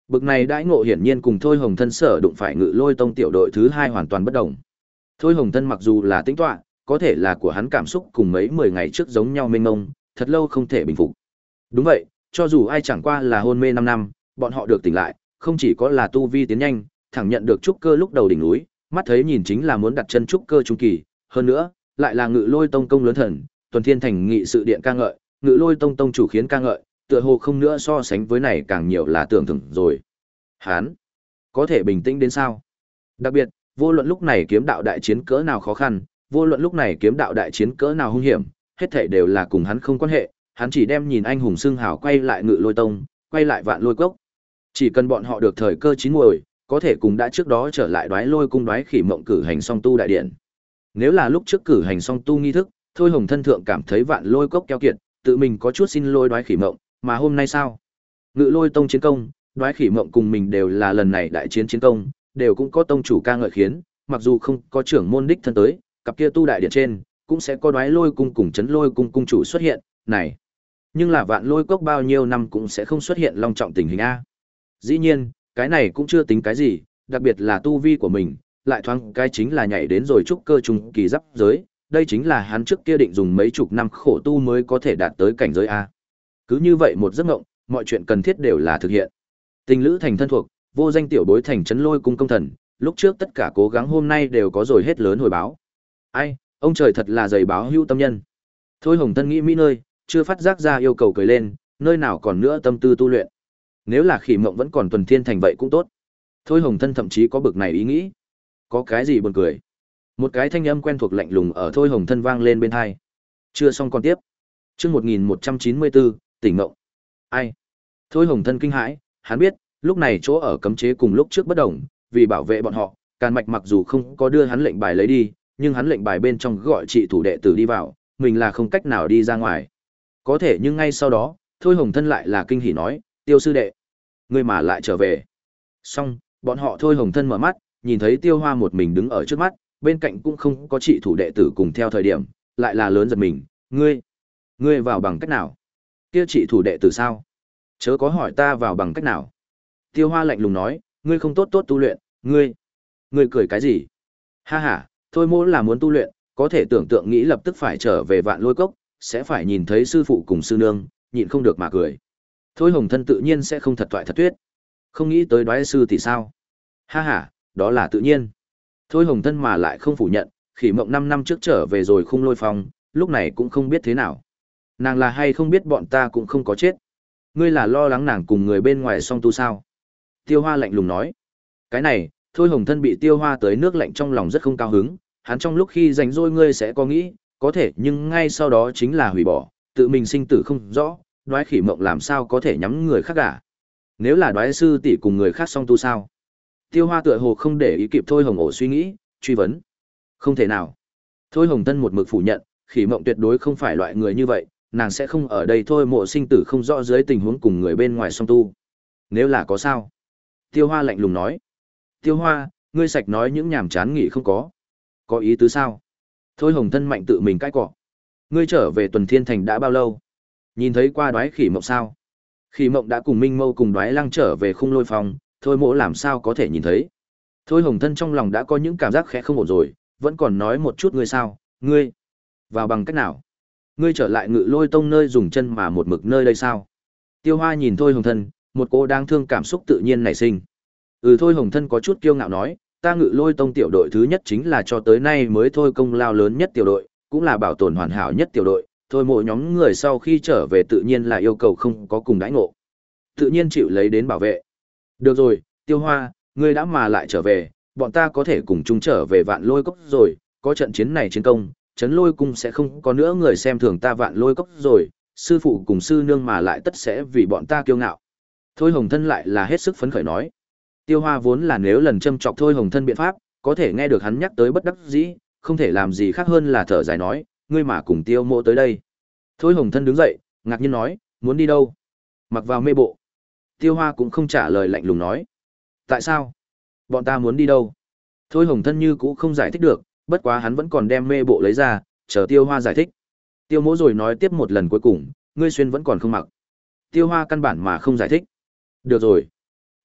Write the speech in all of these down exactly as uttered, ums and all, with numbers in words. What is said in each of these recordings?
Bực này đãi ngộ hiển nhiên cùng Thôi Hồng Thân sở đụng phải Ngự Lôi Tông tiểu đội thứ hai hoàn toàn bất đồng. Thôi Hồng Thân mặc dù là tính tọa, có thể là của hắn cảm xúc cùng mấy mười ngày trước giống nhau mênh mông, thật lâu không thể bình phục. Đúng vậy, cho dù ai chẳng qua là hôn mê năm năm, bọn họ được tỉnh lại, không chỉ có là tu vi tiến nhanh, thẳng nhận được trúc cơ lúc đầu đỉnh núi, mắt thấy nhìn chính là muốn đặt chân trúc cơ trung kỳ, hơn nữa, lại là Ngự Lôi Tông công lớn thần, Tuần Thiên Thành nghị sự điện ca ngợi, Ngự Lôi Tông tông chủ khiến ca ngợi, tựa hồ không nữa so sánh với này càng nhiều là tưởng tượng rồi. Hán, có thể bình tĩnh đến sao? Đặc biệt, vô luận lúc này kiếm đạo đại chiến cỡ nào khó khăn, vô luận lúc này kiếm đạo đại chiến cỡ nào hung hiểm, hết thảy đều là cùng hắn không quan hệ, hắn chỉ đem nhìn anh hùng xưng hào quay lại Ngự Lôi Tông, quay lại Vạn Lôi Cốc. Chỉ cần bọn họ được thời cơ chín muồi, có thể cùng đã trước đó trở lại Đoái Lôi cung Đoái Khỉ Mộng cử hành song tu đại điện. Nếu là lúc trước cử hành song tu nghi thức, Thôi Hồng Thân thượng cảm thấy Vạn Lôi Cốc keo kiệt, tự mình có chút xin lỗi Đoái Khỉ Mộng, mà hôm nay sao? Ngự Lôi Tông chiến công, Đoái Khỉ Mộng cùng mình đều là lần này đại chiến chiến công, đều cũng có tông chủ ca ngợi khiến, mặc dù không có trưởng môn đích thân tới, cặp kia tu đại điện trên, cũng sẽ có Đoái Lôi cung cùng Trấn Lôi cung cung chủ xuất hiện, này. Nhưng là Vạn Lôi Cốc bao nhiêu năm cũng sẽ không xuất hiện long trọng tình hình a. Dĩ nhiên, cái này cũng chưa tính cái gì, đặc biệt là tu vi của mình, lại thoáng cái chính là nhảy đến rồi trúc cơ trung kỳ giáp giới, đây chính là hắn trước kia định dùng mấy chục năm khổ tu mới có thể đạt tới cảnh giới a. Cứ như vậy một giấc mộng, mọi chuyện cần thiết đều là thực hiện. Tình lữ thành thân thuộc, vô danh tiểu bối thành Trấn Lôi cung công thần, lúc trước tất cả cố gắng hôm nay đều có rồi hết lớn hồi báo. Ai, ông trời thật là dày báo hữu tâm nhân. Thôi Hồng Thân nghĩ mỹ nơi, chưa phát giác ra yêu cầu cười lên, nơi nào còn nữa tâm tư tu luyện. Nếu là Khỉ Mộng vẫn còn Tuần Thiên Thành vậy cũng tốt. Thôi Hồng Thân thậm chí có bực này ý nghĩ. Có cái gì buồn cười? Một cái thanh âm quen thuộc lạnh lùng ở Thôi Hồng Thân vang lên bên tai. Chưa xong còn tiếp. Chương một nghìn một trăm chín mươi bốn, tỉnh ngộng. Ai? Thôi Hồng Thân kinh hãi, hắn biết, lúc này chỗ ở cấm chế cùng lúc trước bất đồng, vì bảo vệ bọn họ, Càn Mạch mặc dù không có đưa hắn lệnh bài lấy đi, nhưng hắn lệnh bài bên trong gọi trị thủ đệ tử đi vào, mình là không cách nào đi ra ngoài. Có thể nhưng ngay sau đó, Thôi Hồng Thân lại là kinh hỉ nói, Tiêu sư đệ, ngươi mà lại trở về. Xong, bọn họ Thôi Hồng Thân mở mắt, nhìn thấy Tiêu Hoa một mình đứng ở trước mắt, bên cạnh cũng không có trị thủ đệ tử cùng theo thời điểm, lại là lớn giật mình, ngươi, ngươi vào bằng cách nào? Kia trị thủ đệ tử sao? Chớ có hỏi ta vào bằng cách nào. Tiêu Hoa lạnh lùng nói, ngươi không tốt tốt tu luyện, ngươi, ngươi cười cái gì? Ha ha, Thôi mỗ là muốn tu luyện, có thể tưởng tượng nghĩ lập tức phải trở về Vạn Lôi Cốc, sẽ phải nhìn thấy sư phụ cùng sư nương, nhịn không được mà cười. Thôi Hồng Thân tự nhiên sẽ không thật thoại thật tuyết. Không nghĩ tới Đoái sư thì sao? Ha ha, đó là tự nhiên. Thôi Hồng Thân mà lại không phủ nhận, Khỉ Mộng năm năm trước trở về rồi Khung Lôi Phong, lúc này cũng không biết thế nào. Nàng là hay không biết bọn ta cũng không có chết. Ngươi là lo lắng nàng cùng người bên ngoài song tu sao? Tiêu Hoa lạnh lùng nói. Cái này, Thôi Hồng Thân bị Tiêu Hoa tới nước lạnh trong lòng rất không cao hứng, hắn trong lúc khi rảnh rỗi ngươi sẽ có nghĩ, có thể nhưng ngay sau đó chính là hủy bỏ, tự mình sinh tử không rõ, Đoái Khỉ Mộng làm sao có thể nhắm người khác cả. Nếu là Đoái sư tỷ cùng người khác song tu sao? Tiêu Hoa tựa hồ không để ý kịp Thôi Hồng Ổ suy nghĩ, truy vấn. Không thể nào. Thôi Hồng Thân một mực phủ nhận, Khỉ Mộng tuyệt đối không phải loại người như vậy, nàng sẽ không ở đây thôi mộ sinh tử không rõ dưới tình huống cùng người bên ngoài song tu. Nếu là có sao? Tiêu Hoa lạnh lùng nói. Tiêu Hoa, ngươi sạch nói những nhảm chán nghị không có. Có ý tứ sao? Thôi Hồng Thân mạnh tự mình cãi cọ. Ngươi trở về Tuần Thiên Thành đã bao lâu? Nhìn thấy qua Đoái Khỉ Mộng sao? Khỉ Mộng đã cùng Minh Mâu cùng Đoái Lăng trở về Khung Lôi Phong, thôi mỗ làm sao có thể nhìn thấy? Thôi Hồng Thân trong lòng đã có những cảm giác khẽ không ổn rồi, vẫn còn nói một chút ngươi sao? Ngươi vào bằng cách nào? Ngươi trở lại Ngự Lôi Tông nơi dùng chân mà một mực nơi đây sao? Tiêu Hoa nhìn Thôi Hồng Thân, một cô đáng thương cảm xúc tự nhiên nảy sinh. Ừ, Thôi Hồng Thân có chút kiêu ngạo nói, ta Ngự Lôi Tông tiểu đội thứ nhất chính là cho tới nay mới thôi công lao lớn nhất tiểu đội, cũng là bảo tồn hoàn hảo nhất tiểu đội, thôi mỗi nhóm người sau khi trở về tự nhiên là yêu cầu không có cùng đãi ngộ. Tự nhiên chịu lấy đến bảo vệ. Được rồi, Tiêu Hoa, ngươi đã mà lại trở về, bọn ta có thể cùng chung trở về Vạn Lôi Cốc rồi, có trận chiến này chiến công, Trấn Lôi cung sẽ không có nữa người xem thường ta Vạn Lôi Cốc rồi, sư phụ cùng sư nương mà lại tất sẽ vì bọn ta kiêu ngạo. Thôi Hồng Thân lại là hết sức phấn khởi nói. Tiêu Hoa vốn là nếu lần châm chọc Thôi Hồng Thân biện pháp, có thể nghe được hắn nhắc tới bất đắc dĩ, không thể làm gì khác hơn là thở dài nói, ngươi mà cùng Tiêu mộ tới đây. Thôi Hồng Thân đứng dậy, ngạc nhiên nói, muốn đi đâu? Mặc vào mê bộ. Tiêu Hoa cũng không trả lời, lạnh lùng nói. Tại sao? Bọn ta muốn đi đâu? Thôi Hồng Thân như cũ không giải thích được, bất quá hắn vẫn còn đem mê bộ lấy ra, chờ Tiêu Hoa giải thích. Tiêu mỗ rồi nói tiếp một lần cuối cùng, ngươi xuyên vẫn còn không mặc. Tiêu Hoa căn bản mà không giải thích. Được rồi.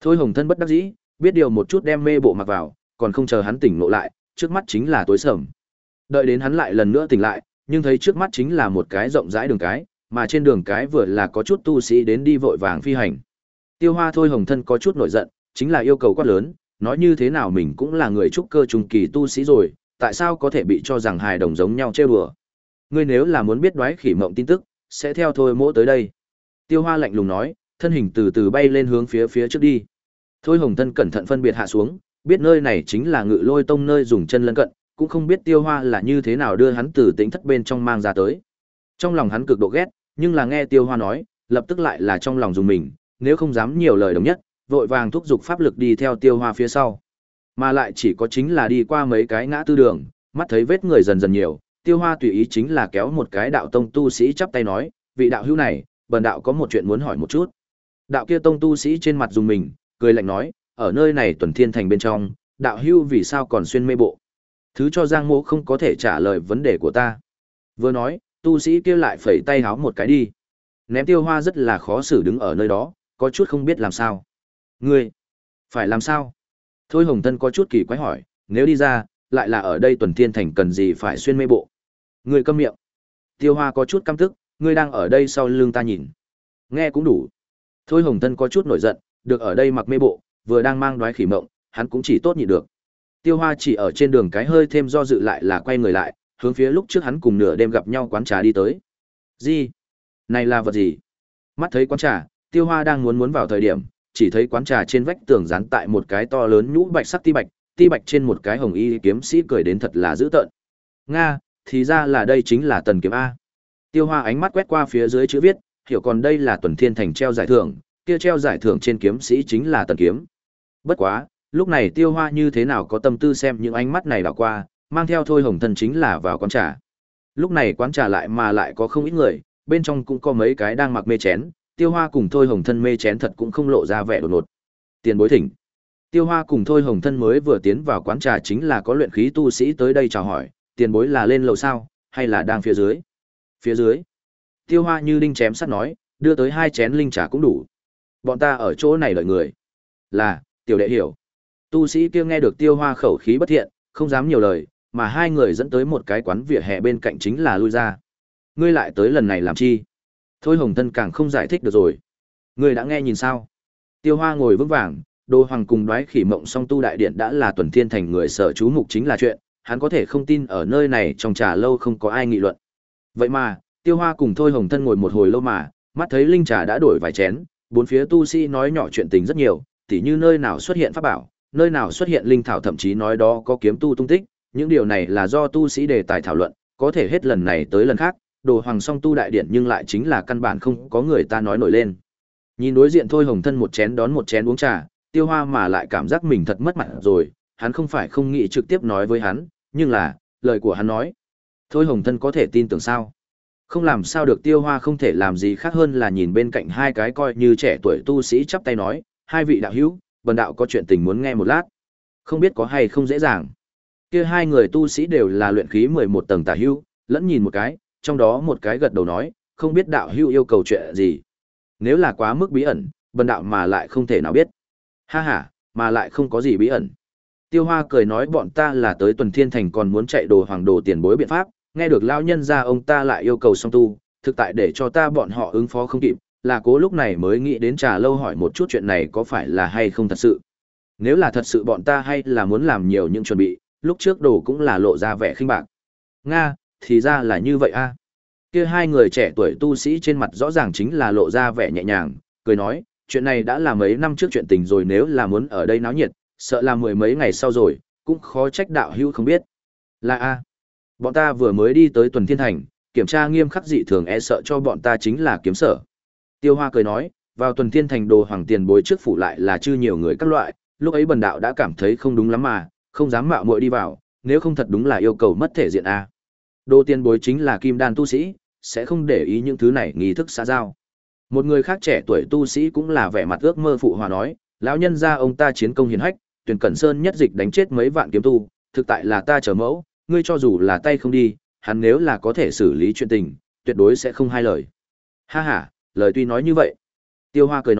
Thôi Hồng Thân bất đắc dĩ, biết điều một chút đem mê bộ mặc vào, còn không chờ hắn tỉnh ngộ lại, trước mắt chính là tối sầm. Đợi đến hắn lại lần nữa tỉnh lại, nhưng thấy trước mắt chính là một cái rộng rãi đường cái, mà trên đường cái vừa là có chút tu sĩ đến đi vội vàng phi hành. Tiêu Hoa Thôi Hồng Thân có chút nổi giận, chính là yêu cầu quá lớn, nói như thế nào mình cũng là người trúc cơ trung kỳ tu sĩ rồi, tại sao có thể bị cho rằng hài đồng giống nhau trêu đùa. Ngươi nếu là muốn biết Đoái Khỉ Mộng tin tức, sẽ theo Thôi Mỗ tới đây. Tiêu Hoa lạnh lùng nói, thân hình từ từ bay lên hướng phía phía trước đi. Thôi Hồng Thân cẩn thận phân biệt hạ xuống, biết nơi này chính là Ngự Lôi Tông nơi dùng chân lân cận, cũng không biết Tiêu Hoa là như thế nào đưa hắn từ Tĩnh Thất bên trong mang ra tới. Trong lòng hắn cực độ ghét, nhưng là nghe Tiêu Hoa nói, lập tức lại là trong lòng dùng mình, nếu không dám nhiều lời đồng nhất, vội vàng thúc giục pháp lực đi theo Tiêu Hoa phía sau. Mà lại chỉ có chính là đi qua mấy cái ngã tư đường, mắt thấy vết người dần dần nhiều, Tiêu Hoa tùy ý chính là kéo một cái đạo tông tu sĩ chắp tay nói, vị đạo hữu này, bần đạo có một chuyện muốn hỏi một chút. Đạo kia tông tu sĩ trên mặt dùng mình, cười lạnh nói, ở nơi này Tuần Thiên Thành bên trong, đạo hữu vì sao còn xuyên mê bộ? Thứ cho Giang Mỗ không có thể trả lời vấn đề của ta. Vừa nói, tu sĩ kia lại phẩy tay háo một cái đi. Ném Tiêu Hoa rất là khó xử đứng ở nơi đó, có chút không biết làm sao. Ngươi, phải làm sao? Thôi Hồng Thân có chút kỳ quái hỏi, nếu đi ra, lại là ở đây Tuần Thiên Thành cần gì phải xuyên mê bộ? Ngươi câm miệng. Tiêu Hoa có chút căm tức, ngươi đang ở đây sau lưng ta nhìn. Nghe cũng đủ. Thôi Hồng Thân có chút nổi giận, được ở đây mặc mê bộ, vừa đang mang Đoái Khỉ Mộng, hắn cũng chỉ tốt nhịn được. Tiêu Hoa chỉ ở trên đường cái hơi thêm do dự lại là quay người lại, hướng phía lúc trước hắn cùng nửa đêm gặp nhau quán trà đi tới. Gì? Này là vật gì? Mắt thấy quán trà, Tiêu Hoa đang muốn muốn vào thời điểm, chỉ thấy quán trà trên vách tường dán tại một cái to lớn nhũ bạch sắc ti bạch, ti bạch trên một cái hồng y kiếm sĩ cười đến thật là dữ tợn. Nga, thì ra là đây chính là Tần Kiếm a. Tiêu Hoa ánh mắt quét qua phía dưới chữ viết, hiểu còn đây là Tuần Thiên Thành treo giải thưởng, kia treo giải thưởng trên kiếm sĩ chính là Tần Kiếm. Bất quá, lúc này Tiêu Hoa như thế nào có tâm tư xem những ánh mắt này đảo qua, mang theo Thôi Hồng Thân chính là vào quán trà. Lúc này quán trà lại mà lại có không ít người, bên trong cũng có mấy cái đang mặc mê chén, Tiêu Hoa cùng Thôi Hồng Thân mê chén thật cũng không lộ ra vẻ đột ngột. Tiền bối thỉnh. Tiêu Hoa cùng Thôi Hồng Thân mới vừa tiến vào quán trà chính là có luyện khí tu sĩ tới đây chào hỏi, tiền bối là lên lầu sao, hay là đang phía dưới? Phía dưới. Tiêu Hoa như đinh chém sắt nói, đưa tới hai chén linh trà cũng đủ. Bọn ta ở chỗ này đợi người. Là, tiểu đệ hiểu. Tu sĩ kia nghe được Tiêu Hoa khẩu khí bất thiện, không dám nhiều lời, mà hai người dẫn tới một cái quán vỉa hè bên cạnh chính là lui ra. Ngươi lại tới lần này làm chi? Thôi Hồng Thân càng không giải thích được rồi. Ngươi đã nghe nhìn sao? Tiêu Hoa ngồi vững vàng, Đô Hoàng cùng Đoái Khỉ Mộng song tu đại điện đã là Tuần Thiên Thành người sở chú mục chính là chuyện, hắn có thể không tin ở nơi này trong trà lâu không có ai nghị luận. Vậy mà, Tiêu Hoa cùng Thôi Hồng Thân ngồi một hồi lâu mà, mắt thấy linh trà đã đổi vài chén, bốn phía tu sĩ nói nhỏ chuyện tình rất nhiều, tỉ như nơi nào xuất hiện pháp bảo, nơi nào xuất hiện linh thảo, thậm chí nói đó có kiếm tu tung tích, những điều này là do tu sĩ đề tài thảo luận, có thể hết lần này tới lần khác, Đồ Hoàng song tu đại điện nhưng lại chính là căn bản không có người ta nói nổi lên. Nhìn đối diện Thôi Hồng Thân một chén đón một chén uống trà, Tiêu Hoa mà lại cảm giác mình thật mất mặt rồi, hắn không phải không nghĩ trực tiếp nói với hắn, nhưng là, lời của hắn nói, Thôi Hồng Thân có thể tin tưởng sao? Không làm sao được. Tiêu Hoa không thể làm gì khác hơn là nhìn bên cạnh hai cái coi như trẻ tuổi tu sĩ chắp tay nói, hai vị đạo hữu, bần đạo có chuyện tình muốn nghe một lát. Không biết có hay không dễ dàng. Kia hai người tu sĩ đều là luyện khí mười một tầng tả hữu, lẫn nhìn một cái, trong đó một cái gật đầu nói, không biết đạo hữu yêu cầu chuyện gì. Nếu là quá mức bí ẩn, bần đạo mà lại không thể nào biết. Ha ha, mà lại không có gì bí ẩn. Tiêu Hoa cười nói, bọn ta là tới Tuần Thiên Thành còn muốn chạy Đồ Hoàng đồ tiền bối biện pháp, nghe được lão nhân gia ông ta lại yêu cầu song tu, thực tại để cho ta bọn họ ứng phó không kịp, là cố lúc này mới nghĩ đến trà lâu hỏi một chút chuyện này có phải là hay không thật sự. Nếu là thật sự bọn ta hay là muốn làm nhiều những chuẩn bị, lúc trước đồ cũng là lộ ra vẻ khinh bạc. Nga, thì ra là như vậy a. Kia hai người trẻ tuổi tu sĩ trên mặt rõ ràng chính là lộ ra vẻ nhẹ nhàng, cười nói, chuyện này đã là mấy năm trước chuyện tình rồi, nếu là muốn ở đây náo nhiệt, sợ là mười mấy ngày sau rồi, cũng khó trách đạo hữu không biết. Là a. Bọn ta vừa mới đi tới Tuần Thiên Thành, kiểm tra nghiêm khắc dị thường, e sợ cho bọn ta chính là kiếm sở. Tiêu Hoa cười nói, vào Tuần Thiên Thành Đồ Hoàng tiền bối trước phủ lại là chư nhiều người các loại, lúc ấy bần đạo đã cảm thấy không đúng lắm mà, không dám mạo muội đi vào, nếu không thật đúng là yêu cầu mất thể diện a. Đồ tiền bối chính là kim đan tu sĩ, sẽ không để ý những thứ này nghi thức xã giao. Một người khác trẻ tuổi tu sĩ cũng là vẻ mặt ước mơ phụ hòa nói, lão nhân gia ông ta chiến công hiển hách, Tuyển Cẩn Sơn nhất dịch đánh chết mấy vạn kiếm tu, thực tại là ta chờ mẫu, ngươi cho dù là tay không đi, hắn nếu là có thể xử lý chuyện tình, tuyệt đối sẽ không hai lời. Ha ha, lời tuy nói như vậy. Tiêu Hoa cười nói,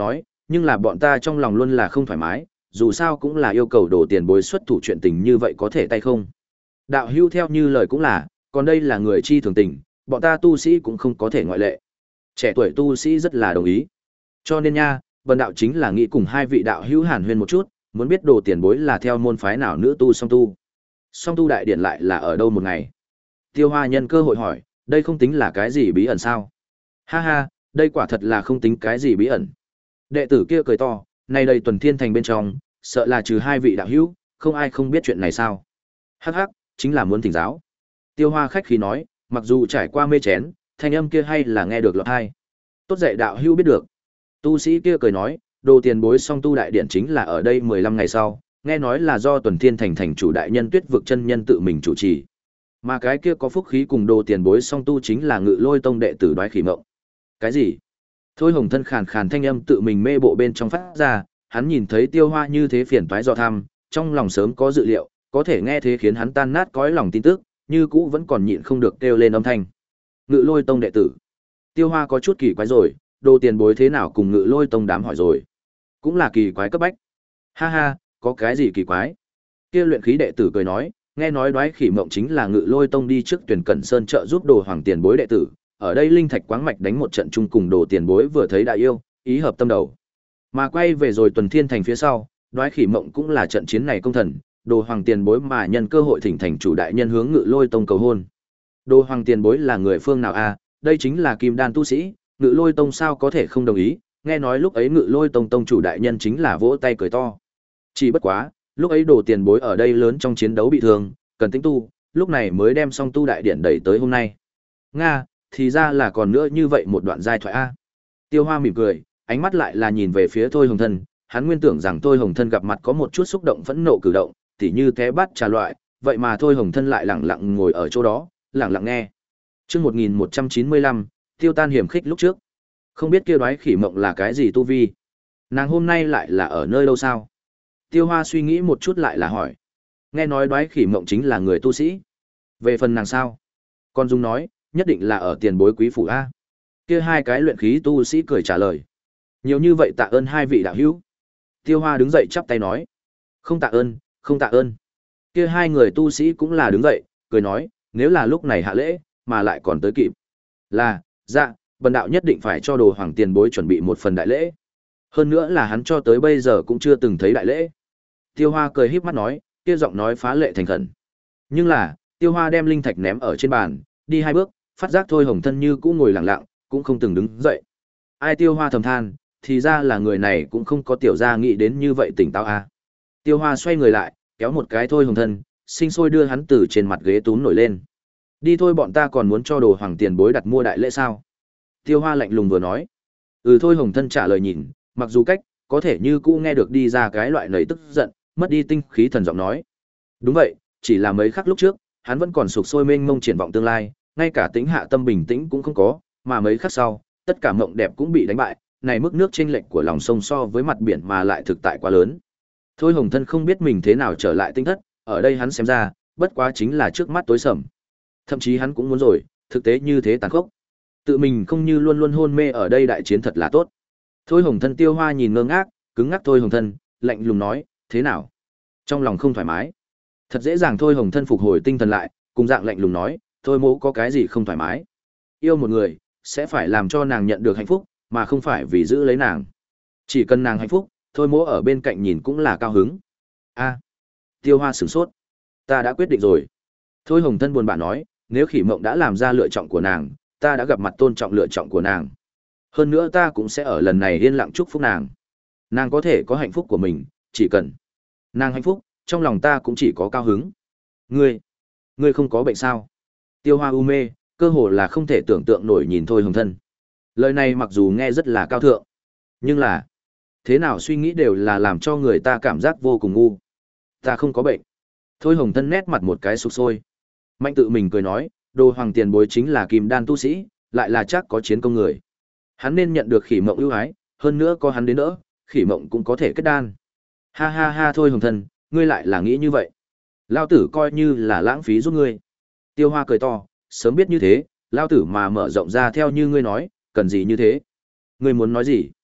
nhưng là bọn ta trong lòng luôn là không thoải mái, dù sao cũng là yêu cầu đổ tiền bối xuất thủ chuyện tình như vậy có thể tay không. Đạo hữu theo như lời cũng là, còn đây là người chi thường tình, bọn ta tu sĩ cũng không có thể ngoại lệ. Trẻ tuổi tu sĩ rất là đồng ý. Cho nên nha, bần đạo chính là nghĩ cùng hai vị đạo hữu hàn huyên một chút, muốn biết đồ tiền bối là theo môn phái nào nữ tu song tu. Song tu đại điện lại là ở đâu một ngày? Tiêu Hoa nhân cơ hội hỏi, đây không tính là cái gì bí ẩn sao? Ha ha, đây quả thật là không tính cái gì bí ẩn. Đệ tử kia cười to, nay đây tuần thiên thành bên trong, sợ là trừ hai vị đạo hữu, không ai không biết chuyện này sao? Hắc hắc, chính là muốn thỉnh giáo. Tiêu Hoa khách khí nói, mặc dù trải qua mê chén, thanh âm kia hay là nghe được lọt tai. Tốt dạy đạo hữu biết được. Tu sĩ kia cười nói, đồ tiền bối song tu đại điện chính là ở đây mười lăm ngày sau, nghe nói là do tuần thiên thành thành chủ đại nhân Tuyết Vực chân nhân tự mình chủ trì. Mà cái kia có phúc khí cùng đồ tiền bối song tu chính là Ngự Lôi tông đệ tử Đoái Khỉ Mộng. Cái gì? Thôi Hồng Thân khàn khàn thanh âm tự mình mê bộ bên trong phát ra, hắn nhìn thấy Tiêu Hoa như thế phiền toái do tham, trong lòng sớm có dự liệu, có thể nghe thế khiến hắn tan nát cõi lòng tin tức, như cũ vẫn còn nhịn không được kêu lên âm thanh. Ngự Lôi tông đệ tử. Tiêu Hoa có chút kỳ quái rồi, đồ tiền bối thế nào cùng Ngự Lôi tông đám hỏi rồi. Cũng là kỳ quái cấp bách. Ha ha, có cái gì kỳ quái? Kia luyện khí đệ tử cười nói, nghe nói Đoái Khỉ Mộng chính là Ngự Lôi tông đi trước Tuyển Cẩn Sơn trợ giúp đồ hoàng tiền bối đệ tử, ở đây linh thạch quáng mạch đánh một trận chung cùng đồ tiền bối vừa thấy đại yêu, ý hợp tâm đầu. Mà quay về rồi tuần thiên thành phía sau, Đoái Khỉ Mộng cũng là trận chiến này công thần, đồ hoàng tiền bối mà nhân cơ hội thỉnh thành chủ đại nhân hướng Ngự Lôi tông cầu hôn. Đồ hoàng tiền bối là người phương nào a? Đây chính là kim đan tu sĩ, Ngự Lôi tông sao có thể không đồng ý? Nghe nói lúc ấy Ngự Lôi tông tông chủ đại nhân chính là vỗ tay cười to. Chỉ bất quá, lúc ấy đồ tiền bối ở đây lớn trong chiến đấu bị thương, cần tĩnh tu, lúc này mới đem song tu đại điện đẩy tới hôm nay. Nga, thì ra là còn nữa như vậy một đoạn giai thoại a. Tiêu Hoa mỉm cười, ánh mắt lại là nhìn về phía Thôi Hồng Thân, hắn nguyên tưởng rằng Thôi Hồng Thân gặp mặt có một chút xúc động phẫn nộ cử động, tỉ như té bát trà loại, vậy mà Thôi Hồng Thân lại lặng lặng ngồi ở chỗ đó, lặng lặng nghe. Chương một nghìn một trăm chín mươi lăm, tiêu tan hiểm khích lúc trước. Không biết kia Đoái Khỉ Mộng là cái gì tu vi? Nàng hôm nay lại là ở nơi đâu sao? Tiêu Hoa suy nghĩ một chút lại là hỏi. Nghe nói Đoái Khỉ Mộng chính là người tu sĩ. Về phần nàng sao? Con Dung nói, nhất định là ở tiền bối quý phủ a. Kia hai cái luyện khí tu sĩ cười trả lời. Nhiều như vậy tạ ơn hai vị đạo hữu. Tiêu Hoa đứng dậy chắp tay nói. Không tạ ơn, không tạ ơn. Kia hai người tu sĩ cũng là đứng dậy, cười nói, nếu là lúc này hạ lễ, mà lại còn tới kịp. Là, dạ, bần đạo nhất định phải cho đồ hoàng tiền bối chuẩn bị một phần đại lễ. Hơn nữa là hắn cho tới bây giờ cũng chưa từng thấy đại lễ. Tiêu Hoa cười híp mắt nói, kia giọng nói phá lệ thành khẩn. Nhưng là, Tiêu Hoa đem linh thạch ném ở trên bàn, đi hai bước, phát giác Thôi Hồng Thân như cũ ngồi lặng lặng, cũng không từng đứng dậy. Ai Tiêu Hoa thầm than, thì ra là người này cũng không có tiểu gia nghĩ đến như vậy tỉnh táo a. À. Tiêu Hoa xoay người lại, kéo một cái Thôi Hồng Thân, sinh sôi đưa hắn từ trên mặt ghế túm nổi lên. Đi thôi, bọn ta còn muốn cho đồ hoàng tiền bối đặt mua đại lễ sao? Tiêu Hoa lạnh lùng vừa nói. Ừ, Thôi Hồng Thân trả lời nhìn, mặc dù cách, có thể như cũ nghe được đi ra cái loại nảy tức giận, mất đi tinh khí thần giọng nói. Đúng vậy, chỉ là mấy khắc lúc trước, hắn vẫn còn sục sôi mênh mông triển vọng tương lai, ngay cả tính hạ tâm bình tĩnh cũng không có, mà mấy khắc sau, tất cả mộng đẹp cũng bị đánh bại, này mức nước chênh lệch của lòng sông so với mặt biển mà lại thực tại quá lớn. Thôi Hồng Thân không biết mình thế nào trở lại tinh thất, ở đây hắn xem ra, bất quá chính là trước mắt tối sầm. Thậm chí hắn cũng muốn rồi, thực tế như thế tàn khốc. Tự mình không như luôn luôn hôn mê ở đây đại chiến thật là tốt. Thôi Hồng Thân Tiêu Hoa nhìn ngơ ngác, cứng ngắc Thôi Hồng Thân, lạnh lùng nói, thế nào? Trong lòng không thoải mái. Thật dễ dàng Thôi Hồng Thân phục hồi tinh thần lại, cùng dạng lạnh lùng nói, thôi mỗ có cái gì không thoải mái. Yêu một người, sẽ phải làm cho nàng nhận được hạnh phúc, mà không phải vì giữ lấy nàng. Chỉ cần nàng hạnh phúc, thôi mỗ ở bên cạnh nhìn cũng là cao hứng. A. Tiêu Hoa sửng sốt. Ta đã quyết định rồi. Thôi Hồng Thân buồn bã nói, nếu Khỉ Mộng đã làm ra lựa chọn của nàng, ta đã gặp mặt tôn trọng lựa chọn của nàng. Hơn nữa ta cũng sẽ ở lần này yên lặng chúc phúc nàng. Nàng có thể có hạnh phúc của mình, chỉ cần nàng hạnh phúc, trong lòng ta cũng chỉ có cao hứng. Ngươi, ngươi không có bệnh sao? Tiêu Hoa u mê, cơ hồ là không thể tưởng tượng nổi nhìn Thôi Hồng Thân. Lời này mặc dù nghe rất là cao thượng, nhưng là thế nào suy nghĩ đều là làm cho người ta cảm giác vô cùng ngu. Ta không có bệnh. Thôi Hồng Thân nét mặt một cái sụp sôi. Mạnh tự mình cười nói, đồ hoàng tiền bối chính là kim đan tu sĩ, lại là chắc có chiến công người. Hắn nên nhận được Khỉ Mộng ưu ái, hơn nữa có hắn đến đỡ, Khỉ Mộng cũng có thể kết đan. Ha ha ha, Thôi Hồng Thân, ngươi lại là nghĩ như vậy. Lao tử coi như là lãng phí giúp ngươi. Tiêu Hoa cười to, sớm biết như thế, lao tử mà mở rộng ra theo như ngươi nói, cần gì như thế? Ngươi muốn nói gì?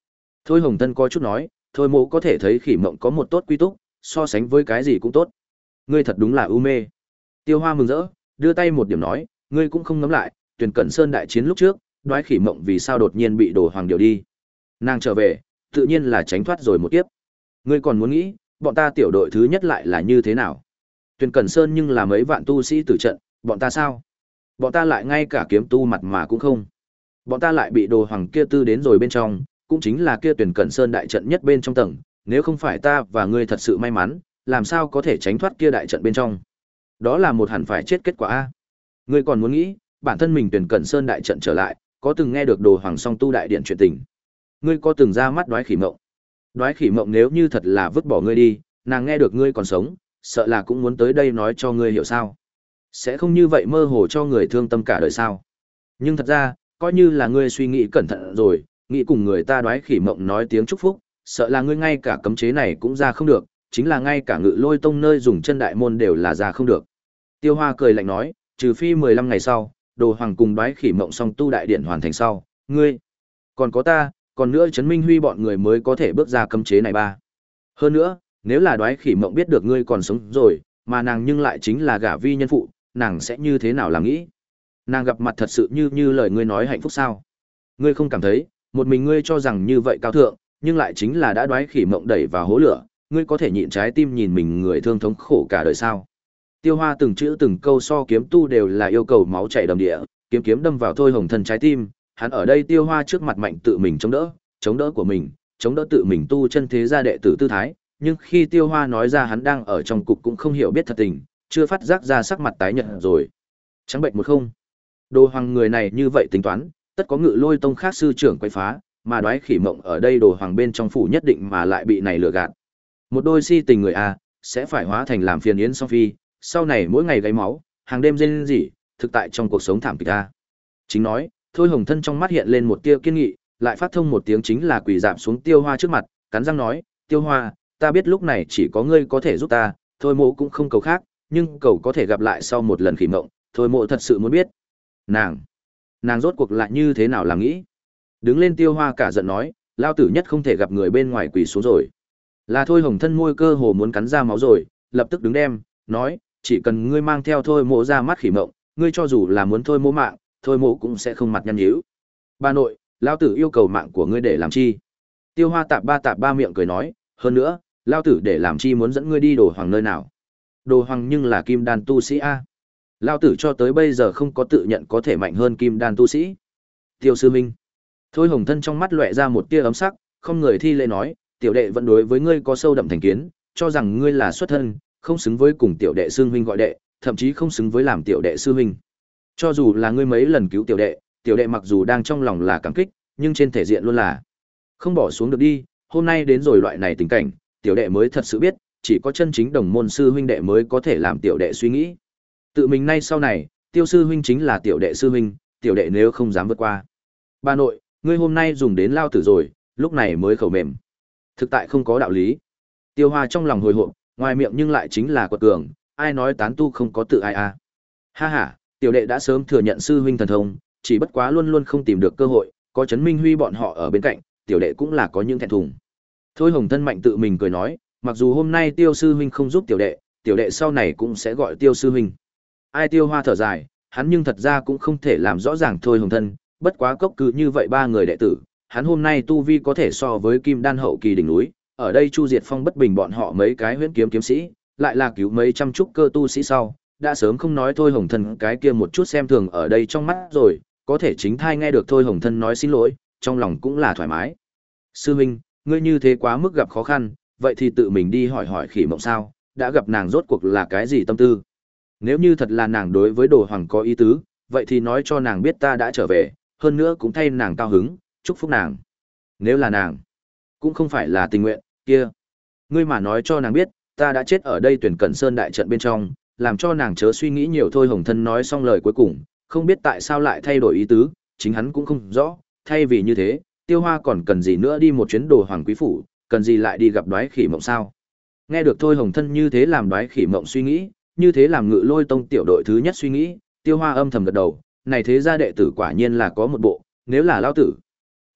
Thôi Hồng Thân có chút nói, thôi mộ có thể thấy khỉ mộng có một tốt quy túc, so sánh với cái gì cũng tốt. Ngươi thật đúng là ưu mê. Tiêu Hoa mừng rỡ, đưa tay một điểm nói, ngươi cũng không ngẫm lại, Tuyển Cẩn Sơn đại chiến lúc trước, đoái khỉ mộng vì sao đột nhiên bị Đồ Hoàng điều đi. Nàng trở về, tự nhiên là tránh thoát rồi một kiếp. Ngươi còn muốn nghĩ, bọn ta tiểu đội thứ nhất lại là như thế nào? Tuyển Cẩn Sơn nhưng là mấy vạn tu sĩ tử trận, bọn ta sao? Bọn ta lại ngay cả kiếm tu mặt mà cũng không. Bọn ta lại bị Đồ Hoàng kia tư đến rồi bên trong, cũng chính là kia Tuyển Cẩn Sơn đại trận nhất bên trong tầng, nếu không phải ta và ngươi thật sự may mắn, làm sao có thể tránh thoát kia đại trận bên trong? Đó là một hẳn phải chết kết quả a. Ngươi còn muốn nghĩ, bản thân mình Tuyển Cẩn Sơn đại trận trở lại, có từng nghe được Đồ Hoàng song tu đại điện chuyện tình? Ngươi có từng ra mắt đoái khỉ mộng? Đoái khỉ mộng nếu như thật là vứt bỏ ngươi đi, nàng nghe được ngươi còn sống, sợ là cũng muốn tới đây nói cho ngươi hiểu sao? Sẽ không như vậy mơ hồ cho người thương tâm cả đời sao? Nhưng thật ra, coi như là ngươi suy nghĩ cẩn thận rồi, nghĩ cùng người ta đoái khỉ mộng nói tiếng chúc phúc, sợ là ngươi ngay cả cấm chế này cũng ra không được, chính là ngay cả Ngự Lôi Tông nơi dùng chân đại môn đều là ra không được. Tiêu Hoa cười lạnh nói, trừ phi mười lăm ngày sau, Đồ Hoàng cùng đoái khỉ mộng song tu đại điện hoàn thành sau, ngươi, còn có ta, còn nữa Trấn Minh Huy bọn người mới có thể bước ra cấm chế này ba. Hơn nữa, nếu là đoái khỉ mộng biết được ngươi còn sống rồi, mà nàng nhưng lại chính là gả vi nhân phụ, nàng sẽ như thế nào làm nghĩ? Nàng gặp mặt thật sự như như lời ngươi nói hạnh phúc sao? Ngươi không cảm thấy, một mình ngươi cho rằng như vậy cao thượng, nhưng lại chính là đã đoái khỉ mộng đẩy vào hố lửa, ngươi có thể nhịn trái tim nhìn mình người thương thống khổ cả đời sao? Tiêu Hoa từng chữ từng câu so kiếm tu đều là yêu cầu máu chảy đầm địa, kiếm kiếm đâm vào Thôi Hồng Thân trái tim, hắn ở đây Tiêu Hoa trước mặt mạnh tự mình chống đỡ, chống đỡ của mình, chống đỡ tự mình tu chân thế gia đệ tử tư thái, nhưng khi Tiêu Hoa nói ra hắn đang ở trong cục cũng không hiểu biết thật tình, chưa phát giác ra sắc mặt tái nhợt rồi. Trắng bệnh một không. Đồ Hoàng người này như vậy tính toán, tất có Ngự Lôi Tông khác sư trưởng quấy phá, mà đoái khỉ mộng ở đây Đồ Hoàng bên trong phủ nhất định mà lại bị này lừa gạt. Một đôi si tình người a, sẽ phải hóa thành làm phiền yến song phi, sau này mỗi ngày gáy máu, hàng đêm rên rỉ, thực tại trong cuộc sống thảm kịch a. Chính nói, Thôi Hồng Thân trong mắt hiện lên một tia kiên nghị, lại phát thông một tiếng chính là quỳ rạp xuống Tiêu Hoa trước mặt, cắn răng nói, Tiêu Hoa, ta biết lúc này chỉ có ngươi có thể giúp ta, thôi mộ cũng không cầu khác, nhưng cầu có thể gặp lại sau một lần khỉ mộng, thôi mộ thật sự muốn biết. Nàng, nàng rốt cuộc lại như thế nào làm nghĩ? Đứng lên Tiêu Hoa cả giận nói, lao tử nhất không thể gặp người bên ngoài quỳ xuống rồi. Là Thôi Hồng Thân môi cơ hồ muốn cắn ra máu rồi, lập tức đứng đem, nói, chỉ cần ngươi mang theo thôi mộ ra mắt khỉ mộng, ngươi cho dù là muốn thôi mộ mạng, thôi mộ cũng sẽ không mặt nhăn nhíu. Bà nội, lao tử yêu cầu mạng của ngươi để làm chi? Tiêu Hoa tạp ba tạp ba miệng cười nói, hơn nữa, lao tử để làm chi muốn dẫn ngươi đi Đồ Hoàng nơi nào? Đồ Hoàng nhưng là kim đan tu sĩ a. Lao tử cho tới bây giờ không có tự nhận có thể mạnh hơn kim đan tu sĩ. Tiêu sư minh. Thôi Hồng Thân trong mắt lóe ra một tia ấm sắc, không người thi lễ nói, tiểu đệ vẫn đối với ngươi có sâu đậm thành kiến, cho rằng ngươi là xuất thân, không xứng với cùng tiểu đệ sư huynh gọi đệ, thậm chí không xứng với làm tiểu đệ sư huynh. Cho dù là ngươi mấy lần cứu tiểu đệ, tiểu đệ mặc dù đang trong lòng là cảm kích, nhưng trên thể diện luôn là không bỏ xuống được đi. Hôm nay đến rồi loại này tình cảnh, tiểu đệ mới thật sự biết, chỉ có chân chính đồng môn sư huynh đệ mới có thể làm tiểu đệ suy nghĩ. Tự mình nay sau này, Tiêu sư huynh chính là tiểu đệ sư huynh, tiểu đệ nếu không dám vượt qua. Bà nội, ngươi hôm nay dùng đến lao tử rồi, lúc này mới khẩu mềm. Thực tại không có đạo lý. Tiêu Hoa trong lòng hồi hộp, ngoài miệng nhưng lại chính là quật cường, ai nói tán tu không có tự ai à. Ha ha, tiểu đệ đã sớm thừa nhận sư huynh thần thông, chỉ bất quá luôn luôn không tìm được cơ hội, có Trấn Minh Huy bọn họ ở bên cạnh, tiểu đệ cũng là có những thẹn thùng. Thôi Hồng Thân mạnh tự mình cười nói, mặc dù hôm nay Tiêu sư huynh không giúp tiểu đệ, tiểu đệ sau này cũng sẽ gọi Tiêu sư huynh. Ai Tiêu Hoa thở dài, hắn nhưng thật ra cũng không thể làm rõ ràng Thôi Hồng Thân, bất quá cốc cứ như vậy ba người đệ tử, hắn hôm nay tu vi có thể so với kim đan hậu kỳ đỉnh núi, ở đây Chu Diệt Phong bất bình bọn họ mấy cái huyễn kiếm kiếm sĩ, lại là cứu mấy trăm trúc cơ tu sĩ sau, đã sớm không nói Thôi Hồng Thân cái kia một chút xem thường ở đây trong mắt rồi, có thể chính thai nghe được Thôi Hồng Thân nói xin lỗi, trong lòng cũng là thoải mái. Sư huynh, ngươi như thế quá mức gặp khó khăn, vậy thì tự mình đi hỏi hỏi khỉ mộng sao, đã gặp nàng rốt cuộc là cái gì tâm tư. Nếu như thật là nàng đối với Đồ Hoàng có ý tứ, vậy thì nói cho nàng biết ta đã trở về, hơn nữa cũng thay nàng cao hứng, chúc phúc nàng. Nếu là nàng, cũng không phải là tình nguyện, kia. Ngươi mà nói cho nàng biết, ta đã chết ở đây Tuyển Cẩn Sơn đại trận bên trong, làm cho nàng chớ suy nghĩ nhiều. Thôi Hồng Thân nói xong lời cuối cùng, không biết tại sao lại thay đổi ý tứ, chính hắn cũng không rõ, thay vì như thế, Tiêu Hoa còn cần gì nữa đi một chuyến Đồ Hoàng quý phủ, cần gì lại đi gặp Đoái Khỉ Mộng sao? Nghe được Thôi Hồng Thân như thế làm Đoái Khỉ Mộng suy nghĩ, như thế làm Ngự Lôi Tông tiểu đội thứ nhất suy nghĩ, Tiêu Hoa âm thầm gật đầu, này thế gia đệ tử quả nhiên là có một bộ, nếu là lão tử.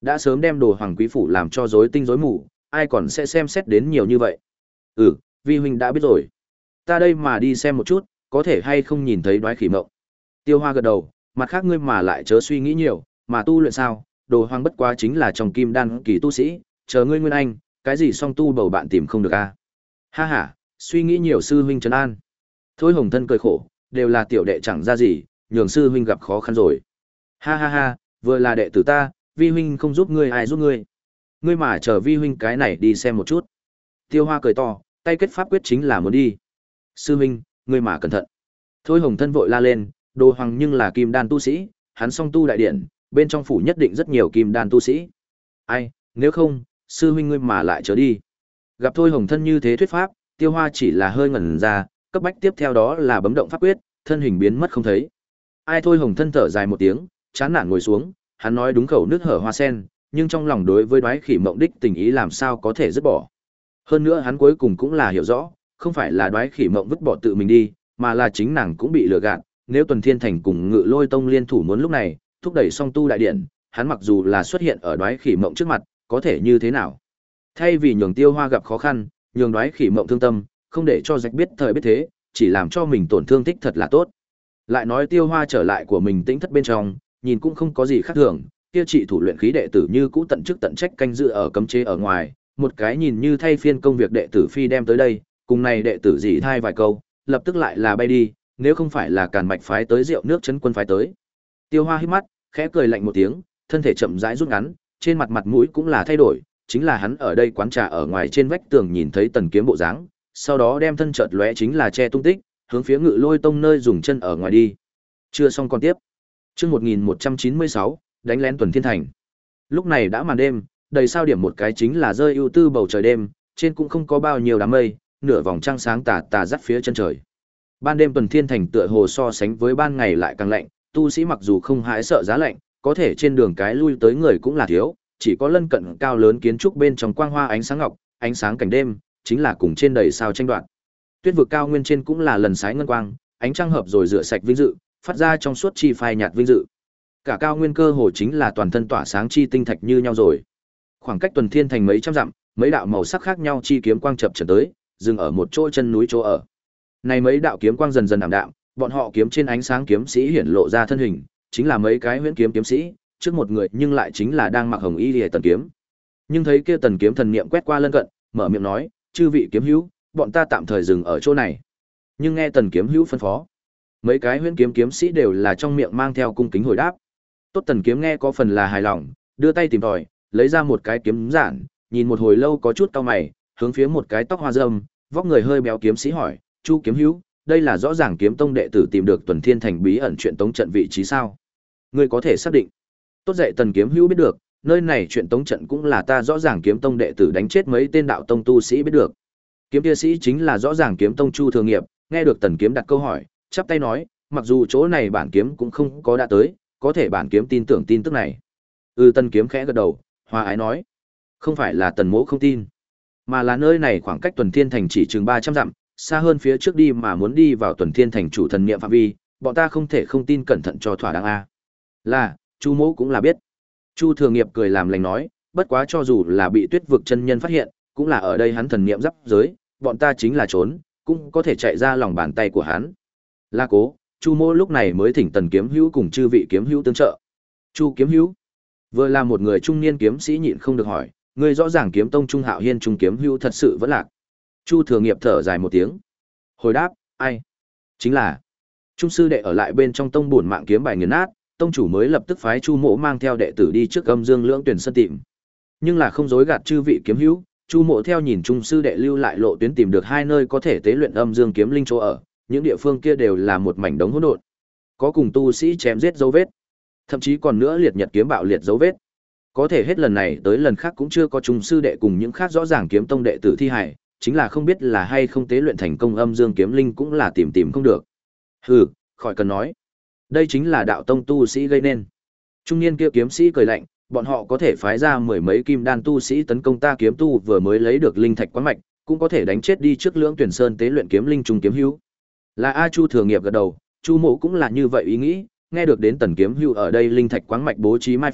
Đã sớm đem Đồ Hoàng quý phủ làm cho rối tinh rối mù, ai còn sẽ xem xét đến nhiều như vậy. Ừ, vi huynh đã biết rồi. Ta đây mà đi xem một chút, có thể hay không nhìn thấy Đoái Khỉ Mộng. Tiêu Hoa gật đầu, mặt khác ngươi mà lại chớ suy nghĩ nhiều, mà tu luyện sao, Đồ Hoàng bất quá chính là trong kim đan kỳ tu sĩ, chờ ngươi nguyên anh, cái gì song tu bầu bạn tìm không được a. À? Ha ha, suy nghĩ nhiều sư huynh trấn an. Thôi Hồng Thân cười khổ, đều là tiểu đệ chẳng ra gì, nhường sư huynh gặp khó khăn rồi. Ha ha ha, vừa là đệ tử ta, vi huynh không giúp ngươi ai giúp ngươi. Ngươi mà chờ vi huynh cái này đi xem một chút. Tiêu Hoa cười to, tay kết pháp quyết chính là muốn đi. Sư huynh, ngươi mà cẩn thận. Thôi Hồng Thân vội la lên, Đồ Hoàng nhưng là kim đan tu sĩ, hắn song tu đại điện, bên trong phủ nhất định rất nhiều kim đan tu sĩ. Ai, nếu không, sư huynh ngươi mà lại trở đi. Gặp Thôi Hồng Thân như thế thuyết pháp, Tiêu Hoa chỉ là hơi ngẩn ra, cấp bách tiếp theo đó là bấm động pháp quyết, thân hình biến mất không thấy. Ai Thôi Hồng Thân thở dài một tiếng, chán nản ngồi xuống, hắn nói đúng khẩu nước hở hoa sen, nhưng trong lòng đối với Đoái Khỉ Mộng đích tình ý làm sao có thể dứt bỏ. Hơn nữa hắn cuối cùng cũng là hiểu rõ, không phải là Đoái Khỉ Mộng vứt bỏ tự mình đi, mà là chính nàng cũng bị lừa gạt. Nếu Tuần Thiên Thành cùng Ngự Lôi Tông liên thủ muốn lúc này thúc đẩy song tu đại điện, hắn mặc dù là xuất hiện ở Đoái Khỉ Mộng trước mặt, có thể như thế nào? Thay vì nhường Tiêu Hoa gặp khó khăn, nhường Đoái Khỉ Mộng thương tâm, không để cho Rạch biết thời biết thế, chỉ làm cho mình tổn thương thích thật là tốt. Lại nói Tiêu Hoa trở lại của mình tĩnh thất bên trong, nhìn cũng không có gì khác thường, kia trị thủ luyện khí đệ tử như cũ tận chức tận trách canh giữ ở cấm chế ở ngoài, một cái nhìn như thay phiên công việc đệ tử phi đem tới đây, cùng này đệ tử dì thai vài câu, lập tức lại là bay đi, nếu không phải là Càn Mạch phái tới rượu nước trấn quân phái tới. Tiêu Hoa hít mắt, khẽ cười lạnh một tiếng, thân thể chậm rãi rút ngắn, trên mặt mặt mũi cũng là thay đổi, chính là hắn ở đây quán trà ở ngoài trên vách tường nhìn thấy Tần Kiếm bộ dáng, sau đó đem thân chợt lóe chính là che tung tích, hướng phía Ngự Lôi Tông nơi dùng chân ở ngoài đi. Chưa xong còn tiếp. Chương một nghìn một trăm chín mươi sáu, đánh lén Tuần Thiên Thành. Lúc này đã màn đêm, đầy sao điểm một cái chính là rơi ưu tư bầu trời đêm, trên cũng không có bao nhiêu đám mây, nửa vòng trăng sáng tà tà dắt phía chân trời. Ban đêm Tuần Thiên Thành tựa hồ so sánh với ban ngày lại càng lạnh, tu sĩ mặc dù không hãi sợ giá lạnh, có thể trên đường cái lui tới người cũng là thiếu, chỉ có lân cận cao lớn kiến trúc bên trong quang hoa ánh sáng ngọc, ánh sáng cảnh đêm, chính là cùng trên đầy sao tranh đoạt. Tuyết vực cao nguyên trên cũng là lần sái ngân quang, ánh trăng hợp rồi rửa sạch vinh dự, phát ra trong suốt chi phai nhạt vinh dự. Cả cao nguyên cơ hồ chính là toàn thân tỏa sáng chi tinh thạch như nhau rồi. Khoảng cách Tuần Thiên Thành mấy trăm dặm, mấy đạo màu sắc khác nhau chi kiếm quang chập chờn tới, dừng ở một chỗ chân núi chỗ ở. Này mấy đạo kiếm quang dần dần ảm đạm, bọn họ kiếm trên ánh sáng kiếm sĩ hiển lộ ra thân hình, chính là mấy cái huyễn kiếm kiếm sĩ, trước một người nhưng lại chính là đang mặc hồng y liễu Tần Kiếm. Nhưng thấy kia Tần Kiếm thần niệm quét qua lân cận, mở miệng nói, "Chư vị kiếm hữu, bọn ta tạm thời dừng ở chỗ này." Nhưng nghe Tần Kiếm hữu phân phó, mấy cái huyễn kiếm kiếm sĩ đều là trong miệng mang theo cung kính hồi đáp. Tốt Tần Kiếm nghe có phần là hài lòng, đưa tay tìm tòi, lấy ra một cái kiếm giản, nhìn một hồi lâu có chút cau mày, hướng phía một cái tóc hoa râm, vóc người hơi béo kiếm sĩ hỏi, "Chu kiếm hữu, đây là rõ ràng Kiếm Tông đệ tử tìm được Tuần Thiên Thành bí ẩn chuyện tống trận vị trí sao? Ngươi có thể xác định?" Tốt dạy Tần Kiếm hữu biết được, nơi này chuyện tống trận cũng là ta rõ ràng Kiếm Tông đệ tử đánh chết mấy tên đạo tông tu sĩ biết được. Kiếm kia sĩ chính là rõ ràng Kiếm Tông Chu Thường Nghiệp, nghe được Tần Kiếm đặt câu hỏi, chắp tay nói, mặc dù chỗ này bản kiếm cũng không có đã tới, có thể bản kiếm tin tưởng tin tức này. Ừ, Tần Kiếm khẽ gật đầu, hòa ái nói, không phải là Tần Mỗ không tin, mà là nơi này khoảng cách Tuần Thiên Thành chỉ chừng ba trăm dặm, xa hơn phía trước đi mà muốn đi vào Tuần Thiên Thành chủ thần niệm phạm vi, bọn ta không thể không tin cẩn thận cho thỏa đáng a. Là, Chu Mỗ cũng là biết. Chu Thường Nghiệp cười làm lành nói, bất quá cho dù là bị Tuyết vực chân nhân phát hiện, cũng là ở đây hắn thần niệm giáp giới, bọn ta chính là trốn, cũng có thể chạy ra lòng bàn tay của hắn. La Cố, Chu Mỗ lúc này mới thỉnh Tần Kiếm hữu cùng chư vị kiếm hữu tương trợ. Chu kiếm hữu, vừa là một người trung niên kiếm sĩ nhịn không được hỏi, người rõ ràng Kiếm Tông Trung Hạo Hiên trung kiếm hữu thật sự vẫn lạc. Chu Thường Nghiệp thở dài một tiếng, hồi đáp, ai? Chính là Trung sư đệ ở lại bên trong tông bổn mạng kiếm bài nghiền nát, tông chủ mới lập tức phái Chu Mỗ mang theo đệ tử đi trước Âm Dương Lưỡng Tuyển Sơn tìm. Nhưng là không dối gạt chư vị kiếm hữu, Chu Mỗ theo nhìn Trung sư đệ lưu lại lộ tuyến tìm được hai nơi có thể tế luyện Âm Dương kiếm linh chỗ ở, những địa phương kia đều là một mảnh đống hỗn độn, có cùng tu sĩ chém giết dấu vết, thậm chí còn nữa liệt nhật kiếm bạo liệt dấu vết. Có thể hết lần này tới lần khác cũng chưa có Trung sư đệ cùng những khác rõ ràng kiếm tông đệ tử thi hải, chính là không biết là hay không tế luyện thành công Âm Dương kiếm linh cũng là tìm tìm không được. Hừ, khỏi cần nói. Đây chính là đạo tông tu sĩ gây nên. Trung niên kia kiếm sĩ cười lạnh, bọn họ có thể phái ra mười mấy kim đan tu sĩ tấn công ta kiếm tu vừa mới lấy được linh thạch quán mạch, cũng có thể đánh chết đi trước Lưỡng Tuyển Sơn tế luyện kiếm linh trung kiếm hữu. Là A Chu Thường Nghiệp gật đầu, Chu Mộ cũng là như vậy ý nghĩ, nghe được đến Tần Kiếm hữu ở đây linh thạch quán mạch bố trí mai phục,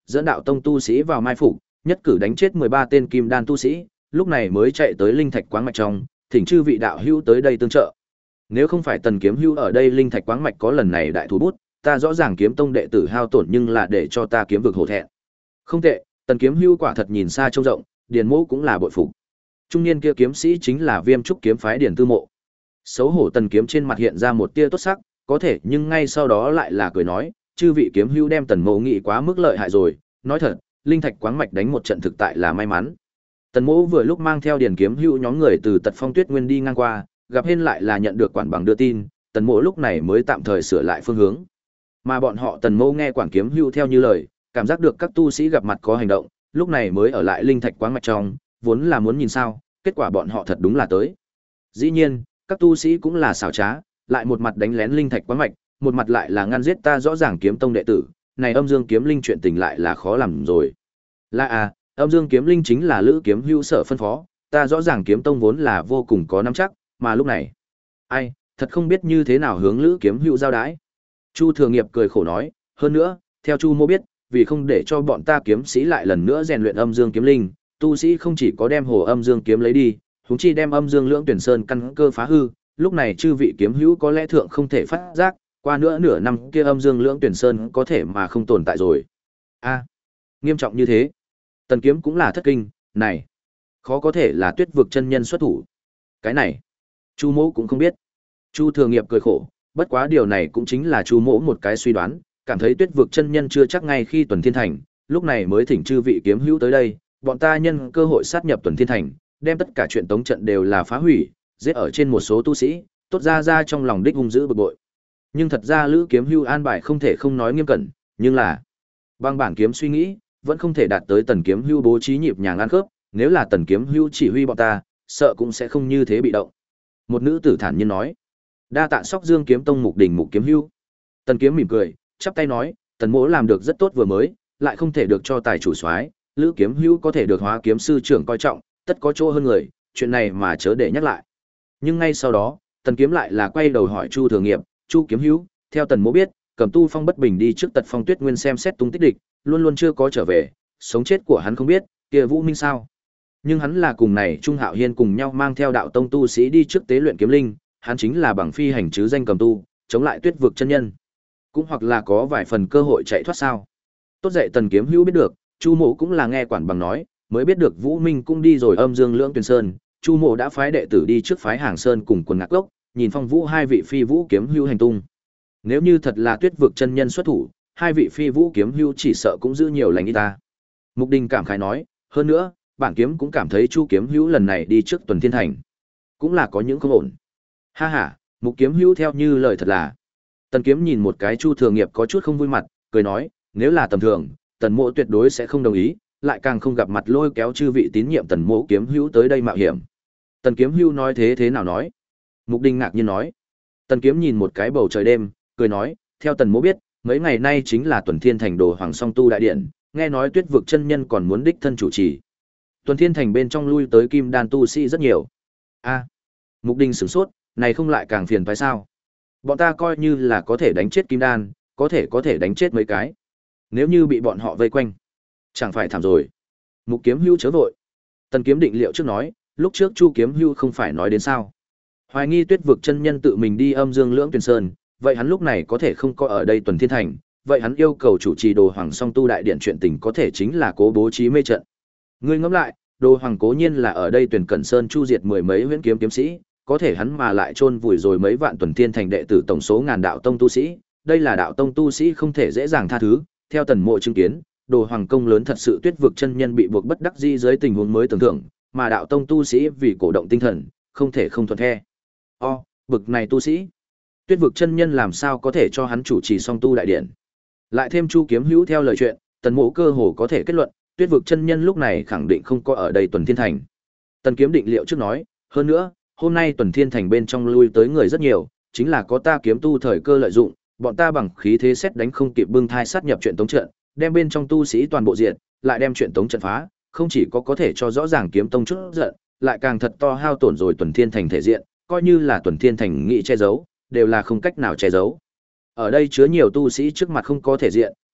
dẫn đạo tông tu sĩ vào mai phục, nhất cử đánh chết mười ba tên kim đan tu sĩ, lúc này mới chạy tới linh thạch quáng mạch trong, thỉnh chư vị đạo hữu tới đây tương trợ. Nếu không phải Tần Kiếm Hữu ở đây linh thạch quáng mạch có lần này đại thủ bút, ta rõ ràng kiếm tông đệ tử hao tổn nhưng là để cho ta kiếm vực hổ thẹn. Không tệ, Tần Kiếm Hữu quả thật nhìn xa trông rộng, Điền Mỗ cũng là bội phục. Trung niên kia kiếm sĩ chính là Viêm Trúc kiếm phái Điền Tư Mộ. Xấu hổ Tần Kiếm trên mặt hiện ra một tia tốt sắc, có thể nhưng ngay sau đó lại là cười nói, chư vị kiếm hữu đem Tần Mộ nghĩ quá mức lợi hại rồi, nói thật, linh thạch quáng mạch đánh một trận thực tại là may mắn. Tần Mộ vừa lúc mang theo Điền kiếm hữu nhóm người từ Tật Phong Tuyết Nguyên đi ngang qua, gặp hên lại là nhận được quản bằng đưa tin, Tần Mộ lúc này mới tạm thời sửa lại phương hướng. Mà bọn họ Tần Mộ nghe quản kiếm hữu theo như lời, cảm giác được các tu sĩ gặp mặt có hành động, lúc này mới ở lại linh thạch quáng mạch trong, vốn là muốn nhìn sao, kết quả bọn họ thật đúng là tới. Dĩ nhiên, các tu sĩ cũng là xảo trá, lại một mặt đánh lén linh thạch quáng mạch, một mặt lại là ngăn giết ta rõ ràng kiếm tông đệ tử, này Âm Dương kiếm linh chuyện tình lại là khó làm rồi. Là à, Âm Dương kiếm linh chính là Lữ kiếm hữu sở phân phó, ta rõ ràng kiếm tông vốn là vô cùng có nắm chắc, mà lúc này, ai, thật không biết như thế nào hướng Lữ kiếm hữu giao đái. Chu Thừa Nghiệp cười khổ nói, hơn nữa, theo Chu Mô biết, vì không để cho bọn ta kiếm sĩ lại lần nữa rèn luyện Âm Dương kiếm linh, tu sĩ không chỉ có đem hồ Âm Dương kiếm lấy đi, huống chi đem Âm Dương Lưỡng Tuyển Sơn căn cơ phá hư, lúc này chư vị kiếm hữu có lẽ thượng không thể phát giác, qua nữa nửa năm kia Âm Dương Lưỡng Tuyển Sơn có thể mà không tồn tại rồi. A, nghiêm trọng như thế. Tần Kiếm cũng là thất kinh, này, khó có thể là Tuyết vực chân nhân xuất thủ. Cái này, Chu Mỗ cũng không biết. Chu Thừa Nghiệp cười khổ, bất quá điều này cũng chính là Chu Mỗ một cái suy đoán, cảm thấy Tuyết vực chân nhân chưa chắc ngay khi Tuần Thiên Thành, lúc này mới thỉnh chư vị kiếm hữu tới đây, bọn ta nhân cơ hội sát nhập Tuần Thiên Thành, đem tất cả chuyện tống trận đều là phá hủy, giết ở trên một số tu sĩ, tốt ra ra trong lòng đích hung dữ bực bội. Nhưng thật ra Lữ kiếm hữu an bài không thể không nói nghiêm cẩn, nhưng là bằng bản kiếm suy nghĩ, vẫn không thể đạt tới Tần kiếm hữu bố trí nhịp nhàng ăn khớp, nếu là Tần kiếm hữu chỉ huy bọn ta, sợ cũng sẽ không như thế bị động. Một nữ tử thản nhiên nói. Đa tạ Sóc Dương kiếm tông Mục Đình Mục kiếm hữu. Tần Kiếm mỉm cười, chắp tay nói, Tần Mỗ làm được rất tốt vừa mới, lại không thể được cho tài chủ soái, Lữ kiếm hữu có thể được Hóa kiếm sư trưởng coi trọng, tất có chỗ hơn người, chuyện này mà chớ để nhắc lại. Nhưng ngay sau đó, Tần Kiếm lại là quay đầu hỏi Chu Thừa Nghiệp, Chu kiếm hữu, theo Tần Mỗ biết, Cầm Tu Phong bất bình đi trước Tật Phong Tuyết Nguyên xem xét tung tích địch, luôn luôn chưa có trở về, sống chết của hắn không biết, kia Vũ Minh sao? Nhưng hắn là cùng này Trung Hạo Hiên cùng nhau mang theo đạo tông tu sĩ đi trước tế luyện kiếm linh, hắn chính là bằng phi hành chứ danh Cầm Tu, chống lại Tuyết vực chân nhân. Cũng hoặc là có vài phần cơ hội chạy thoát sao? Tốt dậy Tần Kiếm hữu biết được, Chu Mộ cũng là nghe quản bằng nói, mới biết được Vũ Minh cũng đi rồi Âm Dương Lưỡng Tuyền Sơn, Chu Mộ đã phái đệ tử đi trước phái Hàng Sơn cùng Quần Ngạc Gốc, nhìn Phong Vũ hai vị phi vũ kiếm hữu hành tung. Nếu như thật là Tuyết vực chân nhân xuất thủ, hai vị phi vũ kiếm hữu chỉ sợ cũng giữ nhiều lành y ta. Mục Đình cảm khái nói, hơn nữa, bản kiếm cũng cảm thấy Chu kiếm hữu lần này đi trước Tuần Thiên Thành, cũng là có những không ổn. Ha ha, Mục kiếm hữu theo như lời thật là. Tần Kiếm nhìn một cái Chu Thừa Nghiệp có chút không vui mặt, cười nói, nếu là tầm thường, Tần Mộ tuyệt đối sẽ không đồng ý, lại càng không gặp mặt lôi kéo chư vị tín nhiệm Tần Mộ kiếm hữu tới đây mạo hiểm. Tần Kiếm hữu nói thế thế nào nói? Mục Đình ngạc nhiên nói. Tần Kiếm nhìn một cái bầu trời đêm, cười nói, theo Tần Mộ biết, mấy ngày nay chính là Tuần Thiên Thành Đồ Hoàng Song Tu đại điện, nghe nói Tuyết vực chân nhân còn muốn đích thân chủ trì. Tuần Thiên Thành bên trong lui tới kim đan tu sĩ rất nhiều. A, Mục Đình sửng sốt, này không lại càng phiền phải sao? Bọn ta coi như là có thể đánh chết kim đan, có thể có thể đánh chết mấy cái. Nếu như bị bọn họ vây quanh, chẳng phải thảm rồi. Mục kiếm hưu chớ vội. Tần Kiếm định liệu trước nói, lúc trước Chu kiếm hưu không phải nói đến sao? Hoài nghi Tuyết vực chân nhân tự mình đi Âm Dương Lưỡng Tuyền Sơn, vậy hắn lúc này có thể không có ở đây Tuần Thiên Thành, vậy hắn yêu cầu chủ trì Đồ Hoàng Song Tu đại điện chuyện tình có thể chính là cố bố trí mê trận. Ngươi ngẫm lại, Đồ Hoàng cố nhiên là ở đây Tuyển Cẩn Sơn chu diệt mười mấy huyễn kiếm kiếm sĩ, có thể hắn mà lại chôn vùi rồi mấy vạn Tuần Thiên Thành đệ tử tổng số ngàn đạo tông tu sĩ, đây là đạo tông tu sĩ không thể dễ dàng tha thứ. Theo Tần Mộ chứng kiến, Đồ Hoàng công lớn thật sự Tuyết vực chân nhân bị buộc bất đắc dĩ dưới tình huống mới tưởng tượng, mà đạo tông tu sĩ vì cổ động tinh thần, không thể không thuận theo. O, bực này tu sĩ, Tuyết vực chân nhân làm sao có thể cho hắn chủ trì song tu đại điện? Lại thêm Chu kiếm hữu theo lời chuyện, Tần Mộ cơ hồ có thể kết luận, Tuyết vực chân nhân lúc này khẳng định không có ở đây Tuần Thiên Thành. Tần Kiếm định liệu trước nói, hơn nữa, hôm nay Tuần Thiên Thành bên trong lui tới người rất nhiều, chính là có ta kiếm tu thời cơ lợi dụng, bọn ta bằng khí thế xét đánh không kịp bưng thai sát nhập chuyện tống trận, đem bên trong tu sĩ toàn bộ diện, lại đem chuyện tống trận phá, không chỉ có có thể cho rõ ràng kiếm tông chút giận, lại càng thật to hao tổn rồi Tuần Thiên Thành thể diện, coi như là Tuần Thiên Thành nghị che giấu, đều là không cách nào che giấu. Ở đây chứa nhiều tu sĩ trước mặt không có thể diện,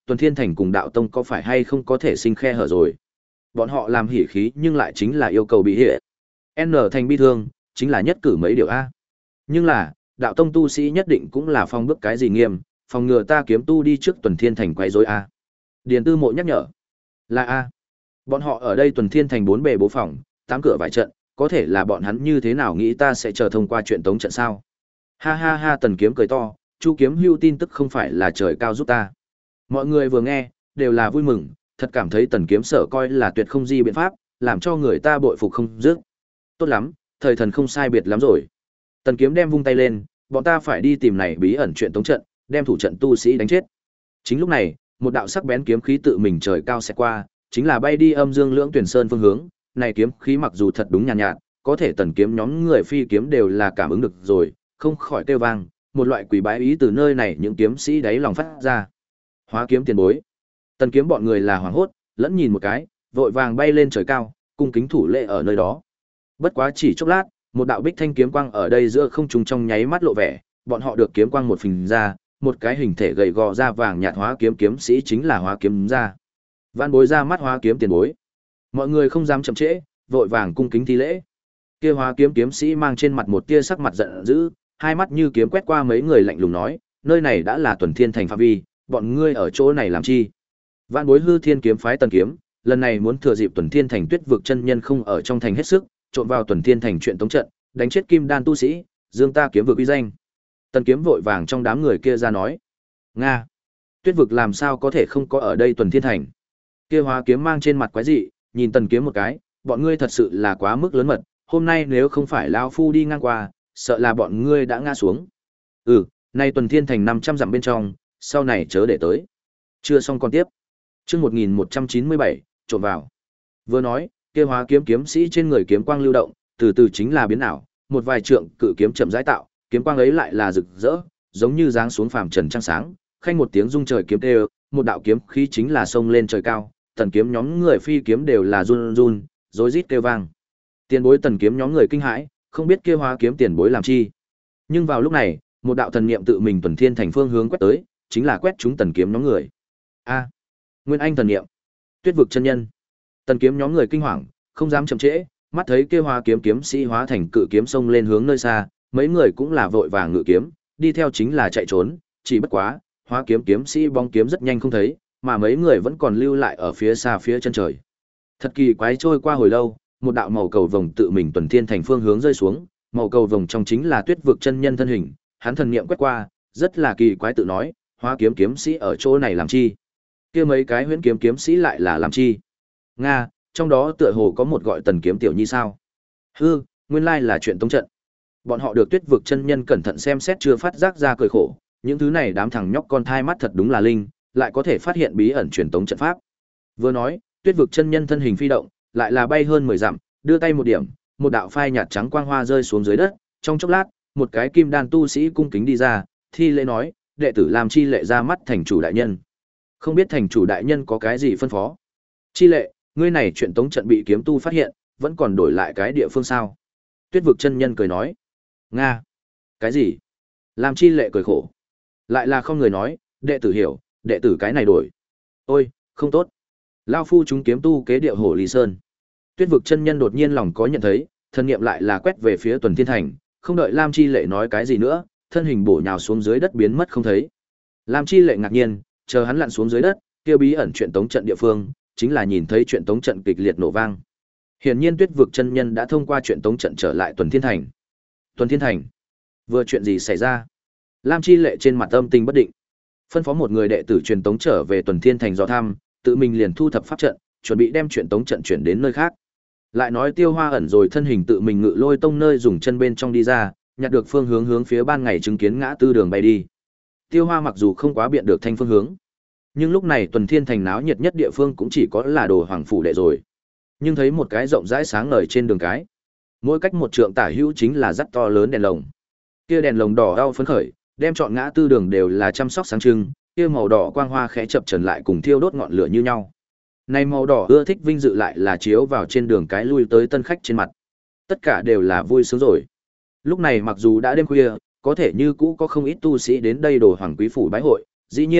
Tuần Thiên Thành cùng Đạo Tông có phải hay không có thể sinh khe hở rồi. Bọn họ làm hỉ khí nhưng lại chính là yêu cầu bị hệ. N thành bi thương, chính là nhất cử mấy điều A. Nhưng là, Đạo Tông tu sĩ nhất định cũng là phong bước cái gì nghiêm, phòng ngừa ta kiếm tu đi trước Tuần Thiên Thành quấy rối A. Điền Tư Mộ nhắc nhở. Là A. Bọn họ ở đây Tuần Thiên Thành bốn bề bố phòng, tám cửa vài trận, có thể là bọn hắn như thế nào nghĩ ta sẽ chờ thông qua chuyện tống trận sao? Ha ha ha, Tần Kiếm cười to, Chu Kiếm Hưu tin tức không phải là trời cao giúp ta. Mọi người vừa nghe, đều là vui mừng, thật cảm thấy Tần Kiếm Sở coi là tuyệt không di biện pháp, làm cho người ta bội phục không dứt. Tốt lắm, thời thần không sai biệt lắm rồi. Tần Kiếm đem vung tay lên, bọn ta phải đi tìm này bí ẩn chuyện tống trận, đem thủ trận tu sĩ đánh chết. Chính lúc này, một đạo sắc bén kiếm khí tự mình trời cao sẽ qua, chính là bay đi âm dương lưỡng tuyển sơn phương hướng. Này kiếm khí mặc dù thật đúng nhàn nhạt, nhạt, có thể Tần Kiếm nhóm người phi kiếm đều là cảm ứng được rồi, không khỏi kêu vang, một loại quỷ bái ý từ nơi này những kiếm sĩ đáy lòng phát ra. Hóa kiếm tiền bối. Tần Kiếm bọn người là hoảng hốt, lẫn nhìn một cái, vội vàng bay lên trời cao, cung kính thủ lễ ở nơi đó. Bất quá chỉ chốc lát, một đạo bích thanh kiếm quang ở đây giữa không trung trong nháy mắt lộ vẻ, bọn họ được kiếm quang một phình ra, một cái hình thể gầy gò da vàng nhạt hóa kiếm kiếm sĩ chính là hóa kiếm ra. Vạn bối ra mắt hóa kiếm tiền bối. Mọi người không dám chậm trễ, vội vàng cung kính thi lễ. Kia hóa kiếm kiếm sĩ mang trên mặt một tia sắc mặt giận dữ, hai mắt như kiếm quét qua mấy người lạnh lùng nói, nơi này đã là Tuần Thiên Thành phạm vi, bọn ngươi ở chỗ này làm chi? Vạn bối Hư Thiên kiếm phái Tần Kiếm, lần này muốn thừa dịp Tuần Thiên Thành Tuyết vực chân nhân không ở trong thành hết sức, trộn vào Tuần Thiên Thành chuyện tống trận, đánh chết Kim Đan tu sĩ, dương ta kiếm vực uy danh. Tần Kiếm vội vàng trong đám người kia ra nói, nga, Tuyết vực làm sao có thể không có ở đây Tuần Thiên Thành? Kia hóa kiếm mang trên mặt quái dị, nhìn Tần Kiếm một cái, bọn ngươi thật sự là quá mức lớn mật, hôm nay nếu không phải lão phu đi ngang qua, sợ là bọn ngươi đã ngã xuống. Ừ, nay Tuần Thiên Thành năm trăm dặm bên trong, sau này chớ để tới. Chưa xong còn tiếp. Chương một nghìn một trăm chín mươi bảy, trộm vào. Vừa nói, kia hóa kiếm kiếm sĩ trên người kiếm quang lưu động, từ từ chính là biến ảo, một vài trượng cự kiếm chậm rãi tạo, kiếm quang ấy lại là rực rỡ, giống như giáng xuống phàm trần trăng sáng, khanh một tiếng rung trời kiếm tê, một đạo kiếm khí chính là xông lên trời cao, Tần Kiếm nhóm người phi kiếm đều là run run, rối rít kêu vang. Tiền bối Tần Kiếm nhóm người kinh hãi, không biết kia hóa kiếm tiền bối làm chi. Nhưng vào lúc này, một đạo thần niệm tự mình Tuần Thiên Thành phương hướng quét tới, chính là quét chúng Tần Kiếm nhóm người. A, Nguyên Anh thần niệm, Tuyết vực chân nhân. Tần Kiếm nhóm người kinh hoàng, không dám chậm trễ, mắt thấy kia hóa kiếm kiếm sĩ hóa thành cự kiếm xông lên hướng nơi xa, mấy người cũng là vội vàng ngự kiếm, đi theo chính là chạy trốn, chỉ bất quá, hóa kiếm kiếm sĩ bóng kiếm rất nhanh không thấy, mà mấy người vẫn còn lưu lại ở phía xa phía chân trời. Thật kỳ quái, trôi qua hồi lâu, một đạo màu cầu vồng tự mình Tuần Thiên Thành phương hướng rơi xuống, màu cầu vồng trong chính là Tuyết vực chân nhân thân hình, hắn thần niệm quét qua, rất là kỳ quái tự nói, hóa kiếm kiếm sĩ ở chỗ này làm chi? Kia mấy cái huyễn kiếm kiếm sĩ lại là làm chi? Nga, trong đó tựa hồ có một gọi Tần Kiếm tiểu nhi sao? Hư, nguyên lai là chuyện tống trận. Bọn họ được Tuyết vực chân nhân cẩn thận xem xét chưa phát giác ra cười khổ, những thứ này đám thằng nhóc con thai mắt thật đúng là linh, lại có thể phát hiện bí ẩn truyền tống trận pháp. Vừa nói, Tuyết vực chân nhân thân hình phi động, lại là bay hơn mười dặm, đưa tay một điểm, một đạo phai nhạt trắng quang hoa rơi xuống dưới đất, trong chốc lát, một cái kim đan tu sĩ cung kính đi ra, thi lễ nói, đệ tử làm chi lệ ra mắt thành chủ đại nhân. Không biết thành chủ đại nhân có cái gì phân phó? Chi lệ, ngươi này chuyện tống trận bị kiếm tu phát hiện, vẫn còn đổi lại cái địa phương sao? Tuyết vực chân nhân cười nói, nga, cái gì? Làm chi lệ cười khổ, lại là không người nói, đệ tử hiểu, đệ tử cái này đổi. Ôi, không tốt. Lao phu chúng kiếm tu kế địa hổ Lý Sơn. Tuyết vực chân nhân đột nhiên lòng có nhận thấy, thân niệm lại là quét về phía Tuần Thiên Thành, không đợi Lam Chi Lệ nói cái gì nữa, thân hình bổ nhào xuống dưới đất biến mất không thấy. Lam Chi Lệ ngạc nhiên, chờ hắn lặn xuống dưới đất, kia bí ẩn chuyện tống trận địa phương, chính là nhìn thấy chuyện tống trận kịch liệt nổ vang. Hiển nhiên Tuyết vực chân nhân đã thông qua chuyện tống trận trở lại Tuần Thiên Thành. Tuần Thiên Thành, vừa chuyện gì xảy ra? Lam Chi Lệ trên mặt âm tình bất định, phân phó một người đệ tử truyền tống trở về Tuần Thiên Thành dò thăm, tự mình liền thu thập pháp trận, chuẩn bị đem chuyện tống trận chuyển đến nơi khác. Lại nói Tiêu Hoa ẩn rồi thân hình tự mình ngự lôi tông nơi dùng chân bên trong đi ra, nhặt được phương hướng hướng phía ban ngày chứng kiến ngã tư đường bay đi. Tiêu Hoa mặc dù không quá biện được thanh phương hướng, nhưng lúc này Tuần Thiên Thành náo nhiệt nhất địa phương cũng chỉ có là Đồ Hoàng phủ đệ rồi. Nhưng thấy một cái rộng rãi sáng ngời trên đường cái, mỗi cách một trượng tả hữu chính là rất to lớn đèn lồng. Kia đèn lồng đỏ ao phấn khởi, đem trọn ngã tư đường đều là chăm sóc sáng trưng, kia màu đỏ quang hoa khẽ chập chờn lại cùng thiêu đốt ngọn lửa như nhau. Này màu đỏ ưa thích vinh dự lại là chiếu vào trên đường cái lui tới tân khách trên mặt. Tất cả đều là vui sướng rồi. Lúc này mặc dù đã đêm khuya, có thể như cũ có không ít tu sĩ đến đây Đồ Hoàng quý phủ bái hội, dĩ nhiên,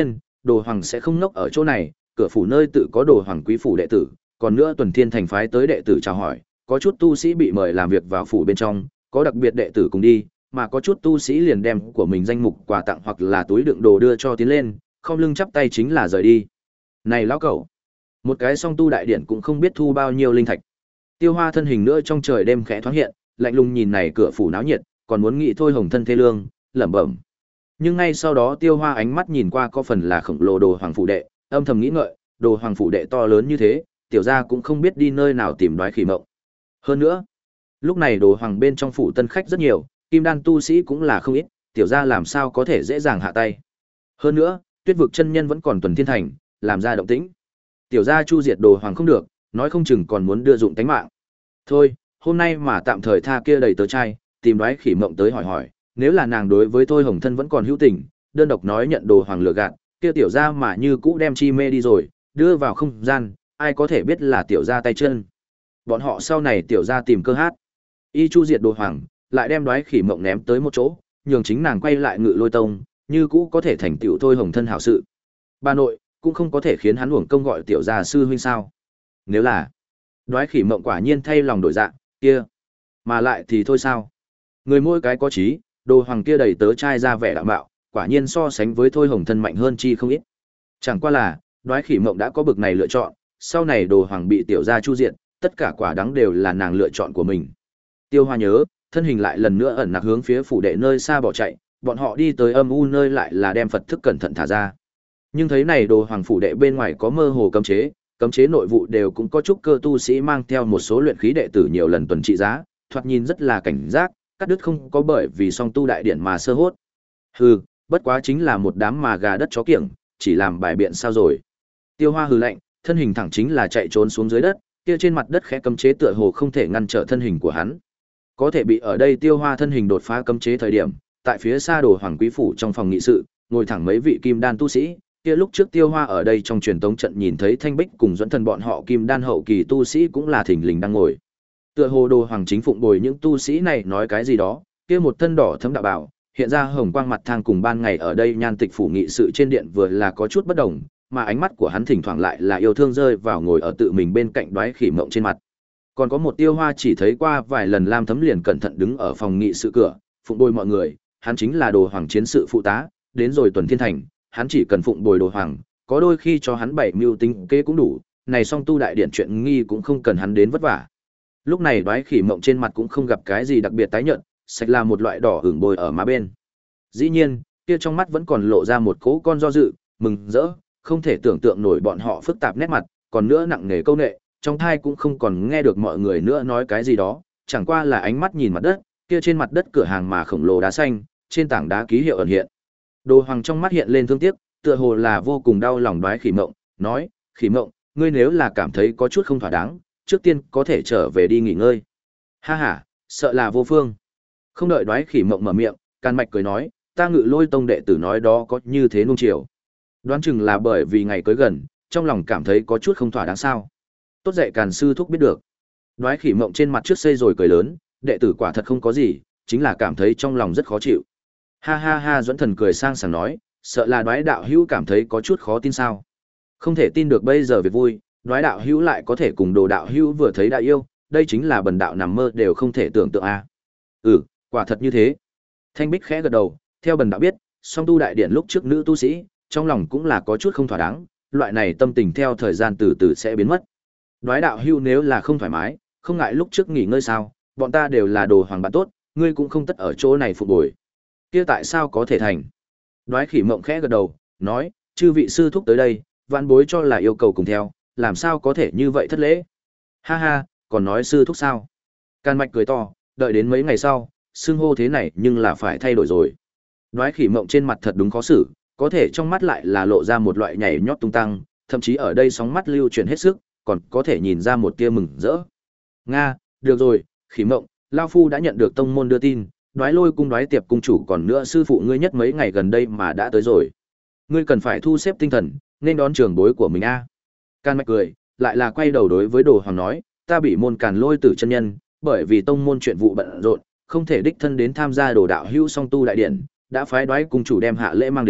đồ hoàng sẽ không ngốc ở chỗ này, cửa phủ nơi tự có đồ hoàng quý phủ đệ tử, còn nữa Tuần Thiên thành phái tới đệ tử chào hỏi, có chút tu sĩ bị mời làm việc vào phủ bên trong, có đặc biệt đệ tử cùng đi, mà có chút tu sĩ liền đem của mình danh mục quà tặng hoặc là túi đựng đồ đưa cho tiến lên, không lưng chắp tay chính là rời đi. Này lão cẩu, một cái song tu đại điển cũng không biết thu bao nhiêu linh thạch. Tiêu Hoa thân hình nữa trong trời đêm khẽ thoáng hiện, lạnh lùng nhìn này cửa phủ náo nhiệt, còn muốn nghĩ thôi Hồng Thân thê lương, lẩm bẩm. Nhưng ngay sau đó Tiêu Hoa ánh mắt nhìn qua có phần là khổng lồ đồ hoàng phủ đệ, âm thầm nghĩ ngợi, đồ hoàng phủ đệ to lớn như thế, tiểu gia cũng không biết đi nơi nào tìm Đoái Khỉ Mộng. Hơn nữa, lúc này đồ hoàng bên trong phủ tân khách rất nhiều, kim đan tu sĩ cũng là không ít, tiểu gia làm sao có thể dễ dàng hạ tay. Hơn nữa, Tuyết vực chân nhân vẫn còn Tuần Thiên thành, làm ra động tĩnh. Tiểu gia chu diệt đồ hoàng không được, nói không chừng còn muốn đưa dụng tánh mạng. Thôi, hôm nay mà tạm thời tha kia đầy tớ trai, tìm Đoái Khỉ Mộng tới hỏi hỏi, nếu là nàng đối với Thôi Hồng Thân vẫn còn hữu tình, đơn độc nói nhận đồ hoàng lừa gạt, kia tiểu gia mà như cũ đem chi mê đi rồi, đưa vào không gian, ai có thể biết là tiểu gia tay chân. Bọn họ sau này tiểu gia tìm cơ hát. Y chu diệt đồ hoàng, lại đem Đoái Khỉ Mộng ném tới một chỗ, nhường chính nàng quay lại Ngự Lôi Tông, như cũ có thể thành tiểu Thôi Hồng Thân hảo sự. Bà nội cũng không có thể khiến hắn uổng công gọi tiểu gia sư huynh sao? Nếu là Đoái Khỉ Mộng quả nhiên thay lòng đổi dạ, kia mà lại thì thôi sao? Người mỗi cái có trí, đồ hoàng kia đầy tớ trai ra vẻ đạm bạo, quả nhiên so sánh với Thôi Hồng Thân mạnh hơn chi không ít. Chẳng qua là, Đoái Khỉ Mộng đã có bực này lựa chọn, sau này đồ hoàng bị tiểu gia chu diện, tất cả quả đắng đều là nàng lựa chọn của mình. Tiêu Hoa nhớ, thân hình lại lần nữa ẩn nặc hướng phía phủ đệ nơi xa bỏ chạy, bọn họ đi tới âm u nơi lại là đem Phật thức cẩn thận thả ra. Nhưng thấy này đồ hoàng phủ đệ bên ngoài có mơ hồ cấm chế, cấm chế nội vụ đều cũng có chút cơ tu sĩ mang theo một số luyện khí đệ tử nhiều lần tuần trị giá, thoạt nhìn rất là cảnh giác, cắt đứt không có bởi vì song tu đại điển mà sơ hốt. Hừ, bất quá chính là một đám mà gà đất chó kiểng, chỉ làm bài biện sao rồi. Tiêu Hoa hừ lạnh, thân hình thẳng chính là chạy trốn xuống dưới đất, kia trên mặt đất khẽ cấm chế tựa hồ không thể ngăn trở thân hình của hắn. Có thể bị ở đây Tiêu Hoa thân hình đột phá cấm chế thời điểm, tại phía xa đồ hoàng quý phủ trong phòng nghị sự, ngồi thẳng mấy vị kim đan tu sĩ, kia lúc trước Tiêu Hoa ở đây trong truyền tống trận nhìn thấy Thanh Bích cùng dẫn thần bọn họ kim đan hậu kỳ tu sĩ cũng là thình lình đang ngồi. Tựa hồ đồ hoàng chính phụng bồi những tu sĩ này nói cái gì đó, kia một thân đỏ thấm đạo bảo, hiện ra hồng quang mặt thang cùng ban ngày ở đây nhan tịch phủ nghị sự trên điện vừa là có chút bất đồng, mà ánh mắt của hắn thỉnh thoảng lại là yêu thương rơi vào ngồi ở tự mình bên cạnh Đoái Khỉ Mộng trên mặt. Còn có một Tiêu Hoa chỉ thấy qua vài lần Lam Thấm liền cẩn thận đứng ở phòng nghị sự cửa, phụng bồi mọi người, hắn chính là đồ hoàng chiến sự phụ tá, đến rồi Tuần Thiên thành, hắn chỉ cần phụng bồi đồ hoàng, có đôi khi cho hắn bảy mưu tính kế cũng đủ, này song tu đại điện chuyện nghi cũng không cần hắn đến vất vả. Lúc này Đoái Khỉ Mộng trên mặt cũng không gặp cái gì đặc biệt tái nhợt, sạch là một loại đỏ ửng bôi ở má bên. Dĩ nhiên, kia trong mắt vẫn còn lộ ra một cỗ con do dự, mừng rỡ, không thể tưởng tượng nổi bọn họ phức tạp nét mặt, còn nữa nặng nề câu nệ, trong thai cũng không còn nghe được mọi người nữa nói cái gì đó, chẳng qua là ánh mắt nhìn mặt đất, kia trên mặt đất cửa hàng mà khổng lồ đá xanh, trên tảng đá ký hiệu ẩn hiện. Đồ hoàng trong mắt hiện lên thương tiếc, tựa hồ là vô cùng đau lòng Đoái Khỉ Mộng, nói: "Khỉ Mộng, ngươi nếu là cảm thấy có chút không thỏa đáng, trước tiên có thể trở về đi nghỉ ngơi." Ha ha, sợ là vô phương. Không đợi Đoái Khỉ Mộng mở miệng, Càn Mạch cười nói: "Ta Ngự Lôi tông đệ tử nói đó có như thế nuông chiều. Đoán chừng là bởi vì ngày cưới gần, trong lòng cảm thấy có chút không thỏa đáng sao?" Tốt dạy Càn sư thúc biết được. Đoái Khỉ Mộng trên mặt trước xây rồi cười lớn, đệ tử quả thật không có gì, chính là cảm thấy trong lòng rất khó chịu. Ha ha ha, Duẫn Thần cười sang sảng nói, sợ là Đoái đạo hữu cảm thấy có chút khó tin sao? Không thể tin được bây giờ việc vui, Đoái đạo hữu lại có thể cùng Đồ đạo hữu vừa thấy đã yêu, đây chính là bần đạo nằm mơ đều không thể tưởng tượng a. À. Ừ, quả thật như thế. Thanh Bích khẽ gật đầu, theo bần đạo biết, song tu đại điện lúc trước nữ tu sĩ, trong lòng cũng là có chút không thỏa đáng, loại này tâm tình theo thời gian từ từ sẽ biến mất. Đoái đạo hữu nếu là không thoải mái, không ngại lúc trước nghỉ ngơi sao, bọn ta đều là đồ hoàng bạn tốt, ngươi cũng không tất ở chỗ này phục bồi. Kia tại sao có thể thành? Đoái Khỉ Mộng khẽ gật đầu, nói, chư vị sư thúc tới đây, vạn bối cho là yêu cầu cùng theo, làm sao có thể như vậy thất lễ? Ha ha, còn nói sư thúc sao? Càn Mạch cười to, đợi đến mấy ngày sau, xưng hô thế này nhưng là phải thay đổi rồi. Đoái Khỉ Mộng trên mặt thật đúng khó xử, có thể trong mắt lại là lộ ra một loại nhảy nhót tung tăng, thậm chí ở đây sóng mắt lưu chuyển hết sức, còn có thể nhìn ra một tia mừng rỡ. Nga, được rồi, Khỉ Mộng, lão phu đã nhận được tông môn đưa tin, Đoái Lôi cung Đoái Tiệp cung chủ còn nữa sư phụ ngươi nhất mấy ngày gần đây mà đã tới rồi. Ngươi cần phải thu xếp tinh thần, nên đón trưởng bối của mình a. À. Càn Mạch cười, lại là quay đầu đối với Đồ Hoàng nói, ta bị môn Càn Lôi tử chân nhân, bởi vì tông môn chuyện vụ bận rộn, không thể đích thân đến tham gia Đồ đạo hữu song tu đại điện, đã phái Đoái cung chủ đem hạ lễ mang đến,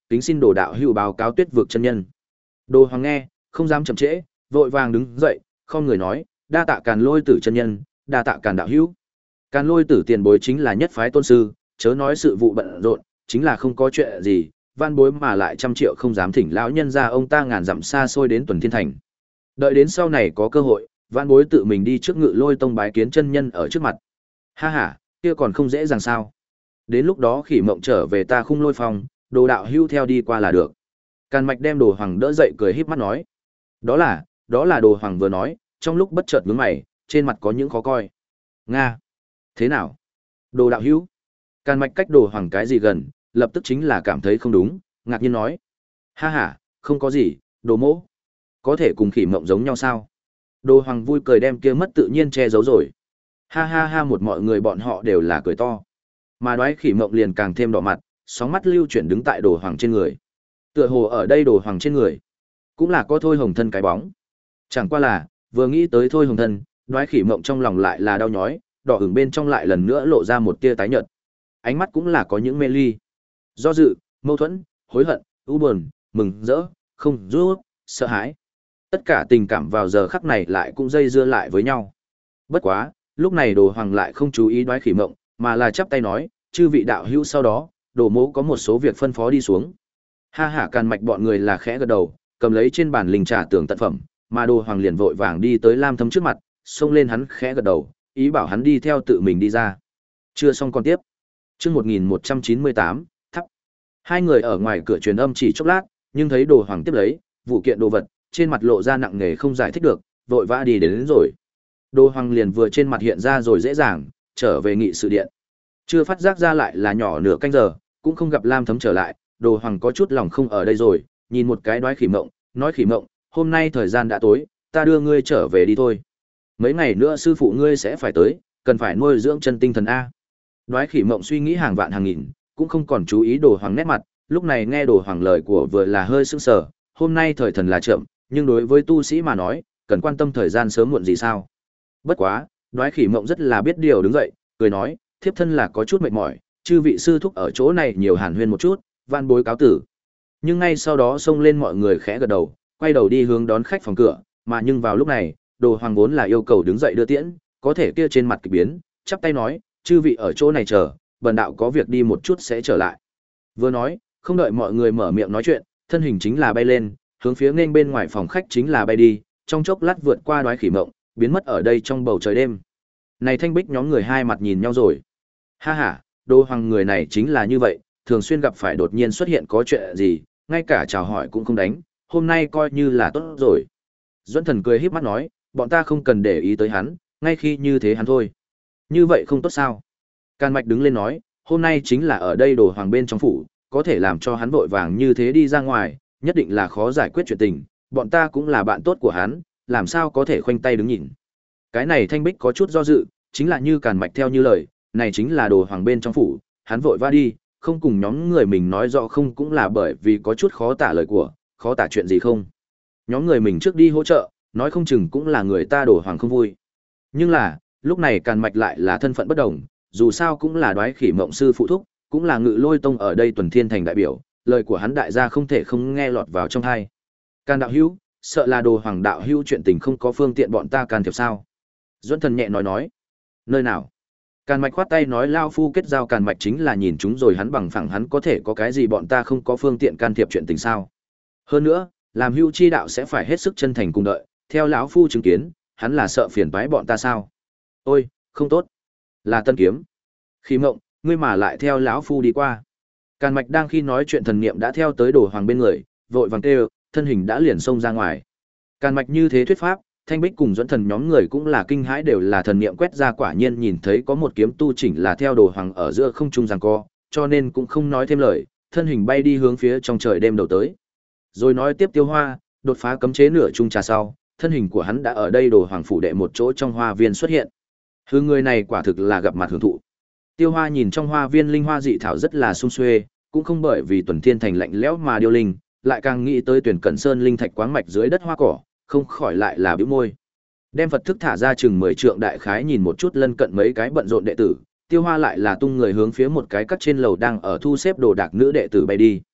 kính xin Đồ đạo hữu báo cáo Tuyết vực chân nhân. Đồ Hoàng nghe, không dám chậm trễ, vội vàng đứng dậy, không người nói, đa tạ Càn Lôi Tử chân nhân, đa tạ Càn đạo hữu. Càn Lôi Tử tiền bối chính là nhất phái tôn sư, chớ nói sự vụ bận rộn, chính là không có chuyện gì, van bối mà lại trăm triệu không dám thỉnh lão nhân ra ông ta ngàn dặm xa xôi đến Tuần Thiên Thành. Đợi đến sau này có cơ hội, van bối tự mình đi trước Ngự Lôi tông bái kiến chân nhân ở trước mặt. Ha ha, kia còn không dễ dàng sao? Đến lúc đó Khỉ Mộng trở về ta Khung Lôi Phong, Đồ đạo hữu theo đi qua là được. Càn Mạch đem Đồ Hoàng đỡ dậy cười híp mắt nói. Đó là, đó là Đồ Hoàng vừa nói, trong lúc bất chợt nhướng mày, trên mặt có những khó coi. Nga, thế nào? Đồ đạo hữu? Càn Mạch cách Đồ Hoàng cái gì gần, lập tức chính là cảm thấy không đúng, ngạc nhiên nói. Ha ha, không có gì, Đồ mỗ. Có thể cùng Khỉ Mộng giống nhau sao? Đồ Hoàng vui cười đem kia mất tự nhiên che giấu rồi. Ha ha ha, một mọi người bọn họ đều là cười to. Mà Đoái Khỉ Mộng liền càng thêm đỏ mặt, sóng mắt lưu chuyển đứng tại Đồ Hoàng trên người. Tựa hồ ở đây Đồ Hoàng trên người cũng là có Thôi Hồng Thân cái bóng. Chẳng qua là, vừa nghĩ tới Thôi Hồng Thân, Đoái Khỉ Mộng trong lòng lại là đau nhói, đỏ ửng bên trong lại lần nữa lộ ra một tia tái nhợt. Ánh mắt cũng là có những mê ly, do dự, mâu thuẫn, hối hận, u buồn, mừng rỡ, không rút, sợ hãi. Tất cả tình cảm vào giờ khắc này lại cũng dây dưa lại với nhau. Bất quá, lúc này Đồ Hoàng lại không chú ý Đoái Khỉ Mộng, mà là chắp tay nói, chư vị đạo hữu sau đó, Đồ mỗ có một số việc phân phó đi xuống. Ha ha, Càn Mạch bọn người là khẽ gật đầu, cầm lấy trên bàn linh trà tưởng tận phẩm, mà Đồ Hoàng liền vội vàng đi tới Lam Thấm trước mặt, xông lên hắn khẽ gật đầu, ý bảo hắn đi theo tự mình đi ra. Chưa xong còn tiếp. Chương một nghìn một trăm chín mươi tám, thắp. Hai người ở ngoài cửa truyền âm chỉ chốc lát, nhưng thấy Đồ Hoàng tiếp lấy, vụ kiện đồ vật, trên mặt lộ ra nặng nề không giải thích được, vội vã đi đến, đến rồi. Đồ Hoàng liền vừa trên mặt hiện ra rồi dễ dàng, trở về nghị sự điện. Chưa phát giác ra lại là nhỏ nửa canh giờ, cũng không gặp Lam Thấm trở lại, Đồ Hoàng có chút lòng không ở đây rồi, nhìn một cái Đoái Khỉ Mộng, nói Khỉ Mộng, hôm nay thời gian đã tối, ta đưa ngươi trở về đi thôi. Mấy ngày nữa sư phụ ngươi sẽ phải tới, cần phải nuôi dưỡng chân tinh thần a. Đoái Khỉ Mộng suy nghĩ hàng vạn hàng nghìn, cũng không còn chú ý Đồ Hoàng nét mặt, lúc này nghe Đồ Hoàng lời của vừa là hơi sững sờ, hôm nay thời thần là chậm, nhưng đối với tu sĩ mà nói, cần quan tâm thời gian sớm muộn gì sao? Bất quá, Đoái Khỉ Mộng rất là biết điều đứng dậy, cười nói, thiếp thân là có chút mệt mỏi, chư vị sư thúc ở chỗ này nhiều hàn huyên một chút, van bối cáo tử. Nhưng ngay sau đó xông lên mọi người khẽ gật đầu, quay đầu đi hướng đón khách phòng cửa, mà nhưng vào lúc này, Đồ Hoàng vốn là yêu cầu đứng dậy đưa tiễn, có thể kia trên mặt kỳ biến, chắp tay nói, chư vị ở chỗ này chờ, bần đạo có việc đi một chút sẽ trở lại. Vừa nói, không đợi mọi người mở miệng nói chuyện, thân hình chính là bay lên, hướng phía nghênh bên ngoài phòng khách chính là bay đi, trong chốc lát vượt qua Đoái Khỉ Mộng, biến mất ở đây trong bầu trời đêm. Này Thanh Bích nhóm người hai mặt nhìn nhau rồi. Ha ha, Đồ Hoàng người này chính là như vậy, thường xuyên gặp phải đột nhiên xuất hiện có chuyện gì, ngay cả chào hỏi cũng không đánh, hôm nay coi như là tốt rồi. Duẫn Thần cười híp mắt nói, bọn ta không cần để ý tới hắn, ngay khi như thế hắn thôi. Như vậy không tốt sao? Càn Mạch đứng lên nói, hôm nay chính là ở đây Đồ Hoàng bên trong phủ, có thể làm cho hắn vội vàng như thế đi ra ngoài, nhất định là khó giải quyết chuyện tình, bọn ta cũng là bạn tốt của hắn, làm sao có thể khoanh tay đứng nhìn. Cái này Thanh Bích có chút do dự, chính là như Càn Mạch theo như lời, này chính là Đồ Hoàng bên trong phủ, hắn vội vã đi, không cùng nhóm người mình nói rõ không cũng là bởi vì có chút khó tả lời của, khó tả chuyện gì không. Nhóm người mình trước đi hỗ trợ, nói không chừng cũng là người ta Đồ Hoàng không vui. Nhưng là, lúc này Càn Mạch lại là thân phận bất đồng, dù sao cũng là Đoái Khỉ Mộng sư phụ thúc, cũng là Ngự Lôi tông ở đây Tuần Thiên Thành đại biểu, lời của hắn đại gia không thể không nghe lọt vào trong tai. Càn đạo hữu, sợ là Đồ Hoàng đạo hữu chuyện tình không có phương tiện bọn ta can thiệp sao? Duẫn Thần nhẹ nói nói. Nơi nào? Càn Mạch khoát tay nói lao phu kết giao Càn Mạch chính là nhìn chúng rồi hắn bằng phẳng hắn có thể có cái gì bọn ta không có phương tiện can thiệp chuyện tình sao? Hơn nữa, làm hữu chi đạo sẽ phải hết sức chân thành cùng đợi, theo lão phu chứng kiến, hắn là sợ phiền toái bọn ta sao? Ôi, không tốt. Là Tân Kiếm. Khỉ Mộng, ngươi mà lại theo lão phu đi qua. Càn Mạch đang khi nói chuyện thần niệm đã theo tới Đồ Hoàng bên người, vội vàng kêu, thân hình đã liền xông ra ngoài. Càn Mạch như thế thuyết pháp, Thanh Bích cùng Duẫn Thần nhóm người cũng là kinh hãi đều là thần niệm quét ra quả nhiên nhìn thấy có một kiếm tu chỉnh là theo Đồ Hoàng ở giữa không trung giằng co, cho nên cũng không nói thêm lời, thân hình bay đi hướng phía trong trời đêm đầu tới. Rồi nói tiếp Tiêu Hoa, đột phá cấm chế nửa chung trà sau, thân hình của hắn đã ở đây Đồ Hoàng phủ đệ một chỗ trong hoa viên xuất hiện. Hư người này quả thực là gặp mặt hưởng thụ. Tiêu Hoa nhìn trong hoa viên linh hoa dị thảo rất là sung xuê, cũng không bởi vì Tuần Thiên Thành lạnh lẽo mà điêu linh, lại càng nghĩ tới Tuyển Cẩn Sơn linh thạch quáng mạch dưới đất hoa cỏ, không khỏi lại là bĩu môi. Đem Phật thức thả ra chừng mười trượng đại khái nhìn một chút lân cận mấy cái bận rộn đệ tử, Tiêu Hoa lại là tung người hướng phía một cái cắt trên lầu đang ở thu xếp đồ đạc nữ đệ tử bay đi.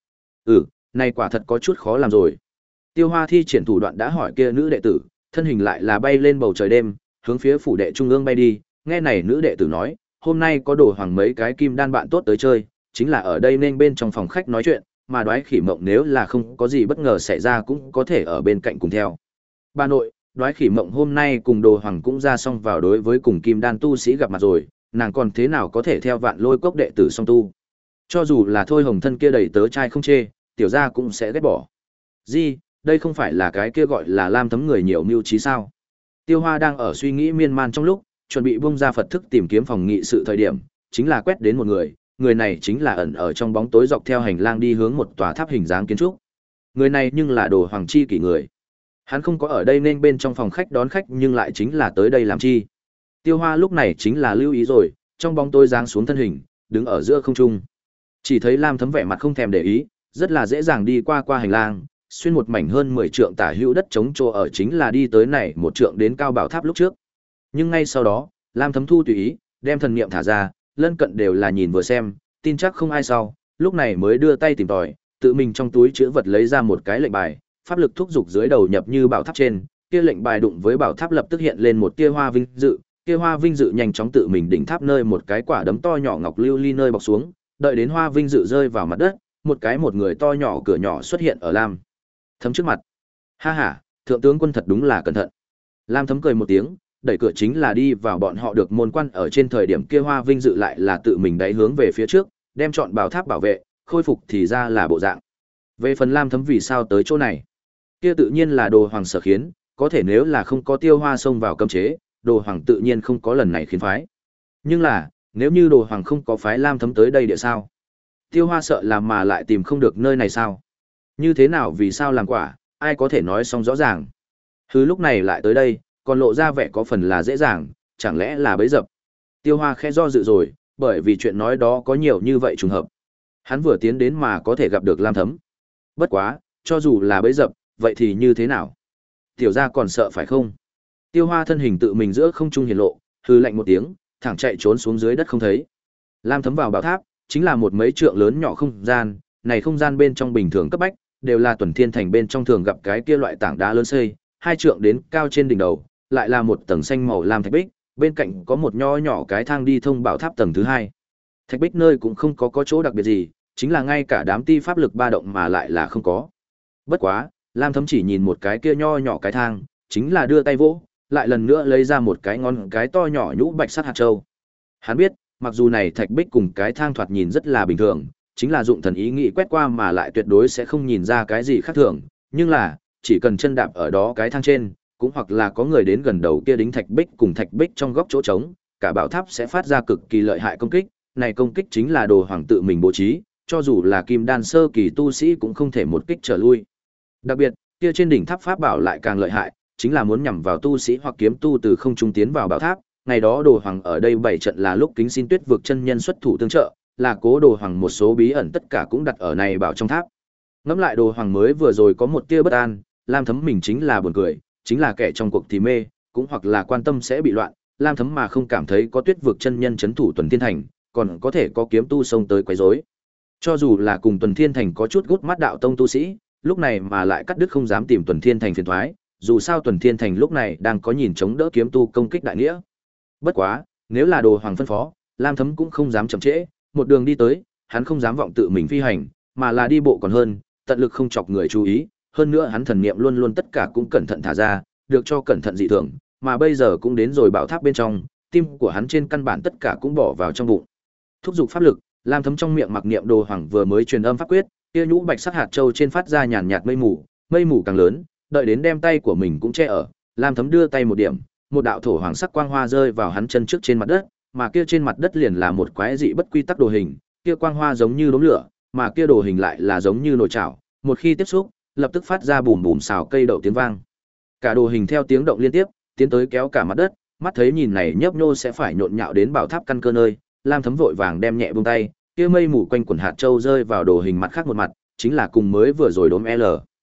Ừ, này quả thật có chút khó làm rồi. Tiêu Hoa thi triển thủ đoạn đã hỏi kia nữ đệ tử, thân hình lại là bay lên bầu trời đêm, hướng phía phủ đệ trung ương bay đi. Nghe này nữ đệ tử nói, hôm nay có đồ hoàng mấy cái kim đan bạn tốt tới chơi, chính là ở đây nên bên trong phòng khách nói chuyện, mà Đoái Khỉ Mộng nếu là không có gì bất ngờ xảy ra cũng có thể ở bên cạnh cùng theo. Bà nội, Đoái Khỉ Mộng hôm nay cùng đồ hoàng cũng ra xong vào đối với cùng kim đan tu sĩ gặp mặt rồi, nàng còn thế nào có thể theo Vạn Lôi Cốc đệ tử song tu. Cho dù là Thôi Hồng Thân kia đầy tớ trai không chê, tiểu gia cũng sẽ ghét bỏ. Gì, đây không phải là cái kia gọi là Lam Thấm người nhiều mưu trí sao? Tiêu Hoa đang ở suy nghĩ miên man trong lúc, chuẩn bị bung ra Phật thức tìm kiếm phòng nghị sự thời điểm, chính là quét đến một người, người này chính là ẩn ở trong bóng tối dọc theo hành lang đi hướng một tòa tháp hình dáng kiến trúc. Người này nhưng là Đồ Hoàng chi kỷ người. Hắn không có ở đây nên bên trong phòng khách đón khách nhưng lại chính là tới đây làm chi. Tiêu Hoa lúc này chính là lưu ý rồi, trong bóng tối giáng xuống thân hình, đứng ở giữa không trung. Chỉ thấy Lam Thấm vẻ mặt không thèm để ý, rất là dễ dàng đi qua qua hành lang, xuyên một mảnh hơn mười trượng tả hữu đất trống trô ở chính là đi tới này một trượng đến cao bảo tháp lúc trước. Nhưng ngay sau đó, Lam Thấm thu tùy ý, đem thần niệm thả ra, lân cận đều là nhìn vừa xem, tin chắc không ai sau, lúc này mới đưa tay tìm tòi, tự mình trong túi chữ vật lấy ra một cái lệnh bài, pháp lực thúc dục dưới đầu nhập như bảo tháp trên, kia lệnh bài đụng với bảo tháp lập tức hiện lên một tia hoa vinh dự, kia hoa vinh dự nhanh chóng tự mình đỉnh tháp nơi một cái quả đấm to nhỏ ngọc lưu ly nơi bọc xuống, đợi đến hoa vinh dự rơi vào mặt đất, một cái một người to nhỏ cửa nhỏ xuất hiện ở Lam Thấm trước mặt. Ha ha, thượng tướng quân thật đúng là cẩn thận. Lam Thấm cười một tiếng, đẩy cửa chính là đi vào bọn họ được môn quan ở trên thời điểm kia hoa vinh dự lại là tự mình đẩy hướng về phía trước, đem chọn bảo tháp bảo vệ, khôi phục thì ra là bộ dạng. Về phần Lam Thấm vì sao tới chỗ này, kia tự nhiên là Đồ Hoàng sở khiến, có thể nếu là không có Tiêu Hoa xông vào cấm chế, Đồ Hoàng tự nhiên không có lần này khiến phái. Nhưng là, nếu như Đồ Hoàng không có phái Lam Thấm tới đây địa sao? Tiêu Hoa sợ làm mà lại tìm không được nơi này sao? Như thế nào vì sao làm quả, ai có thể nói xong rõ ràng. Hứ lúc này lại tới đây, còn lộ ra vẻ có phần là dễ dàng, chẳng lẽ là bấy dập. Tiêu Hoa khẽ do dự rồi, bởi vì chuyện nói đó có nhiều như vậy trùng hợp. Hắn vừa tiến đến mà có thể gặp được Lam Thấm. Bất quá, cho dù là bấy dập, vậy thì như thế nào? Tiểu gia còn sợ phải không? Tiêu Hoa thân hình tự mình giữa không trung hiển lộ, hư lạnh một tiếng, thẳng chạy trốn xuống dưới đất không thấy. Lam Thấm vào bảo tháp, chính là một mấy trượng lớn nhỏ không gian, này không gian bên trong bình thường cấp bách, đều là Tuần Thiên Thành bên trong thường gặp cái kia loại tảng đá lớn xây, hai trượng đến cao trên đỉnh đầu, lại là một tầng xanh màu lam thạch bích, bên cạnh có một nho nhỏ cái thang đi thông bảo tháp tầng thứ hai. Thạch bích nơi cũng không có có chỗ đặc biệt gì, chính là ngay cả đám ti pháp lực ba động mà lại là không có. Bất quá, Lam Thấm chỉ nhìn một cái kia nho nhỏ cái thang, chính là đưa tay vỗ, lại lần nữa lấy ra một cái ngón cái to nhỏ nhũ bạch sắt hạt châu. Hắn biết, mặc dù này thạch bích cùng cái thang thoạt nhìn rất là bình thường, chính là dụng thần ý nghĩ quét qua mà lại tuyệt đối sẽ không nhìn ra cái gì khác thường, nhưng là, chỉ cần chân đạp ở đó cái thang trên, cũng hoặc là có người đến gần đầu kia đính thạch bích cùng thạch bích trong góc chỗ trống, cả bảo tháp sẽ phát ra cực kỳ lợi hại công kích, này công kích chính là Đồ Hoàng tự mình bố trí, cho dù là kim đan sơ kỳ tu sĩ cũng không thể một kích trở lui. Đặc biệt, kia trên đỉnh tháp pháp bảo lại càng lợi hại, chính là muốn nhằm vào tu sĩ hoặc kiếm tu từ không trung tiến vào bảo tháp. Ngày đó Đồ Hoàng ở đây bảy trận là lúc kính xin Tuyết vực chân nhân xuất thủ tương trợ, là cố Đồ Hoàng một số bí ẩn tất cả cũng đặt ở này bảo trong tháp. Ngẫm lại Đồ Hoàng mới vừa rồi có một tia bất an, Lam Thấm mình chính là buồn cười, chính là kẻ trong cuộc thì mê, cũng hoặc là quan tâm sẽ bị loạn, Lam Thấm mà không cảm thấy có Tuyết vực chân nhân chấn thủ Tuần Thiên Thành, còn có thể có kiếm tu xông tới quấy rối. Cho dù là cùng Tuần Thiên Thành có chút gút mắt đạo tông tu sĩ, lúc này mà lại cắt đứt không dám tìm Tuần Thiên Thành phiền toái, dù sao Tuần Thiên Thành lúc này đang có nhìn chống đỡ kiếm tu công kích đại nghĩa. Bất quá, nếu là Đồ Hoàng phân phó, Lam Thấm cũng không dám chậm trễ, một đường đi tới, hắn không dám vọng tự mình phi hành, mà là đi bộ còn hơn, tận lực không chọc người chú ý, hơn nữa hắn thần niệm luôn luôn tất cả cũng cẩn thận thả ra, được cho cẩn thận dị thường, mà bây giờ cũng đến rồi bảo tháp bên trong, tim của hắn trên căn bản tất cả cũng bỏ vào trong bụng. Thúc giục pháp lực, Lam Thấm trong miệng mặc niệm Đồ Hoàng vừa mới truyền âm pháp quyết, kia nhũ bạch sắc hạt châu trên phát ra nhàn nhạt mây mù, mây mù càng lớn, đợi đến đem tay của mình cũng che ở, Lam Thấm đưa tay một điểm, một đạo thổ hoàng sắc quang hoa rơi vào hắn chân trước trên mặt đất, mà kia trên mặt đất liền là một quái dị bất quy tắc đồ hình, kia quang hoa giống như đốm lửa, mà kia đồ hình lại là giống như nồi chảo, một khi tiếp xúc, lập tức phát ra bùm bùm xào cây đậu tiếng vang. Cả đồ hình theo tiếng động liên tiếp, tiến tới kéo cả mặt đất, mắt thấy nhìn này nhấp nhô sẽ phải nhộn nhạo đến bảo tháp căn cơ nơi, Lam Thấm vội vàng đem nhẹ buông tay, kia mây mù quanh quần hạt châu rơi vào đồ hình mặt khác một mặt, chính là cùng mới vừa rồi đốm L.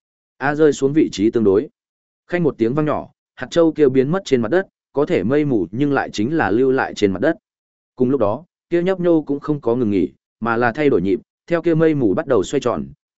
A rơi xuống vị trí tương đối. Khanh một tiếng vang nhỏ, hạt châu kia biến mất trên mặt đất, có thể mây mù nhưng lại chính là lưu lại trên mặt đất. Cùng lúc đó, kia nhấp nhô cũng không có ngừng nghỉ, mà là thay đổi nhịp, theo kia mây mù bắt đầu xoay tròn,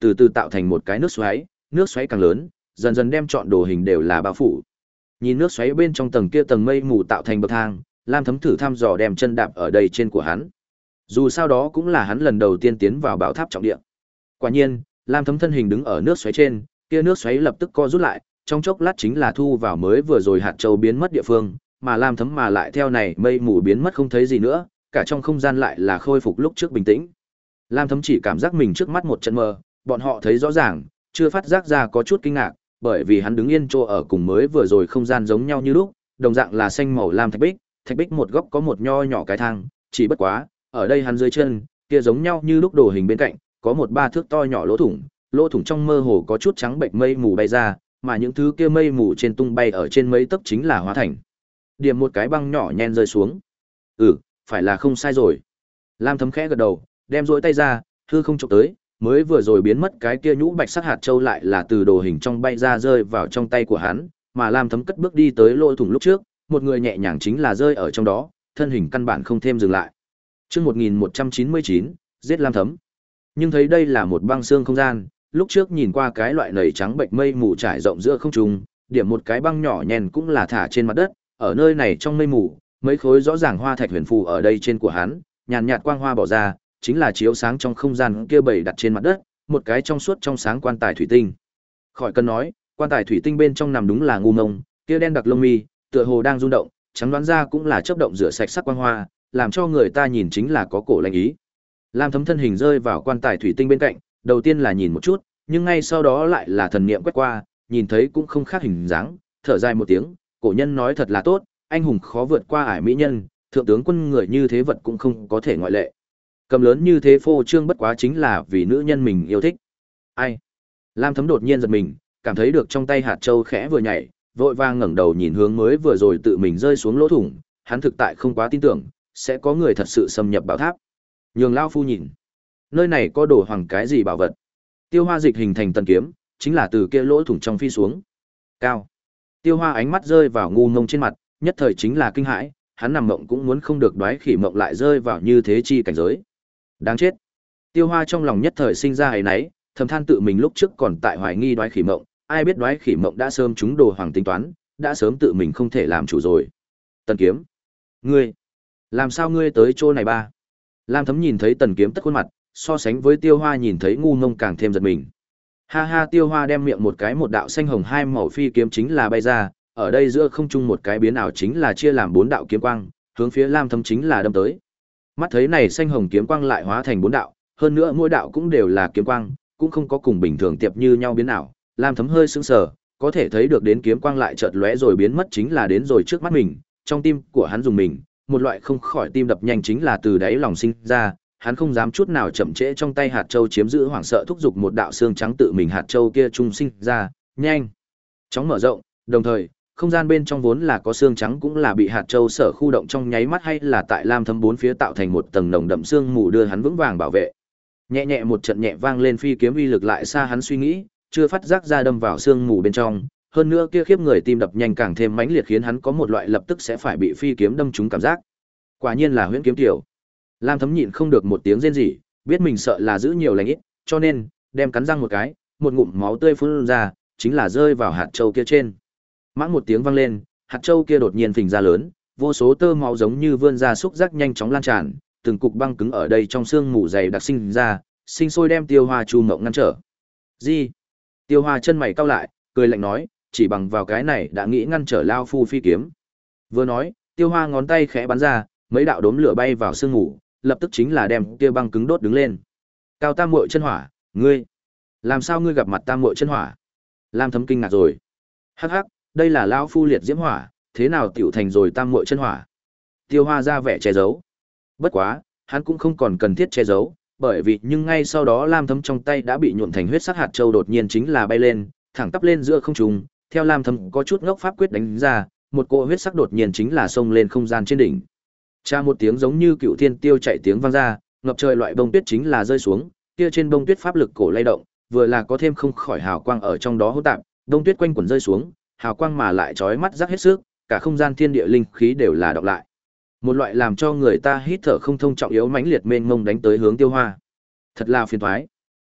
từ từ tạo thành một cái nước xoáy, nước xoáy càng lớn, dần dần đem trọn đồ hình đều là bao phủ. Nhìn nước xoáy bên trong tầng kia tầng mây mù tạo thành bậc thang, Lam Thấm thử thăm dò đem chân đạp ở đây trên của hắn. Dù sao đó cũng là hắn lần đầu tiên tiến vào bảo tháp trọng địa. Quả nhiên, Lam Thấm thân hình đứng ở nước xoáy trên, kia nước xoáy lập tức co rút lại, trong chốc lát chính là thu vào mới vừa rồi hạt châu biến mất địa phương, mà Lam Thấm mà lại theo này mây mù biến mất không thấy gì nữa, cả trong không gian lại là khôi phục lúc trước bình tĩnh. Lam Thấm chỉ cảm giác mình trước mắt một trận mờ, bọn họ thấy rõ ràng, chưa phát giác ra có chút kinh ngạc, bởi vì hắn đứng yên chỗ ở cùng mới vừa rồi không gian giống nhau như lúc, đồng dạng là xanh màu lam thạch bích, thạch bích một góc có một nho nhỏ cái thang, chỉ bất quá, ở đây hắn dưới chân, kia giống nhau như lúc đồ hình bên cạnh, có một ba thước to nhỏ lỗ thủng, lỗ thủng trong mơ hồ có chút trắng bệnh mây mù bay ra, mà những thứ kia mây mù trên tung bay ở trên mấy tấc chính là hóa thành điểm một cái băng nhỏ nhen rơi xuống. Ừ, phải là không sai rồi. Lam Thấm khẽ gật đầu, đem rỗi tay ra, hư không chụp tới, mới vừa rồi biến mất cái kia nhũ bạch sắc hạt châu lại là từ đồ hình trong bay ra rơi vào trong tay của hắn, mà Lam Thấm cất bước đi tới lỗ thủng lúc trước, một người nhẹ nhàng chính là rơi ở trong đó, thân hình căn bản không thêm dừng lại. Chương một nghìn một trăm chín mươi chín, giết Lam Thấm. Nhưng thấy đây là một băng xương không gian, lúc trước nhìn qua cái loại nầy trắng bệnh mây mù trải rộng giữa không trung, điểm một cái băng nhỏ nhèn cũng là thả trên mặt đất, ở nơi này trong mây mù, mấy khối rõ ràng hoa thạch huyền phù ở đây trên của hắn, nhàn nhạt quang hoa bỏ ra, chính là chiếu sáng trong không gian kia bày đặt trên mặt đất, một cái trong suốt trong sáng quan tài thủy tinh. Khỏi cần nói, quan tài thủy tinh bên trong nằm đúng là ngu ngông, kia đen đặc lông mi, tựa hồ đang rung động, trắng đoán ra cũng là chớp động rửa sạch sắc quang hoa, làm cho người ta nhìn chính là có cổ lạnh ý. Lam Thấm thân hình rơi vào quan tài thủy tinh bên cạnh, đầu tiên là nhìn một chút, nhưng ngay sau đó lại là thần niệm quét qua, nhìn thấy cũng không khác hình dáng, thở dài một tiếng, cổ nhân nói thật là tốt, anh hùng khó vượt qua ải mỹ nhân, thượng tướng quân người như thế vật cũng không có thể ngoại lệ. Cầm lớn như thế phô trương bất quá chính là vì nữ nhân mình yêu thích. Ai? Lam Thấm đột nhiên giật mình, cảm thấy được trong tay hạt châu khẽ vừa nhảy, vội vàng ngẩng đầu nhìn hướng mới vừa rồi tự mình rơi xuống lỗ thủng, hắn thực tại không quá tin tưởng, sẽ có người thật sự xâm nhập bảo tháp. Nhường lão phu nhìn, nơi này có đồ hoàng cái gì bảo vật? Tiêu Hoa dịch hình thành tần kiếm, chính là từ kia lỗ thủng trong phi xuống. Cao. Tiêu Hoa ánh mắt rơi vào ngu ngông trên mặt, nhất thời chính là kinh hãi, hắn nằm mộng cũng muốn không được đoái khỉ mộng lại rơi vào như thế chi cảnh giới. Đáng chết. Tiêu Hoa trong lòng nhất thời sinh ra ấy nấy, thầm than tự mình lúc trước còn tại hoài nghi đoái khỉ mộng, ai biết đoái khỉ mộng đã sớm trúng đồ hoàng tính toán, đã sớm tự mình không thể làm chủ rồi. Tần kiếm. Ngươi. Làm sao ngươi tới chỗ này ba? Lam Thấm nhìn thấy tần kiếm tất khuôn mặt, so sánh với Tiêu Hoa nhìn thấy ngu ngông càng thêm giật mình. Ha ha, Tiêu Hoa đem miệng một cái một đạo xanh hồng hai màu phi kiếm chính là bay ra, ở đây giữa không trung một cái biến ảo chính là chia làm bốn đạo kiếm quang, hướng phía Lam Thấm chính là đâm tới. Mắt thấy này xanh hồng kiếm quang lại hóa thành bốn đạo, hơn nữa mỗi đạo cũng đều là kiếm quang, cũng không có cùng bình thường tiệp như nhau biến ảo. Lam Thấm hơi sững sờ, có thể thấy được đến kiếm quang lại chợt lóe rồi biến mất chính là đến rồi trước mắt mình, trong tim của hắn dùng mình, một loại không khỏi tim đập nhanh chính là từ đáy lòng sinh ra, hắn không dám chút nào chậm trễ trong tay hạt châu chiếm giữ hoảng sợ thúc giục một đạo xương trắng tự mình hạt châu kia trung sinh ra, nhanh chóng mở rộng, đồng thời, không gian bên trong vốn là có xương trắng cũng là bị hạt châu sở khu động trong nháy mắt hay là tại Lam Thấm bốn phía tạo thành một tầng nồng đậm xương mù đưa hắn vững vàng bảo vệ. Nhẹ nhẹ một trận nhẹ vang lên phi kiếm uy lực lại xa hắn suy nghĩ, chưa phát giác ra đâm vào xương mù bên trong, hơn nữa kia khiếp người tim đập nhanh càng thêm mãnh liệt khiến hắn có một loại lập tức sẽ phải bị phi kiếm đâm trúng cảm giác. Quả nhiên là huyễn kiếm tiểu. Lam Thấm nhịn không được một tiếng rên rỉ, biết mình sợ là giữ nhiều lành ít, cho nên đem cắn răng một cái, một ngụm máu tươi phun ra, chính là rơi vào hạt châu kia trên. Mãng một tiếng vang lên, hạt châu kia đột nhiên phình ra lớn, vô số tơ máu giống như vươn ra xúc giác nhanh chóng lan tràn, từng cục băng cứng ở đây trong xương mù dày đặc sinh ra, sinh sôi đem Tiêu Hoa Chu Mộng ngăn trở. "Gì?" Tiêu Hoa chân mày cau lại, cười lạnh nói, chỉ bằng vào cái này đã nghĩ ngăn trở lao phu phi kiếm. Vừa nói, Tiêu Hoa ngón tay khẽ bắn ra, mấy đạo đốm lửa bay vào sương mù, lập tức chính là đem kia băng cứng đốt đứng lên. "Cao Tam Muội chân hỏa, ngươi, làm sao ngươi gặp mặt Tam Muội chân hỏa?" Lam Thấm kinh ngạc rồi. "Hắc hắc, đây là lão phu liệt diễm hỏa, thế nào tiểu thành rồi Tam Muội chân hỏa?" Tiêu Hoa ra vẻ che giấu. Bất quá, hắn cũng không còn cần thiết che giấu, bởi vì nhưng ngay sau đó Lam Thấm trong tay đã bị nhuộm thành huyết sắc hạt châu đột nhiên chính là bay lên, thẳng tắp lên giữa không trung, theo Lam Thấm có chút ngốc pháp quyết đánh ra, một cỗ huyết sắc đột nhiên chính là xông lên không gian trên đỉnh. Cha một tiếng giống như cựu thiên tiêu chạy tiếng vang ra, ngập trời loại bông tuyết chính là rơi xuống, kia trên bông tuyết pháp lực cổ lay động, vừa là có thêm không khỏi hào quang ở trong đó hỗn tạp, bông tuyết quanh quẩn rơi xuống, hào quang mà lại chói mắt rắc hết sức, cả không gian thiên địa linh khí đều là đọc lại. Một loại làm cho người ta hít thở không thông trọng yếu mãnh liệt mênh mông đánh tới hướng Tiêu Hoa. Thật là phiền toái.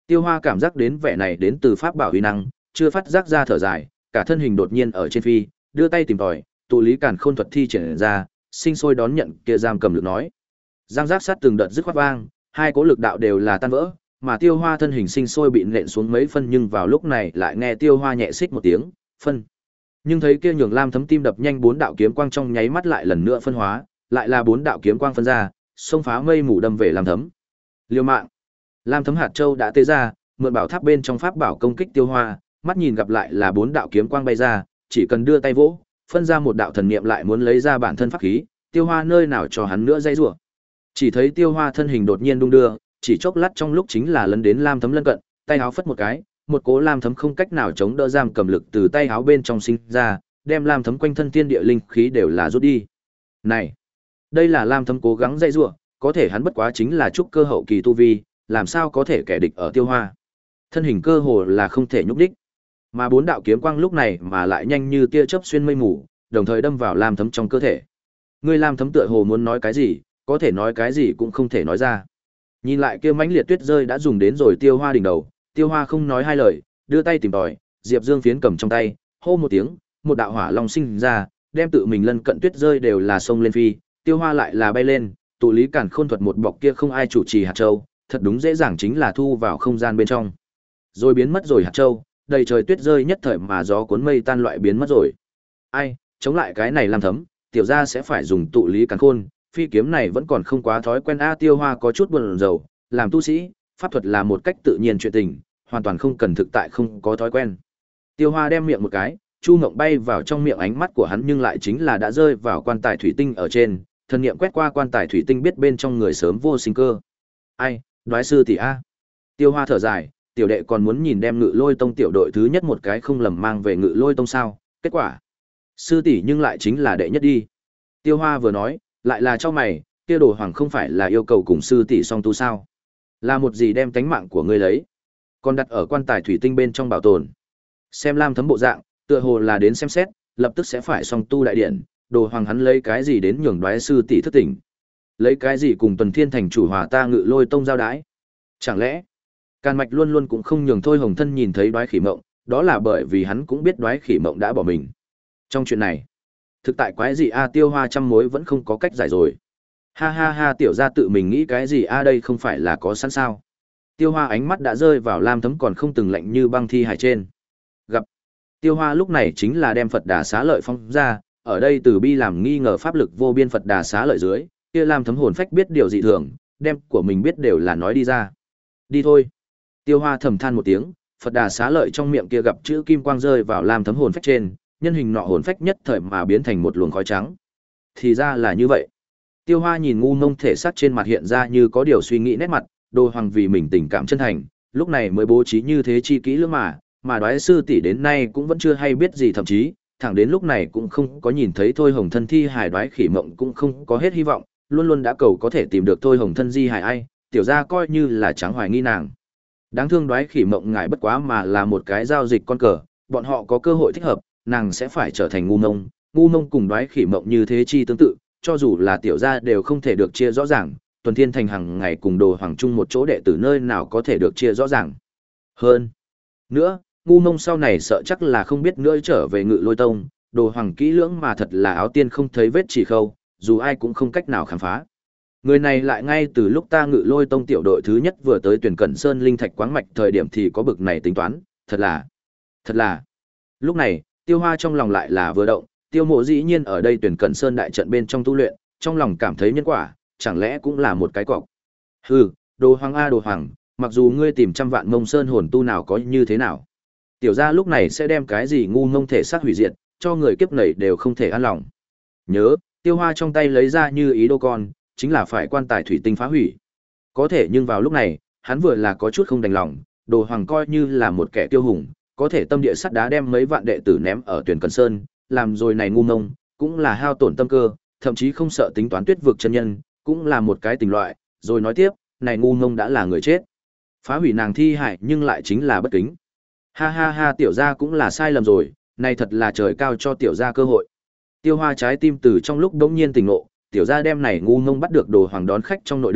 Tiêu Hoa cảm giác đến vẻ này đến từ pháp bảo uy năng, chưa phát giác ra thở dài, cả thân hình đột nhiên ở trên phi, đưa tay tìm tòi, tụ lý càn khôn thuật thi triển ra, sinh sôi đón nhận kia giam cầm lực nói. Giang giác sát từng đợt dứt khoát vang, hai cỗ lực đạo đều là tan vỡ, mà Tiêu Hoa thân hình sinh sôi bị nện xuống mấy phân, nhưng vào lúc này lại nghe Tiêu Hoa nhẹ xích một tiếng, phân. Nhưng thấy kia nhường lam thấm tim đập nhanh, bốn đạo kiếm quang trong nháy mắt lại lần nữa phân hóa, lại là bốn đạo kiếm quang phân ra, xông phá mây mù đâm về lam thấm. Liêu mạng. Lam thấm hạt châu đã tê ra, mượn bảo tháp bên trong pháp bảo công kích Tiêu Hoa, mắt nhìn gặp lại là bốn đạo kiếm quang bay ra, chỉ cần đưa tay vỗ, phân ra một đạo thần niệm lại muốn lấy ra bản thân pháp khí, Tiêu Hoa nơi nào cho hắn nữa dây rủa. Chỉ thấy Tiêu Hoa thân hình đột nhiên đung đưa, chỉ chốc lát trong lúc chính là lấn đến lam thấm lân cận, tay áo phất một cái, một cố lam thấm không cách nào chống đỡ giam cầm lực từ tay áo bên trong sinh ra, đem lam thấm quanh thân thiên địa linh khí đều là rút đi. Này, đây là lam thấm cố gắng dây rủa, có thể hắn bất quá chính là trúc cơ hậu kỳ tu vi, làm sao có thể kẻ địch ở Tiêu Hoa. Thân hình cơ hồ là không thể nhúc đích. Mà bốn đạo kiếm quang lúc này mà lại nhanh như tia chớp xuyên mây mù, đồng thời đâm vào lam thấm trong cơ thể. Ngươi lam thấm tựa hồ muốn nói cái gì, có thể nói cái gì cũng không thể nói ra. Nhìn lại kia mãnh liệt tuyết rơi đã dùng đến rồi Tiêu Hoa đỉnh đầu, Tiêu Hoa không nói hai lời, đưa tay tìm tòi, Diệp Dương phiến cầm trong tay, hô một tiếng, một đạo hỏa long sinh ra, đem tự mình lân cận tuyết rơi đều là sông lên phi, Tiêu Hoa lại là bay lên, tụ lý càn khôn thuật một bọc kia không ai chủ trì hạt châu, thật đúng dễ dàng chính là thu vào không gian bên trong. Rồi biến mất rồi hạt châu, đầy trời tuyết rơi nhất thời mà gió cuốn mây tan loại biến mất rồi. Ai, chống lại cái này làm thấm, tiểu gia sẽ phải dùng tụ lý càn khôn, phi kiếm này vẫn còn không quá thói quen a. Tiêu Hoa có chút buồn rầu, làm tu sĩ, pháp thuật là một cách tự nhiên chuyện tình, hoàn toàn không cần thực tại không có thói quen. Tiêu Hoa đem miệng một cái, Chu Ngộng bay vào trong miệng, ánh mắt của hắn nhưng lại chính là đã rơi vào quan tài thủy tinh ở trên, thần niệm quét qua quan tài thủy tinh biết bên trong người sớm vô sinh cơ. Ai, đoái sư tỷ a. Tiêu Hoa thở dài, tiểu đệ còn muốn nhìn đem Ngự Lôi Tông tiểu đội thứ nhất một cái không lầm mang về Ngự Lôi Tông sao? Kết quả, sư tỷ nhưng lại chính là đệ nhất đi. Tiêu Hoa vừa nói, lại là cho mày, kia Đồ Hoàng không phải là yêu cầu cùng sư tỷ song tu sao? Là một gì đem tánh mạng của ngươi lấy, còn đặt ở quan tài thủy tinh bên trong bảo tồn. Xem lam thấm bộ dạng, tựa hồ là đến xem xét, lập tức sẽ phải song tu đại điện, Đồ Hoàng hắn lấy cái gì đến nhường đoái sư tỷ thất tỉnh? Lấy cái gì cùng Tuần Thiên thành chủ hòa ta Ngự Lôi Tông giao đái? Chẳng lẽ Càn Mạch luôn luôn cũng không nhường Thôi Hồng Thân nhìn thấy Đoái Khỉ Mộng, đó là bởi vì hắn cũng biết Đoái Khỉ Mộng đã bỏ mình. Trong chuyện này, thực tại quái gì a? Tiêu Hoa trăm mối vẫn không có cách giải rồi. Ha ha ha, tiểu gia tự mình nghĩ cái gì a, đây không phải là có sẵn sao? Tiêu Hoa ánh mắt đã rơi vào lam thấm còn không từng lạnh như băng thi hài trên. Gặp Tiêu Hoa lúc này chính là đem Phật Đà Xá Lợi phong ra, ở đây Từ Bi làm nghi ngờ pháp lực vô biên Phật Đà Xá Lợi dưới, kia lam thấm hồn phách biết điều dị thường, đem của mình biết đều là nói đi ra. Đi thôi. Tiêu Hoa thầm than một tiếng, Phật Đà Xá Lợi trong miệng kia gặp chữ kim quang rơi vào lam thấm hồn phách trên, nhân hình nọ hồn phách nhất thời mà biến thành một luồng khói trắng. Thì ra là như vậy. Tiêu Hoa nhìn ngu ngông thể xác trên mặt hiện ra như có điều suy nghĩ nét mặt, Đồ Hoàng vì mình tình cảm chân thành, lúc này mới bố trí như thế chi kỹ lưỡng mà, mà Đoái sư tỷ đến nay cũng vẫn chưa hay biết gì, thậm chí thẳng đến lúc này cũng không có nhìn thấy Thôi Hồng Thân thi hài. Đoái Khỉ Mộng cũng không có hết hy vọng, luôn luôn đã cầu có thể tìm được Thôi Hồng Thân di hài ai, tiểu gia coi như là trắng hoài nghi nàng. Đáng thương Đoái Khỉ Mộng ngại bất quá mà là một cái giao dịch con cờ, bọn họ có cơ hội thích hợp, nàng sẽ phải trở thành ngu ngông, ngu ngông cùng Đoái Khỉ Mộng như thế chi tương tự, cho dù là tiểu gia đều không thể được chia rõ ràng, Tuần Thiên thành hàng ngày cùng Đồ Hoàng chung một chỗ đệ tử nơi nào có thể được chia rõ ràng. Hơn nữa, ngu ngông sau này sợ chắc là không biết nữa trở về Ngự Lôi Tông, Đồ Hoàng kỹ lưỡng mà thật là áo tiên không thấy vết chỉ khâu, dù ai cũng không cách nào khám phá. Người này lại ngay từ lúc ta Ngự Lôi Tông tiểu đội thứ nhất vừa tới Tuyển Cẩn Sơn linh thạch quáng mạch thời điểm thì có bực này tính toán, thật là, thật là. Lúc này, Tiêu Hoa trong lòng lại là vừa động, Tiêu Mộ dĩ nhiên ở đây Tuyển Cẩn Sơn đại trận bên trong tu luyện, trong lòng cảm thấy nhân quả, chẳng lẽ cũng là một cái cọc. Hừ, Đồ Hoàng a Đồ Hoàng, mặc dù ngươi tìm trăm vạn Mông Sơn hồn tu nào có như thế nào, tiểu gia lúc này sẽ đem cái gì ngu ngông thể xác hủy diệt, cho người kiếp nảy đều không thể an lòng. Nhớ, Tiêu Hoa trong tay lấy ra như ý đô con, chính là phải quan tài thủy tinh phá hủy. Có thể nhưng vào lúc này, hắn vừa là có chút không đành lòng, Đồ Hoàng coi như là một kẻ tiêu hùng, có thể tâm địa sắt đá đem mấy vạn đệ tử ném ở Tuyển Cẩn Sơn, làm rồi này ngu ngông, cũng là hao tổn tâm cơ, thậm chí không sợ tính toán tuyết vực chân nhân, cũng là một cái tình loại, rồi nói tiếp, này ngu ngông đã là người chết. Phá hủy nàng thi hại nhưng lại chính là bất kính. Ha ha ha, tiểu gia cũng là sai lầm rồi, này thật là trời cao cho tiểu gia cơ hội. Tiêu Hoa trái tim từ trong lúc bỗng nhiên tỉnh ngộ, tiểu gia đem này ngu ngông bắt được Đồ Hoàng đón khách trong nội đường,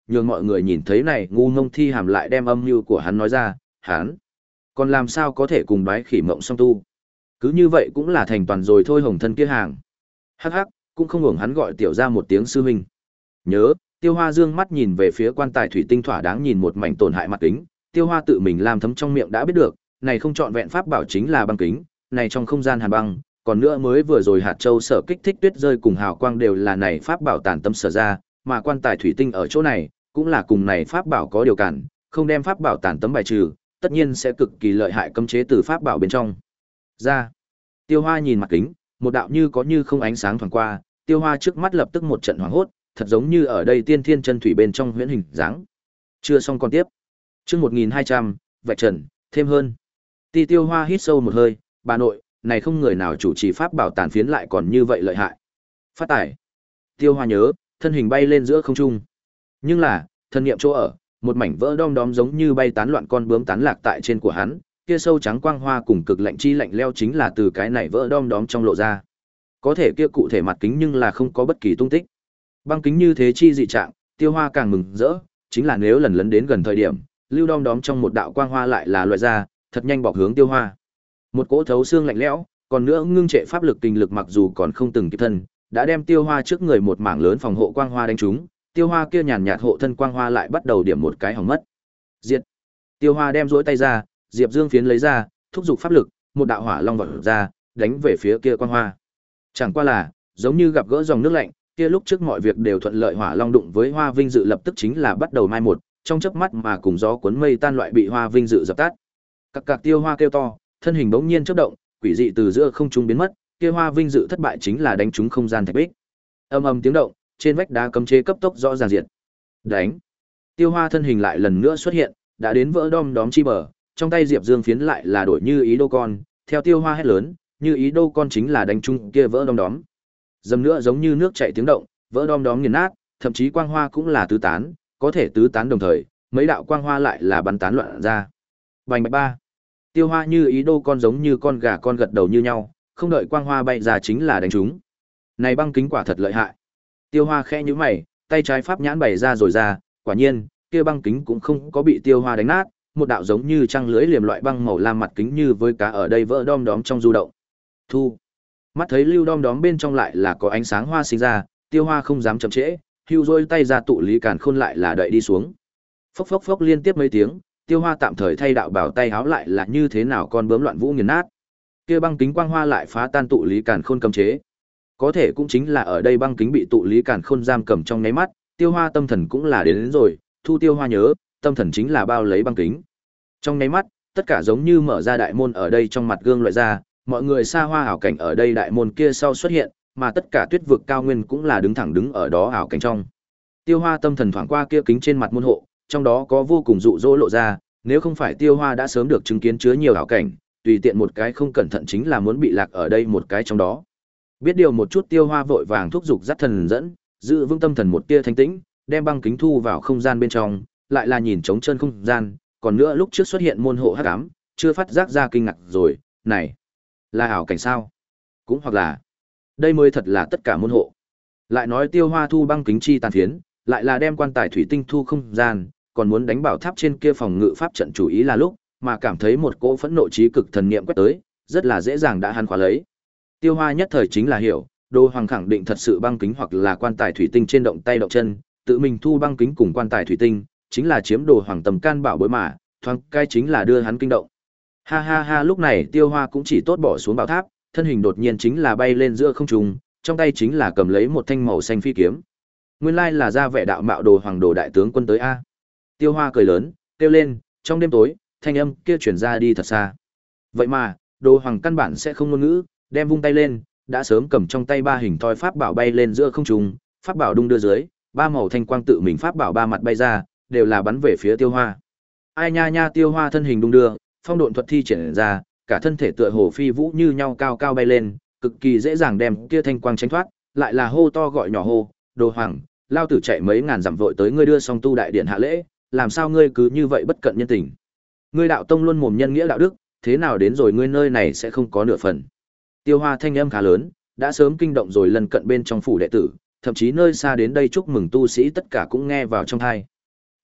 nhường mọi người nhìn thấy này ngu ngông thi hàm lại đem âm mưu của hắn nói ra, hắn còn làm sao có thể cùng đoái khỉ mộng song tu. Cứ như vậy cũng là thành toàn rồi thôi Hồng Thân kia hàng. Hắc hắc, cũng không hưởng hắn gọi tiểu ra một tiếng sư huynh. Nhớ, Tiêu Hoa dương mắt nhìn về phía quan tài thủy tinh thỏa đáng nhìn một mảnh tổn hại mặt kính, Tiêu Hoa tự mình làm thấm trong miệng đã biết được, này không chọn vẹn pháp bảo chính là băng kính, này trong không gian hàn băng, còn nữa mới vừa rồi hạt châu sở kích thích tuyết rơi cùng hào quang đều là này pháp bảo tàn tâm sở ra, mà quan tài thủy tinh ở chỗ này, cũng là cùng này pháp bảo có điều cản, không đem pháp bảo tàn tấm bài trừ, tất nhiên sẽ cực kỳ lợi hại cấm chế từ pháp bảo bên trong. Ra. Tiêu Hoa nhìn mặt kính, một đạo như có như không ánh sáng thoáng qua, Tiêu Hoa trước mắt lập tức một trận hoảng hốt, thật giống như ở đây tiên thiên chân thủy bên trong huyễn hình dáng. Chưa xong còn tiếp. Chương một nghìn hai trăm, vạch trần, thêm hơn. Ti Tiêu Hoa hít sâu một hơi, bà nội, này không người nào chủ trì pháp bảo tàn phiến lại còn như vậy lợi hại. Phát tải. Tiêu Hoa nhớ, thân hình bay lên giữa không trung. Nhưng là, thân niệm chỗ ở, một mảnh vỡ đom đóm giống như bay tán loạn con bướm tán lạc tại trên của hắn, kia sâu trắng quang hoa cùng cực lạnh chi lạnh leo chính là từ cái này vỡ đom đóm trong lộ ra. Có thể kia cụ thể mặt kính nhưng là không có bất kỳ tung tích. Băng kính như thế chi dị trạng, Tiêu Hoa càng mừng rỡ, chính là nếu lần lấn đến gần thời điểm, lưu đom đóm trong một đạo quang hoa lại là loại ra, thật nhanh bọc hướng Tiêu Hoa. Một cỗ thấu xương lạnh lẽo, còn nữa ngưng trệ pháp lực kinh lực mặc dù còn không từng kịp thân, đã đem Tiêu Hoa trước người một mảng lớn phòng hộ quang hoa đánh trúng, Tiêu Hoa kia nhàn nhạt hộ thân quang hoa lại bắt đầu điểm một cái hỏng mất. Diệt. Tiêu Hoa đem duỗi tay ra, Diệp Dương phiến lấy ra, thúc giục pháp lực, một đạo hỏa long vọt ra, đánh về phía kia quang hoa. Chẳng qua là, giống như gặp gỡ dòng nước lạnh, kia lúc trước mọi việc đều thuận lợi hỏa long đụng với Hoa Vinh Dự lập tức chính là bắt đầu mai một, trong chớp mắt mà cùng gió cuốn mây tan loại bị Hoa Vinh Dự dập tắt. Cặc cặc Tiêu Hoa kêu to, thân hình bỗng nhiên chớp động, quỷ dị từ giữa không trung biến mất, kia Hoa Vinh Dự thất bại chính là đánh trúng không gian thạch bích. Ầm ầm tiếng động, trên vách đá cấm chế cấp tốc rõ ràng diệt. Đánh. Tiêu Hoa thân hình lại lần nữa xuất hiện, đã đến vỡ đom đóm chi bờ, trong tay Diệp Dương phiến lại là đổi như ý đô con, theo Tiêu Hoa hét lớn, như ý đô con chính là đánh trúng kia vỡ đom đóm. Dầm nữa giống như nước chảy tiếng động, vỡ đom đóm nghiền nát, thậm chí quang hoa cũng là tứ tán, có thể tứ tán đồng thời, mấy đạo quang hoa lại là bắn tán loạn ra. Bành bạch ba. Tiêu Hoa như ý đô con giống như con gà con gật đầu như nhau, không đợi quang hoa bay ra chính là đánh trúng. Này băng kính quả thật lợi hại. Tiêu Hoa khẽ nhíu mày, tay trái pháp nhãn bày ra rồi ra, quả nhiên, kia băng kính cũng không có bị Tiêu Hoa đánh nát, một đạo giống như trăng lưới liềm loại băng màu lam mặt kính như với cá ở đây vỡ đom đóm trong du động. Thu. Mắt thấy lưu đom đóm bên trong lại là có ánh sáng hoa sinh ra, Tiêu Hoa không dám chậm trễ, hưu rôi tay ra tụ lý càn khôn lại là đợi đi xuống. Phốc phốc phốc liên tiếp mấy tiếng, Tiêu Hoa tạm thời thay đạo bảo tay háo lại là như thế nào con bướm loạn vũ nghiền nát. Kia băng kính quang hoa lại phá tan tụ lý càn khôn cấm chế. Có thể cũng chính là ở đây băng kính bị tụ lý càn khôn giam cầm trong nháy mắt, Tiêu Hoa tâm thần cũng là đến, đến rồi, thu Tiêu Hoa nhớ, tâm thần chính là bao lấy băng kính. Trong nháy mắt, tất cả giống như mở ra đại môn ở đây trong mặt gương loại ra, mọi người xa hoa ảo cảnh ở đây đại môn kia sau xuất hiện, mà tất cả tuyết vực cao nguyên cũng là đứng thẳng đứng ở đó ảo cảnh trong. Tiêu Hoa tâm thần thoáng qua kia kính trên mặt môn hộ, trong đó có vô cùng dụ dỗ lộ ra, nếu không phải Tiêu Hoa đã sớm được chứng kiến chứa nhiều ảo cảnh, tùy tiện một cái không cẩn thận chính là muốn bị lạc ở đây một cái trong đó. Biết điều một chút Tiêu Hoa vội vàng thúc giục dắt thần dẫn, giữ vững tâm thần một tia thanh tĩnh, đem băng kính thu vào không gian bên trong, lại là nhìn trống chân không gian, còn nữa lúc trước xuất hiện môn hộ hắc ám, chưa phát giác ra kinh ngạc rồi, này, là ảo cảnh sao? Cũng hoặc là, đây mới thật là tất cả môn hộ. Lại nói Tiêu Hoa thu băng kính chi tàn phiến, lại là đem quan tài thủy tinh thu không gian, còn muốn đánh bảo tháp trên kia phòng ngự pháp trận chủ ý là lúc, mà cảm thấy một cỗ phẫn nộ trí cực thần niệm quét tới, rất là dễ dàng đã hắn khóa lấy. Tiêu Hoa nhất thời chính là hiểu, Đô Hoàng khẳng định thật sự băng kính hoặc là quan tài thủy tinh trên động tay động chân, tự mình thu băng kính cùng quan tài thủy tinh, chính là chiếm Đồ Hoàng tầm can bảo bối mà, thoáng cái chính là đưa hắn kinh động. Ha ha ha, lúc này Tiêu Hoa cũng chỉ tốt bỏ xuống bảo tháp, thân hình đột nhiên chính là bay lên giữa không trung, trong tay chính là cầm lấy một thanh màu xanh phi kiếm. Nguyên lai là ra vẻ đạo mạo Đồ Hoàng Đồ đại tướng quân tới a. Tiêu Hoa cười lớn, kêu lên, trong đêm tối, thanh âm kia truyền ra đi thật xa. Vậy mà, Đồ Hoàng căn bản sẽ không ngôn ngữ, đem vung tay lên, đã sớm cầm trong tay ba hình thoi pháp bảo bay lên giữa không trung, pháp bảo đung đưa dưới, ba màu thanh quang tự mình pháp bảo ba mặt bay ra, đều là bắn về phía Tiêu Hoa. Ai nha nha, Tiêu Hoa thân hình đung đưa, phong độn thuật thi triển ra, cả thân thể tựa hồ phi vũ như nhau cao cao bay lên, cực kỳ dễ dàng đem kia thanh quang tránh thoát, lại là hô to gọi nhỏ hô, Đồ Hoàng, lao tử chạy mấy ngàn dặm vội tới ngươi đưa song tu đại điện hạ lễ, làm sao ngươi cứ như vậy bất cận nhân tình? Ngươi đạo tông luôn mồm nhân nghĩa đạo đức, thế nào đến rồi ngươi nơi này sẽ không có nửa phần? Tiêu Hoa thanh âm khá lớn, đã sớm kinh động rồi lần cận bên trong phủ đệ tử, thậm chí nơi xa đến đây chúc mừng tu sĩ tất cả cũng nghe vào trong tai.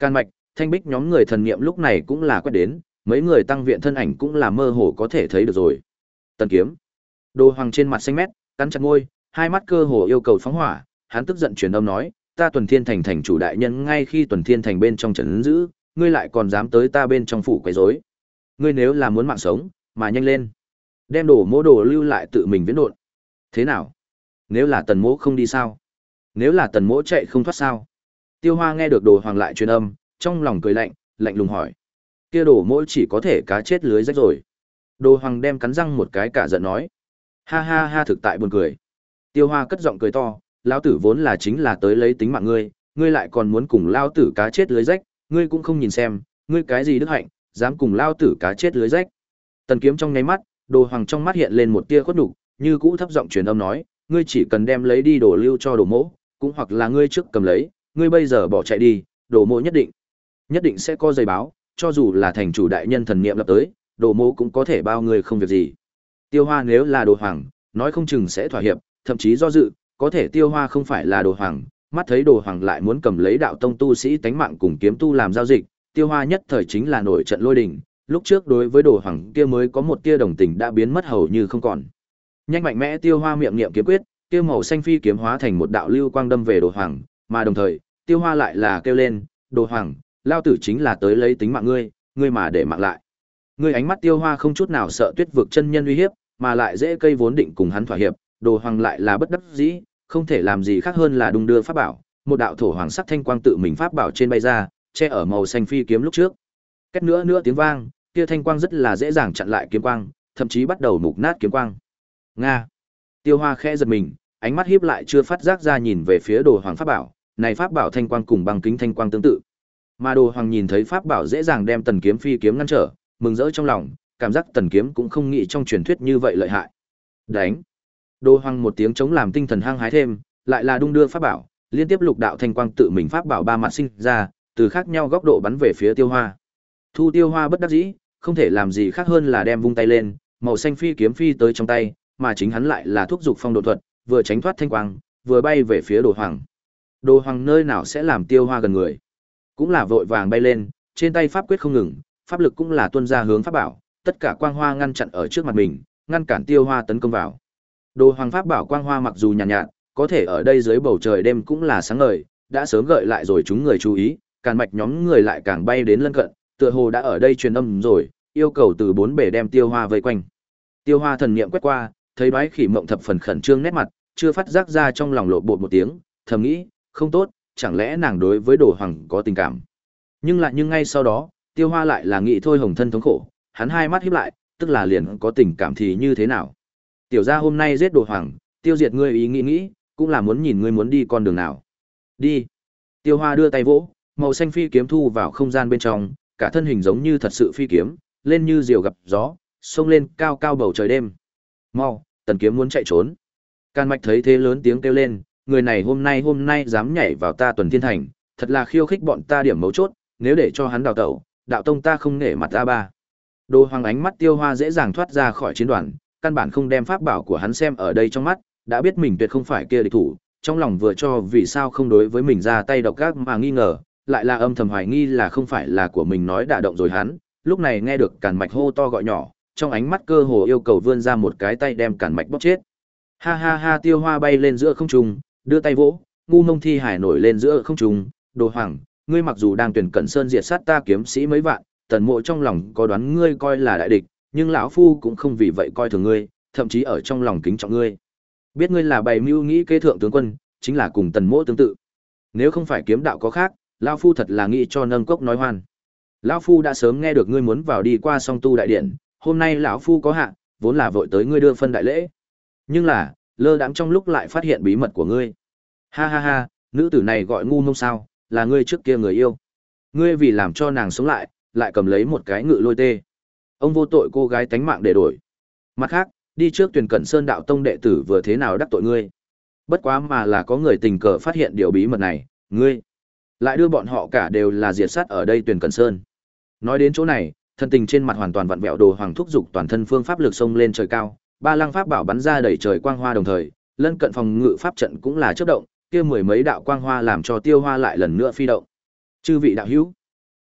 Can Mạch, Thanh Bích nhóm người thần niệm lúc này cũng là quét đến, mấy người tăng viện thân ảnh cũng là mơ hồ có thể thấy được rồi. Tần Kiếm. Đồ Hoàng trên mặt xanh mét, cắn chặt môi, hai mắt cơ hồ yêu cầu phóng hỏa, hắn tức giận truyền âm nói, ta Tuần Thiên Thành thành chủ đại nhân ngay khi Tuần Thiên Thành bên trong trấn giữ, ngươi lại còn dám tới ta bên trong phủ quấy rối. Ngươi nếu là muốn mạng sống, mà nhanh lên. Đem Đồ Mỗ Đồ lưu lại tự mình viễn độn. Thế nào? Nếu là Tần Mỗ không đi sao? Nếu là Tần Mỗ chạy không thoát sao? Tiêu Hoa nghe được Đồ Hoàng lại truyền âm, trong lòng cười lạnh, lạnh lùng hỏi. Kia Đồ Mỗ chỉ có thể cá chết lưới rách rồi. Đồ Hoàng đem cắn răng một cái cả giận nói. Ha ha ha, thực tại buồn cười. Tiêu Hoa cất giọng cười to, lão tử vốn là chính là tới lấy tính mạng ngươi, ngươi lại còn muốn cùng lão tử cá chết lưới rách, ngươi cũng không nhìn xem, ngươi cái gì đức hạnh, dám cùng lão tử cá chết lưới rách. Tần Kiếm trong nháy mắt, Đồ Hoàng trong mắt hiện lên một tia khuất nhục, như cũ thấp giọng truyền âm nói, ngươi chỉ cần đem lấy đi đồ lưu cho Đồ Mỗ, cũng hoặc là ngươi trước cầm lấy, ngươi bây giờ bỏ chạy đi, Đồ Mỗ nhất định, nhất định sẽ có giấy báo, cho dù là thành chủ đại nhân thần niệm lập tới, Đồ Mỗ cũng có thể bao ngươi không việc gì. Tiêu Hoa nếu là Đồ Hoàng, nói không chừng sẽ thỏa hiệp, thậm chí do dự, có thể Tiêu Hoa không phải là Đồ Hoàng, mắt thấy Đồ Hoàng lại muốn cầm lấy đạo tông tu sĩ tánh mạng cùng kiếm tu làm giao dịch, Tiêu Hoa nhất thời chính là nổi trận lôi đình, lúc trước đối với Đồ Hoàng kia mới có một tia đồng tình đã biến mất hầu như không còn. Nhanh mạnh mẽ Tiêu Hoa miệng niệm kiếm quyết, kia màu xanh phi kiếm hóa thành một đạo lưu quang đâm về Đồ Hoàng, mà đồng thời, Tiêu Hoa lại là kêu lên, "Đồ Hoàng, lao tử chính là tới lấy tính mạng ngươi, ngươi mà để mạng lại." Ngươi ánh mắt Tiêu Hoa không chút nào sợ Tuyết vực chân nhân uy hiếp, mà lại dễ cây vốn định cùng hắn thỏa hiệp, Đồ Hoàng lại là bất đắc dĩ, không thể làm gì khác hơn là đung đưa pháp bảo, một đạo thổ hoàng sắc thanh quang tự mình pháp bảo trên bay ra, che ở màu xanh phi kiếm lúc trước. Két nữa nữa tiếng vang, kia thanh quang rất là dễ dàng chặn lại kiếm quang, thậm chí bắt đầu mục nát kiếm quang. Nga. Tiêu Hoa khẽ giật mình, ánh mắt híp lại chưa phát giác ra nhìn về phía Đồ Hoàng pháp bảo, này pháp bảo thanh quang cùng băng kính thanh quang tương tự. Mà Đồ Hoàng nhìn thấy pháp bảo dễ dàng đem Tần Kiếm phi kiếm ngăn trở, mừng rỡ trong lòng, cảm giác Tần Kiếm cũng không nghĩ trong truyền thuyết như vậy lợi hại. Đánh. Đồ Hoàng một tiếng chống làm tinh thần hăng hái thêm, lại là đung đưa pháp bảo, liên tiếp lục đạo thanh quang tự mình pháp bảo ba mặt sinh ra, từ khác nhau góc độ bắn về phía Tiêu Hoa. Thu Tiêu Hoa bất đắc dĩ, không thể làm gì khác hơn là đem vung tay lên, màu xanh phi kiếm phi tới trong tay, mà chính hắn lại là thúc dục phong độ thuật, vừa tránh thoát thanh quang, vừa bay về phía Đồ Hoàng. Đồ Hoàng nơi nào sẽ làm Tiêu Hoa gần người, cũng là vội vàng bay lên, trên tay pháp quyết không ngừng, pháp lực cũng là tuôn ra hướng pháp bảo, tất cả quang hoa ngăn chặn ở trước mặt mình, ngăn cản Tiêu Hoa tấn công vào. Đồ Hoàng pháp bảo quang hoa mặc dù nhàn nhạt, nhạt, có thể ở đây dưới bầu trời đêm cũng là sáng ngời, đã sớm gợi lại rồi chúng người chú ý, Càn Mạch nhóm người lại càng bay đến lân cận, tựa hồ đã ở đây truyền âm rồi, yêu cầu từ bốn bề đem Tiêu Hoa vây quanh. Tiêu Hoa thần niệm quét qua, thấy Đoái Khỉ Mộng thập phần khẩn trương nét mặt, chưa phát giác ra trong lòng lộ bột một tiếng, thầm nghĩ, không tốt, chẳng lẽ nàng đối với Đồ Hoàng có tình cảm. Nhưng lại nhưng ngay sau đó, Tiêu Hoa lại là nghĩ thôi Hồng Thân thống khổ, hắn hai mắt híp lại, tức là liền có tình cảm thì như thế nào. Tiểu gia hôm nay giết Đồ Hoàng, tiêu diệt ngươi ý nghĩ nghĩ, cũng là muốn nhìn ngươi muốn đi con đường nào. Đi. Tiêu Hoa đưa tay vỗ, màu xanh phi kiếm thu vào không gian bên trong, cả thân hình giống như thật sự phi kiếm, lên như diều gặp gió, xông lên cao cao bầu trời đêm. Mau, Tần Kiếm muốn chạy trốn. Càn Mạch thấy thế lớn tiếng kêu lên, người này hôm nay hôm nay dám nhảy vào ta Tuần Thiên Thành, thật là khiêu khích bọn ta điểm mấu chốt, nếu để cho hắn đào tẩu, đạo tông ta không nể mặt ta ba. Đồ Hoàng ánh mắt Tiêu Hoa dễ dàng thoát ra khỏi chiến đoàn, căn bản không đem pháp bảo của hắn xem ở đây trong mắt, đã biết mình tuyệt không phải kia địch thủ, trong lòng vừa cho vì sao không đối với mình ra tay độc ác mà nghi ngờ, lại là âm thầm hoài nghi là không phải là của mình nói đả động rồi hắn, lúc này nghe được Càn Mạch hô to gọi nhỏ, trong ánh mắt cơ hồ yêu cầu vươn ra một cái tay đem Càn Mạch bóp chết. Ha ha ha, Tiêu Hoa bay lên giữa không trung, đưa tay vỗ, ngu ngông thi hải nổi lên giữa không trung, Đồ Hoàng, ngươi mặc dù đang tuyển cẩn sơn diệt sát ta kiếm sĩ mấy vạn, Tần Mộ trong lòng có đoán ngươi coi là đại địch, nhưng lão phu cũng không vì vậy coi thường ngươi, thậm chí ở trong lòng kính trọng ngươi. Biết ngươi là bày mưu nghĩ kế thượng tướng quân, chính là cùng Tần Mộ tương tự. Nếu không phải kiếm đạo có khác, lão phu thật là nghĩ cho nâng cốc nói hoan. Lão phu đã sớm nghe được ngươi muốn vào đi qua song tu đại điện, hôm nay lão phu có hạn, vốn là vội tới ngươi đưa phân đại lễ. Nhưng là, lơ đãng trong lúc lại phát hiện bí mật của ngươi. Ha ha ha, nữ tử này gọi ngu mông sao, là ngươi trước kia người yêu. Ngươi vì làm cho nàng sống lại, lại cầm lấy một cái ngự lôi tê. Ông vô tội cô gái tánh mạng để đổi. Mặt khác, đi trước Tuyền Cẩn Sơn đạo tông đệ tử vừa thế nào đắc tội ngươi. Bất quá mà là có người tình cờ phát hiện điều bí mật này, ngươi lại đưa bọn họ cả đều là diệt sát ở đây Tuyền Cẩn Sơn. Nói đến chỗ này, thân tình trên mặt hoàn toàn vặn vẹo, Đồ Hoàng thúc giục toàn thân phương pháp lực xông lên trời cao, ba lăng pháp bảo bắn ra đầy trời quang hoa đồng thời, lân cận phòng ngự pháp trận cũng là chớp động, kia mười mấy đạo quang hoa làm cho Tiêu Hoa lại lần nữa phi động. Chư vị đạo hữu,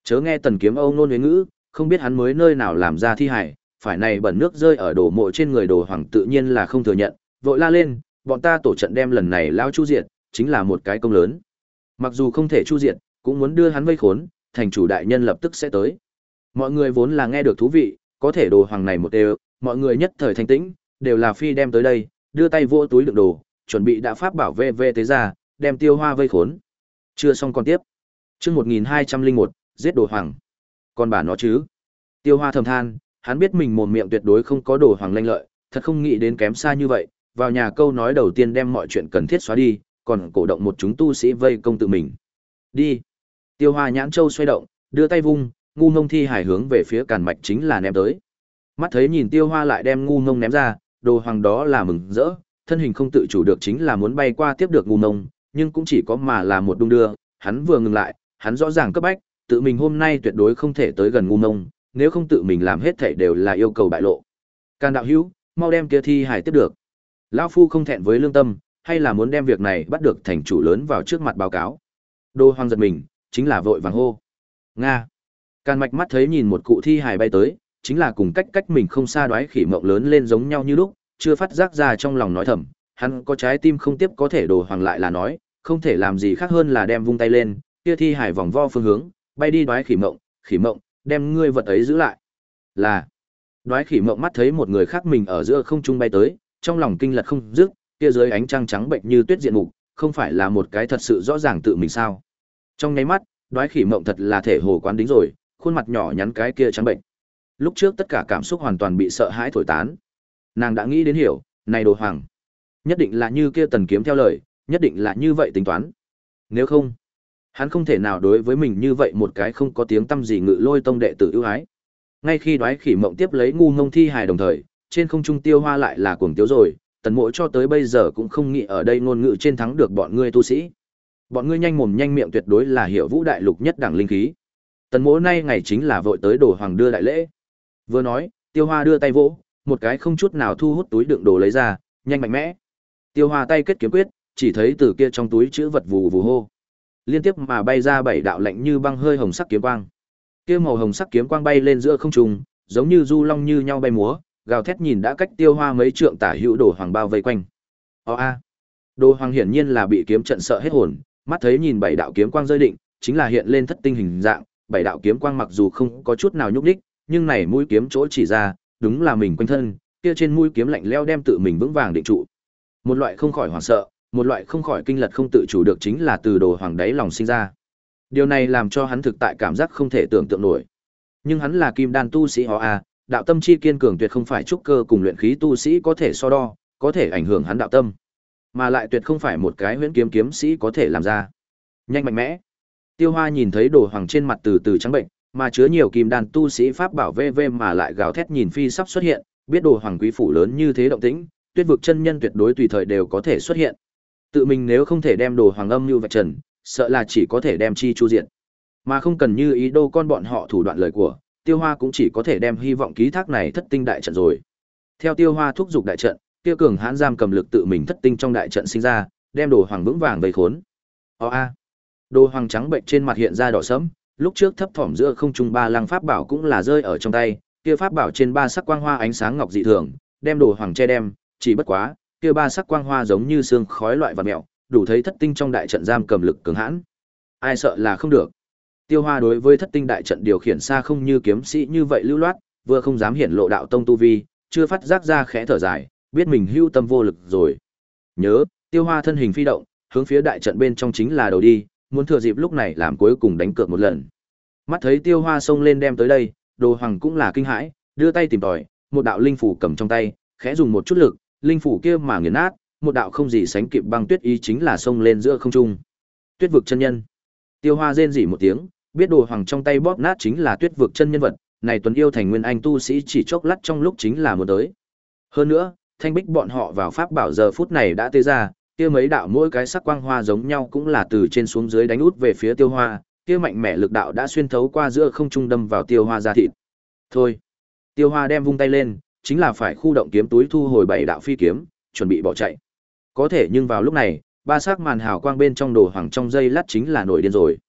Chớ nghe Tần Kiếm Âu nôn huế ngữ, không biết hắn mới nơi nào làm ra thi hải, phải này bẩn nước rơi ở đồ mộ trên người đồ hoàng tự nhiên là không thừa nhận, vội la lên, bọn ta tổ trận đem lần này lao chu diệt, chính là một cái công lớn. Mặc dù không thể chu diệt, cũng muốn đưa hắn vây khốn, thành chủ đại nhân lập tức sẽ tới. Mọi người vốn là nghe được thú vị, có thể đồ hoàng này một đều, mọi người nhất thời thanh tĩnh, đều là phi đem tới đây, đưa tay vô túi đựng đồ, chuẩn bị đã pháp bảo vệ vệ tế ra, đem Tiêu Hoa vây khốn. Chưa xong còn tiếp. Chương một nghìn hai trăm lẻ một, giết đồ hoàng. Còn bà nó chứ? Tiêu Hoa thầm than, hắn biết mình mồm miệng tuyệt đối không có đồ hoàng lanh lợi, thật không nghĩ đến kém xa như vậy, vào nhà câu nói đầu tiên đem mọi chuyện cần thiết xóa đi, còn cổ động một chúng tu sĩ vây công tự mình. Đi. Tiêu Hoa nhãn châu xoay động, đưa tay vung, ngu ngông thi hải hướng về phía Càn Mạch chính là ném tới. Mắt thấy nhìn Tiêu Hoa lại đem ngu ngông ném ra, đồ hoàng đó là mừng rỡ, thân hình không tự chủ được chính là muốn bay qua tiếp được ngu ngông, nhưng cũng chỉ có mà là một đung đưa, hắn vừa ngừng lại, hắn rõ ràng cấp bách, tự mình hôm nay tuyệt đối không thể tới gần ngu ngông, nếu không tự mình làm hết thảy đều là yêu cầu bại lộ. Càn đạo hữu, mau đem kia thi hải tiếp được. Lão phu không thẹn với lương tâm, hay là muốn đem việc này bắt được thành chủ lớn vào trước mặt báo cáo. Đồ hoàng giật mình, chính là vội vàng hô. Nga. Càn Mạch mắt thấy nhìn một cụ thi hài bay tới, chính là cùng cách cách mình không xa đoái khỉ mộng lớn lên giống nhau như lúc, chưa phát giác ra trong lòng nói thầm, hắn có trái tim không tiếp có thể đồ hoàng lại là nói, không thể làm gì khác hơn là đem vung tay lên, kia thi hài vòng vo phương hướng, bay đi đoái khỉ mộng, khỉ mộng, đem ngươi vật ấy giữ lại. Là. Đoái khỉ mộng mắt thấy một người khác mình ở giữa không trung bay tới, trong lòng kinh lật không dứt, kia dưới ánh trăng trắng bệnh như tuyết diện mục, không phải là một cái thật sự rõ ràng tự mình sao? Trong nháy mắt, đoái khỉ mộng thật là thể hồ quán đính rồi, khuôn mặt nhỏ nhắn cái kia trắng bệnh. Lúc trước tất cả cảm xúc hoàn toàn bị sợ hãi thổi tán. Nàng đã nghĩ đến hiểu, này đồ hoàng, nhất định là như kia Tần Kiếm theo lời, nhất định là như vậy tính toán. Nếu không, hắn không thể nào đối với mình như vậy một cái không có tiếng tăm gì Ngự Lôi tông đệ tử ưu ái. Ngay khi đoái khỉ mộng tiếp lấy ngu ngông thi hài đồng thời, trên không trung Tiêu Hoa lại là cuồng tiếu rồi, Tần Mộ cho tới bây giờ cũng không nghĩ ở đây ngôn ngữ trên thắng được bọn ngươi tu sĩ. Bọn ngươi nhanh mồm nhanh miệng tuyệt đối là hiểu vũ đại lục nhất đẳng linh khí. Tần Mộ nay ngày chính là vội tới đồ hoàng đưa đại lễ. Vừa nói, Tiêu Hoa đưa tay vỗ, một cái không chút nào thu hút túi đựng đồ lấy ra, nhanh mạnh mẽ. Tiêu Hoa tay kết kiếm quyết, chỉ thấy từ kia trong túi chữ vật vù vù hô, liên tiếp mà bay ra bảy đạo lạnh như băng hơi hồng sắc kiếm quang. Kia màu hồng sắc kiếm quang bay lên giữa không trung, giống như du long như nhau bay múa, gào thét nhìn đã cách Tiêu Hoa mấy trượng tả hữu đồ hoàng bao vây quanh. O a. Đồ hoàng hiển nhiên là bị kiếm trận sợ hết hồn, mắt thấy nhìn bảy đạo kiếm quang rơi định, chính là hiện lên thất tinh hình dạng, bảy đạo kiếm quang mặc dù không có chút nào nhúc nhích, nhưng này mũi kiếm chỗ chỉ ra, đúng là mình quanh thân, kia trên mũi kiếm lạnh lẽo đem tự mình vững vàng định trụ. Một loại không khỏi hoảng sợ, một loại không khỏi kinh lật không tự chủ được chính là từ đồ hoàng đáy lòng sinh ra. Điều này làm cho hắn thực tại cảm giác không thể tưởng tượng nổi. Nhưng hắn là kim đan tu sĩ họ a, đạo tâm chi kiên cường tuyệt không phải trúc cơ cùng luyện khí tu sĩ có thể so đo, có thể ảnh hưởng hắn đạo tâm, mà lại tuyệt không phải một cái huyễn kiếm kiếm sĩ có thể làm ra. Nhanh mạnh mẽ. Tiêu Hoa nhìn thấy đồ hoàng trên mặt từ từ trắng bệnh, mà chứa nhiều kim đan tu sĩ pháp bảo vê vê mà lại gào thét nhìn phi sắp xuất hiện, biết đồ hoàng quý phủ lớn như thế động tĩnh, tuyết vực chân nhân tuyệt đối tùy thời đều có thể xuất hiện. Tự mình nếu không thể đem đồ hoàng âm như vạch trần, sợ là chỉ có thể đem chi chu diện, mà không cần như ý đô con bọn họ thủ đoạn lời của, Tiêu Hoa cũng chỉ có thể đem hy vọng ký thác này thất tinh đại trận rồi. Theo Tiêu Hoa thúc giục đại trận, kia cường hãn giam cầm lực tự mình thất tinh trong đại trận sinh ra, đem đồ hoàng vững vàng vây khốn. O a. Đồ hoàng trắng bệnh trên mặt hiện ra đỏ sẫm, lúc trước thấp thỏm giữa không trung ba lăng pháp bảo cũng là rơi ở trong tay, kia pháp bảo trên ba sắc quang hoa ánh sáng ngọc dị thường, đem đồ hoàng che đem, chỉ bất quá, kia ba sắc quang hoa giống như sương khói loại vật mèo, đủ thấy thất tinh trong đại trận giam cầm lực cường hãn. Ai sợ là không được. Tiêu Hoa đối với thất tinh đại trận điều khiển xa không như kiếm sĩ như vậy lưu loát, vừa không dám hiển lộ đạo tông tu vi, chưa phát giác ra khẽ thở dài, biết mình hưu tâm vô lực rồi. Nhớ, Tiêu Hoa thân hình phi động, hướng phía đại trận bên trong chính là đầu đi, muốn thừa dịp lúc này làm cuối cùng đánh cược một lần. Mắt thấy Tiêu Hoa xông lên đem tới đây, Đồ Hoàng cũng là kinh hãi, đưa tay tìm tòi, một đạo linh phủ cầm trong tay, khẽ dùng một chút lực, linh phủ kia mà nghiền nát, một đạo không gì sánh kịp băng tuyết ý chính là xông lên giữa không trung. Tuyết vực chân nhân. Tiêu Hoa rên rỉ một tiếng, biết Đồ Hoàng trong tay bóp nát chính là Tuyết vực chân nhân vật, này tuấn yêu thành nguyên anh tu sĩ chỉ chốc lát trong lúc chính là muốn tới. Hơn nữa, thanh bích bọn họ vào pháp bảo giờ phút này đã tê ra, kia mấy đạo mỗi cái sắc quang hoa giống nhau cũng là từ trên xuống dưới đánh út về phía Tiêu Hoa, kia mạnh mẽ lực đạo đã xuyên thấu qua giữa không trung đâm vào Tiêu Hoa da thịt. Thôi, Tiêu Hoa đem vung tay lên, chính là phải khu động kiếm túi thu hồi bảy đạo phi kiếm, chuẩn bị bỏ chạy. Có thể nhưng vào lúc này, ba sắc màn hào quang bên trong Đồ Hoàng trong dây lát chính là nổi điên rồi.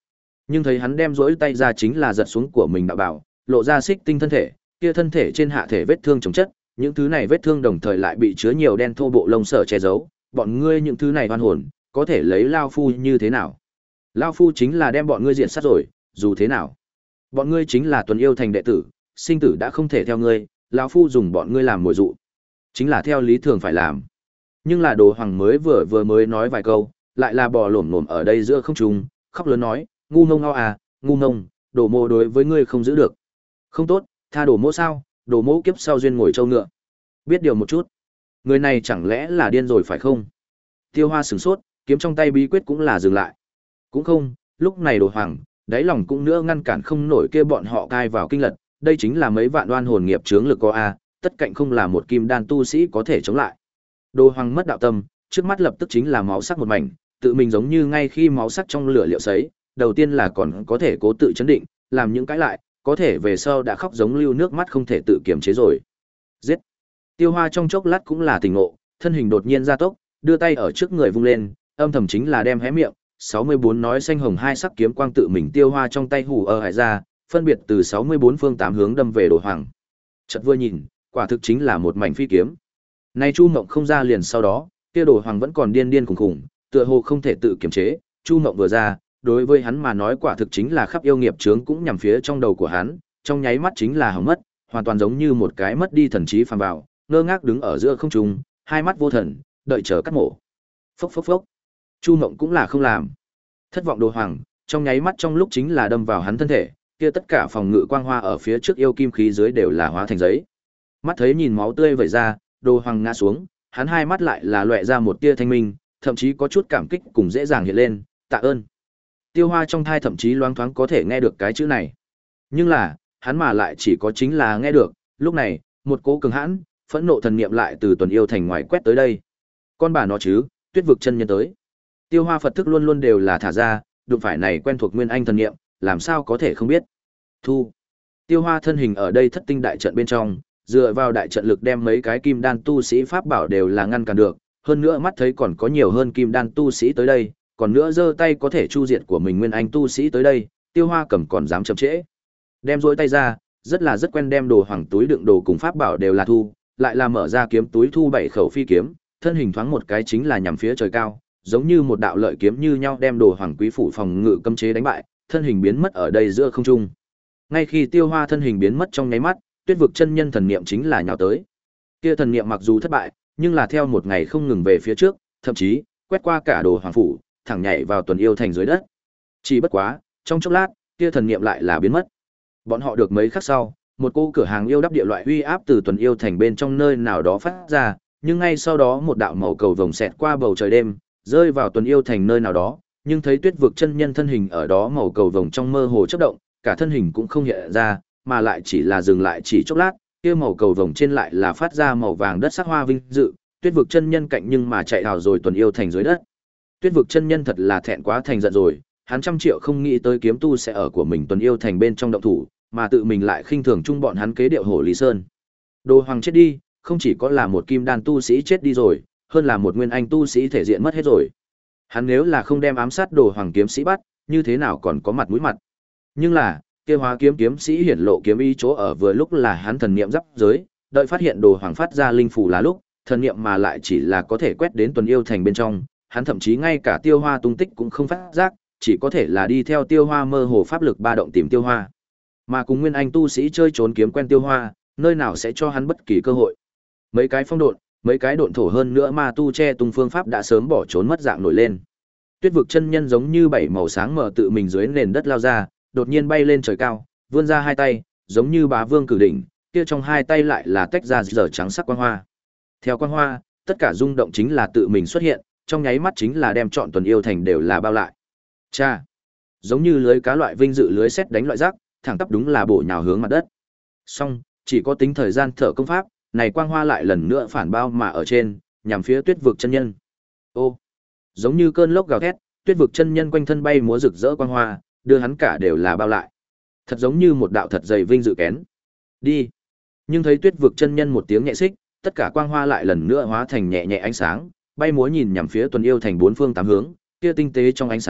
Nhưng thấy hắn đem rỗi tay ra chính là giật xuống của mình đạo bảo, lộ ra xích tinh thân thể, kia thân thể trên hạ thể vết thương chồng chất, những thứ này vết thương đồng thời lại bị chứa nhiều đen thô bộ lông sở che giấu, bọn ngươi những thứ này oan hồn, có thể lấy lao phu như thế nào? Lao phu chính là đem bọn ngươi diệt sát rồi, dù thế nào? Bọn ngươi chính là Tuần Yêu Thành đệ tử, sinh tử đã không thể theo ngươi, lão phu dùng bọn ngươi làm mồi dụ, chính là theo lý thường phải làm. Nhưng là Đồ Hoàng mới vừa vừa mới nói vài câu, lại là bò lổm lổm ở đây giữa không trung, khóc lớn nói, ngu ngông ngao à, ngu ngông, Đồ mô đối với ngươi không giữ được. Không tốt, tha Đồ mô sao? Đồ mô kiếp sau duyên ngồi châu ngựa. Biết điều một chút. Người này chẳng lẽ là điên rồi phải không? Tiêu Hoa sửng sốt, kiếm trong tay bí quyết cũng là dừng lại. Cũng không, lúc này Đồ Hoàng, đáy lòng cũng nữa ngăn cản không nổi kia bọn họ cai vào kinh lật, đây chính là mấy vạn oan hồn nghiệp chướng lực có a, tất cạnh không là một kim đan tu sĩ có thể chống lại. Đồ Hoàng mất đạo tâm, trước mắt lập tức chính là máu sắc một mảnh, tự mình giống như ngay khi máu sắc trong lửa liệu sấy, đầu tiên là còn có thể cố tự chấn định, làm những cái lại, có thể về sau đã khóc giống lưu nước mắt không thể tự kiềm chế rồi. Giết! Tiêu Hoa trong chốc lát cũng là tỉnh ngộ, thân hình đột nhiên gia tốc, đưa tay ở trước người vung lên, âm thầm chính là đem hé miệng, sáu mươi bốn nói xanh hồng hai sắc kiếm quang tự mình Tiêu Hoa trong tay hù ở hải ra, phân biệt từ sáu mươi bốn phương tám hướng đâm về Đồ Hoàng. Chợt vừa nhìn, quả thực chính là một mảnh phi kiếm. Nay Chu Mộng không ra liền sau đó, kia Đồ Hoàng vẫn còn điên điên khủng khủng, tựa hồ không thể tự kiềm chế, Chu Mộng vừa ra, đối với hắn mà nói quả thực chính là khắp yêu nghiệp chướng cũng nhằm phía trong đầu của hắn, trong nháy mắt chính là hỏng mất, hoàn toàn giống như một cái mất đi thần trí phàm vào, ngơ ngác đứng ở giữa không trung, hai mắt vô thần, đợi chờ cắt mổ. Phốc phốc phốc. Chu Mộng cũng là không làm. Thất vọng Đồ Hoàng, trong nháy mắt trong lúc chính là đâm vào hắn thân thể, kia tất cả phòng ngự quang hoa ở phía trước yêu kim khí dưới đều là hóa thành giấy. Mắt thấy nhìn máu tươi vẩy ra, Đồ Hoàng ngã xuống, hắn hai mắt lại là loẹt ra một tia thanh minh, thậm chí có chút cảm kích cùng dễ dàng hiện lên, tạ ơn. Tiêu Hoa trong thai thậm chí loáng thoáng có thể nghe được cái chữ này. Nhưng là, hắn mà lại chỉ có chính là nghe được, lúc này, một cỗ cường hãn, phẫn nộ thần niệm lại từ Tuần Yêu Thành ngoài quét tới đây. Con bà nó chứ, Tuyết vực chân nhân tới. Tiêu Hoa Phật thức luôn luôn đều là thả ra, đụng phải này quen thuộc nguyên anh thần niệm, làm sao có thể không biết. Thu. Tiêu Hoa thân hình ở đây thất tinh đại trận bên trong, dựa vào đại trận lực đem mấy cái kim đan tu sĩ pháp bảo đều là ngăn cản được, hơn nữa mắt thấy còn có nhiều hơn kim đan tu sĩ tới đây, còn nữa giơ tay có thể chu diệt của mình nguyên anh tu sĩ tới đây, Tiêu Hoa cầm còn dám chậm trễ. Đem rỗi tay ra, rất là rất quen đem Đồ Hoàng túi đựng đồ cùng pháp bảo đều là thu, lại là mở ra kiếm túi thu bảy khẩu phi kiếm, thân hình thoáng một cái chính là nhằm phía trời cao, giống như một đạo lợi kiếm như nhau đem Đồ Hoàng quý phủ phòng ngự cấm chế đánh bại, thân hình biến mất ở đây giữa không trung. Ngay khi Tiêu Hoa thân hình biến mất trong nháy mắt, Tuyết vực chân nhân thần niệm chính là nhào tới. Kia thần niệm mặc dù thất bại, nhưng là theo một ngày không ngừng về phía trước, thậm chí quét qua cả Đồ Hoàng phủ, thẳng nhảy vào Tuần Yêu Thành dưới đất. Chỉ bất quá, trong chốc lát, kia thần niệm lại là biến mất. Bọn họ được mấy khắc sau, một cô cửa hàng yêu đắp địa loại uy áp từ Tuần Yêu Thành bên trong nơi nào đó phát ra, nhưng ngay sau đó một đạo màu cầu vồng xẹt qua bầu trời đêm, rơi vào Tuần Yêu Thành nơi nào đó, nhưng thấy Tuyết vực chân nhân thân hình ở đó màu cầu vồng trong mơ hồ chớp động, cả thân hình cũng không hiện ra, mà lại chỉ là dừng lại chỉ chốc lát, kia màu cầu vồng trên lại là phát ra màu vàng đất sắc hoa vinh dự, Tuyết vực chân nhân cạnh nhưng mà chạy hào rồi Tuần Yêu Thành dưới đất. Tuyết vực chân nhân thật là thẹn quá thành giận rồi, hắn trăm triệu không nghĩ tới kiếm tu sẽ ở của mình Tuần Yêu Thành bên trong động thủ, mà tự mình lại khinh thường chung bọn hắn kế điệu hổ Lý Sơn. Đồ Hoàng chết đi, không chỉ có là một kim đan tu sĩ chết đi rồi, hơn là một nguyên anh tu sĩ thể diện mất hết rồi. Hắn nếu là không đem ám sát Đồ Hoàng kiếm sĩ bắt, như thế nào còn có mặt mũi mặt. Nhưng là, kia Hóa kiếm kiếm sĩ hiển lộ kiếm ý chỗ ở vừa lúc là hắn thần niệm giáp giới, đợi phát hiện Đồ Hoàng phát ra linh phù là lúc, thần niệm mà lại chỉ là có thể quét đến Tuần Yêu Thành bên trong, hắn thậm chí ngay cả Tiêu Hoa tung tích cũng không phát giác, chỉ có thể là đi theo Tiêu Hoa mơ hồ pháp lực ba động tìm Tiêu Hoa. Mà cùng nguyên anh tu sĩ chơi trốn kiếm quen Tiêu Hoa, nơi nào sẽ cho hắn bất kỳ cơ hội. Mấy cái phong độn, mấy cái độn thổ hơn nữa ma tu che tung phương pháp đã sớm bỏ trốn mất dạng nổi lên. Tuyết vực chân nhân giống như bảy màu sáng mở tự mình dưới nền đất lao ra, đột nhiên bay lên trời cao, vươn ra hai tay, giống như bá vương cử đỉnh, kia trong hai tay lại là tách ra giờ trắng sắc quang hoa. Theo quang hoa, tất cả rung động chính là tự mình xuất hiện, trong nháy mắt chính là đem trọn Tuần Yêu Thành đều là bao lại. Cha, giống như lưới cá loại vinh dự lưới sét đánh loại rác, thẳng tắp đúng là bổ nhào hướng mặt đất. Song, chỉ có tính thời gian thở công pháp, này quang hoa lại lần nữa phản bao mà ở trên, nhằm phía Tuyết vực chân nhân. Ô, giống như cơn lốc gào thét, Tuyết vực chân nhân quanh thân bay múa rực rỡ quang hoa, đưa hắn cả đều là bao lại. Thật giống như một đạo thật dày vinh dự kén. Đi. Nhưng thấy Tuyết vực chân nhân một tiếng nhẹ xích, tất cả quang hoa lại lần nữa hóa thành nhẹ nhẹ ánh sáng, bay múa nhìn nhằm phía Tuần Yêu Thành bốn phương tám hướng, kia tinh tế trong ánh sáng,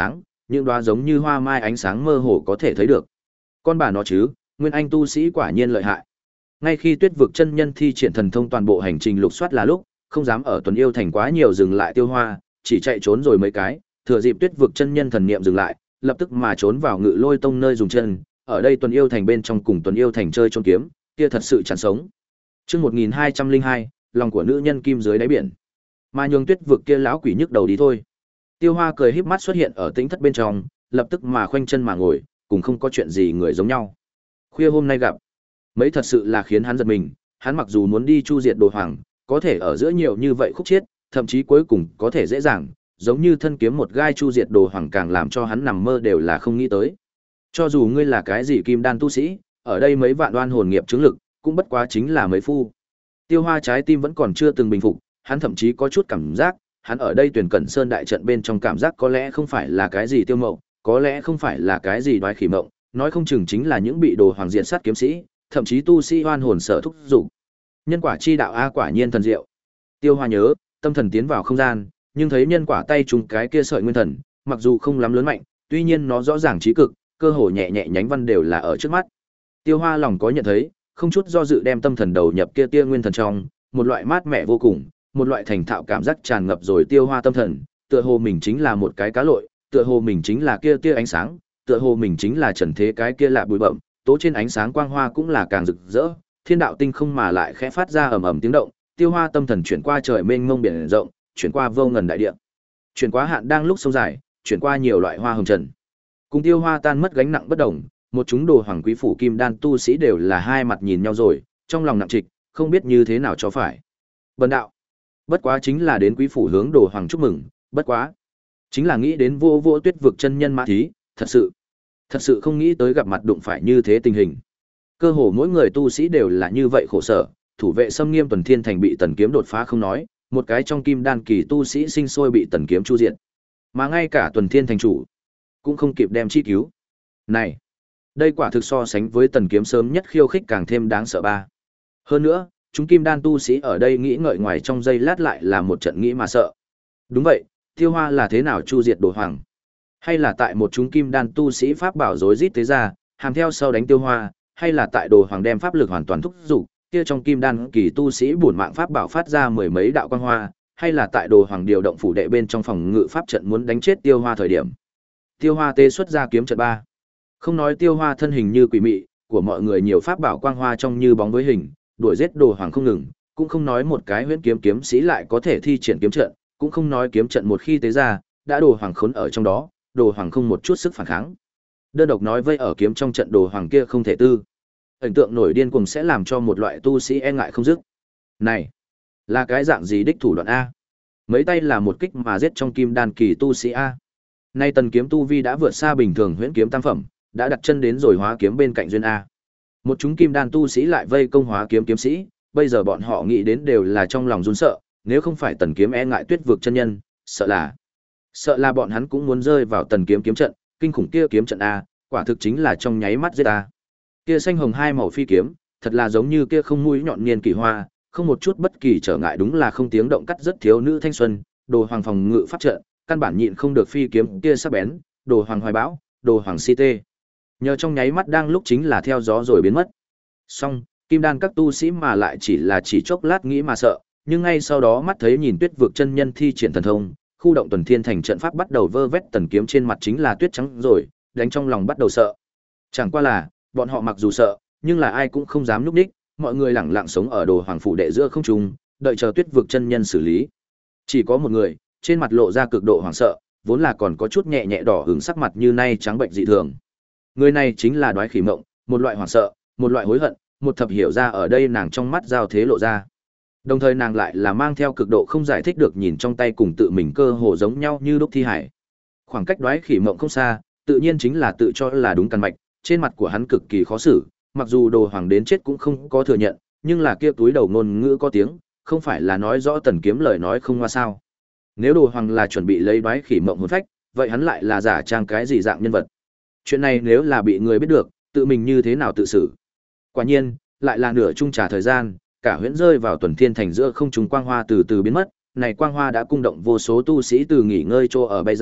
những đóa giống như hoa mai ánh sáng mơ hồ có thể thấy được. Con bà nó chứ, Nguyên Anh tu sĩ quả nhiên lợi hại. Ngay khi Tuyết vực chân nhân thi triển thần thông toàn bộ hành trình lục soát là lúc, không dám ở Tuần Yêu Thành quá nhiều dừng lại Tiêu Hoa, chỉ chạy trốn rồi mấy cái, thừa dịp Tuyết vực chân nhân thần niệm dừng lại, lập tức mà trốn vào Ngự Lôi Tông nơi dùng chân, ở đây Tuần Yêu Thành bên trong cùng Tuần Yêu Thành chơi trốn kiếm, kia thật sự chán sống. Chương một nghìn hai trăm lẻ hai, lòng của nữ nhân kim dưới đáy biển. Mà nhường Tuyết vực kia lão quỷ nhức đầu đi thôi. Tiêu Hoa cười híp mắt xuất hiện ở tĩnh thất bên trong, lập tức mà khoanh chân mà ngồi, cùng không có chuyện gì người giống nhau. Khuya hôm nay gặp, mấy thật sự là khiến hắn giật mình, hắn mặc dù muốn đi chu diệt Đồ Hoàng, có thể ở giữa nhiều như vậy khúc chiết, thậm chí cuối cùng có thể dễ dàng, giống như thân kiếm một gai chu diệt Đồ Hoàng càng làm cho hắn nằm mơ đều là không nghĩ tới. Cho dù ngươi là cái gì kim đan tu sĩ, ở đây mấy vạn đoan hồn nghiệp chứng lực, cũng bất quá chính là mấy phu. Tiêu Hoa trái tim vẫn còn chưa từng bình phục, hắn thậm chí có chút cảm giác, hắn ở đây Tuyển Cẩn Sơn đại trận bên trong cảm giác có lẽ không phải là cái gì Tiêu Mộng, có lẽ không phải là cái gì Đoái Khỉ Mộng, nói không chừng chính là những bị Đồ Hoàng diện sát kiếm sĩ, thậm chí tu sĩ oan hồn sở thúc dục. Nhân quả chi đạo a quả nhiên thần diệu. Tiêu Hoa nhớ, tâm thần tiến vào không gian, nhưng thấy nhân quả tay trùng cái kia sợi nguyên thần, mặc dù không lắm lớn mạnh, tuy nhiên nó rõ ràng trí cực, cơ hồ nhẹ nhẹ nhánh văn đều là ở trước mắt. Tiêu Hoa lòng có nhận thấy, không chút do dự đem tâm thần đầu nhập kia tia nguyên thần trong, một loại mát mẻ vô cùng, một loại thành thạo cảm giác tràn ngập rồi Tiêu Hoa tâm thần, tựa hồ mình chính là một cái cá lội, tựa hồ mình chính là kia tia ánh sáng, tựa hồ mình chính là trần thế cái kia lạ bụi bặm, tố trên ánh sáng quang hoa cũng là càng rực rỡ, thiên đạo tinh không mà lại khẽ phát ra ầm ầm tiếng động, Tiêu Hoa tâm thần chuyển qua trời mênh mông biển rộng, chuyển qua vô ngần đại địa, chuyển qua hạn đang lúc sông dài, chuyển qua nhiều loại hoa hồng trần. Cùng Tiêu Hoa tan mất gánh nặng bất động, một chúng Đồ Hoàng quý phủ kim đan tu sĩ đều là hai mặt nhìn nhau rồi, trong lòng nặng trịch, không biết như thế nào cho phải. Bần đạo, bất quá chính là đến quý phủ hướng Đồ Hoàng chúc mừng, bất quá chính là nghĩ đến vô vô Tuyết vực chân nhân Mã Thí, thật sự, thật sự không nghĩ tới gặp mặt đụng phải như thế tình hình. Cơ hồ mỗi người tu sĩ đều là như vậy khổ sở, thủ vệ xâm nghiêm Tuần Thiên Thành bị Tần Kiếm đột phá không nói, một cái trong kim đan kỳ tu sĩ sinh sôi bị Tần Kiếm chu diệt, mà ngay cả Tuần Thiên Thành chủ cũng không kịp đem chi cứu. Này, đây quả thực so sánh với Tần Kiếm sớm nhất khiêu khích càng thêm đáng sợ ba. Hơn nữa, chúng kim đan tu sĩ ở đây nghĩ ngợi ngoài trong giây lát lại là một trận nghĩ mà sợ. Đúng vậy, Tiêu Hoa là thế nào chu diệt Đồ Hoàng? Hay là tại một chúng kim đan tu sĩ pháp bảo rối rít thế ra, hàm theo sau đánh Tiêu Hoa, hay là tại Đồ Hoàng đem pháp lực hoàn toàn thúc dục, kia trong kim đan kỳ tu sĩ bổn mạng pháp bảo phát ra mười mấy đạo quang hoa, hay là tại Đồ Hoàng điều động phủ đệ bên trong phòng ngự pháp trận muốn đánh chết Tiêu Hoa thời điểm. Tiêu Hoa tê xuất ra kiếm trận ba. Không nói Tiêu Hoa thân hình như quỷ mị, của mọi người nhiều pháp bảo quang hoa trong như bóng với hình, đuổi giết Đồ Hoàng không ngừng, cũng không nói một cái huyễn kiếm kiếm sĩ lại có thể thi triển kiếm trận, cũng không nói kiếm trận một khi tế ra, đã Đồ Hoàng khốn ở trong đó, Đồ Hoàng không một chút sức phản kháng. Đơn độc nói vây ở kiếm trong trận Đồ Hoàng kia không thể tư. Ấn tượng nổi điên cuồng sẽ làm cho một loại tu sĩ e ngại không dứt. Này, là cái dạng gì đích thủ đoạn a? Mấy tay là một kích mà giết trong kim đan kỳ tu sĩ a. Nay Tần Kiếm tu vi đã vượt xa bình thường huyễn kiếm tam phẩm, đã đặt chân đến rồi hóa kiếm bên cạnh duyên a. Một chúng kim đan tu sĩ lại vây công hóa kiếm kiếm sĩ, bây giờ bọn họ nghĩ đến đều là trong lòng run sợ, nếu không phải Tần Kiếm e ngại Tuyết vực chân nhân, sợ là sợ là bọn hắn cũng muốn rơi vào Tần Kiếm kiếm trận, kinh khủng kia kiếm trận a, quả thực chính là trong nháy mắt giết a. Kia xanh hồng hai màu phi kiếm, thật là giống như kia không mũi nhọn niên kỳ hoa, không một chút bất kỳ trở ngại, đúng là không tiếng động cắt rất thiếu nữ thanh xuân, Đồ Hoàng phòng ngự pháp trận, căn bản nhịn không được phi kiếm kia sắc bén, Đồ Hoàng hoài bão, Đồ Hoàng si tê. Nhờ trong nháy mắt đang lúc chính là theo gió rồi biến mất. Xong, kim đan các tu sĩ mà lại chỉ là chỉ chốc lát nghĩ mà sợ, nhưng ngay sau đó mắt thấy nhìn Tuyết vực chân nhân thi triển thần thông, khu động Tuần Thiên Thành trận pháp bắt đầu vơ vét Tần Kiếm trên mặt chính là tuyết trắng rồi, đánh trong lòng bắt đầu sợ. Chẳng qua là, bọn họ mặc dù sợ, nhưng là ai cũng không dám nhúc nhích, mọi người lẳng lặng sống ở Đồ Hoàng phủ đệ giữa không trung, đợi chờ Tuyết vực chân nhân xử lý. Chỉ có một người, trên mặt lộ ra cực độ hoảng sợ, vốn là còn có chút nhẹ nhẹ đỏ hửng sắc mặt như nay trắng bệnh dị thường. Người này chính là Đoái Khỉ Mộng, một loại hoảng sợ, một loại hối hận, một thập hiểu ra ở đây nàng trong mắt giao thế lộ ra. Đồng thời nàng lại là mang theo cực độ không giải thích được nhìn trong tay cùng tự mình cơ hồ giống nhau như đúc thi hải. Khoảng cách Đoái Khỉ Mộng không xa, tự nhiên chính là tự cho là đúng căn mạch, trên mặt của hắn cực kỳ khó xử, mặc dù Đồ Hoàng đến chết cũng không có thừa nhận, nhưng là kia túi đầu ngôn ngữ có tiếng, không phải là nói rõ Tần Kiếm lời nói không hoa sao? Nếu Đồ Hoàng là chuẩn bị lấy Đoái Khỉ Mộng hồn phách, vậy hắn lại là giả trang cái gì dạng nhân vật? Chuyện này nếu là bị người biết được, tự mình như thế nào tự xử? Quả nhiên, lại là nửa chung trà thời gian, cả huyễn rơi vào Tuần Thiên Thành giữa không trung quang hoa từ từ biến mất, này quang hoa đã cung động vô số tu sĩ từ nghỉ ngơi chỗ ở bay ra,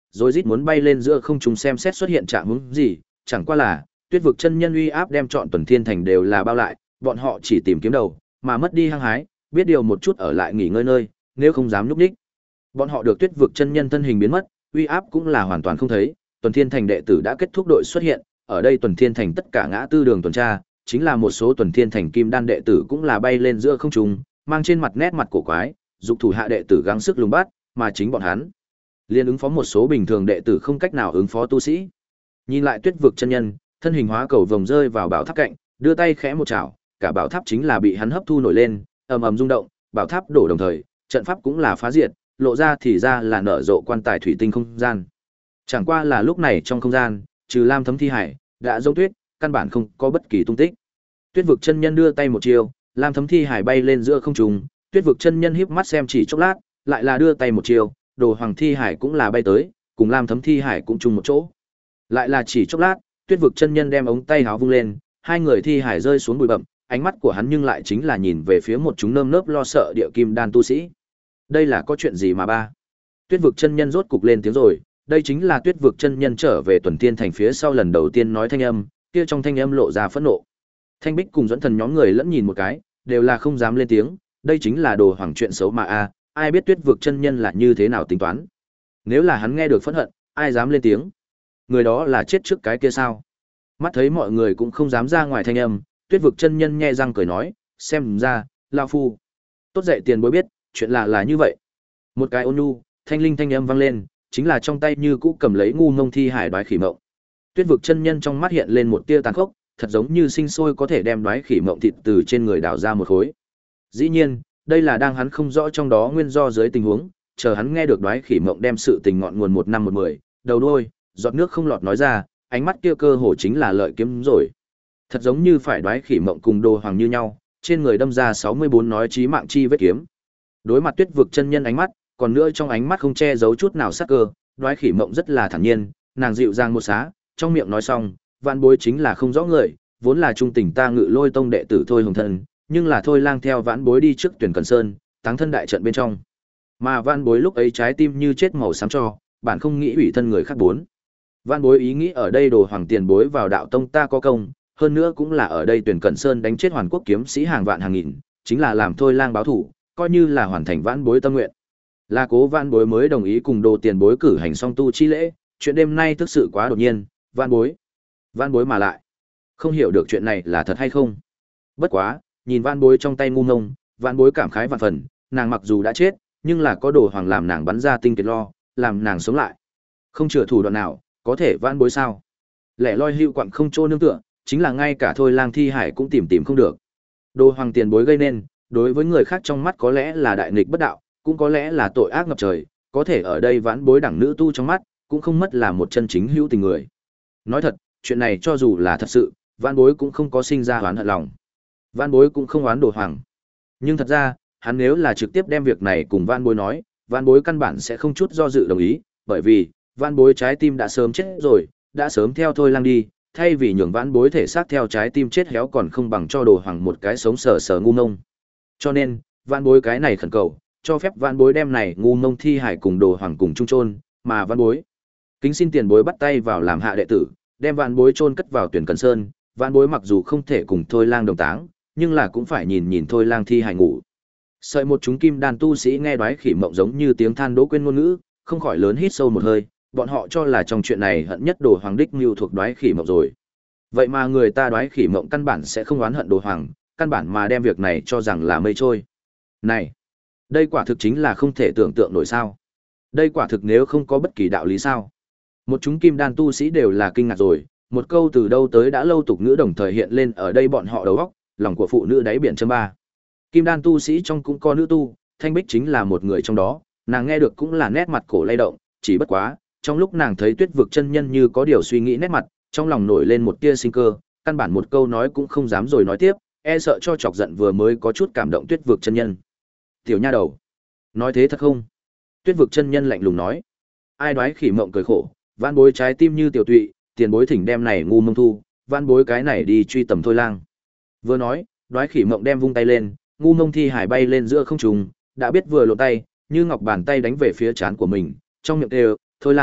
rồi rít muốn bay lên giữa không trung xem xét xuất hiện trạng huống gì, chẳng qua là, Tuyết vực chân nhân uy áp đem chọn Tuần Thiên Thành đều là bao lại, bọn họ chỉ tìm kiếm đầu, mà mất đi hăng hái, biết điều một chút ở lại nghỉ ngơi nơi, nếu không dám núp đích. Bọn họ được Tuyết vực chân nhân thân hình biến mất, uy áp cũng là hoàn toàn không thấy, Tuần Thiên Thành đệ tử đã kết thúc đội xuất hiện, ở đây Tuần Thiên Thành tất cả ngã tư đường tuần tra, chính là một số Tuần Thiên Thành kim đan đệ tử cũng là bay lên giữa không trung, mang trên mặt nét mặt cổ quái, dục thủ hạ đệ tử gắng sức lùng bắt, mà chính bọn hắn liên ứng phó một số bình thường đệ tử không cách nào ứng phó tu sĩ. Nhìn lại Tuyết vực chân nhân, thân hình hóa cầu vồng rơi vào bảo tháp cạnh, đưa tay khẽ một chảo, cả bảo tháp chính là bị hắn hấp thu nổi lên, ầm ầm rung động, bảo tháp đổ đồng thời, trận pháp cũng là phá diệt, lộ ra thì ra là nở rộ quan tài thủy tinh không gian. Chẳng qua là lúc này trong không gian, trừ Lam Thấm thi hải, đã giống tuyết, căn bản không có bất kỳ tung tích. Tuyết vực chân nhân đưa tay một chiêu, Lam Thấm thi hải bay lên giữa không trung, Tuyết vực chân nhân híp mắt xem chỉ chốc lát, lại là đưa tay một chiêu, Đồ Hoàng thi hải cũng là bay tới, cùng Lam Thấm thi hải cũng chung một chỗ. Lại là chỉ chốc lát, Tuyết vực chân nhân đem ống tay háo vung lên, hai người thi hải rơi xuống bụi bặm, ánh mắt của hắn nhưng lại chính là nhìn về phía một chúng nơm nớp lo sợ địa kim đan tu sĩ. Đây là có chuyện gì mà ba? Tuyết vực chân nhân rốt cục lên tiếng rồi, đây chính là Tuyết vực chân nhân trở về Tuần Thiên Thành phía sau lần đầu tiên nói thanh âm, kia trong thanh âm lộ ra phẫn nộ. Thanh Bích cùng dẫn thần nhóm người lẫn nhìn một cái, đều là không dám lên tiếng, đây chính là Đồ Hoàng chuyện xấu mà a, ai biết Tuyết vực chân nhân là như thế nào tính toán. Nếu là hắn nghe được phẫn hận, ai dám lên tiếng? Người đó là chết trước cái kia sao? Mắt thấy mọi người cũng không dám ra ngoài thanh âm, Tuyết vực chân nhân nhe răng cười nói, xem ra, lão phu tốt dạy tiền bối biết, chuyện là là như vậy. Một cái ôn nhu, thanh linh thanh âm vang lên, chính là trong tay như cũ cầm lấy ngu ngông thi hải đoái khỉ mộng. Tuyết vực chân nhân trong mắt hiện lên một tia tàn khốc, thật giống như sinh sôi có thể đem đoái khỉ mộng thịt từ trên người đào ra một khối. Dĩ nhiên, đây là đang hắn không rõ trong đó nguyên do dưới tình huống, chờ hắn nghe được đoái khỉ mộng đem sự tình ngọn nguồn một năm một mười, đầu đuôi, giọt nước không lọt nói ra, ánh mắt kia cơ hồ chính là lợi kiếm rồi. Thật giống như phải đoái khỉ mộng cùng Đồ Hoàng như nhau, trên người đâm ra sáu mươi bốn nói chí mạng chi vết kiếm. Đối mặt Tuyết vực chân nhân ánh mắt, còn nữa trong ánh mắt không che giấu chút nào sắc cơ, đoái khỉ mộng rất là thản nhiên, nàng dịu dàng một xá, trong miệng nói xong, vạn bối chính là không rõ người, vốn là trung tình ta Ngự Lôi tông đệ tử thôi hồng thân, nhưng là thôi lang theo vãn bối đi trước tuyển Cẩn Sơn, táng thân đại trận bên trong. Mà vãn bối lúc ấy trái tim như chết màu xám cho, bản không nghĩ ủy thân người khác bốn. Vãn bối ý nghĩ ở đây Đồ Hoàng tiền bối vào đạo tông ta có công, hơn nữa cũng là ở đây tuyển Cẩn Sơn đánh chết Hoàn Quốc kiếm sĩ hàng vạn hàng nghìn, chính là làm thôi lang báo thủ, coi như là hoàn thành vãn bối tâm nguyện. Là Cố vãn bối mới đồng ý cùng Đồ tiền bối cử hành song tu chi lễ, chuyện đêm nay thực sự quá đột nhiên, vãn bối. Vãn bối mà lại không hiểu được chuyện này là thật hay không. Bất quá, nhìn vãn bối trong tay ngu ngông, vãn bối cảm khái vạn phần, nàng mặc dù đã chết, nhưng là có Đồ Hoàng làm nàng bắn ra tinh kiệt lo, làm nàng sống lại. Không chừa thủ đoạn nào, có thể vãn bối sao? Lẻ loi hưu quặng không chỗ nương tựa, chính là ngay cả thôi lang thi hải cũng tìm tìm không được. Đồ Hoàng tiền bối gây nên, đối với người khác trong mắt có lẽ là đại nghịch bất đạo, cũng có lẽ là tội ác ngập trời, có thể ở đây vãn bối đẳng nữ tu trong mắt, cũng không mất là một chân chính hữu tình người. Nói thật, chuyện này cho dù là thật sự, vãn bối cũng không có sinh ra oán hận lòng. Vãn bối cũng không oán Đồ Hoàng. Nhưng thật ra, hắn nếu là trực tiếp đem việc này cùng vãn bối nói, vãn bối căn bản sẽ không chút do dự đồng ý, bởi vì, vãn bối trái tim đã sớm chết rồi, đã sớm theo thôi lang đi, thay vì nhường vãn bối thể xác theo trái tim chết héo còn không bằng cho Đồ Hoàng một cái sống sờ sờ ngu ngông. Cho nên, vãn bối cái này khẩn cầu, cho phép vãn bối đem này ngu ngông thi hải cùng Đồ Hoàng cùng chung chôn, mà vãn bối kính xin tiền bối bắt tay vào làm hạ đệ tử, đem vãn bối chôn cất vào tuyển Cần Sơn, vãn bối mặc dù không thể cùng thôi lang đồng táng, nhưng là cũng phải nhìn nhìn thôi lang thi hải ngủ. Sợi một chúng kim đan tu sĩ nghe đoái khỉ mộng giống như tiếng than đố quên ngôn ngữ, không khỏi lớn hít sâu một hơi, bọn họ cho là trong chuyện này hận nhất Đồ Hoàng đích mưu thuộc đoái khỉ mộng rồi. Vậy mà người ta đoái khỉ mộng căn bản sẽ không oán hận Đồ Hoàng, căn bản mà đem việc này cho rằng là mây trôi. Này, đây quả thực chính là không thể tưởng tượng nổi sao. Đây quả thực nếu không có bất kỳ đạo lý sao. Một chúng kim đan tu sĩ đều là kinh ngạc rồi, một câu từ đâu tới đã lâu tục ngữ đồng thời hiện lên ở đây bọn họ đầu óc, lòng của phụ nữ đáy biển chấm ba. Kim đan tu sĩ trong cũng có nữ tu, Thanh Bích chính là một người trong đó, nàng nghe được cũng là nét mặt cổ lay động, chỉ bất quá, trong lúc nàng thấy Tuyết vực chân nhân như có điều suy nghĩ nét mặt, trong lòng nổi lên một tia sinh cơ, căn bản một câu nói cũng không dám rồi nói tiếp, e sợ cho chọc giận vừa mới có chút cảm động Tuyết vực chân nhân. Tiểu nha đầu, nói thế thật không? Tuyết vực chân nhân lạnh lùng nói. Ai đoái khỉ mộng cười khổ, vãn bối trái tim như tiểu tụy, tiền bối thỉnh đem này ngu mông thu, vãn bối cái này đi truy tầm thôi lang. Vừa nói, đoái khỉ mộng đem vung tay lên, ngu mông thi hải bay lên giữa không trung, đã biết vừa lộ tay, như ngọc bàn tay đánh về phía trán của mình, trong miệng kêu, thôi lang,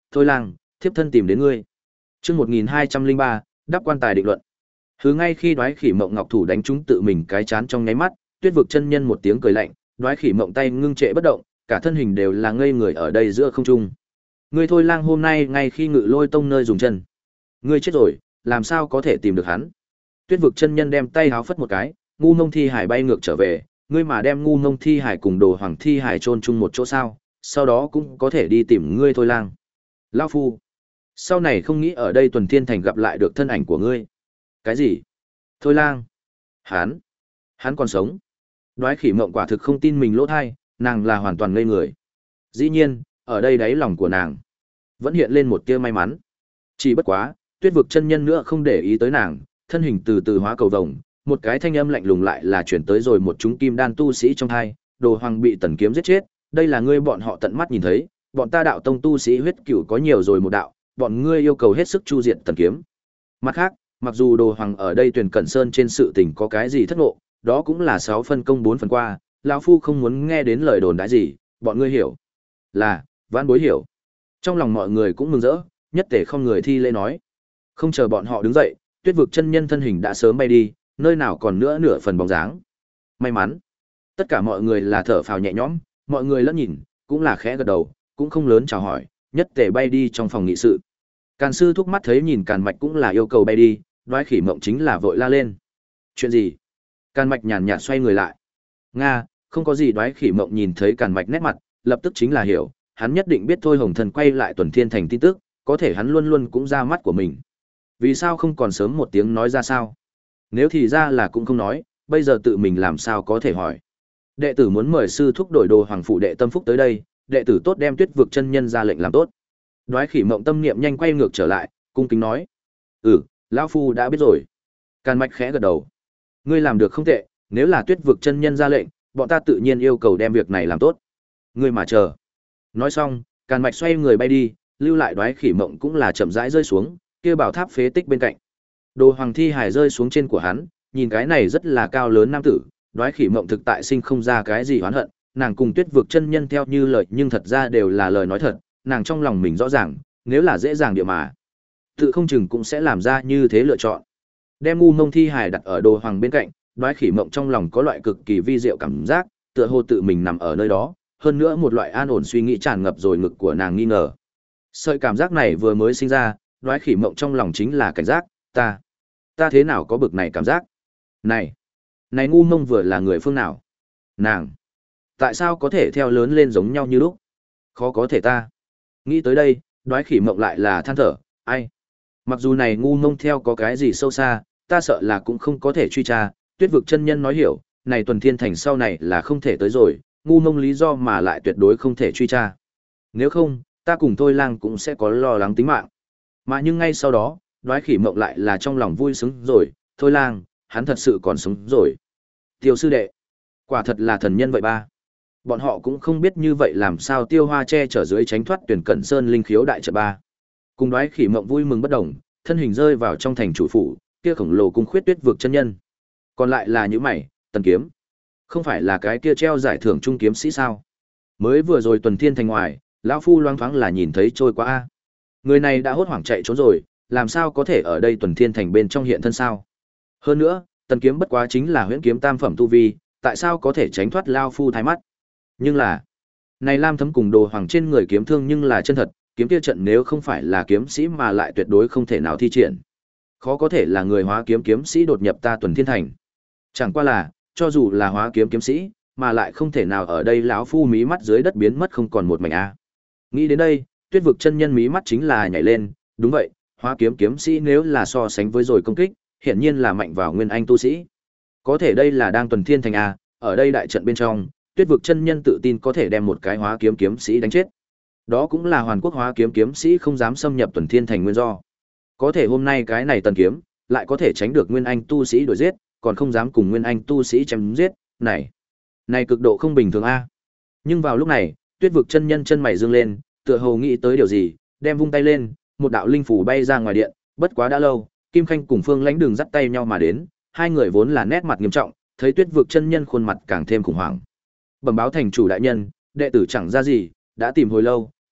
Thôi Lang, thiếp thân tìm đến ngươi. Chương một nghìn hai trăm linh ba, đáp quan tài định luận. Hứ ngay khi Đoái Khỉ Mộng ngọc thủ đánh trúng tự mình cái chán trong nháy mắt, Tuyết vực chân nhân một tiếng cười lạnh, Đoái Khỉ Mộng tay ngưng trệ bất động, cả thân hình đều là ngây người ở đây giữa không trung. Ngươi Thôi Lang hôm nay ngay khi Ngự Lôi Tông nơi dùng chân, ngươi chết rồi, làm sao có thể tìm được hắn? Tuyết vực chân nhân đem tay háo phất một cái, ngu ngông thi hải bay ngược trở về, ngươi mà đem ngu ngông thi hải cùng đồ hoàng thi hải chôn chung một chỗ sao, sau đó cũng có thể đi tìm ngươi Thôi Lang. Lão phu, sau này không nghĩ ở đây Tuần Thiên Thành gặp lại được thân ảnh của ngươi. Cái gì? Thôi Lang? Hắn, hắn còn sống? Đoái Khỉ Mộng quả thực không tin mình lỗ thai, nàng là hoàn toàn ngây người. Dĩ nhiên, ở đây đáy lòng của nàng vẫn hiện lên một tia may mắn. Chỉ bất quá, Tuyết vực chân nhân nữa không để ý tới nàng, thân hình từ từ hóa cầu vồng, một cái thanh âm lạnh lùng lại là chuyển tới rồi một chúng kim đan tu sĩ trong hai, Đồ Hoàng bị Tần Kiếm giết chết, đây là ngươi bọn họ tận mắt nhìn thấy, bọn ta đạo tông tu sĩ huyết cửu có nhiều rồi một đạo, bọn ngươi yêu cầu hết sức chu diệt Tần Kiếm. Mặt khác, mặc dù Đồ Hoàng ở đây Tuyền Cẩn Sơn trên sự tình có cái gì thất ngộ, đó cũng là sáu phân công bốn phần qua, lão phu không muốn nghe đến lời đồn đãi gì, bọn ngươi hiểu? Là, vãn bối hiểu. Trong lòng mọi người cũng mừng rỡ, nhất tể không người thi lễ nói. Không chờ bọn họ đứng dậy, Tuyết vực chân nhân thân hình đã sớm bay đi, nơi nào còn nữa nửa phần bóng dáng. May mắn. Tất cả mọi người là thở phào nhẹ nhõm, mọi người lẫn nhìn, cũng là khẽ gật đầu, cũng không lớn chào hỏi, nhất tể bay đi trong phòng nghị sự. Càn sư thúc mắt thấy nhìn Càn Mạch cũng là yêu cầu bay đi, Đoái Khỉ Mộng chính là vội la lên. Chuyện gì? Càn Mạch nhàn nhạt xoay người lại. Nga, không có gì. Đoái Khỉ Mộng nhìn thấy Càn Mạch nét mặt, lập tức chính là hiểu, hắn nhất định biết Thôi Hồng Thần quay lại Tuần Thiên Thành tin tức, có thể hắn luôn luôn cũng ra mắt của mình. Vì sao không còn sớm một tiếng nói ra sao? Nếu thì ra là cũng không nói, bây giờ tự mình làm sao có thể hỏi. Đệ tử muốn mời sư thúc đổi Đồ Hoàng phụ đệ Tâm Phúc tới đây, đệ tử tốt đem Tuyết vực chân nhân ra lệnh làm tốt. Đoái Khỉ Mộng tâm niệm nhanh quay ngược trở lại, cung kính nói: "Ừ, lão phu đã biết rồi." Càn Mạch khẽ gật đầu: "Ngươi làm được không tệ, nếu là Tuyết vực chân nhân ra lệnh, bọn ta tự nhiên yêu cầu đem việc này làm tốt. Ngươi mà chờ." Nói xong, Càn Mạch xoay người bay đi, lưu lại Đoái Khỉ Mộng cũng là chậm rãi rơi xuống, kia bảo tháp phế tích bên cạnh. Đồ Hoàng thi hải rơi xuống trên của hắn, nhìn cái này rất là cao lớn nam tử, Đoái Khỉ Mộng thực tại sinh không ra cái gì oán hận, nàng cùng Tuyết vực chân nhân theo như lời nhưng thật ra đều là lời nói thật, nàng trong lòng mình rõ ràng, nếu là dễ dàng địa mà, tự không chừng cũng sẽ làm ra như thế lựa chọn. Đem ngu ngông thi hải đặt ở Đồ Hoàng bên cạnh, Đoái Khỉ Mộng trong lòng có loại cực kỳ vi diệu cảm giác, tựa hồ tự mình nằm ở nơi đó, hơn nữa một loại an ổn suy nghĩ tràn ngập rồi ngực của nàng nghi ngờ. Sợi cảm giác này vừa mới sinh ra, Đoái Khỉ Mộng trong lòng chính là cảnh giác, ta, ta thế nào có bực này cảm giác? Này, này ngu ngông vừa là người phương nào? Nàng, tại sao có thể theo lớn lên giống nhau như lúc? Khó có thể ta. Nghĩ tới đây, Đoái Khỉ Mộng lại là than thở, ai? Mặc dù này ngu ngông theo có cái gì sâu xa, ta sợ là cũng không có thể truy tra, Tuyết vực chân nhân nói hiểu, này Tuần Thiên Thành sau này là không thể tới rồi, ngu ngông lý do mà lại tuyệt đối không thể truy tra. Nếu không, ta cùng Thôi Lang cũng sẽ có lo lắng tính mạng. Mà nhưng ngay sau đó, Đoái Khỉ Mộng lại là trong lòng vui sướng rồi, Thôi Lang, hắn thật sự còn sống rồi. Tiêu sư đệ, quả thật là thần nhân vậy ba. Bọn họ cũng không biết như vậy làm sao Tiêu Hoa che chở dưới tránh thoát Tuyển Cẩn Sơn linh khiếu đại trận ba. Cùng Đoái Khỉ Mộng vui mừng bất đồng, thân hình rơi vào trong thành chủ phủ, kia khổng lồ cung khuyết Tuyết vực chân nhân. Còn lại là những mày, Tần Kiếm. Không phải là cái kia treo giải thưởng trung kiếm sĩ sao? Mới vừa rồi Tuần Thiên Thành ngoài, lão phu loang thoáng là nhìn thấy trôi qua a. Người này đã hốt hoảng chạy trốn rồi, làm sao có thể ở đây Tuần Thiên Thành bên trong hiện thân sao? Hơn nữa, Tần Kiếm bất quá chính là huyễn kiếm tam phẩm tu vi, tại sao có thể tránh thoát lão phu thái mắt? Nhưng là, này Lam Thấm cùng Đồ Hoàng trên người kiếm thương nhưng là chân thật, kiếm kia trận nếu không phải là kiếm sĩ mà lại tuyệt đối không thể nào thi triển. Khó có thể là người hóa kiếm kiếm sĩ đột nhập ta Tuần Thiên Thành. Chẳng qua là, cho dù là hóa kiếm kiếm sĩ, mà lại không thể nào ở đây lão phu mí mắt dưới đất biến mất không còn một mảnh a. Nghĩ đến đây, Tuyết vực chân nhân mí mắt chính là nhảy lên, đúng vậy, hóa kiếm kiếm sĩ nếu là so sánh với rồi công kích, hiển nhiên là mạnh vào nguyên anh tu sĩ. Có thể đây là đang Tuần Thiên Thành a, ở đây đại trận bên trong, Tuyết vực chân nhân tự tin có thể đem một cái hóa kiếm kiếm sĩ đánh chết. Đó cũng là Hoàn Quốc hóa kiếm kiếm sĩ không dám xâm nhập Tuần Thiên Thành nguyên do. Có thể hôm nay cái này Tần Kiếm lại có thể tránh được nguyên anh tu sĩ đuổi giết, còn không dám cùng nguyên anh tu sĩ chém giết, này, này cực độ không bình thường a. Nhưng vào lúc này, Tuyết vực chân nhân chân mày dương lên, tựa hồ nghĩ tới điều gì, đem vung tay lên, một đạo linh phủ bay ra ngoài điện, bất quá đã lâu, Kim Khanh cùng Phương Lãnh Đường dắt tay nhau mà đến, hai người vốn là nét mặt nghiêm trọng, thấy Tuyết vực chân nhân khuôn mặt càng thêm khủng hoảng. Bẩm báo thành chủ đại nhân, đệ tử chẳng ra gì, đã tìm hồi lâu,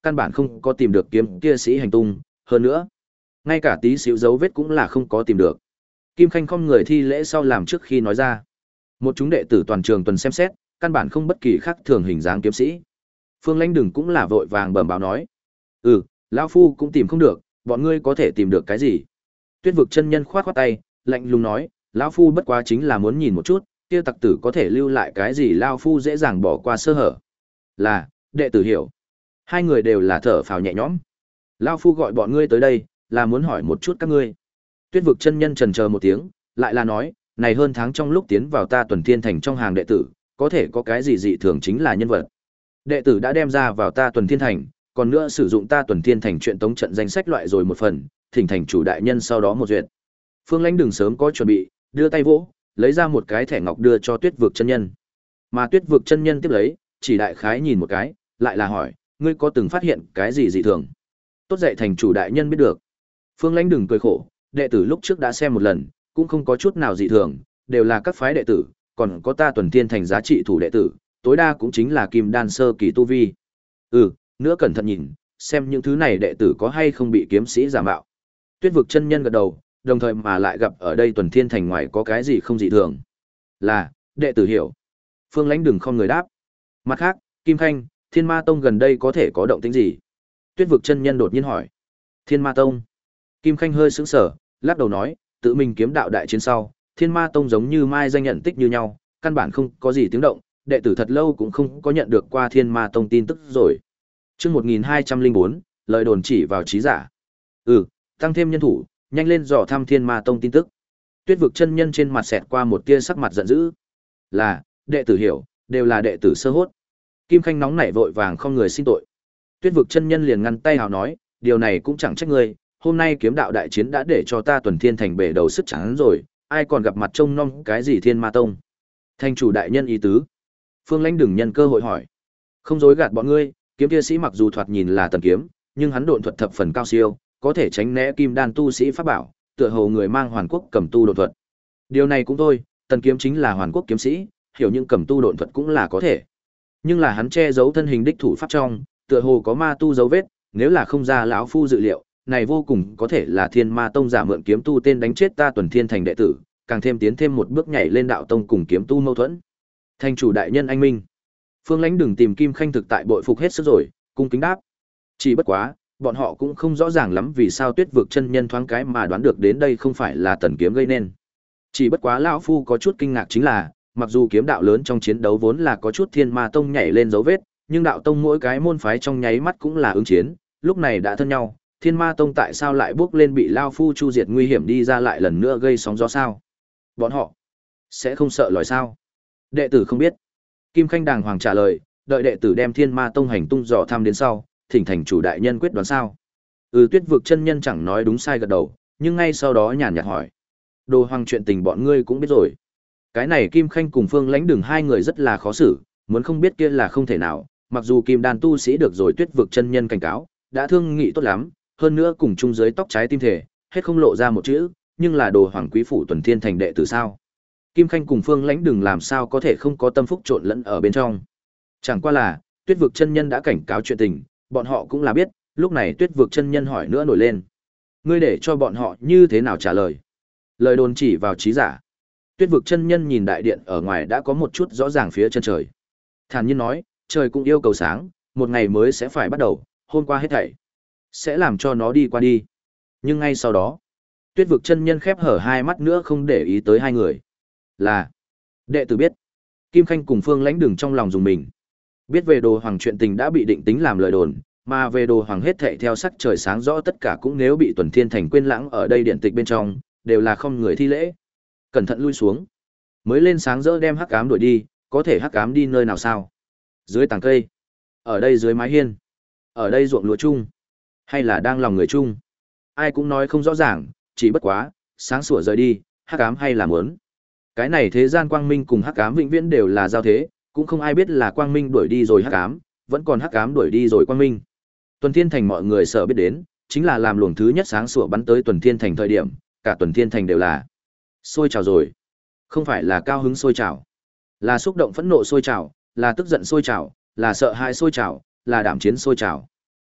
căn bản không có tìm được kiếm kia sĩ hành tung, hơn nữa, ngay cả tí xíu dấu vết cũng là không có tìm được. Kim Khanh không người thi lễ sau làm trước khi nói ra. Một chúng đệ tử toàn trường tuần xem xét, căn bản không bất kỳ khác thường hình dáng kiếm sĩ. Phương Lãnh Đừng cũng là vội vàng bẩm báo nói: "Ừ, lão phu cũng tìm không được, bọn ngươi có thể tìm được cái gì?" Tuyết Vực chân nhân khoát khoát tay, lạnh lùng nói: "Lão phu bất quá chính là muốn nhìn một chút, kia tặc tử có thể lưu lại cái gì lão phu dễ dàng bỏ qua sơ hở." Là, đệ tử hiểu. Hai người đều là thở phào nhẹ nhõm. Lão phu gọi bọn ngươi tới đây, là muốn hỏi một chút các ngươi. Tuyết Vực chân nhân chần chờ một tiếng, lại là nói: "Này hơn tháng trong lúc tiến vào ta Tuần Thiên Thành trong hàng đệ tử, có thể có cái gì dị thường chính là nhân vật. Đệ tử đã đem ra vào ta Tuần Thiên Thành, còn nữa sử dụng ta Tuần Thiên Thành chuyện tống trận danh sách loại rồi một phần, thỉnh thành chủ đại nhân sau đó một duyệt." Phương Lãnh Đừng sớm có chuẩn bị, đưa tay vỗ, lấy ra một cái thẻ ngọc đưa cho Tuyết Vực chân nhân. Mà Tuyết Vực chân nhân tiếp lấy, chỉ đại khái nhìn một cái, lại là hỏi: "Ngươi có từng phát hiện cái gì dị thường?" Tốt dạy thành chủ đại nhân biết được. Phương Lãnh Đừng cười khổ, đệ tử lúc trước đã xem một lần, cũng không có chút nào dị thường, đều là các phái đệ tử, còn có ta Tuần Thiên Thành giá trị thủ đệ tử, tối đa cũng chính là kim đan sơ kỳ tu vi. Ừ, nữa cẩn thận nhìn, xem những thứ này đệ tử có hay không bị kiếm sĩ giả mạo. Tuyết Vực chân nhân gật đầu, đồng thời mà lại gặp ở đây Tuần Thiên Thành ngoài có cái gì không dị thường. Là, đệ tử hiểu. Phương Lãnh Đừng không người đáp. Mặt khác, Kim Khanh, Thiên Ma Tông gần đây có thể có động tĩnh gì? Tuyết Vực chân nhân đột nhiên hỏi. Thiên Ma Tông. Kim Khanh hơi sững sờ, lắc đầu nói, tự mình kiếm đạo đại chiến sau, Thiên Ma Tông giống như mai danh nhận tích như nhau, căn bản không có gì tiếng động, đệ tử thật lâu cũng không có nhận được qua Thiên Ma Tông tin tức rồi. Chương một nghìn hai trăm lẻ bốn, lời đồn chỉ vào trí giả. Ừ, tăng thêm nhân thủ, nhanh lên dò thăm Thiên Ma Tông tin tức. Tuyết Vực chân nhân trên mặt xẹt qua một tia sắc mặt giận dữ. Là, đệ tử hiểu, đều là đệ tử sơ hốt. Kim Khanh nóng nảy vội vàng không người xin tội. Tuyết Vực chân nhân liền ngăn tay hào nói, điều này cũng chẳng trách ngươi, hôm nay kiếm đạo đại chiến đã để cho ta Tuần Thiên Thành bể đầu sức trắng rồi, ai còn gặp mặt trông nom cái gì Thiên Ma Tông. Thành chủ đại nhân ý tứ. Phương Lãnh Đừng nhân cơ hội hỏi. Không dối gạt bọn ngươi, kiếm kia sĩ mặc dù thoạt nhìn là tần kiếm, nhưng hắn độn thuật thập phần cao siêu, có thể tránh né kim đan tu sĩ pháp bảo, tựa hồ người mang hoàn quốc cầm tu độn thuật. Điều này cũng thôi, tần kiếm chính là hoàn quốc kiếm sĩ, hiểu những cầm tu độn thuật cũng là có thể. Nhưng là hắn che giấu thân hình đích thủ pháp trong, tựa hồ có ma tu dấu vết, nếu là không ra lão phu dự liệu, này vô cùng có thể là Thiên Ma Tông giả mượn kiếm tu tên đánh chết ta Tuần Thiên Thành đệ tử, càng thêm tiến thêm một bước nhảy lên đạo tông cùng kiếm tu mâu thuẫn. Thành chủ đại nhân anh minh. Phương Lãnh Đừng tìm Kim Khanh thực tại bội phục hết sức rồi, cung kính đáp. Chỉ bất quá, bọn họ cũng không rõ ràng lắm vì sao Tuyết Vực chân nhân thoáng cái mà đoán được đến đây không phải là tần kiếm gây nên. Chỉ bất quá lão phu có chút kinh ngạc chính là, mặc dù kiếm đạo lớn trong chiến đấu vốn là có chút Thiên Ma Tông nhảy lên dấu vết, nhưng đạo tông mỗi cái môn phái trong nháy mắt cũng là ứng chiến, lúc này đã thân nhau, Thiên Ma Tông tại sao lại bước lên bị lão phu chu diệt nguy hiểm đi ra lại lần nữa gây sóng gió sao? Bọn họ sẽ không sợ lòi sao? Đệ tử không biết. Kim Khanh đàng hoàng trả lời, đợi đệ tử đem Thiên Ma Tông hành tung dò thăm đến sau, thỉnh thành chủ đại nhân quyết đoán sao? Ừ, Tuyết Vực chân nhân chẳng nói đúng sai gật đầu, nhưng ngay sau đó nhàn nhạt hỏi. Đồ Hoàng chuyện tình bọn ngươi cũng biết rồi. Cái này Kim Khanh cùng Phương Lãnh Đừng hai người rất là khó xử, muốn không biết kia là không thể nào, mặc dù Kim Đan tu sĩ được rồi Tuyết Vực chân nhân cảnh cáo, đã thương nghị tốt lắm, hơn nữa cùng chung dưới tóc trái tim thể, hết không lộ ra một chữ, nhưng là Đồ Hoàng quý phủ Tuần Thiên Thành đệ tử sao? Kim Khanh cùng Phương Lãnh Đừng làm sao có thể không có tâm phúc trộn lẫn ở bên trong. Chẳng qua là, Tuyết Vực chân nhân đã cảnh cáo chuyện tình, bọn họ cũng là biết, lúc này Tuyết Vực chân nhân hỏi nữa nổi lên. Ngươi để cho bọn họ như thế nào trả lời? Lời đồn chỉ vào trí giả. Tuyết Vực chân nhân nhìn đại điện ở ngoài đã có một chút rõ ràng phía chân trời. Thản nhiên nói, trời cũng yêu cầu sáng, một ngày mới sẽ phải bắt đầu, hôm qua hết thảy sẽ làm cho nó đi qua đi. Nhưng ngay sau đó, Tuyết Vực chân nhân khép hở hai mắt nữa không để ý tới hai người. Là, đệ tử biết. Kim Khanh cùng Phương Lãnh Đừng trong lòng dùng mình. Biết về Đồ Hoàng chuyện tình đã bị định tính làm lời đồn, mà về Đồ Hoàng hết thảy theo sắc trời sáng rõ tất cả cũng nếu bị Tuần Thiên Thành quên lãng ở đây điện tịch bên trong, đều là không người thi lễ. Cẩn thận lui xuống. Mới lên sáng rỡ đem hắc ám đuổi đi, có thể hắc ám đi nơi nào sao? Dưới tàng cây, ở đây dưới mái hiên, ở đây ruộng lúa chung, hay là đang lòng người chung? Ai cũng nói không rõ ràng, chỉ bất quá, sáng sủa rời đi, hắc ám hay là muốn. Cái này thế gian quang minh cùng hắc ám vĩnh viễn đều là giao thế, cũng không ai biết là quang minh đuổi đi rồi hắc ám, vẫn còn hắc ám đuổi đi rồi quang minh. Tuần Thiên Thành mọi người sợ biết đến, chính là làm luồng thứ nhất sáng sủa bắn tới Tuần Thiên Thành thời điểm, cả Tuần Thiên Thành đều là sôi trào rồi. Không phải là cao hứng sôi trào, là xúc động phẫn nộ sôi trào, là tức giận sôi trào, là sợ hãi sôi trào, là đảm chiến sôi trào.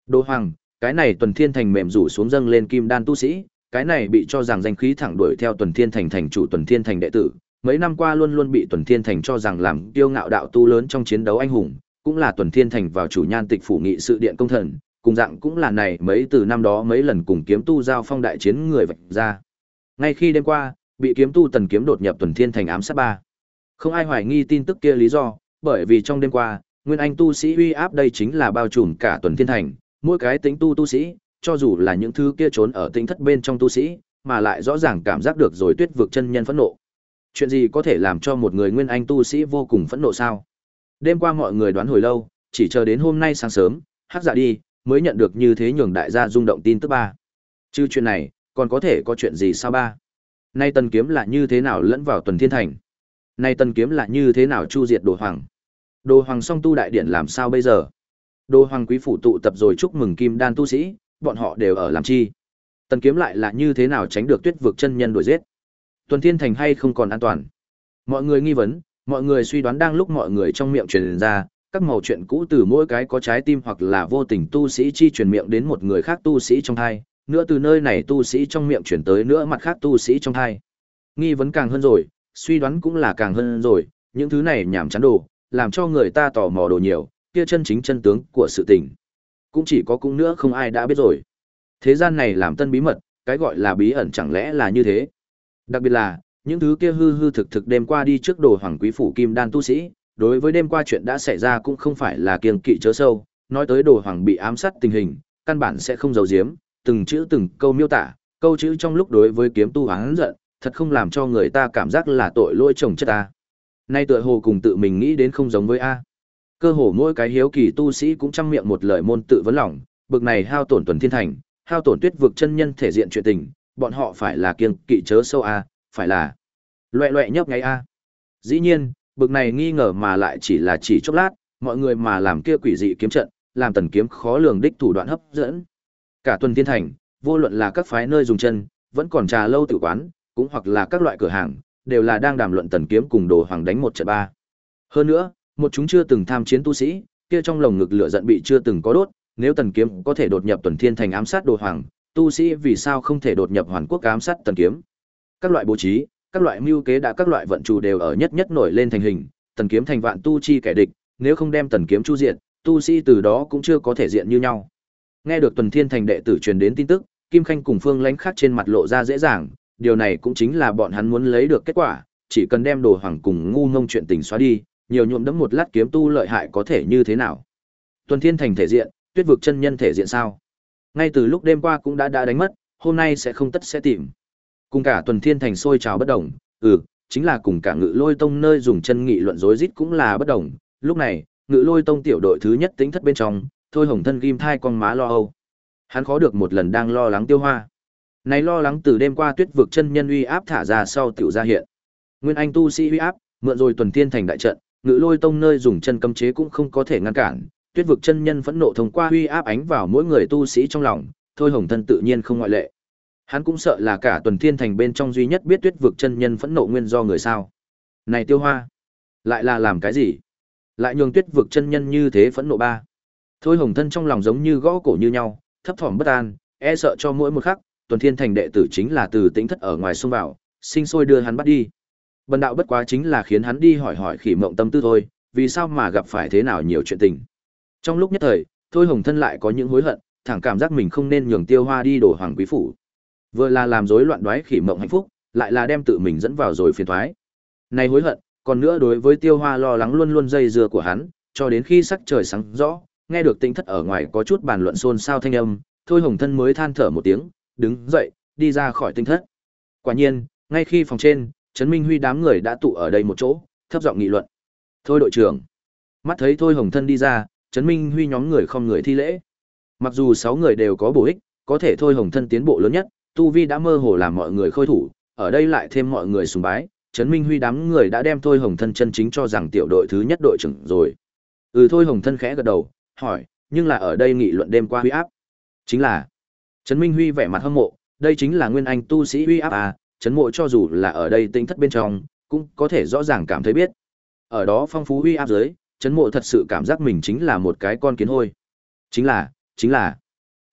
Đồ Hoàng, cái này Tuần Thiên Thành mềm rủ xuống dâng lên kim đan tu sĩ, cái này bị cho rằng danh khí thẳng đuổi theo Tuần Thiên Thành thành chủ Tuần Thiên Thành đệ tử, mấy năm qua luôn luôn bị Tuần Thiên Thành cho rằng làm kiêu ngạo đạo tu lớn trong chiến đấu anh hùng, cũng là Tuần Thiên Thành vào chủ nhan tịch phủ nghị sự điện công thần, cùng dạng cũng là này mấy từ năm đó mấy lần cùng kiếm tu giao phong đại chiến người vạch ra. Ngay khi đêm qua, bị kiếm tu Tần Kiếm đột nhập Tuần Thiên Thành ám sát ba. Không ai hoài nghi tin tức kia lý do, bởi vì trong đêm qua, Nguyên Anh tu sĩ uy áp đây chính là bao trùm cả Tuần Thiên Thành, mỗi cái tính tu tu sĩ, cho dù là những thứ kia trốn ở tinh thất bên trong tu sĩ, mà lại rõ ràng cảm giác được rồi Tuyết vực chân nhân phẫn nộ. Chuyện gì có thể làm cho một người Nguyên Anh tu sĩ vô cùng phẫn nộ sao? Đêm qua mọi người đoán hồi lâu, chỉ chờ đến hôm nay sáng sớm, Hắc Dạ đi, mới nhận được như thế nhường đại gia rung động tin tức ba. Chứ chuyện này, còn có thể có chuyện gì sao ba? Nay Tần Kiếm là như thế nào lẫn vào Tuần Thiên Thành? Nay Tần Kiếm là như thế nào chu diệt Đồ Hoàng? Đồ Hoàng song tu đại điện làm sao bây giờ? Đồ Hoàng quý phủ tụ tập rồi chúc mừng kim đan tu sĩ, bọn họ đều ở làm chi? Tần Kiếm lại là như thế nào tránh được Tuyết vực chân nhân đuổi giết? Tuần Thiên Thành hay không còn an toàn? Mọi người nghi vấn, mọi người suy đoán đang lúc mọi người trong miệng truyền ra, các mẩu chuyện cũ từ mỗi cái có trái tim hoặc là vô tình tu sĩ chi truyền miệng đến một người khác tu sĩ trong thai, nữa từ nơi này tu sĩ trong miệng chuyển tới nữa mặt khác tu sĩ trong thai. Nghi vấn càng hơn rồi, suy đoán cũng là càng hơn rồi, những thứ này nhảm chán đồ, làm cho người ta tò mò đồ nhiều, kia chân chính chân tướng của sự tình. Cũng chỉ có cũng nữa không ai đã biết rồi. Thế gian này làm tân bí mật, cái gọi là bí ẩn chẳng lẽ là như thế. Đặc biệt là, những thứ kia hư hư thực thực đêm qua đi trước Đồ Hoàng quý phủ kim đan tu sĩ, đối với đêm qua chuyện đã xảy ra cũng không phải là kiêng kỵ chớ sâu, nói tới Đồ Hoàng bị ám sát tình hình, căn bản sẽ không giấu giếm, từng chữ từng câu miêu tả, câu chữ trong lúc đối với kiếm tu oán giận, thật không làm cho người ta cảm giác là tội lỗi chồng chất a. Nay tựa hồ cùng tự mình nghĩ đến không giống với a. Cơ hồ mỗi cái hiếu kỳ tu sĩ cũng trăm miệng một lời môn tự vấn lòng, bực này hao tổn Tuần Thiên Thành, hao tổn Tuyết vực chân nhân thể diện chuyện tình, bọn họ phải là kiêng kỵ chớ sâu a, phải là loẹ loẹ nhấp nháy a. Dĩ nhiên, bực này nghi ngờ mà lại chỉ là chỉ chốc lát, mọi người mà làm kia quỷ dị kiếm trận, làm Tần Kiếm khó lường đích thủ đoạn hấp dẫn. Cả Tuần Thiên Thành, vô luận là các phái nơi dùng chân, vẫn còn trà lâu tử quán, cũng hoặc là các loại cửa hàng, đều là đang đàm luận Tần Kiếm cùng Đồ Hoàng đánh một trận ba. Hơn nữa, một chúng chưa từng tham chiến tu sĩ, kia trong lồng ngực lửa giận bị chưa từng có đốt, nếu Tần Kiếm có thể đột nhập Tuần Thiên Thành ám sát Đồ Hoàng, tu sĩ vì sao không thể đột nhập Hoàn Quốc ám sát Tần Kiếm? Các loại bố trí, các loại mưu kế đã các loại vận chủ đều ở nhất nhất nổi lên thành hình, Tần Kiếm thành vạn tu chi kẻ địch, nếu không đem Tần Kiếm chu diện, tu sĩ từ đó cũng chưa có thể diện như nhau. Nghe được Tuần Thiên Thành đệ tử truyền đến tin tức, Kim Khanh cùng Phương Lãnh khác trên mặt lộ ra dễ dàng, điều này cũng chính là bọn hắn muốn lấy được kết quả, chỉ cần đem Đồ Hoàng cùng ngu ngông chuyện tình xóa đi, nhiều nhuộm đẫm một lát kiếm tu lợi hại có thể như thế nào? Tuần Thiên Thành thể diện, Tuyết vực chân nhân thể diện sao? Ngay từ lúc đêm qua cũng đã đã đánh mất, hôm nay sẽ không tất sẽ tìm. Cùng cả Tuần Thiên Thành sôi trào bất đồng, ừ, chính là cùng cả Ngự Lôi Tông nơi dùng chân nghị luận rối rít cũng là bất đồng. Lúc này, Ngự Lôi Tông tiểu đội thứ nhất tính thất bên trong, Thôi Hồng Thân ghim thai con má lo âu. Hắn khó được một lần đang lo lắng Tiêu Hoa. Này lo lắng từ đêm qua Tuyết vực chân nhân uy áp thả ra sau tiểu ra hiện. Nguyên Anh tu sĩ uy áp, mượn rồi Tuần Thiên Thành đại trận, Ngự Lôi Tông nơi dùng chân cấm chế cũng không có thể ngăn cản. Tuyết vực chân nhân phẫn nộ thông qua uy áp ánh vào mỗi người tu sĩ trong lòng, Thôi Hồng Thân tự nhiên không ngoại lệ. Hắn cũng sợ là cả Tuần Thiên Thành bên trong duy nhất biết Tuyết vực chân nhân phẫn nộ nguyên do người sao. Này Tiêu Hoa, lại là làm cái gì? Lại nhường Tuyết vực chân nhân như thế phẫn nộ ba. Thôi Hồng Thân trong lòng giống như gõ cổ như nhau, thấp thỏm bất an, e sợ cho mỗi một khắc, Tuần Thiên Thành đệ tử chính là từ Tĩnh Thất ở ngoài xông vào, sinh sôi đưa hắn bắt đi. Bần đạo bất quá chính là khiến hắn đi hỏi hỏi Khỉ Mộng tâm tư thôi, vì sao mà gặp phải thế nào nhiều chuyện tình. Trong lúc nhất thời, Thôi Hồng Thân lại có những hối hận, thẳng cảm giác mình không nên nhường Tiêu Hoa đi đổ Hoàng quý phủ. Vừa là làm rối loạn đoái Khỉ Mộng hạnh phúc, lại là đem tự mình dẫn vào rồi phiền toái. Này hối hận, còn nữa đối với Tiêu Hoa lo lắng luôn luôn dây dưa của hắn, cho đến khi sắc trời sáng rõ, nghe được Tĩnh Thất ở ngoài có chút bàn luận xôn xao thanh âm, Thôi Hồng Thân mới than thở một tiếng, đứng dậy, đi ra khỏi Tĩnh Thất. Quả nhiên, ngay khi phòng trên, Trấn Minh Huy đám người đã tụ ở đây một chỗ, thấp giọng nghị luận. "Thôi đội trưởng." Mắt thấy Thôi Hồng Thân đi ra, Trấn Minh Huy nhóm người không người thi lễ. Mặc dù sáu người đều có bổ ích, có thể Thôi Hồng Thân tiến bộ lớn nhất, tu vi đã mơ hồ làm mọi người khôi thủ, ở đây lại thêm mọi người sùng bái, Trấn Minh Huy đám người đã đem Thôi Hồng Thân chân chính cho rằng tiểu đội thứ nhất đội trưởng rồi. Ừ, Thôi Hồng Thân khẽ gật đầu, hỏi, nhưng là ở đây nghị luận đêm qua huy áp. Chính là. Trấn Minh Huy vẻ mặt hâm mộ, đây chính là nguyên anh tu sĩ huy áp à, Trấn Mộ cho dù là ở đây Tĩnh Thất bên trong, cũng có thể rõ ràng cảm thấy biết. Ở đó phong phú huy áp dưới, Trấn Mộ thật sự cảm giác mình chính là một cái con kiến hôi. Chính là, chính là.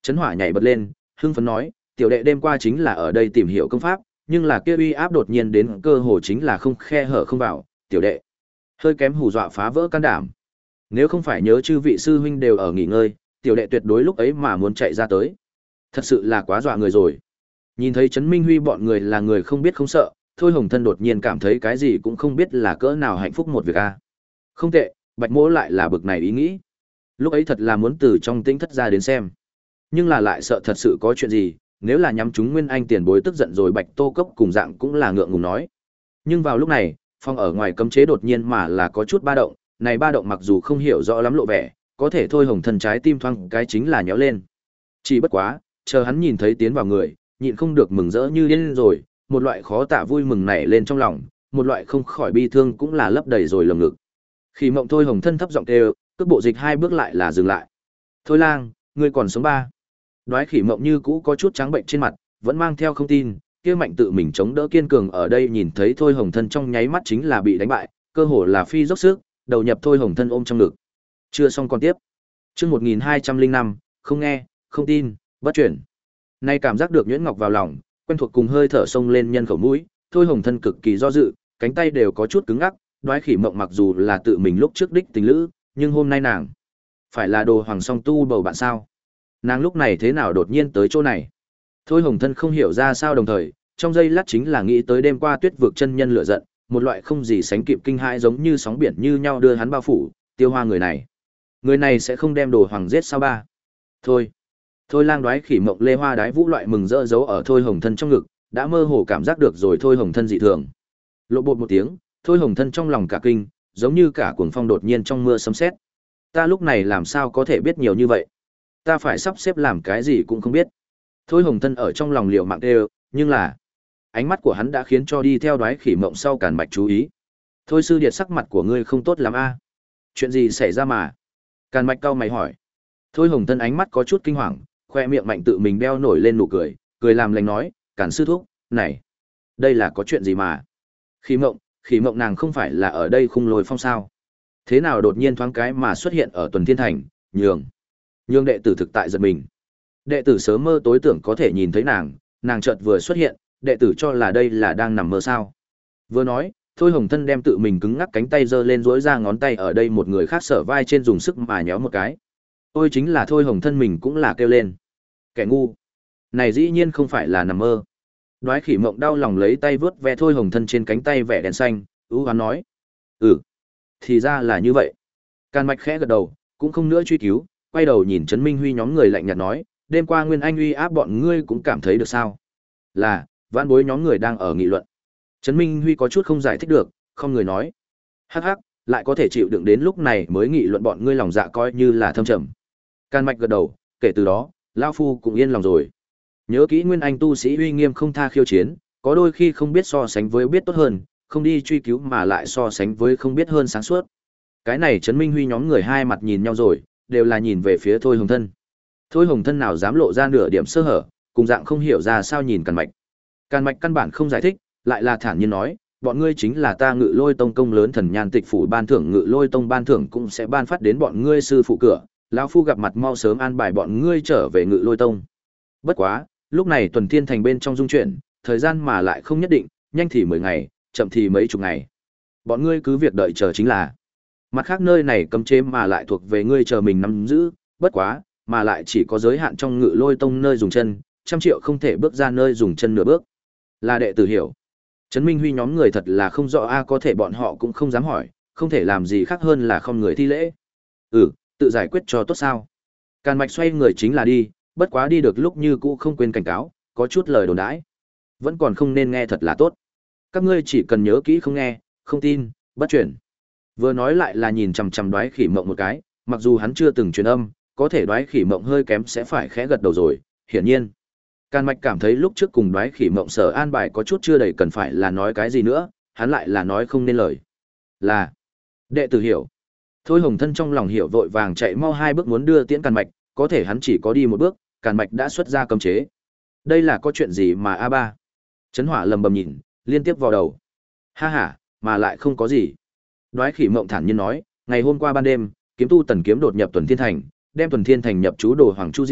Trấn Hỏa nhảy bật lên, hưng phấn nói, tiểu đệ đêm qua chính là ở đây tìm hiểu công pháp, nhưng là kia uy áp đột nhiên đến cơ hồ chính là không khe hở không vào, tiểu đệ hơi kém hù dọa phá vỡ can đảm. Nếu không phải nhớ chư vị sư huynh đều ở nghỉ ngơi, tiểu đệ tuyệt đối lúc ấy mà muốn chạy ra tới. Thật sự là quá dọa người rồi. Nhìn thấy Trấn Minh Huy bọn người là người không biết không sợ, Thôi Hồng Thân đột nhiên cảm thấy cái gì cũng không biết là cỡ nào hạnh phúc một việc a. Không tệ, Bạch Mỗ lại là bực này ý nghĩ. Lúc ấy thật là muốn từ trong tĩnh thất ra đến xem, nhưng là lại sợ thật sự có chuyện gì, nếu là nhắm chúng Nguyên Anh tiền bối tức giận rồi Bạch Tô Cốc cùng dạng cũng là ngượng ngùng nói. Nhưng vào lúc này, phòng ở ngoài cấm chế đột nhiên mà là có chút ba động, này ba động mặc dù không hiểu rõ lắm lộ vẻ, có thể Thôi Hồng Thân trái tim thoáng cái chính là nhéo lên. Chỉ bất quá, chờ hắn nhìn thấy tiến vào người, nhịn không được mừng rỡ như điên rồi, một loại khó tả vui mừng nảy lên trong lòng, một loại không khỏi bi thương cũng là lấp đầy rồi lồng ngực. Khi Mộng Thôi Hồng Thân thấp giọng kêu, cước bộ dịch hai bước lại là dừng lại. "Thôi lang, ngươi còn sống ba?" Đoái Khỉ Mộng như cũ có chút trắng bệnh trên mặt, vẫn mang theo không tin, kia mạnh tự mình chống đỡ kiên cường ở đây nhìn thấy Thôi Hồng Thân trong nháy mắt chính là bị đánh bại, cơ hồ là phi dốc sức, đầu nhập Thôi Hồng Thân ôm trong ngực. Chưa xong còn tiếp. Chương một nghìn hai trăm lẻ năm, không nghe, không tin, bất chuyển. Nay cảm giác được nhuyễn ngọc vào lòng, quen thuộc cùng hơi thở sông lên nhân khẩu mũi, Thôi Hồng Thân cực kỳ do dự, cánh tay đều có chút cứng ngắc, Đoái Khỉ Mộng mặc dù là tự mình lúc trước đích tình lữ, nhưng hôm nay nàng phải là đồ hoàng song tu bầu bạn sao? Nàng lúc này thế nào đột nhiên tới chỗ này? Thôi Hồng Thân không hiểu ra sao đồng thời, trong giây lát chính là nghĩ tới đêm qua Tuyết vực chân nhân lửa giận, một loại không gì sánh kịp kinh hãi giống như sóng biển như nhau đưa hắn bao phủ, tiêu hoa người này. Người này sẽ không đem đồ hoàng giết sao ba? Thôi. Thôi lang Đoái Khỉ Mộng lê hoa đái vũ loại mừng rỡ giấu ở Thôi Hồng Thân trong ngực, đã mơ hồ cảm giác được rồi Thôi Hồng Thân dị thường. Lộ bột một tiếng, Thôi Hồng Thân trong lòng cả kinh, giống như cả cuồng phong đột nhiên trong mưa sấm sét. Ta lúc này làm sao có thể biết nhiều như vậy? Ta phải sắp xếp làm cái gì cũng không biết. Thôi Hồng Thân ở trong lòng liều mạng đều, nhưng là ánh mắt của hắn đã khiến cho đi theo Đoái Khỉ Mộng sau Càn Mạch chú ý. Thôi sư điệt, sắc mặt của ngươi không tốt lắm a. Chuyện gì xảy ra mà? Càn Mạch cau mày hỏi. Thôi Hồng Thân ánh mắt có chút kinh hoàng, khoe miệng mạnh tự mình đeo nổi lên nụ cười, cười làm lành nói, Càn sư thúc, này, đây là có chuyện gì mà? Khỉ Mộng, Khỉ Mộng nàng không phải là ở đây Khung Lôi Phong sao? Thế nào đột nhiên thoáng cái mà xuất hiện ở Tuần Thiên Thành, nhường. Nhường đệ tử thực tại giật mình. Đệ tử sớm mơ tối tưởng có thể nhìn thấy nàng, nàng chợt vừa xuất hiện, đệ tử cho là đây là đang nằm mơ sao. Vừa nói, Thôi Hồng Thân đem tự mình cứng ngắc cánh tay giơ lên duỗi ra ngón tay ở đây một người khác sở vai trên dùng sức mà nhéo một cái. Ôi chính là Thôi Hồng Thân mình cũng là kêu lên. Kẻ ngu. Này dĩ nhiên không phải là nằm mơ. Đoái Khỉ Mộng đau lòng lấy tay vướt ve Thôi Hồng Thân trên cánh tay vẻ đèn xanh, ưu hoán nói. Ừ, thì ra là như vậy. Càn Mạch khẽ gật đầu, cũng không nữa truy cứu, quay đầu nhìn Trấn Minh Huy nhóm người lạnh nhạt nói, đêm qua Nguyên Anh uy áp bọn ngươi cũng cảm thấy được sao? Là, vãn bối nhóm người đang ở nghị luận. Trấn Minh Huy có chút không giải thích được, không người nói. Hắc hắc, lại có thể chịu đựng đến lúc này mới nghị luận bọn ngươi lòng dạ coi như là thâm trầm. Càn Mạch gật đầu, kể từ đó, lão phu cũng yên lòng rồi. Nhớ kỹ Nguyên Anh tu sĩ uy nghiêm không tha khiêu chiến, có đôi khi không biết so sánh với biết tốt hơn, không đi truy cứu mà lại so sánh với không biết hơn sáng suốt. Cái này Trấn Minh Huy nhóm người hai mặt nhìn nhau rồi, đều là nhìn về phía Thôi Hồng Thân. Thôi Hồng Thân nào dám lộ ra nửa điểm sơ hở, cùng dạng không hiểu ra sao nhìn Càn Mạch. Càn Mạch căn bản không giải thích, lại là thản nhiên nói, bọn ngươi chính là ta Ngự Lôi Tông công lớn thần nhan tịch phủ ban thưởng, Ngự Lôi Tông ban thưởng cũng sẽ ban phát đến bọn ngươi sư phụ cửa, lão phu gặp mặt mau sớm an bài bọn ngươi trở về Ngự Lôi Tông. Bất quá, lúc này Tuần Thiên Thành bên trong dung chuyển, thời gian mà lại không nhất định, nhanh thì mười ngày, chậm thì mấy chục ngày. Bọn ngươi cứ việc đợi chờ chính là. Mặt khác nơi này cấm chế mà lại thuộc về ngươi chờ mình nắm giữ, bất quá, mà lại chỉ có giới hạn trong Ngự Lôi Tông nơi dùng chân, trăm triệu không thể bước ra nơi dùng chân nửa bước. Là đệ tử hiểu. Trấn Minh Huy nhóm người thật là không rõ a, có thể bọn họ cũng không dám hỏi, không thể làm gì khác hơn là không người thi lễ. Ừ, tự giải quyết cho tốt sao? Càn Mạch xoay người chính là đi, bất quá đi được lúc như cũ không quên cảnh cáo, có chút lời đồn đãi, vẫn còn không nên nghe thật là tốt. Các ngươi chỉ cần nhớ kỹ không nghe, không tin, bất chuyển. Vừa nói lại là nhìn chằm chằm Đoái Khỉ Mộng một cái, mặc dù hắn chưa từng truyền âm, có thể Đoái Khỉ Mộng hơi kém sẽ phải khẽ gật đầu rồi, hiển nhiên. Càn Mạch cảm thấy lúc trước cùng Đoái Khỉ Mộng sở an bài có chút chưa đầy cần phải là nói cái gì nữa, hắn lại là nói không nên lời. Là, đệ tử hiểu. Thôi Hồng Thân trong lòng hiểu vội vàng chạy mau hai bước muốn đưa tiễn Càn Mạch, có thể hắn chỉ có đi một bước, Càn Mạch đã xuất ra cấm chế. Đây là có chuyện gì mà a ba? Trấn Hỏa lầm bầm nhìn, liên tiếp vào đầu. Ha ha, mà lại không có gì. Đoái Khỉ Mộng thản nhiên nói, ngày hôm qua ban đêm, kiếm tu Tần Kiếm đột nhập Tuần Thiên Thành, đem Tuần Thiên Thành nhập chú đồ Hoàng Chu Diện,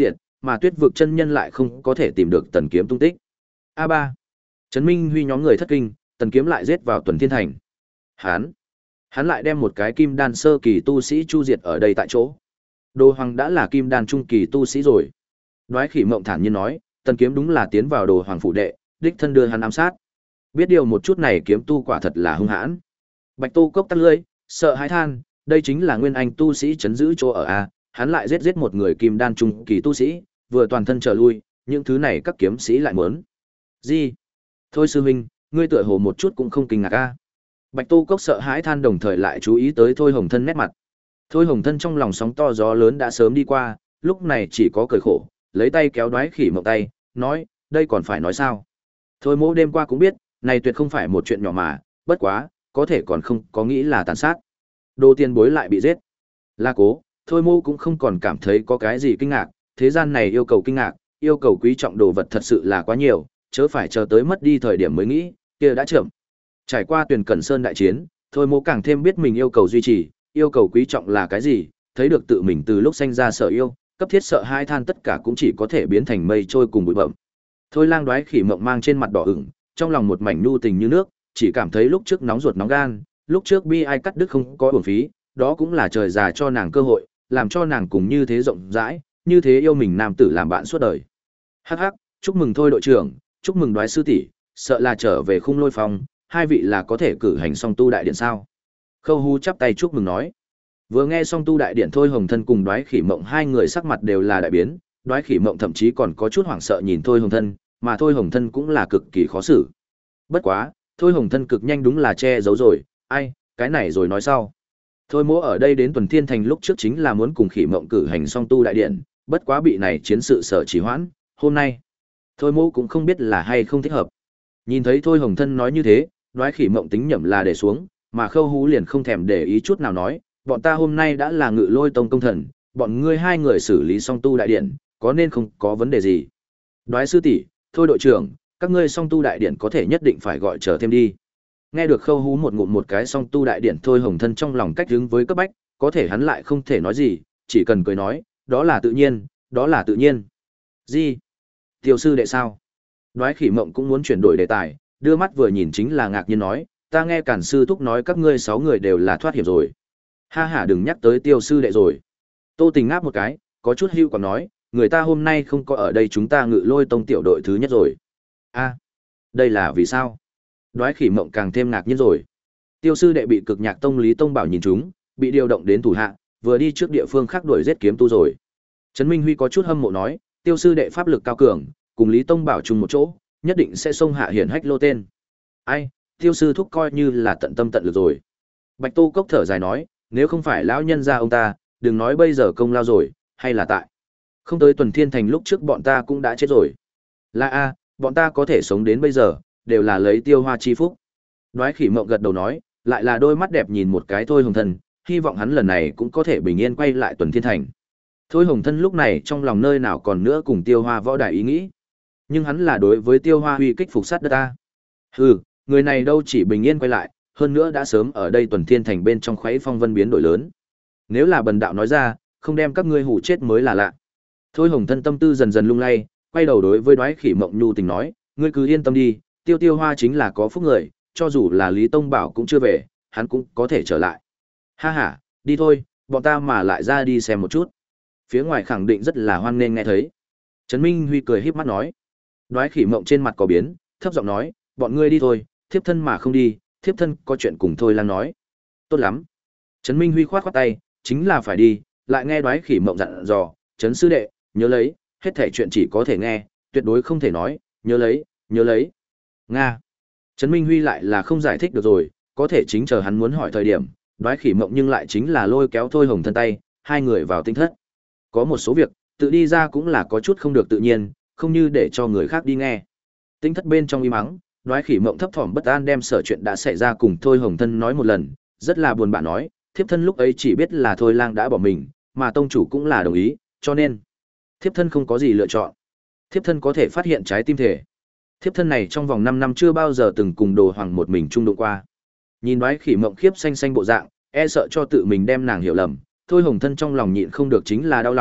mà Tuyết vực chân nhân lại không có thể tìm được Tần Kiếm tung tích. A ba, Trấn Minh Huy nhóm người thất kinh, Tần Kiếm lại giết vào Tuần Thiên Thành. Hắn, hắn lại đem một cái kim đan sơ kỳ tu sĩ chu diệt ở đây tại chỗ. Đồ Hoàng đã là kim đan trung kỳ tu sĩ rồi. Đoái Khỉ Mộng thản nhiên nói, Tần Kiếm đúng là tiến vào Đồ Hoàng phủ đệ, đích thân đưa hắn ám sát. Biết điều một chút này kiếm tu quả thật là hung hãn. Bạch Tô Cốc tắt lưỡi, sợ hãi than, đây chính là nguyên anh tu sĩ chấn giữ chỗ ở a, hắn lại giết giết một người kim đan trung kỳ tu sĩ, vừa toàn thân trở lui, những thứ này các kiếm sĩ lại muốn. Gì? Thôi sư huynh, ngươi tựa hồ một chút cũng không kinh ngạc a. Bạch Tô Cốc sợ hãi than đồng thời lại chú ý tới Thôi Hồng Thân nét mặt. Thôi Hồng Thân trong lòng sóng to gió lớn đã sớm đi qua, lúc này chỉ có cười khổ, lấy tay kéo Đoái Khỉ Mộng tay, nói, đây còn phải nói sao? Thôi Mỗ đêm qua cũng biết, này tuyệt không phải một chuyện nhỏ mà, bất quá, có thể còn không có nghĩ là tàn sát. Đồ tiền bối lại bị giết. Là cố, Thôi Mỗ cũng không còn cảm thấy có cái gì kinh ngạc, thế gian này yêu cầu kinh ngạc, yêu cầu quý trọng đồ vật thật sự là quá nhiều, chớ phải chờ tới mất đi thời điểm mới nghĩ, kia đã chậm. Trải qua Tuyền Cẩn Sơn đại chiến, Thôi Mỗ càng thêm biết mình yêu cầu duy trì, yêu cầu quý trọng là cái gì, thấy được tự mình từ lúc sinh ra sợ yêu, cấp thiết sợ hai than tất cả cũng chỉ có thể biến thành mây trôi cùng bụi bặm. Thôi Lang Đoái Khỉ Mộng mang trên mặt đỏ ửng, trong lòng một mảnh nhu tình như nước, chỉ cảm thấy lúc trước nóng ruột nóng gan, lúc trước bi ai cắt đứt không có uổng phí, đó cũng là trời già cho nàng cơ hội, làm cho nàng cùng như thế rộng rãi, như thế yêu mình nam tử làm bạn suốt đời. Hắc hắc, chúc mừng Thôi đội trưởng, chúc mừng Đoái sư tỷ, sợ là trở về Khung Lôi Phong, hai vị là có thể cử hành song tu đại điện sao? Khâu Hú chắp tay chúc mừng nói. Vừa nghe song tu đại điện, Thôi Hồng Thân cùng Đoái Khỉ Mộng hai người sắc mặt đều là đại biến, Đoái Khỉ Mộng thậm chí còn có chút hoảng sợ nhìn Thôi Hồng Thân, mà Thôi Hồng Thân cũng là cực kỳ khó xử. Bất quá, Thôi Hồng Thân cực nhanh đúng là che giấu rồi, ai, cái này rồi nói sau. Thôi Mỗ ở đây đến Tuần Thiên Thành lúc trước chính là muốn cùng Khỉ Mộng cử hành song tu đại điện, bất quá bị này chiến sự sở trì hoãn, hôm nay, Thôi Mỗ cũng không biết là hay không thích hợp. Nhìn thấy Thôi Hồng Thân nói như thế, Đoái Khỉ Mộng tính nhẩm là để xuống, mà Khâu Hú liền không thèm để ý chút nào nói, bọn ta hôm nay đã là Ngự Lôi Tông công thần, bọn ngươi hai người xử lý song tu đại điện, có nên không có vấn đề gì. Đoái sư tỷ, Thôi đội trưởng, các ngươi song tu đại điện có thể nhất định phải gọi chờ thêm đi. Nghe được Khâu Hú một ngụm một cái song tu đại điện, Thôi Hồng Thân trong lòng cách đứng với cấp bách, có thể hắn lại không thể nói gì, chỉ cần cười nói, đó là tự nhiên, đó là tự nhiên. Gì? Tiêu sư đệ sao? Đoái Khỉ Mộng cũng muốn chuyển đổi đề tài, đưa mắt vừa nhìn chính là ngạc nhiên nói, ta nghe Cản sư thúc nói các ngươi sáu người đều là thoát hiểm rồi. Ha ha, đừng nhắc tới Tiêu sư đệ rồi. Tô Tình ngáp một cái, có chút hưu còn nói, người ta hôm nay không có ở đây, chúng ta Ngự Lôi Tông tiểu đội thứ nhất rồi. A, đây là vì sao? Đoái Khỉ Mộng càng thêm ngạc nhiên rồi. Tiêu sư đệ bị Cực Nhạc Tông Lý Tông Bảo nhìn chúng, bị điều động đến thủ hạ, vừa đi trước địa phương khác đuổi giết kiếm tu rồi. Trấn Minh Huy có chút hâm mộ nói, Tiêu sư đệ pháp lực cao cường, cùng Lý Tông Bảo chung một chỗ, nhất định sẽ xông hạ hiển hách lô tên. Ai, Tiêu sư thúc coi như là tận tâm tận lực rồi. Bạch Tô Cốc thở dài nói, nếu không phải lão nhân gia ông ta, đừng nói bây giờ công lao rồi, hay là tại. Không tới Tuần Thiên Thành lúc trước bọn ta cũng đã chết rồi. Là a, bọn ta có thể sống đến bây giờ, đều là lấy Tiêu Hoa chi phúc. Đoái Khỉ Mộng gật đầu nói, lại là đôi mắt đẹp nhìn một cái Thôi Hồng Thân, hy vọng hắn lần này cũng có thể bình yên quay lại Tuần Thiên Thành. Thôi Hồng Thân lúc này trong lòng nơi nào còn nữa cùng Tiêu Hoa võ đại ý nghĩ. Nhưng hắn là đối với Tiêu Hoa huy kích phục sát đất ta. Hừ, người này đâu chỉ bình yên quay lại, hơn nữa đã sớm ở đây Tuần Thiên Thành bên trong khuấy phong vân biến đổi lớn. Nếu là bần đạo nói ra, không đem các ngươi hủ chết mới là lạ. Thôi Hồng Thân tâm tư dần dần lung lay, quay đầu đối với Đoái Khỉ Mộng nhu tình nói, ngươi cứ yên tâm đi, Tiêu Tiêu Hoa chính là có phúc người, cho dù là Lý Tông Bảo cũng chưa về, hắn cũng có thể trở lại. Ha ha, đi thôi, bọn ta mà lại ra đi xem một chút. Phía ngoài khẳng định rất là hoan nghênh nghe thấy. Trấn Minh Huy cười híp mắt nói. Đoái Khỉ Mộng trên mặt có biến, thấp giọng nói, bọn ngươi đi thôi, thiếp thân mà không đi, thiếp thân có chuyện cùng Thôi Lang nói. Tốt lắm. Trấn Minh Huy khoát khoát tay, chính là phải đi, lại nghe Đoái Khỉ Mộng dặn dò, Trấn sư đệ, nhớ lấy, hết thảy chuyện chỉ có thể nghe, tuyệt đối không thể nói, nhớ lấy, nhớ lấy. Nga. Trấn Minh Huy lại là không giải thích được rồi, có thể chính chờ hắn muốn hỏi thời điểm, Đoái Khỉ Mộng nhưng lại chính là lôi kéo Thôi Hồng Thân tay, hai người vào tinh thất. Có một số việc, tự đi ra cũng là có chút không được tự nhiên, không như để cho người khác đi nghe. Tinh thất bên trong im mắng, Đoái Khỉ Mộng thấp thỏm bất an đem sở chuyện đã xảy ra cùng Thôi Hồng Thân nói một lần, rất là buồn bã nói, thiếp thân lúc ấy chỉ biết là Thôi Lang đã bỏ mình, mà tông chủ cũng là đồng ý, cho nên thiếp thân không có gì lựa chọn. Thiếp thân có thể phát hiện trái tim thể. Thiếp thân này trong vòng năm năm chưa bao giờ từng cùng Đồ Hoàng một mình chung đụng qua. Nhìn Đoái Khỉ Mộng khiếp xanh xanh bộ dạng, e sợ cho tự mình đem nàng hiểu lầm, Thôi Hồng Thân trong lòng nhịn không được chính là đau lòng,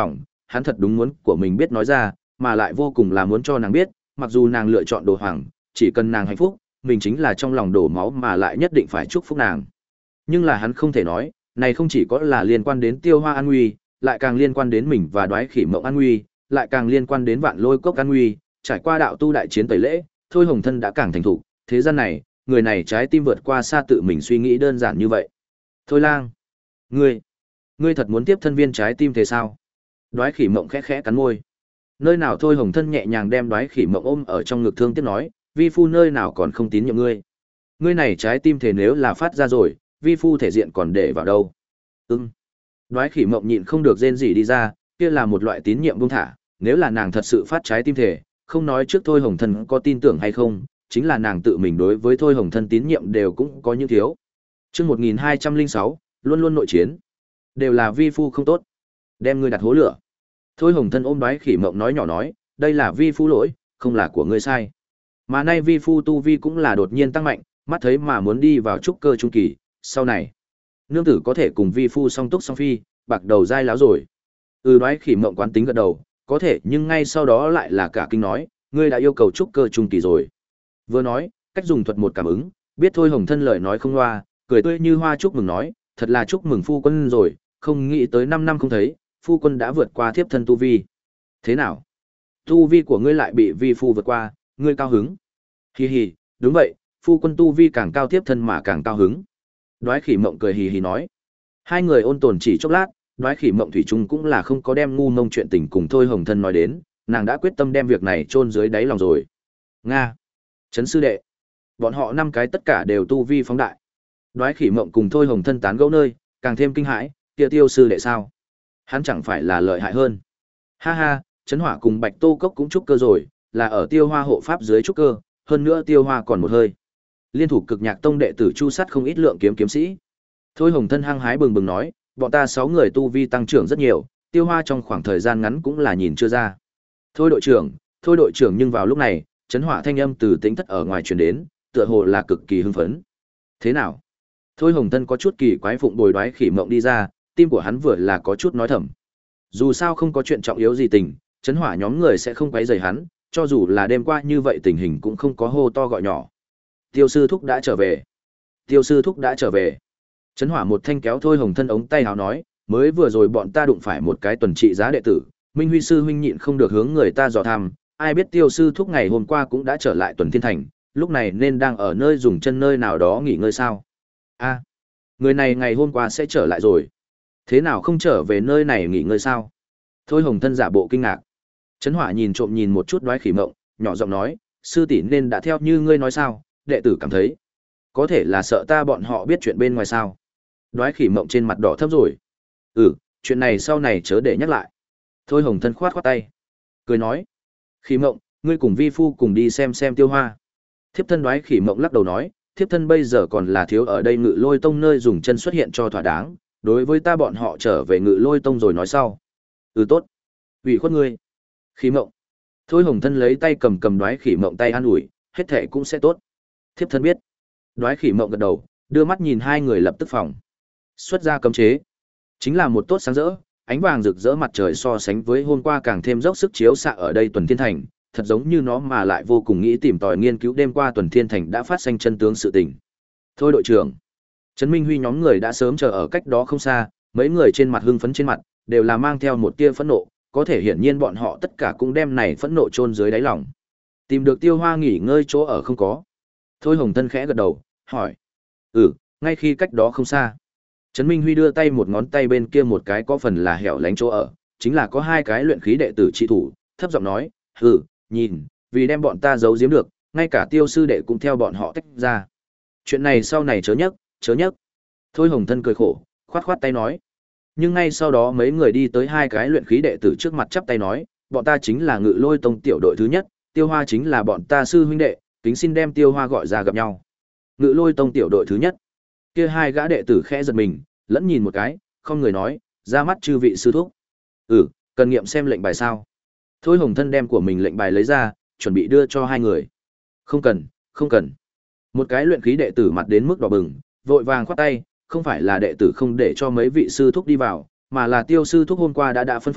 hắn thật đúng muốn của mình biết nói ra, mà lại vô cùng là muốn cho nàng biết, mặc dù nàng lựa chọn đồ hoàng, chỉ cần nàng hạnh phúc, mình chính là trong lòng đổ máu mà lại nhất định phải chúc phúc nàng. Nhưng là hắn không thể nói, này không chỉ có là liên quan đến Tiêu Hoa an nguy, lại càng liên quan đến mình và Đoái Khỉ Mộng an nguy, lại càng liên quan đến Vạn Lôi Cốc an nguy, trải qua đạo tu đại chiến tẩy lễ, Thôi Hồng Thân đã càng thành thục, thế gian này, người này trái tim vượt qua xa tự mình suy nghĩ đơn giản như vậy. Thôi Lang, ngươi, ngươi thật muốn tiếp thân viên trái tim thế sao? Đoái Khỉ Mộng khẽ khẽ cắn môi. Nơi nào Thôi Hồng Thân nhẹ nhàng đem Đoái Khỉ Mộng ôm ở trong ngực thương tiếc nói, vi phu nơi nào còn không tín nhiệm ngươi. Ngươi này trái tim thể nếu là phát ra rồi, vi phu thể diện còn để vào đâu? Ừm. Đoái Khỉ Mộng nhịn không được rên rỉ đi ra, kia là một loại tín nhiệm buông thả, nếu là nàng thật sự phát trái tim thể, không nói trước Thôi Hồng Thân có tin tưởng hay không, chính là nàng tự mình đối với Thôi Hồng Thân tín nhiệm đều cũng có những thiếu. Chương một nghìn hai trăm lẻ sáu, luôn luôn nội chiến. Đều là vi phu không tốt, đem ngươi đặt hố lửa. Thôi Hồng Thân ôm Đoái Khỉ Mộng nói nhỏ nói, đây là vi phu lỗi, không là của ngươi sai. Mà nay vi phu tu vi cũng là đột nhiên tăng mạnh, mắt thấy mà muốn đi vào trúc cơ trung kỳ, sau này nương tử có thể cùng vi phu song túc song phi, bạc đầu dai láo rồi. Ừ, Đoái Khỉ Mộng quán tính gật đầu, có thể, nhưng ngay sau đó lại là cả kinh nói, ngươi đã yêu cầu trúc cơ trung kỳ rồi. Vừa nói, cách dùng thuật một cảm ứng, biết Thôi Hồng Thân lời nói không loa, cười tươi như hoa chúc mừng nói, thật là chúc mừng phu quân rồi, không nghĩ tới năm năm không thấy, phu quân đã vượt qua thiếp thân tu vi. Thế nào? Tu vi của ngươi lại bị vi phu vượt qua, ngươi cao hứng. Hì hì, đúng vậy, phu quân tu vi càng cao thiếp thân mà càng cao hứng. Đoái Khỉ Mộng cười hì hì nói. Hai người ôn tồn chỉ chốc lát, Đoái Khỉ Mộng thủy chung cũng là không có đem ngu ngông chuyện tình cùng Thôi Hồng Thân nói đến, nàng đã quyết tâm đem việc này chôn dưới đáy lòng rồi. Nga, Trấn sư đệ, bọn họ năm cái tất cả đều tu vi phóng đại. Đoái Khỉ Mộng cùng Thôi Hồng Thân tán gẫu nơi, càng thêm kinh hãi, kia Tiêu sư đệ sao? Hắn chẳng phải là lợi hại hơn? Ha ha, Trấn Hỏa cùng Bạch Tô Cốc cũng trúc cơ rồi, là ở Tiêu Hoa hộ pháp dưới trúc cơ, hơn nữa Tiêu Hoa còn một hơi. Liên thủ Cực Nhạc Tông đệ tử chu sát không ít lượng kiếm kiếm sĩ. Thôi Hồng Thân hăng hái bừng bừng nói, bọn ta sáu người tu vi tăng trưởng rất nhiều, Tiêu Hoa trong khoảng thời gian ngắn cũng là nhìn chưa ra. Thôi đội trưởng, thôi đội trưởng, nhưng vào lúc này, Trấn Hỏa thanh âm từ tính thất ở ngoài truyền đến, tựa hồ là cực kỳ hưng phấn. Thế nào? Thôi Hồng Thân có chút kỳ quái phụng bồi Đoái Khỉ Mộng đi ra, tim của hắn vừa là có chút nói thầm. Dù sao không có chuyện trọng yếu gì tình, Trấn Hỏa nhóm người sẽ không quấy rầy hắn, cho dù là đêm qua như vậy tình hình cũng không có hô to gọi nhỏ. Tiêu sư thúc đã trở về. Tiêu sư thúc đã trở về. Trấn Hỏa một thanh kéo Thôi Hồng Thân ống tay áo nói, mới vừa rồi bọn ta đụng phải một cái tuần trị giá đệ tử, Minh Huy sư huynh nhịn không được hướng người ta dò thăm, ai biết Tiêu sư thúc ngày hôm qua cũng đã trở lại Tuần Thiên Thành, lúc này nên đang ở nơi dùng chân nơi nào đó nghỉ ngơi sao? A, người này ngày hôm qua sẽ trở lại rồi. Thế nào không trở về nơi này nghỉ ngơi sao? Thôi Hồng Thân giả bộ kinh ngạc. Trấn Hỏa nhìn trộm nhìn một chút Đoái Khỉ Mộng, nhỏ giọng nói, sư tỷ nên đã theo như ngươi nói sao? Đệ tử cảm thấy, có thể là sợ ta bọn họ biết chuyện bên ngoài sao? Đoái Khỉ Mộng trên mặt đỏ thấp rồi. Ừ, chuyện này sau này chớ để nhắc lại. Thôi Hồng Thân khoát khoát tay, cười nói, Khỉ Mộng, ngươi cùng vi phu cùng đi xem xem Tiêu Hoa. Thiếp thân Đoái Khỉ Mộng lắc đầu nói, thiếp thân bây giờ còn là thiếu ở đây Ngự Lôi Tông nơi dùng chân xuất hiện cho thỏa đáng, đối với ta bọn họ trở về Ngự Lôi Tông rồi nói sau. Ừ tốt, ủy khuất ngươi. Khỉ Mộng. Thôi Hồng Thân lấy tay cầm cầm Đoái Khỉ Mộng tay an ủi, hết thể cũng sẽ tốt. Thiếp thân biết. Đoái Khỉ Mộng gật đầu, đưa mắt nhìn hai người lập tức phòng. Xuất ra cấm chế, chính là một tốt sáng rỡ, ánh vàng rực rỡ mặt trời so sánh với hôm qua càng thêm dốc sức chiếu xạ ở đây Tuần Thiên Thành, thật giống như nó mà lại vô cùng nghĩ tìm tòi nghiên cứu đêm qua Tuần Thiên Thành đã phát sinh chân tướng sự tình. Thôi đội trưởng, Trấn Minh Huy nhóm người đã sớm chờ ở cách đó không xa, mấy người trên mặt hưng phấn trên mặt đều là mang theo một tia phẫn nộ, có thể hiển nhiên bọn họ tất cả cũng đem này phẫn nộ chôn dưới đáy lòng. Tìm được Tiêu Hoa nghỉ ngơi chỗ ở không có? Thôi Hồng Thân khẽ gật đầu, hỏi. Ừ, ngay khi cách đó không xa. Trấn Minh Huy đưa tay một ngón tay bên kia một cái có phần là hẻo lánh chỗ ở, chính là có hai cái luyện khí đệ tử trị thủ, thấp giọng nói, hừ, nhìn, vì đem bọn ta giấu giếm được, ngay cả Tiêu sư đệ cũng theo bọn họ tách ra. Chuyện này sau này chớ nhắc, chớ nhắc. Thôi Hồng Thân cười khổ, khoát khoát tay nói. Nhưng ngay sau đó mấy người đi tới hai cái luyện khí đệ tử trước mặt chắp tay nói, bọn ta chính là Ngự Lôi Tông tiểu đội thứ nhất, Tiêu Hoa chính là bọn ta sư huynh đệ, kính xin đem Tiêu Hoa gọi ra gặp nhau. Ngự Lôi Tông tiểu đội thứ nhất. Kia hai gã đệ tử khẽ giật mình, lẫn nhìn một cái, không người nói, ra mắt chư vị sư thúc. Ừ, cần nghiệm xem lệnh bài sao? Thôi Hồng Thân đem của mình lệnh bài lấy ra, chuẩn bị đưa cho hai người. Không cần, không cần. Một cái luyện khí đệ tử mặt đến mức đỏ bừng, vội vàng khoát tay, không phải là đệ tử không để cho mấy vị sư thúc đi vào, mà là Tiêu sư thúc hôm qua đã đã phân phó,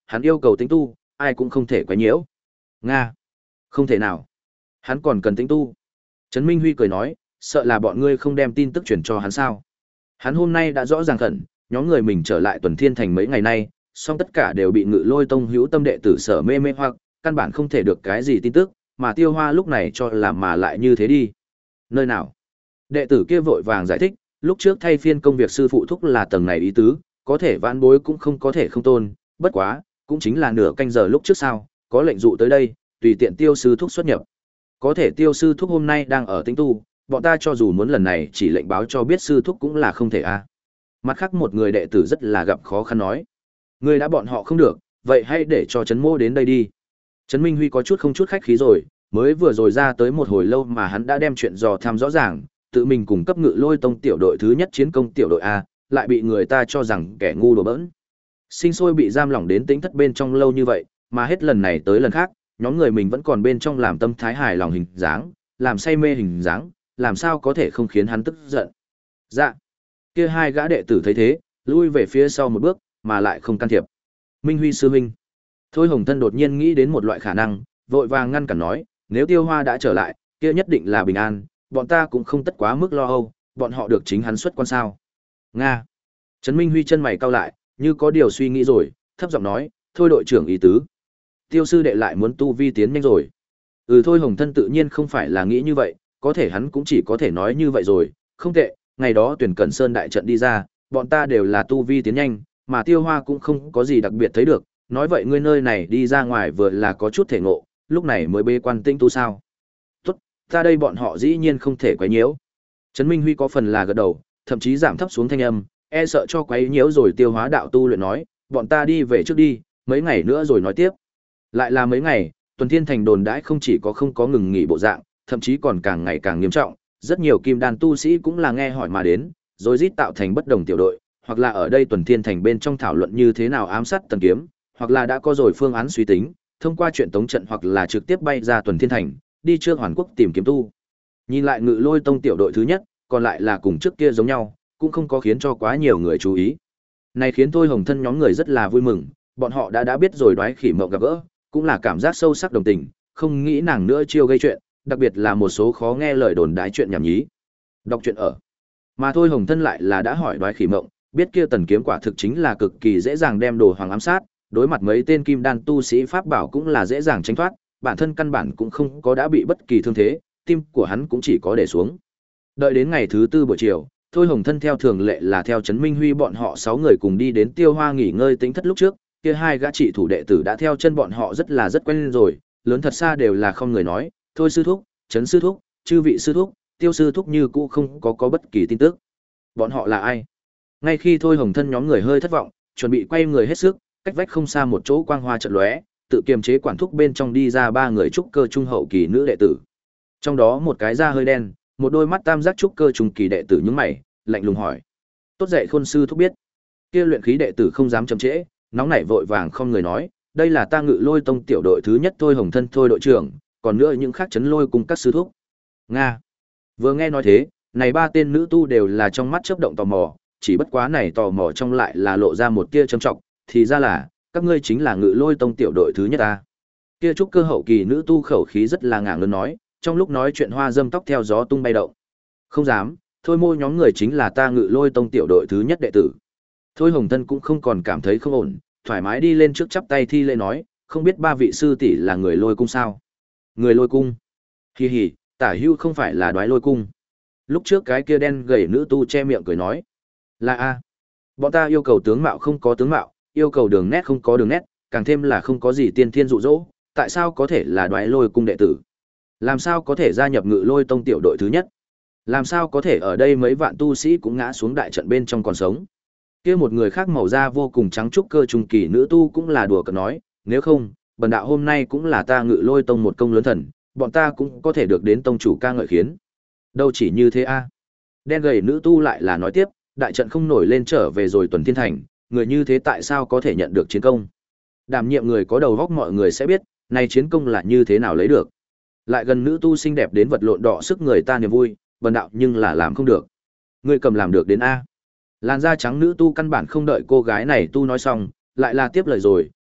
hắn yêu cầu tĩnh tu, ai cũng không thể quấy nhiễu. Nga, không thể nào. Hắn còn cần tĩnh tu. Trấn Minh Huy cười nói, sợ là bọn ngươi không đem tin tức truyền cho hắn sao? Hắn hôm nay đã rõ ràng khẩn, nhóm người mình trở lại Tuần Thiên Thành mấy ngày nay, song tất cả đều bị Ngự Lôi Tông hữu tâm đệ tử sở mê mê hoặc, căn bản không thể được cái gì tin tức, mà Tiêu Hoa lúc này cho là mà lại như thế đi. Nơi nào? Đệ tử kia vội vàng giải thích, lúc trước thay phiên công việc sư phụ thúc là tầng này ý tứ, có thể vãn bối cũng không có thể không tôn, bất quá, cũng chính là nửa canh giờ lúc trước sau, có lệnh dụ tới đây, tùy tiện Tiêu sư thúc xuất nhập. Có thể Tiêu sư thúc hôm nay đang ở tĩnh tu, bọn ta cho dù muốn lần này chỉ lệnh báo cho biết sư thúc cũng là không thể a. Mặt khác một người đệ tử rất là gặp khó khăn nói, người đã bọn họ không được, vậy hãy để cho Trấn Mô đến đây đi. Trấn Minh Huy có chút không chút khách khí rồi, mới vừa rồi ra tới một hồi lâu mà hắn đã đem chuyện dò thăm rõ ràng, tự mình cùng cấp Ngự Lôi Tông tiểu đội thứ nhất chiến công tiểu đội A, lại bị người ta cho rằng kẻ ngu đùa bỡn. Sinh sôi bị giam lỏng đến tính thất bên trong lâu như vậy, mà hết lần này tới lần khác, nhóm người mình vẫn còn bên trong làm tâm thái hài lòng hình dáng, làm say mê hình dáng, làm sao có thể không khiến hắn tức giận. Dạ. Kia hai gã đệ tử thấy thế, lui về phía sau một bước, mà lại không can thiệp. Minh Huy sư huynh. Thôi Hồng Thân đột nhiên nghĩ đến một loại khả năng, vội vàng ngăn cản nói, nếu Tiêu Hoa đã trở lại, kia nhất định là bình an, bọn ta cũng không tất quá mức lo âu, bọn họ được chính hắn xuất quan sao. Nga. Trấn Minh Huy chân mày cau lại, như có điều suy nghĩ rồi, thấp giọng nói, thôi đội trưởng ý tứ. Tiêu sư đệ lại muốn tu vi tiến nhanh rồi. Ừ Thôi Hồng Thân tự nhiên không phải là nghĩ như vậy, có thể hắn cũng chỉ có thể nói như vậy rồi, không tệ, ngày đó tuyển Cẩn Sơn đại trận đi ra, bọn ta đều là tu vi tiến nhanh, mà Tiêu Hoa cũng không có gì đặc biệt thấy được, nói vậy ngươi nơi này đi ra ngoài vừa là có chút thể ngộ, lúc này mới bê quan tinh tu sao. Tốt, ta đây bọn họ dĩ nhiên không thể quấy nhiễu. Trấn Minh Huy có phần là gật đầu, thậm chí giảm thấp xuống thanh âm, e sợ cho quấy nhiễu rồi Tiêu Hóa đạo tu luyện nói, bọn ta đi về trước đi, mấy ngày nữa rồi nói tiếp. Lại là mấy ngày, Tuần Thiên Thành đồn đãi không chỉ có không có ngừng nghỉ bộ dạng, thậm chí còn càng ngày càng nghiêm trọng, rất nhiều kim đan tu sĩ cũng là nghe hỏi mà đến, rồi rít tạo thành bất đồng tiểu đội, hoặc là ở đây Tuần Thiên Thành bên trong thảo luận như thế nào ám sát Tần Kiếm, hoặc là đã có rồi phương án suy tính, thông qua chuyện tống trận hoặc là trực tiếp bay ra Tuần Thiên Thành, đi trước Hoàn Quốc tìm kiếm tu. Nhìn lại Ngự Lôi Tông tiểu đội thứ nhất, còn lại là cùng trước kia giống nhau, cũng không có khiến cho quá nhiều người chú ý. Này khiến Thôi Hồng Thân nhóm người rất là vui mừng, bọn họ đã đã biết rồi Đoái Khỉ Mộng gặp gỡ, cũng là cảm giác sâu sắc đồng tình, không nghĩ nàng nữa chiêu gây chuyện, đặc biệt là một số khó nghe lời đồn đái chuyện nhảm nhí. Đọc truyện ở. Mà Thôi Hồng Thân lại là đã hỏi Đoái Khỉ Mộng, biết kia Tần Kiếm quả thực chính là cực kỳ dễ dàng đem đồ hoàng ám sát, đối mặt mấy tên kim đan tu sĩ pháp bảo cũng là dễ dàng tránh thoát, bản thân căn bản cũng không có đã bị bất kỳ thương thế, tim của hắn cũng chỉ có để xuống. Đợi đến ngày thứ tư buổi chiều, Thôi Hồng Thân theo thường lệ là theo Trấn Minh Huy bọn họ sáu người cùng đi đến Tiêu Hoa nghỉ ngơi tính thất lúc trước, kia hai gã trị thủ đệ tử đã theo chân bọn họ rất là rất quen rồi, lớn thật xa đều là không người nói, thôi sư thúc, Trấn sư thúc, chư vị sư thúc, Tiêu sư thúc như cũ không có có bất kỳ tin tức. Bọn họ là ai? Ngay khi Thôi Hồng Thân nhóm người hơi thất vọng, chuẩn bị quay người hết sức, cách vách không xa một chỗ quang hoa chợt lóe, tự kiềm chế quản thúc bên trong đi ra ba người trúc cơ trung hậu kỳ nữ đệ tử. Trong đó một cái da hơi đen, một đôi mắt tam giác trúc cơ trung kỳ đệ tử nhướng mày, lạnh lùng hỏi: "Tốt dạy Khôn sư thúc biết?" Kia luyện khí đệ tử không dám chậm trễ, nóng nảy vội vàng không người nói: "Đây là ta Ngự Lôi Tông tiểu đội thứ nhất Thôi Hồng Thân Thôi đội trưởng, còn nữa những khác Trấn Lôi cùng các sư thúc." Nga. Vừa nghe nói thế, này ba tên nữ tu đều là trong mắt chớp động tò mò, chỉ bất quá này tò mò trong lại là lộ ra một tia trầm trọng, thì ra là các ngươi chính là Ngự Lôi Tông tiểu đội thứ nhất ta. Kia trúc cơ hậu kỳ nữ tu khẩu khí rất là ngạng lớn nói, trong lúc nói chuyện hoa dâm tóc theo gió tung bay động. Không dám, thôi môi nhóm người chính là ta Ngự Lôi Tông tiểu đội thứ nhất đệ tử. Thôi Hồng Thân cũng không còn cảm thấy không ổn, thoải mái đi lên trước chắp tay thi lễ nói, không biết ba vị sư tỷ là người Lôi cung sao? Người Lôi cung? Hi hi, tả hưu không phải là Đoái Lôi cung. Lúc trước cái kia đen gầy nữ tu che miệng cười nói, là a. Bọn ta yêu cầu tướng mạo không có tướng mạo, yêu cầu đường nét không có đường nét, càng thêm là không có gì tiên thiên dụ dỗ, tại sao có thể là Đoái Lôi cung đệ tử? Làm sao có thể gia nhập Ngự Lôi Tông tiểu đội thứ nhất? Làm sao có thể ở đây mấy vạn tu sĩ cũng ngã xuống đại trận bên trong còn sống? Kia một người khác màu da vô cùng trắng trúc cơ trung kỳ nữ tu cũng là đùa cợt nói, nếu không, bần đạo hôm nay cũng là ta Ngự Lôi Tông một công lớn thần, bọn ta cũng có thể được đến tông chủ ca ngợi khiến. Đâu chỉ như thế a. Đen gầy nữ tu lại là nói tiếp, đại trận không nổi lên trở về rồi Tuần Thiên Thành, người như thế tại sao có thể nhận được chiến công? Đảm nhiệm người có đầu góc mọi người sẽ biết, này chiến công là như thế nào lấy được. Lại gần nữ tu xinh đẹp đến vật lộn đỏ sức người ta niềm vui, bần đạo nhưng là làm không được. Ngươi cầm làm được đến a. Làn da trắng nữ tu căn bản không đợi cô gái này tu nói xong, lại là tiếp lời rồi,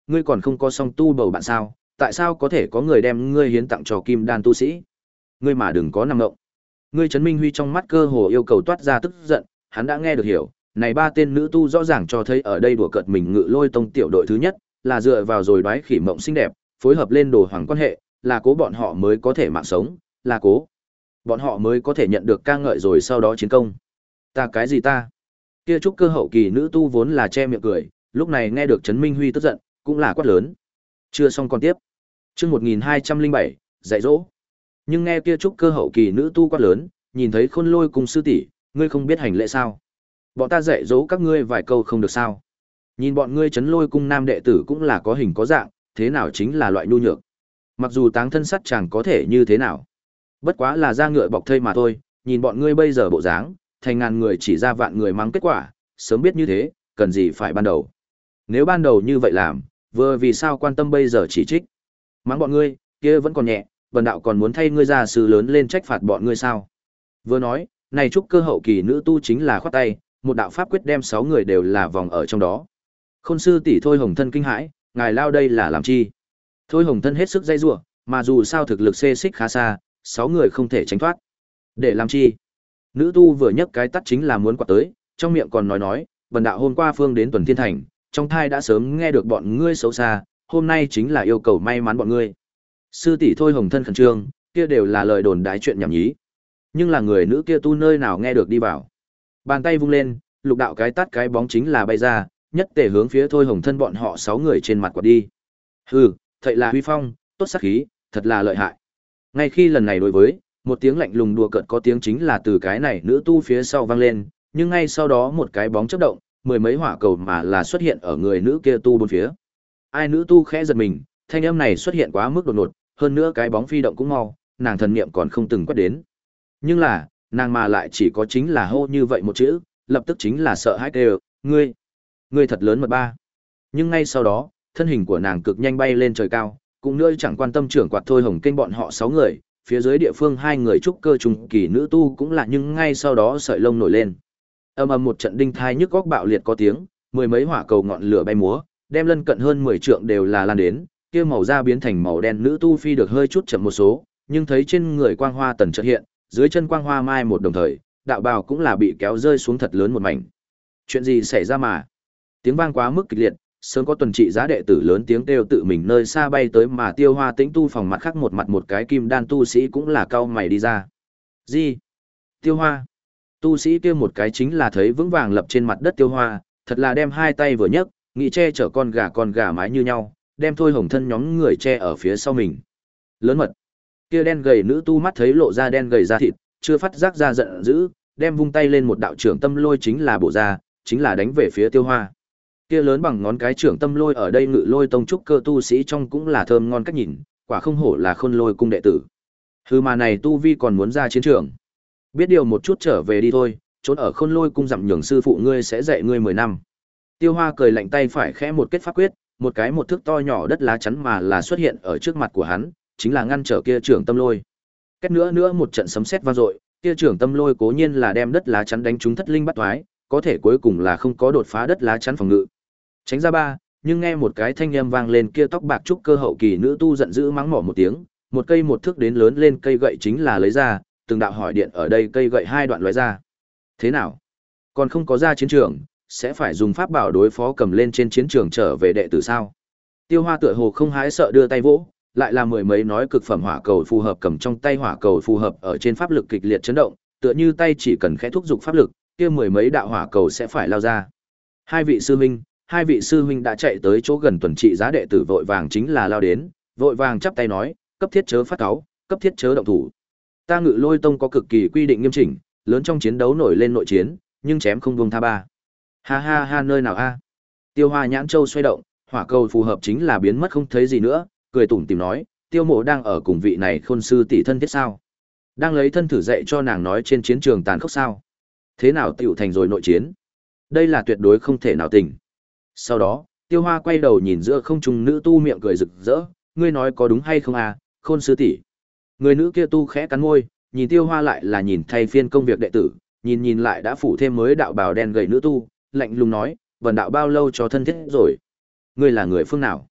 ngươi còn không có song tu bầu bạn sao, tại sao có thể có người đem ngươi hiến tặng cho kim đan tu sĩ? Ngươi mà đừng có nằm ngộng. Ngươi Trấn Minh Huy trong mắt cơ hồ yêu cầu toát ra tức giận, hắn đã nghe được hiểu, này ba tên nữ tu rõ ràng cho thấy ở đây đùa cợt mình Ngự Lôi tông tiểu đội thứ nhất, là dựa vào rồi đoái khỉ mộng xinh đẹp, phối hợp lên đồ hoàng quan hệ, là cố bọn họ mới có thể mạng sống, là cố bọn họ mới có thể nhận được ca ngợi rồi sau đó chiến công. Ta cái gì ta? Kia trúc cơ hậu kỳ nữ tu vốn là che miệng cười, lúc này nghe được Trấn Minh Huy tức giận, cũng là quát lớn. Chưa xong còn tiếp. Chương một nghìn hai trăm lẻ bảy, dạy dỗ. Nhưng nghe kia trúc cơ hậu kỳ nữ tu quát lớn, nhìn thấy Khôn Lôi cùng sư tỷ, ngươi không biết hành lễ sao? Bọn ta dạy dỗ các ngươi vài câu không được sao? Nhìn bọn ngươi Trấn Lôi cung nam đệ tử cũng là có hình có dạng, thế nào chính là loại nhu nhược. Mặc dù táng thân sắt chẳng có thể như thế nào, bất quá là da ngựa bọc thây mà thôi, nhìn bọn ngươi bây giờ bộ dáng, thành ngàn người chỉ ra vạn người mắng kết quả, sớm biết như thế, cần gì phải ban đầu. Nếu ban đầu như vậy làm, vừa vì sao quan tâm bây giờ chỉ trích. Mắng bọn ngươi, kia vẫn còn nhẹ, bần đạo còn muốn thay ngươi ra sư lớn lên trách phạt bọn ngươi sao. Vừa nói, này trúc cơ hậu kỳ nữ tu chính là khoát tay, một đạo pháp quyết đem sáu người đều là vòng ở trong đó. Khôn sư tỷ Thôi Hồng Thân kinh hãi, ngài lao đây là làm chi? Thôi Hồng Thân hết sức dây rủa, mà dù sao thực lực xê xích khá xa, sáu người không thể tránh thoát. Để làm chi? Nữ tu vừa nhấc cái tắt chính là muốn quạt tới, trong miệng còn nói nói, bần đạo hôm qua phương đến Tuần Thiên Thành, trong thai đã sớm nghe được bọn ngươi xấu xa, hôm nay chính là yêu cầu may mắn bọn ngươi. Sư tỷ Thôi Hồng Thân khẩn trương, kia đều là lời đồn đái chuyện nhảm nhí. Nhưng là người nữ kia tu nơi nào nghe được đi vào. Bàn tay vung lên, lục đạo cái tát cái bóng chính là bay ra, nhất tề hướng phía Thôi Hồng Thân bọn họ sáu người trên mặt quạt đi. Hừ, thật là huy phong, tốt sắc khí, thật là lợi hại. Ngay khi lần này đối với, một tiếng lạnh lùng đùa cợt có tiếng chính là từ cái này nữ tu phía sau vang lên, nhưng ngay sau đó một cái bóng chớp động, mười mấy hỏa cầu mà là xuất hiện ở người nữ kia tu bốn phía. Ai nữ tu khẽ giật mình, thanh âm này xuất hiện quá mức đột ngột, hơn nữa cái bóng phi động cũng mau, nàng thần niệm còn không từng quét đến. Nhưng là, nàng mà lại chỉ có chính là hô như vậy một chữ, lập tức chính là sợ hãi kêu, ngươi, ngươi thật lớn mật ba. Nhưng ngay sau đó, thân hình của nàng cực nhanh bay lên trời cao, cũng nữa chẳng quan tâm trưởng quạt Thôi Hồng kênh bọn họ sáu người, phía dưới địa phương hai người trúc cơ trung kỳ nữ tu cũng là nhưng ngay sau đó sợi lông nổi lên. Âm ầm một trận đinh thai nhức góc bạo liệt có tiếng, mười mấy hỏa cầu ngọn lửa bay múa, đem lân cận hơn mười trượng đều là lan đến, kia màu da biến thành màu đen nữ tu phi được hơi chút chậm một số, nhưng thấy trên người quang hoa tần chợt hiện, dưới chân quang hoa mai một đồng thời, đạo bào cũng là bị kéo rơi xuống thật lớn một mảnh. Chuyện gì xảy ra mà? Tiếng vang quá mức kịch liệt, sớm có tuần trị giá đệ tử lớn tiếng kêu tự mình nơi xa bay tới mà Tiêu Hoa Tĩnh tu phòng mặt khác một mặt một cái kim đan tu sĩ cũng là cao mày đi ra. Gì? Tiêu Hoa? Tu sĩ kia một cái chính là thấy vững vàng lập trên mặt đất Tiêu Hoa, thật là đem hai tay vừa nhấc, nghĩ che chở con gà con gà mái như nhau, đem Thôi Hồng Thân nhóm người che ở phía sau mình. Lớn mật. Kia đen gầy nữ tu mắt thấy lộ ra đen gầy da thịt, chưa phát giác ra giận dữ, đem vung tay lên một đạo trưởng tâm lôi chính là bổ ra, chính là đánh về phía Tiêu Hoa. Kia lớn bằng ngón cái trưởng tâm lôi ở đây Ngự Lôi tông trúc cơ tu sĩ trong cũng là thơm ngon cách nhìn, quả không hổ là Khôn Lôi cung đệ tử. Hừ mà này tu vi còn muốn ra chiến trường. Biết điều một chút trở về đi thôi, trốn ở Khôn Lôi cung dặm nhường sư phụ ngươi sẽ dạy ngươi mười năm. Tiêu Hoa cười lạnh tay phải khẽ một kết pháp quyết, một cái một thước to nhỏ đất lá chắn mà là xuất hiện ở trước mặt của hắn, chính là ngăn trở kia trưởng tâm lôi. Kết nữa nữa một trận sấm sét vang dội, kia trưởng tâm lôi cố nhiên là đem đất lá chắn đánh trúng thất linh bắt toái, có thể cuối cùng là không có đột phá đất lá chắn phòng ngự. Tránh ra ba, nhưng nghe một cái thanh âm vang lên kia tóc bạc trúc cơ hậu kỳ nữ tu giận dữ mắng mỏ một tiếng, một cây một thước đến lớn lên cây gậy chính là lấy ra, từng đạo hỏi điện ở đây cây gậy hai đoạn lóe ra. Thế nào? Còn không có ra chiến trường, sẽ phải dùng pháp bảo đối phó cầm lên trên chiến trường trở về đệ tử sao? Tiêu Hoa tựa hồ không hái sợ đưa tay vỗ, lại là mười mấy nói cực phẩm hỏa cầu phù hợp cầm trong tay hỏa cầu phù hợp ở trên pháp lực kịch liệt chấn động, tựa như tay chỉ cần khẽ thúc dục pháp lực, kia mười mấy đạo hỏa cầu sẽ phải lao ra. Hai vị sư huynh, hai vị sư huynh đã chạy tới chỗ gần tuần trị giá đệ tử vội vàng chính là lao đến, vội vàng chắp tay nói, cấp thiết chớ phát cáu, cấp thiết chớ động thủ. Ta Ngự Lôi tông có cực kỳ quy định nghiêm chỉnh, lớn trong chiến đấu nổi lên nội chiến, nhưng chém không buông tha ba. Ha ha ha nơi nào a? Tiêu Hoa nhãn châu xoay động, hỏa cầu phù hợp chính là biến mất không thấy gì nữa, cười tủm tỉm nói, Tiêu Mộ đang ở cùng vị này Khôn sư tỷ thân thiết sao? Đang lấy thân thử dạy cho nàng nói trên chiến trường tàn khốc sao? Thế nào tiểu thành rồi nội chiến? Đây là tuyệt đối không thể nào tình. Sau đó, Tiêu Hoa quay đầu nhìn giữa không trung nữ tu miệng cười rực rỡ, ngươi nói có đúng hay không à, Khôn sư tỷ. Người nữ kia tu khẽ cắn môi, nhìn Tiêu Hoa lại là nhìn thay phiên công việc đệ tử, nhìn nhìn lại đã phủ thêm mới đạo bào đen gầy nữ tu, lạnh lùng nói, vần đạo bao lâu cho thân thiết rồi? Ngươi là người phương nào?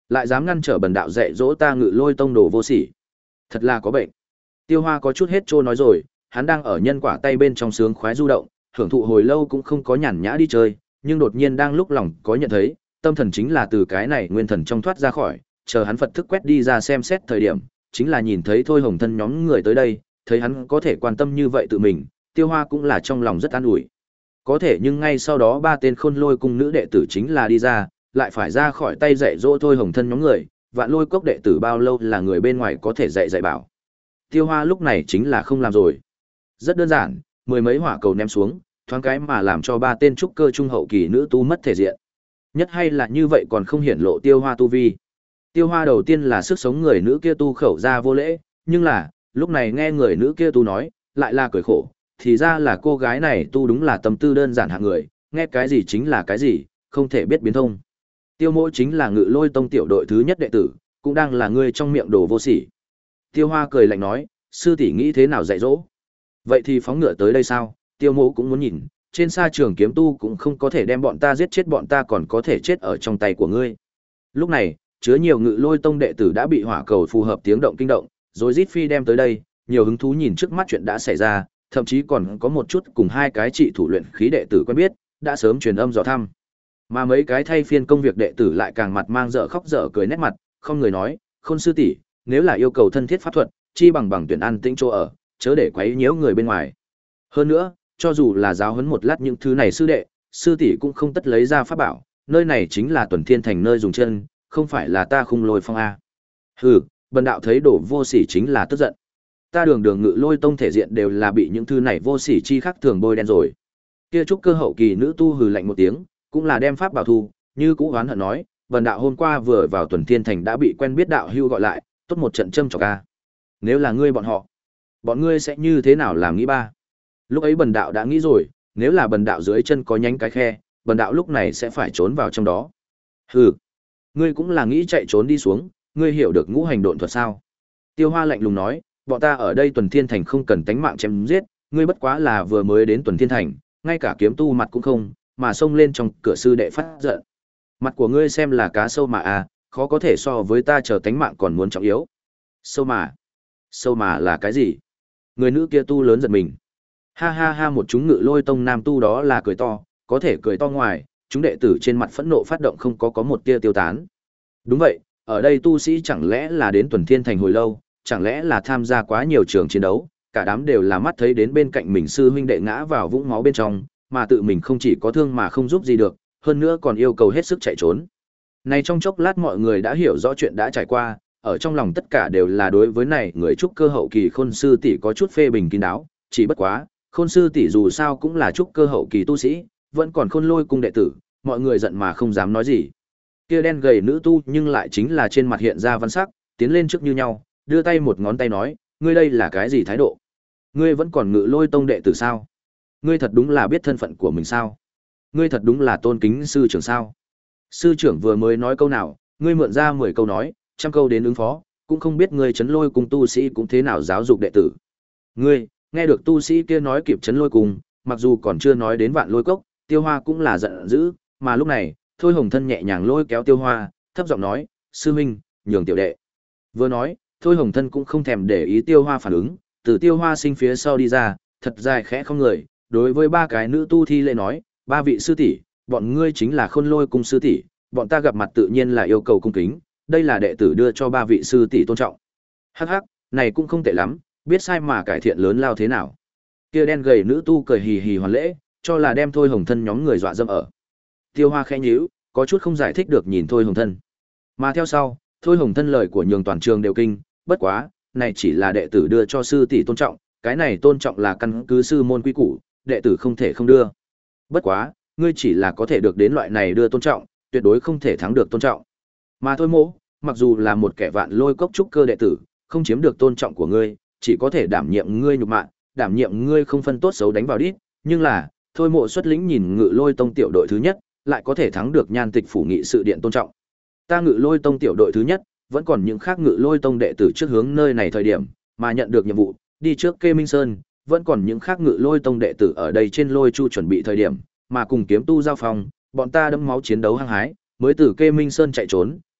Lại dám ngăn trở bần đạo dạy dỗ ta Ngự Lôi tông đồ vô sỉ. Thật là có bệnh. Tiêu Hoa có chút hết trô nói rồi, hắn đang ở nhân quả tay bên trong sướng khoái du động, hưởng thụ hồi lâu cũng không có nhàn nhã đi chơi, nhưng đột nhiên đang lúc lòng có nhận thấy, tâm thần chính là từ cái này nguyên thần trong thoát ra khỏi, chờ hắn Phật thức quét đi ra xem xét thời điểm, chính là nhìn thấy Thôi Hồng Thân nhóm người tới đây, thấy hắn có thể quan tâm như vậy tự mình, Tiêu Hoa cũng là trong lòng rất an ủi. Có thể nhưng ngay sau đó ba tên Khôn Lôi cung nữ đệ tử chính là đi ra, lại phải ra khỏi tay dạy dỗ Thôi Hồng Thân nhóm người, Vạn Lôi cốc đệ tử bao lâu là người bên ngoài có thể dạy dạy bảo. Tiêu Hoa lúc này chính là không làm rồi. Rất đơn giản, mười mấy hỏa cầu ném xuống, thoáng cái mà làm cho ba tên trúc cơ trung hậu kỳ nữ tu mất thể diện. Nhất hay là như vậy còn không hiển lộ Tiêu Hoa tu vi. Tiêu Hoa đầu tiên là sức sống người nữ kia tu khẩu ra vô lễ, nhưng là, lúc này nghe người nữ kia tu nói, lại là cười khổ, thì ra là cô gái này tu đúng là tâm tư đơn giản hạng người, nghe cái gì chính là cái gì, không thể biết biến thông. Tiêu Mỗ chính là Ngự Lôi tông tiểu đội thứ nhất đệ tử, cũng đang là người trong miệng đồ vô sỉ. Tiêu Hoa cười lạnh nói, sư tỷ nghĩ thế nào dạy dỗ? Vậy thì phóng ngựa tới đây sao? Tiêu Mỗ cũng muốn nhìn, trên sa trường kiếm tu cũng không có thể đem bọn ta giết chết, bọn ta còn có thể chết ở trong tay của ngươi. Lúc này, chứa nhiều Ngự Lôi tông đệ tử đã bị hỏa cầu phù hợp tiếng động kinh động, rồi rít phi đem tới đây, nhiều hứng thú nhìn trước mắt chuyện đã xảy ra, thậm chí còn có một chút cùng hai cái trị thủ luyện khí đệ tử quen biết, đã sớm truyền âm dò thăm. Mà mấy cái thay phiên công việc đệ tử lại càng mặt mang dở khóc dở cười nét mặt, không người nói, Khôn sư tỷ, nếu là yêu cầu thân thiết pháp thuật, chi bằng bằng tuyển an tĩnh chỗ ở, chớ để quấy nhiễu người bên ngoài. Hơn nữa, cho dù là giáo huấn một lát những thứ này sư đệ, sư tỷ cũng không tất lấy ra pháp bảo, nơi này chính là Tuần Thiên Thành nơi dùng chân, không phải là ta Khung Lôi phong a. Hừ, bần đạo thấy đổ vô sỉ chính là tức giận. Ta đường đường Ngự Lôi tông thể diện đều là bị những thứ này vô sỉ chi khác thường bôi đen rồi. Kia trúc cơ hậu kỳ nữ tu hừ lạnh một tiếng, cũng là đem pháp bảo thu, như cũ oán hận nói, bần đạo hôm qua vừa vào Tuần Thiên Thành đã bị quen biết đạo hưu gọi lại, tốt một trận châm chọc a. Nếu là ngươi bọn họ, bọn ngươi sẽ như thế nào làm nghĩ ba? Lúc ấy bần đạo đã nghĩ rồi, nếu là bần đạo dưới chân có nhánh cái khe, bần đạo lúc này sẽ phải trốn vào trong đó. Hừ, ngươi cũng là nghĩ chạy trốn đi xuống, ngươi hiểu được ngũ hành độn thuật sao? Tiêu Hoa lạnh lùng nói, bọn ta ở đây Tuần Thiên Thành không cần tánh mạng chém giết, ngươi bất quá là vừa mới đến Tuần Thiên Thành, ngay cả kiếm tu mặt cũng không, mà xông lên trong cửa sư đệ phát giận. Mặt của ngươi xem là cá sâu mà à, khó có thể so với ta chờ tánh mạng còn muốn trọng yếu. Sâu mà? Sâu mà là cái gì? Người nữ kia tu lớn giật mình. Ha ha ha, một chúng Ngự Lôi tông nam tu đó là cười to, có thể cười to ngoài, chúng đệ tử trên mặt phẫn nộ phát động không có có một tia tiêu tán. Đúng vậy, ở đây tu sĩ chẳng lẽ là đến Tuần Thiên Thành hồi lâu, chẳng lẽ là tham gia quá nhiều trường chiến đấu, cả đám đều là mắt thấy đến bên cạnh mình sư huynh đệ ngã vào vũng máu bên trong, mà tự mình không chỉ có thương mà không giúp gì được, hơn nữa còn yêu cầu hết sức chạy trốn. Này trong chốc lát mọi người đã hiểu rõ chuyện đã trải qua, ở trong lòng tất cả đều là đối với này người trúc cơ hậu kỳ Khôn sư tỷ có chút phê bình kín đáo, chỉ bất quá, Khôn sư tỷ dù sao cũng là trúc cơ hậu kỳ tu sĩ, vẫn còn Khôn Lôi cung đệ tử, mọi người giận mà không dám nói gì. Kia đen gầy nữ tu nhưng lại chính là trên mặt hiện ra văn sắc, tiến lên trước như nhau, đưa tay một ngón tay nói, ngươi đây là cái gì thái độ? Ngươi vẫn còn Ngự Lôi tông đệ tử sao? Ngươi thật đúng là biết thân phận của mình sao? Ngươi thật đúng là tôn kính sư trưởng sao? Sư trưởng vừa mới nói câu nào, ngươi mượn ra mười câu nói, trăm câu đến ứng phó, cũng không biết ngươi Trấn Lôi cung tu sĩ cũng thế nào giáo dục đệ tử. Ngươi, nghe được tu sĩ kia nói kịp Trấn Lôi cung, mặc dù còn chưa nói đến Vạn Lôi cốc, Tiêu Hoa cũng là giận dữ, mà lúc này, Thôi Hồng Thân nhẹ nhàng lôi kéo Tiêu Hoa, thấp giọng nói, sư huynh, nhường tiểu đệ. Vừa nói, Thôi Hồng Thân cũng không thèm để ý Tiêu Hoa phản ứng, từ Tiêu Hoa sinh phía sau đi ra, thật dài khẽ không người, đối với ba cái nữ tu thi lễ nói, ba vị sư tỷ, bọn ngươi chính là Khôn Lôi cung sư tỷ, bọn ta gặp mặt tự nhiên là yêu cầu cung kính, đây là đệ tử đưa cho ba vị sư tỷ tôn trọng. Hắc hắc, này cũng không tệ lắm, biết sai mà cải thiện lớn lao thế nào. Kia đen gầy nữ tu cười hì hì hoàn lễ, cho là đem Thôi Hồng Thân nhóm người dọa dâm ở. Tiêu Hoa khẽ nhíu, có chút không giải thích được nhìn Thôi Hồng Thân. Mà theo sau, Thôi Hồng Thân lời của nhường toàn trường đều kinh, bất quá, này chỉ là đệ tử đưa cho sư tỷ tôn trọng, cái này tôn trọng là căn cứ sư môn quy củ, đệ tử không thể không đưa. Bất quá, ngươi chỉ là có thể được đến loại này đưa tôn trọng, tuyệt đối không thể thắng được tôn trọng. Mà Thôi Mỗ, mặc dù là một kẻ Vạn Lôi cốc trúc cơ đệ tử, không chiếm được tôn trọng của ngươi, chỉ có thể đảm nhiệm ngươi nhục mạ, đảm nhiệm ngươi không phân tốt xấu đánh vào đít, nhưng là, Thôi Mộ xuất lĩnh nhìn Ngự Lôi tông tiểu đội thứ nhất, lại có thể thắng được Nhan Tịch phủ nghị sự điện tôn trọng. Ta Ngự Lôi tông tiểu đội thứ nhất, vẫn còn những khác Ngự Lôi tông đệ tử trước hướng nơi này thời điểm, mà nhận được nhiệm vụ, đi trước Kê Minh Sơn, vẫn còn những khác Ngự Lôi tông đệ tử ở đây trên Lôi Chu chuẩn bị thời điểm, mà cùng kiếm tu giao phòng, bọn ta đẫm máu chiến đấu hăng hái, mới từ Kê Minh Sơn chạy trốn,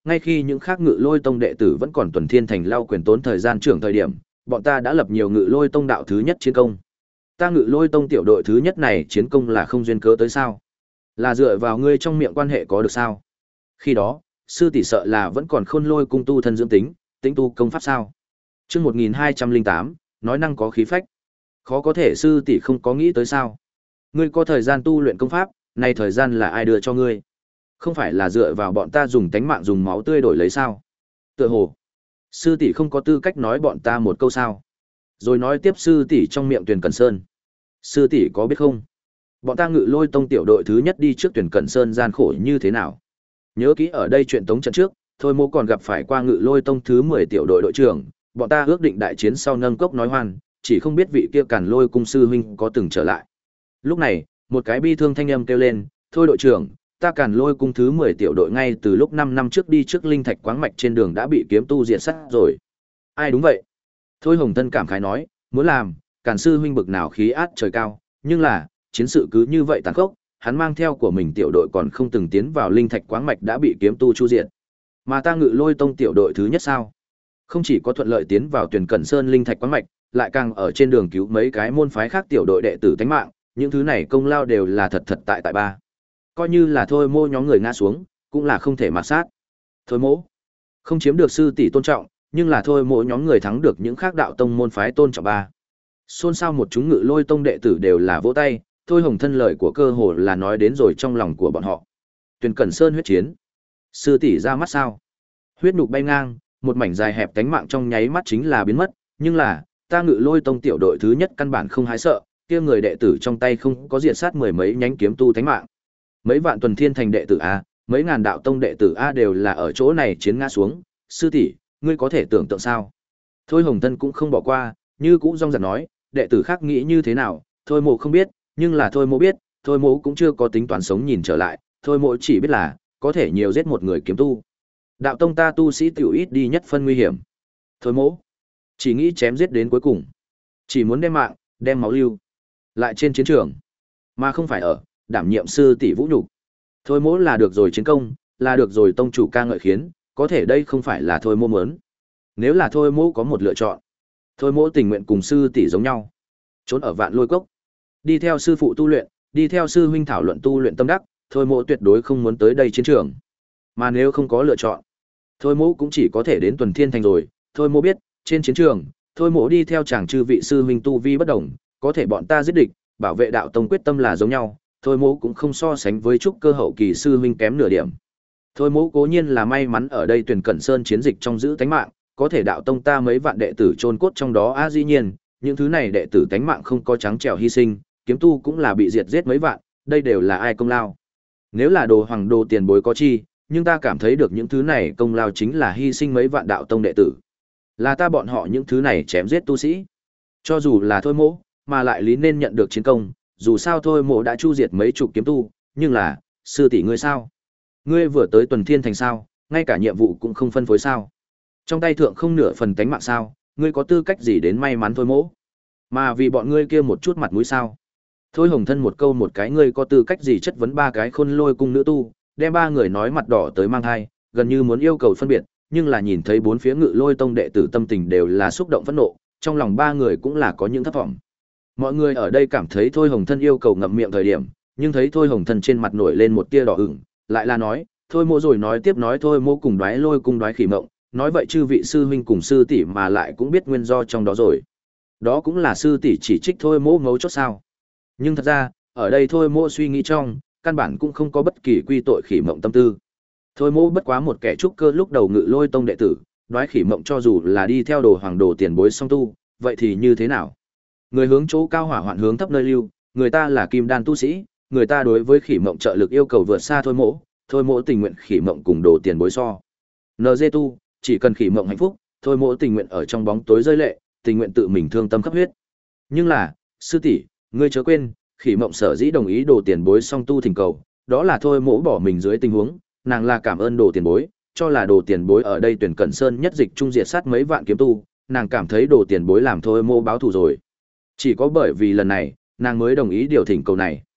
Ngay khi những khác Ngự Lôi Tông đệ tử vẫn còn tuần thiên thành lao quyền tốn thời gian trưởng thời điểm, bọn ta đã lập nhiều Ngự Lôi Tông đạo thứ nhất chiến công. Ta Ngự Lôi Tông tiểu đội thứ nhất này chiến công là không duyên cớ tới sao? Là dựa vào ngươi trong miệng quan hệ có được sao? Khi đó, sư tỷ sợ là vẫn còn Khôn Lôi cung tu thân dưỡng tính, tính tu công pháp sao? Chương một nghìn hai trăm lẻ tám, nói năng có khí phách. Khó có thể sư tỷ không có nghĩ tới sao? Ngươi có thời gian tu luyện công pháp, này thời gian là ai đưa cho ngươi? Không phải là dựa vào bọn ta dùng tánh mạng dùng máu tươi đổi lấy sao? Tựa hồ, sư tỷ không có tư cách nói bọn ta một câu sao? Rồi nói tiếp sư tỷ trong miệng Tuyền Cẩn Sơn. Sư tỷ có biết không? Bọn ta Ngự Lôi Tông tiểu đội thứ nhất đi trước Tuyền Cẩn Sơn gian khổ như thế nào? Nhớ kỹ ở đây chuyện tống trận trước, Thôi Mô còn gặp phải qua Ngự Lôi Tông thứ mười tiểu đội đội trưởng, bọn ta ước định đại chiến sau nâng cốc nói hoan, chỉ không biết vị kia Càn Lôi cung sư huynh có từng trở lại. Lúc này, một cái bi thương thanh âm kêu lên, "Thôi đội trưởng, ta Càn Lôi cung thứ mười tiểu đội ngay từ lúc năm năm trước đi trước linh thạch quáng mạch trên đường đã bị kiếm tu diệt sát rồi." Ai đúng vậy? Thôi Hồng Thân cảm khái nói, muốn làm, Càn sư huynh bực nào khí át trời cao, nhưng là, chiến sự cứ như vậy tàn khốc, hắn mang theo của mình tiểu đội còn không từng tiến vào linh thạch quáng mạch đã bị kiếm tu chu diệt. Mà ta Ngự Lôi Tông tiểu đội thứ nhất sao? Không chỉ có thuận lợi tiến vào Tuyền Cẩn Sơn linh thạch quáng mạch, lại càng ở trên đường cứu mấy cái môn phái khác tiểu đội đệ tử tánh mạng, những thứ này công lao đều là thật thật tại tại ba. Coi như là Thôi Mô nhóm người ngã xuống, cũng là không thể mà sát. Thôi Mô không chiếm được sư tỷ tôn trọng, nhưng là Thôi Mô nhóm người thắng được những khác đạo tông môn phái tôn trọng ba. Xôn xao một chúng Ngự Lôi Tông đệ tử đều là vỗ tay, Thôi Hồng Thân lời của cơ hồ là nói đến rồi trong lòng của bọn họ. Tuyền Cẩn Sơn huyết chiến, sư tỷ ra mắt sao? Huyết nục bay ngang, một mảnh dài hẹp cánh mạng trong nháy mắt chính là biến mất, nhưng là, ta Ngự Lôi Tông tiểu đội thứ nhất căn bản không hái sợ, kia người đệ tử trong tay không có diệt sát mười mấy nhánh kiếm tu thánh mạng. Mấy vạn tuần thiên thành đệ tử a, mấy ngàn đạo tông đệ tử a đều là ở chỗ này chiến ngã xuống, sư tỷ, ngươi có thể tưởng tượng sao? Thôi Hồng Thân cũng không bỏ qua, như cũ rong rạc nói, đệ tử khác nghĩ như thế nào, Thôi Mộ không biết, nhưng là Thôi Mộ biết, Thôi Mộ cũng chưa có tính toán sống nhìn trở lại, Thôi Mộ chỉ biết là, có thể nhiều giết một người kiếm tu. Đạo tông ta tu sĩ tiểu ít đi nhất phân nguy hiểm. Thôi Mộ chỉ nghĩ chém giết đến cuối cùng, chỉ muốn đem mạng, đem máu lưu lại trên chiến trường, mà không phải ở đảm nhiệm sư tỷ vũ nhục. Thôi Mộ là được rồi chiến công, là được rồi tông chủ ca ngợi khiến, có thể đây không phải là Thôi Mộ muốn. Nếu là Thôi Mộ có một lựa chọn, Thôi Mộ tình nguyện cùng sư tỷ giống nhau, trốn ở Vạn Lôi Cốc, đi theo sư phụ tu luyện, đi theo sư huynh thảo luận tu luyện tâm đắc, Thôi Mộ tuyệt đối không muốn tới đây chiến trường. Mà nếu không có lựa chọn, Thôi Mộ cũng chỉ có thể đến Tuần Thiên Thành rồi. Thôi Mộ biết, trên chiến trường, Thôi Mộ đi theo chàng chư vị sư huynh tu vi bất đồng, có thể bọn ta giết địch, bảo vệ đạo tông quyết tâm là giống nhau, Thôi Mộ cũng không so sánh với trúc cơ hậu kỳ sư huynh kém nửa điểm. Thôi Mộ cố nhiên là may mắn ở đây Tuyền Cẩn Sơn chiến dịch trong giữ tánh mạng, có thể đạo tông ta mấy vạn đệ tử chôn cốt trong đó a dĩ nhiên, những thứ này đệ tử tánh mạng không có trắng trèo hy sinh, kiếm tu cũng là bị diệt giết mấy vạn, đây đều là ai công lao. Nếu là đồ hoàng đồ tiền bối có chi, nhưng ta cảm thấy được những thứ này công lao chính là hy sinh mấy vạn đạo tông đệ tử. Là ta bọn họ những thứ này chém giết tu sĩ. Cho dù là Thôi Mộ, mà lại lý nên nhận được chiến công, dù sao Thôi Mộ đã chu diệt mấy chục kiếm tu, nhưng là, sư tỷ ngươi sao? Ngươi vừa tới Tuần Thiên Thành sao, ngay cả nhiệm vụ cũng không phân phối sao? Trong tay thượng không nửa phần tánh mạng sao, ngươi có tư cách gì đến may mắn Thôi Mộ? Mà vì bọn ngươi kia một chút mặt mũi sao? Thôi Hồng Thân một câu một cái ngươi có tư cách gì chất vấn ba cái Khôn Lôi cung nữ tu, đem ba người nói mặt đỏ tới mang hai, gần như muốn yêu cầu phân biệt, nhưng là nhìn thấy bốn phía Ngự Lôi Tông đệ tử tâm tình đều là xúc động phẫn nộ, trong lòng ba người cũng là có những thất vọng. Mọi người ở đây cảm thấy Thôi Hồng Thân yêu cầu ngậm miệng thời điểm, nhưng thấy Thôi Hồng Thân trên mặt nổi lên một tia đỏ ửng, lại là nói, Thôi Mộ rồi nói tiếp nói Thôi Mộ cùng Đoái Lôi cung Đoái Khỉ Mộng, nói vậy chư vị sư huynh cùng sư tỷ mà lại cũng biết nguyên do trong đó rồi. Đó cũng là sư tỷ chỉ trích Thôi Mộ ngấu chốt sao? Nhưng thật ra, ở đây Thôi Mộ suy nghĩ trong, căn bản cũng không có bất kỳ quy tội Khỉ Mộng tâm tư. Thôi Mộ bất quá một kẻ trúc cơ lúc đầu Ngự Lôi Tông đệ tử, Đoái Khỉ Mộng cho dù là đi theo đồ hoàng đồ tiền bối song tu, vậy thì như thế nào? Người hướng chỗ cao hỏa hoạn hướng thấp nơi lưu, người ta là kim đan tu sĩ, người ta đối với Khỉ Mộng trợ lực yêu cầu vượt xa Thôi Mộ, Thôi Mộ tình nguyện Khỉ Mộng cùng đồ tiền bối so. en giê tu, chỉ cần Khỉ Mộng hạnh phúc, Thôi Mộ tình nguyện ở trong bóng tối rơi lệ, tình nguyện tự mình thương tâm khắp huyết. Nhưng là, sư tỷ, ngươi chớ quên, Khỉ Mộng sở dĩ đồng ý đồ tiền bối song tu thỉnh cầu, đó là Thôi Mộ bỏ mình dưới tình huống, nàng là cảm ơn đồ tiền bối, cho là đồ tiền bối ở đây Tuyển Cẩn Sơn nhất dịch trung diệt sát mấy vạn kiếm tu, nàng cảm thấy đồ tiền bối làm Thôi Mộ báo thù rồi. Chỉ có bởi vì lần này, nàng mới đồng ý điều thỉnh cầu này.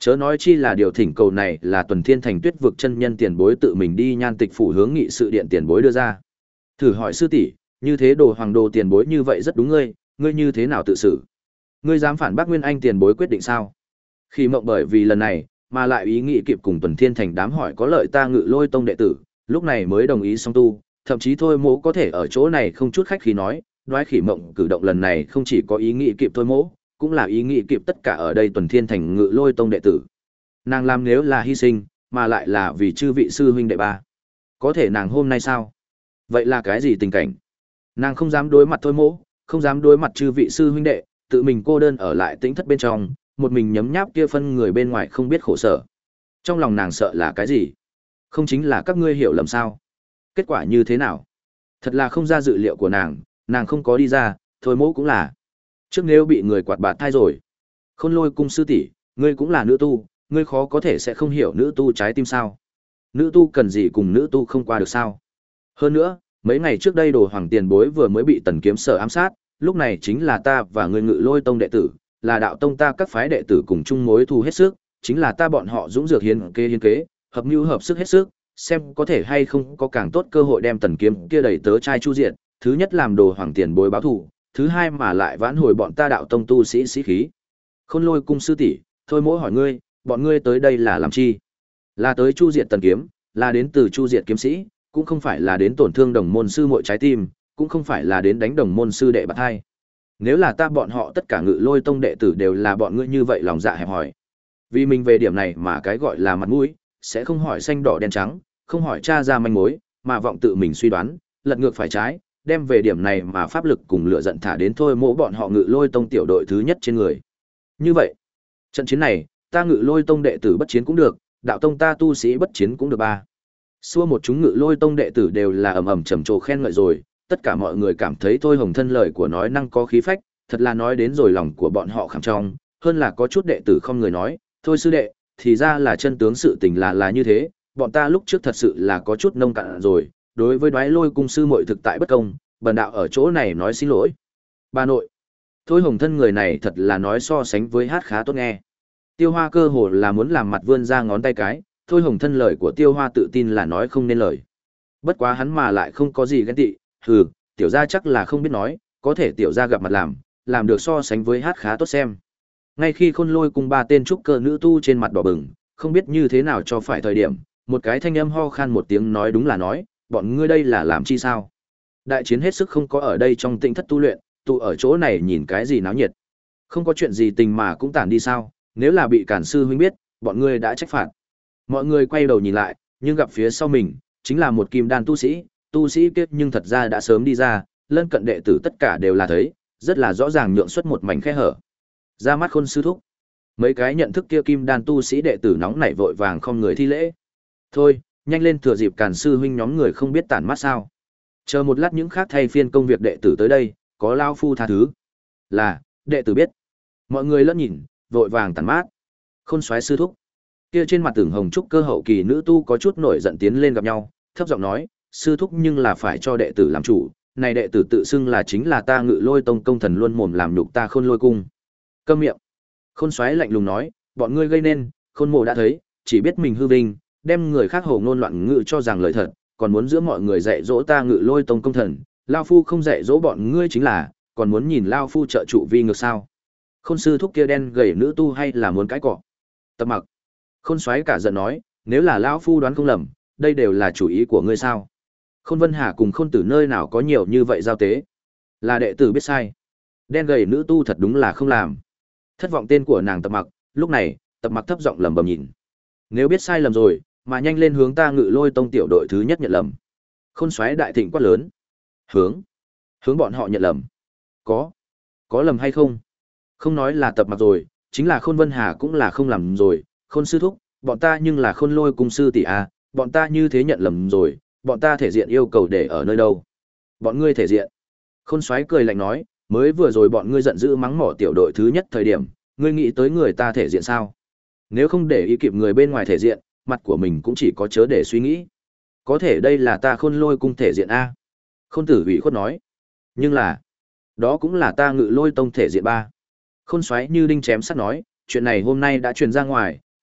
Chớ nói chi là điều thỉnh cầu này là Tuần Thiên Thành Tuyết vực chân nhân tiền bối tự mình đi Nhan Tịch phủ hướng nghị sự điện tiền bối đưa ra. Thử hỏi sư tỷ, như thế đồ hoàng đồ tiền bối như vậy rất đúng ngươi, ngươi như thế nào tự xử? Ngươi dám phản bác Nguyên Anh tiền bối quyết định sao? Khi mộng bởi vì lần này, mà lại ý nghĩ kịp cùng Tuần Thiên Thành đám hỏi có lợi ta Ngự Lôi tông đệ tử, lúc này mới đồng ý song tu, thậm chí thôi mỗ có thể ở chỗ này không chút khách khí nói, đoái Khỉ Mộng cử động lần này không chỉ có ý nghĩ kịp thôi mỗ, cũng là ý nghĩ kịp tất cả ở đây Tuần Thiên Thành Ngự Lôi tông đệ tử. Nàng làm nếu là hy sinh, mà lại là vì chư vị sư huynh đệ ba. Có thể nàng hôm nay sao? Vậy là cái gì tình cảnh? Nàng không dám đối mặt thôi mỗ, không dám đối mặt chư vị sư huynh đệ, tự mình cô đơn ở lại tĩnh thất bên trong, một mình nhấm nháp kia phân người bên ngoài không biết khổ sở. Trong lòng nàng sợ là cái gì? Không chính là các ngươi hiểu lầm sao? Kết quả như thế nào? Thật là không ra dự liệu của nàng, nàng không có đi ra, thôi mỗ cũng là. Trước nếu bị người quạt bạt thai rồi. Khôn Lôi cung sư tỷ, ngươi cũng là nữ tu, ngươi khó có thể sẽ không hiểu nữ tu trái tim sao? Nữ tu cần gì cùng nữ tu không qua được sao? Hơn nữa, mấy ngày trước đây Đồ Hoàng tiền bối vừa mới bị Tần Kiếm Sở ám sát, lúc này chính là ta và ngươi Ngự Lôi tông đệ tử, là đạo tông ta các phái đệ tử cùng chung mối thù hết sức, chính là ta bọn họ dũng dược hiến kế hiến kế, hợp mưu hợp sức hết sức, xem có thể hay không có càng tốt cơ hội đem Tần Kiếm kia đẩy tớ trai chu diện, thứ nhất làm Đồ Hoàng tiền bối báo thù, thứ hai mà lại vãn hồi bọn ta đạo tông tu sĩ sĩ khí. Khôn Lôi cung sư tỷ, thôi mỗi hỏi ngươi, bọn ngươi tới đây là làm chi? Là tới chu diệt Tần Kiếm, là đến từ chu diệt kiếm sĩ, cũng không phải là đến tổn thương đồng môn sư muội trái tim, cũng không phải là đến đánh đồng môn sư đệ bạc hai. Nếu là ta bọn họ tất cả Ngự Lôi tông đệ tử đều là bọn ngươi như vậy lòng dạ hẹp hòi. Vì mình về điểm này mà cái gọi là mặt mũi, sẽ không hỏi xanh đỏ đen trắng, không hỏi tra ra manh mối, mà vọng tự mình suy đoán, lật ngược phải trái, đem về điểm này mà pháp lực cùng lửa giận thả đến thôi mỗ bọn họ Ngự Lôi tông tiểu đội thứ nhất trên người. Như vậy, trận chiến này, ta Ngự Lôi tông đệ tử bất chiến cũng được, đạo tông ta tu sĩ bất chiến cũng được ba. Xua một chúng Ngự Lôi tông đệ tử đều là ầm ầm trầm trồ khen ngợi rồi, tất cả mọi người cảm thấy Thôi Hồng Thân lời của nói năng có khí phách, thật là nói đến rồi lòng của bọn họ khảm trong, hơn là có chút đệ tử không người nói, thôi sư đệ, thì ra là chân tướng sự tình là là như thế, bọn ta lúc trước thật sự là có chút nông cạn rồi, đối với Đoái Lôi cung sư muội thực tại bất công, bần đạo ở chỗ này nói xin lỗi. Bà nội, Thôi Hồng Thân người này thật là nói so sánh với hát khá tốt nghe. Tiêu Hoa cơ hồ là muốn làm mặt vươn ra ngón tay cái, Thôi Hồng Thân lời của Tiêu Hoa tự tin là nói không nên lời. Bất quá hắn mà lại không có gì ghen tị, hừ, tiểu gia chắc là không biết nói, có thể tiểu gia gặp mặt làm, làm được so sánh với hát khá tốt xem. Ngay khi Khôn Lôi cùng ba tên trúc cơ nữ tu trên mặt đỏ bừng, không biết như thế nào cho phải thời điểm, một cái thanh âm ho khan một tiếng nói đúng là nói, bọn ngươi đây là làm chi sao? Đại chiến hết sức không có ở đây trong tĩnh thất tu luyện, tụ ở chỗ này nhìn cái gì náo nhiệt. Không có chuyện gì tình mà cũng tản đi sao, nếu là bị Cản sư huynh biết, bọn ngươi đã trách phạt. Mọi người quay đầu nhìn lại, nhưng gặp phía sau mình, chính là một kim đan tu sĩ, tu sĩ kiếp nhưng thật ra đã sớm đi ra, lân cận đệ tử tất cả đều là thấy, rất là rõ ràng nhượng xuất một mảnh khe hở. Ra mắt Khôn sư thúc. Mấy cái nhận thức kia kim đan tu sĩ đệ tử nóng nảy vội vàng không người thi lễ. Thôi, nhanh lên thừa dịp Càn sư huynh nhóm người không biết tản mắt sao. Chờ một lát những khác thay phiên công việc đệ tử tới đây, có lao phu tha thứ. Là, đệ tử biết. Mọi người lẫn nhìn, vội vàng tản mát. Khôn soái sư thúc. Kia trên mặt tưởng hồng trúc cơ hậu kỳ nữ tu có chút nổi giận tiến lên gặp nhau, thấp giọng nói, sư thúc nhưng là phải cho đệ tử làm chủ, này đệ tử tự xưng là chính là ta Ngự Lôi tông công thần luôn mồm làm nhục ta Khôn Lôi cung. Câm miệng. Khôn soái lạnh lùng nói, bọn ngươi gây nên, Khôn mộ đã thấy, chỉ biết mình hư vinh, đem người khác hồ ngôn loạn ngữ cho rằng lời thật, còn muốn giữa mọi người dạy dỗ ta Ngự Lôi tông công thần, lao phu không dạy dỗ bọn ngươi chính là, còn muốn nhìn lao phu trợ trụ vi ngược sao? Khôn sư thúc kia đen gầy nữ tu hay là muốn cãi cọ? Tập Mặc. Khôn soái cả giận nói, nếu là lão phu đoán không lầm, đây đều là chủ ý của ngươi sao? Khôn Vân Hà cùng Khôn Tử nơi nào có nhiều như vậy giao tế? Là đệ tử biết sai. Đen gầy nữ tu thật đúng là không làm. Thất vọng tên của nàng Tập Mặc, lúc này, Tập Mặc thấp giọng lẩm bẩm nhìn. Nếu biết sai lầm rồi, mà nhanh lên hướng ta Ngự Lôi tông tiểu đội thứ nhất nhận lầm. Khôn soái đại thịnh quát lớn. Hướng? Hướng bọn họ nhận lầm? Có, có lầm hay không? Không nói là Tập Mặc rồi, chính là Khôn Vân Hà cũng là không làm rồi, Khôn sư thúc, bọn ta nhưng là Khôn Lôi cung sư tỷ a, bọn ta như thế nhận lầm rồi, bọn ta thể diện yêu cầu để ở nơi đâu? Bọn ngươi thể diện? Khôn soái cười lạnh nói, mới vừa rồi bọn ngươi giận dữ mắng mỏ tiểu đội thứ nhất thời điểm, ngươi nghĩ tới người ta thể diện sao? Nếu không để ý kịp người bên ngoài thể diện, mặt của mình cũng chỉ có chớ để suy nghĩ. Có thể đây là ta Khôn Lôi cung thể diện a. Khôn Tử ủy khuất nói, nhưng là, đó cũng là ta Ngự Lôi tông thể diện ba. Khôn soái như đinh chém sắt nói, chuyện này hôm nay đã truyền ra ngoài,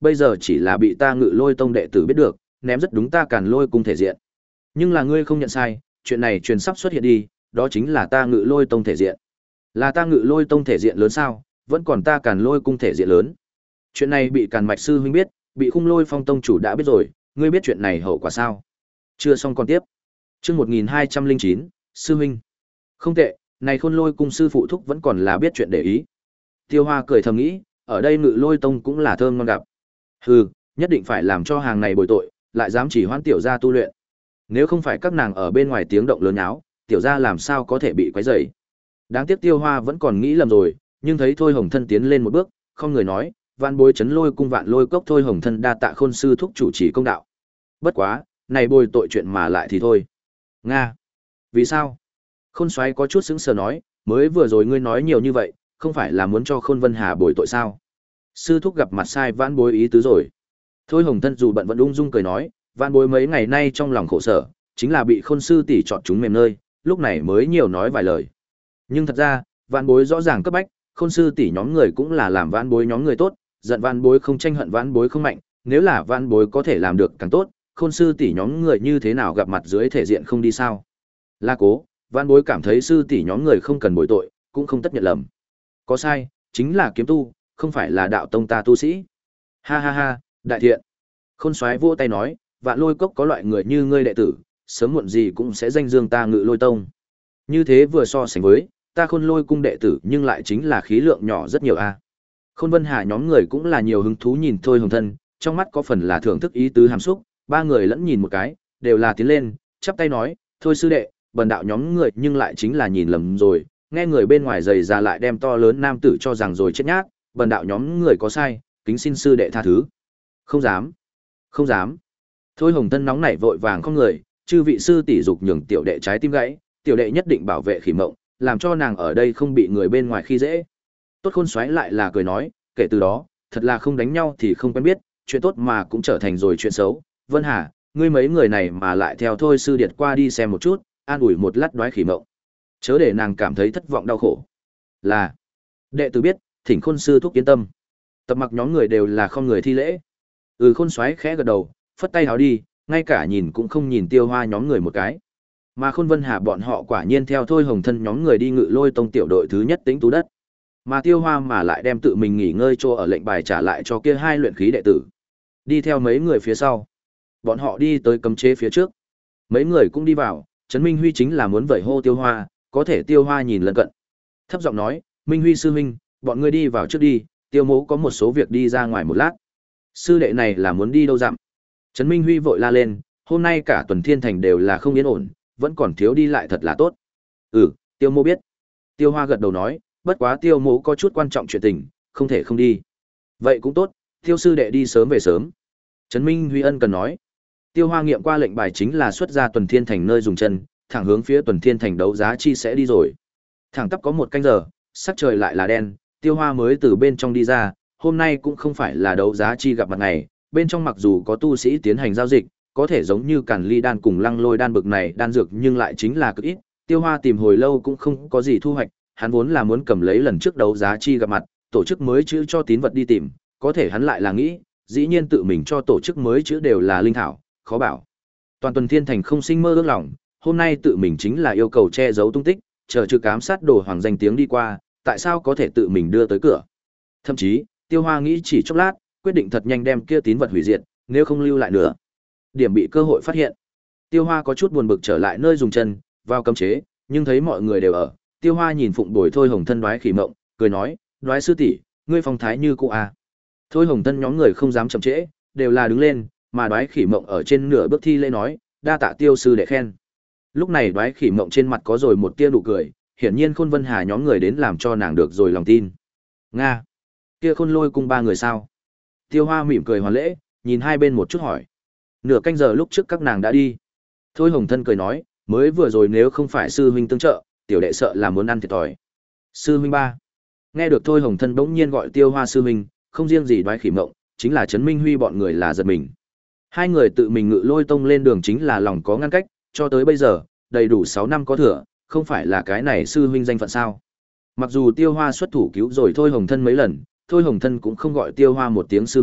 bây giờ chỉ là bị ta ngự lôi tông đệ tử biết được, ném rất đúng ta càn lôi cung thể diện. Nhưng là ngươi không nhận sai, chuyện này truyền sắp xuất hiện đi, đó chính là ta ngự lôi tông thể diện. Là ta ngự lôi tông thể diện lớn sao, vẫn còn ta càn lôi cung thể diện lớn. Chuyện này bị càn mạch sư huynh biết, bị khung lôi phong tông chủ đã biết rồi, ngươi biết chuyện này hậu quả sao? Chưa xong còn tiếp. Chương một nghìn hai trăm lẻ chín, sư huynh. Không tệ, này khôn lôi cung sư phụ thúc vẫn còn là biết chuyện để ý. Tiêu Hoa cười thầm nghĩ, ở đây ngự lôi tông cũng là thơm ngon gặp. Hừ, nhất định phải làm cho hàng này bồi tội, lại dám chỉ hoãn tiểu gia tu luyện. Nếu không phải các nàng ở bên ngoài tiếng động lớn áo, tiểu gia làm sao có thể bị quấy rầy. Đáng tiếc Tiêu Hoa vẫn còn nghĩ lầm rồi, nhưng thấy Thôi Hồng Thân tiến lên một bước, không người nói, vạn bối chấn lôi cung vạn lôi cốc Thôi Hồng Thân đa tạ khôn sư thúc chủ trì công đạo. Bất quá, này bồi tội chuyện mà lại thì thôi. Nga. Vì sao? Khôn Soái có chút sững sờ nói, mới vừa rồi ngươi nói nhiều như vậy, không phải là muốn cho Khôn Vân Hà bồi tội sao? Sư thúc gặp mặt sai vãn bối ý tứ rồi. Thôi Hồng Thân dù bận vẫn ung dung cười nói, vãn bối mấy ngày nay trong lòng khổ sở, chính là bị Khôn sư tỷ chọn chúng mềm nơi, lúc này mới nhiều nói vài lời. Nhưng thật ra, vãn bối rõ ràng cấp bách, Khôn sư tỷ nhóm người cũng là làm vãn bối nhóm người tốt, giận vãn bối không tranh hận vãn bối không mạnh, nếu là vãn bối có thể làm được càng tốt, Khôn sư tỷ nhóm người như thế nào gặp mặt dưới thể diện không đi sao? La cố, vãn bối cảm thấy sư tỷ nhóm người không cần bồi tội, cũng không tất nhận lầm. Có sai, chính là kiếm tu, không phải là đạo tông ta tu sĩ. Ha ha ha, đại thiện. Khôn Soái vỗ tay nói, Vạn Lôi Cốc có loại người như ngươi đệ tử, sớm muộn gì cũng sẽ danh dương ta Ngự Lôi Tông. Như thế vừa so sánh với, ta Khôn Lôi cung đệ tử nhưng lại chính là khí lượng nhỏ rất nhiều a. Khôn Vân Hà nhóm người cũng là nhiều hứng thú nhìn Thôi Hồng Thân, trong mắt có phần là thưởng thức ý tứ hàm xúc, ba người lẫn nhìn một cái, đều là tiến lên, chắp tay nói, thôi sư đệ, bần đạo nhóm người nhưng lại chính là nhìn lầm rồi, nghe người bên ngoài giày ra lại đem to lớn nam tử cho rằng rồi chết nhát, bần đạo nhóm người có sai, kính xin sư đệ tha thứ. Không dám, không dám. Thôi Hồng Thân nóng nảy vội vàng không người, chư vị sư tỷ dục nhường tiểu đệ trái tim gãy, tiểu đệ nhất định bảo vệ Khỉ Mộng, làm cho nàng ở đây không bị người bên ngoài khi dễ. Tốt Khôn Soái lại là cười nói, kể từ đó, thật là không đánh nhau thì không quen biết, chuyện tốt mà cũng trở thành rồi chuyện xấu. Vân Hà, ngươi mấy người này mà lại theo thôi sư điệt qua đi xem một chút, an ủi một lát đoái Khỉ Mộng, chớ để nàng cảm thấy thất vọng đau khổ. Là đệ tử biết, thỉnh Khôn sư thúc yên tâm. Tập mặc nhóm người đều là không người thi lễ. Ừ, Khôn Soái khẽ gật đầu, phất tay háo đi, ngay cả nhìn cũng không nhìn Tiêu Hoa nhóm người một cái. Mà Khôn Vân Hà bọn họ quả nhiên theo Thôi Hồng Thân nhóm người đi Ngự Lôi Tông tiểu đội thứ nhất Tĩnh Tú Đất. Mà Tiêu Hoa mà lại đem tự mình nghỉ ngơi chỗ ở lệnh bài trả lại cho kia hai luyện khí đệ tử. Đi theo mấy người phía sau. Bọn họ đi tới cấm chế phía trước. Mấy người cũng đi vào, Trấn Minh Huy chính là muốn vẩy hô Tiêu Hoa, có thể Tiêu Hoa nhìn lân cận. Thấp giọng nói, Minh Huy sư huynh, bọn ngươi đi vào trước đi, Tiêu mỗ có một số việc đi ra ngoài một lát. Sư đệ này là muốn đi đâu dặm? Trấn Minh Huy vội la lên, hôm nay cả tuần thiên thành đều là không yên ổn, vẫn còn thiếu đi lại thật là tốt. Ừ, Tiêu mỗ biết. Tiêu Hoa gật đầu nói, bất quá Tiêu mỗ có chút quan trọng chuyện tình, không thể không đi. Vậy cũng tốt, Tiêu sư đệ đi sớm về sớm. Trấn Minh Huy ân cần nói. Tiêu Hoa nghiệm qua lệnh bài chính là xuất ra tuần thiên thành nơi dùng chân, thẳng hướng phía tuần thiên thành đấu giá chi sẽ đi rồi. Thẳng tắp có một canh giờ, sắc trời lại là đen, Tiêu Hoa mới từ bên trong đi ra, hôm nay cũng không phải là đấu giá chi gặp mặt ngày, bên trong mặc dù có tu sĩ tiến hành giao dịch, có thể giống như Càn Ly đan cùng Lăng Lôi đan bực này đan dược nhưng lại chính là cực ít, Tiêu Hoa tìm hồi lâu cũng không có gì thu hoạch, hắn vốn là muốn cầm lấy lần trước đấu giá chi gặp mặt, tổ chức mới chữ cho tín vật đi tìm, có thể hắn lại là nghĩ, dĩ nhiên tự mình cho tổ chức mới chữ đều là linh thảo, khó bảo. Toàn tuần thiên thành không sinh mơ ước lòng, hôm nay tự mình chính là yêu cầu che giấu tung tích, chờ trừ ám sát đồ hoàng danh tiếng đi qua, tại sao có thể tự mình đưa tới cửa. Thậm chí, Tiêu Hoa nghĩ chỉ chốc lát, quyết định thật nhanh đem kia tín vật hủy diệt, nếu không lưu lại nữa. Điểm bị cơ hội phát hiện. Tiêu Hoa có chút buồn bực trở lại nơi dùng chân, vào cấm chế, nhưng thấy mọi người đều ở. Tiêu Hoa nhìn Phụng Bồi Thôi Hồng Thân đoái Khỉ Mộng, cười nói, đoái sư tỷ, ngươi phong thái như cũ à. Thôi Hồng Thân nhóm người không dám chậm trễ, đều là đứng lên, mà đoái Khỉ Mộng ở trên nửa bước thi lễ nói, đa tạ Tiêu sư để khen. Lúc này đoái Khỉ Mộng trên mặt có rồi một tia nụ cười, hiển nhiên Khôn Vân Hà nhóm người đến làm cho nàng được rồi lòng tin. Nga, kia Khôn Lôi cung ba người sao? Tiêu Hoa mỉm cười hoàn lễ, nhìn hai bên một chút hỏi. Nửa canh giờ lúc trước các nàng đã đi. Thôi Hồng Thân cười nói, mới vừa rồi nếu không phải sư huynh tương trợ, tiểu đệ sợ là muốn ăn thiệt thòi. Sư huynh ba. Nghe được Thôi Hồng Thân bỗng nhiên gọi Tiêu Hoa sư huynh, không riêng gì đoái Khỉ Mộng, chính là Trấn Minh Huy bọn người là giật mình. Hai người tự mình Ngự Lôi Tông lên đường chính là lòng có ngăn cách, cho tới bây giờ, đầy đủ sáu năm có thừa, không phải là cái này sư huynh danh phận sao? Mặc dù Tiêu Hoa xuất thủ cứu rồi Thôi Hồng Thân mấy lần, Thôi Hồng Thân cũng không gọi Tiêu Hoa một tiếng sư huynh,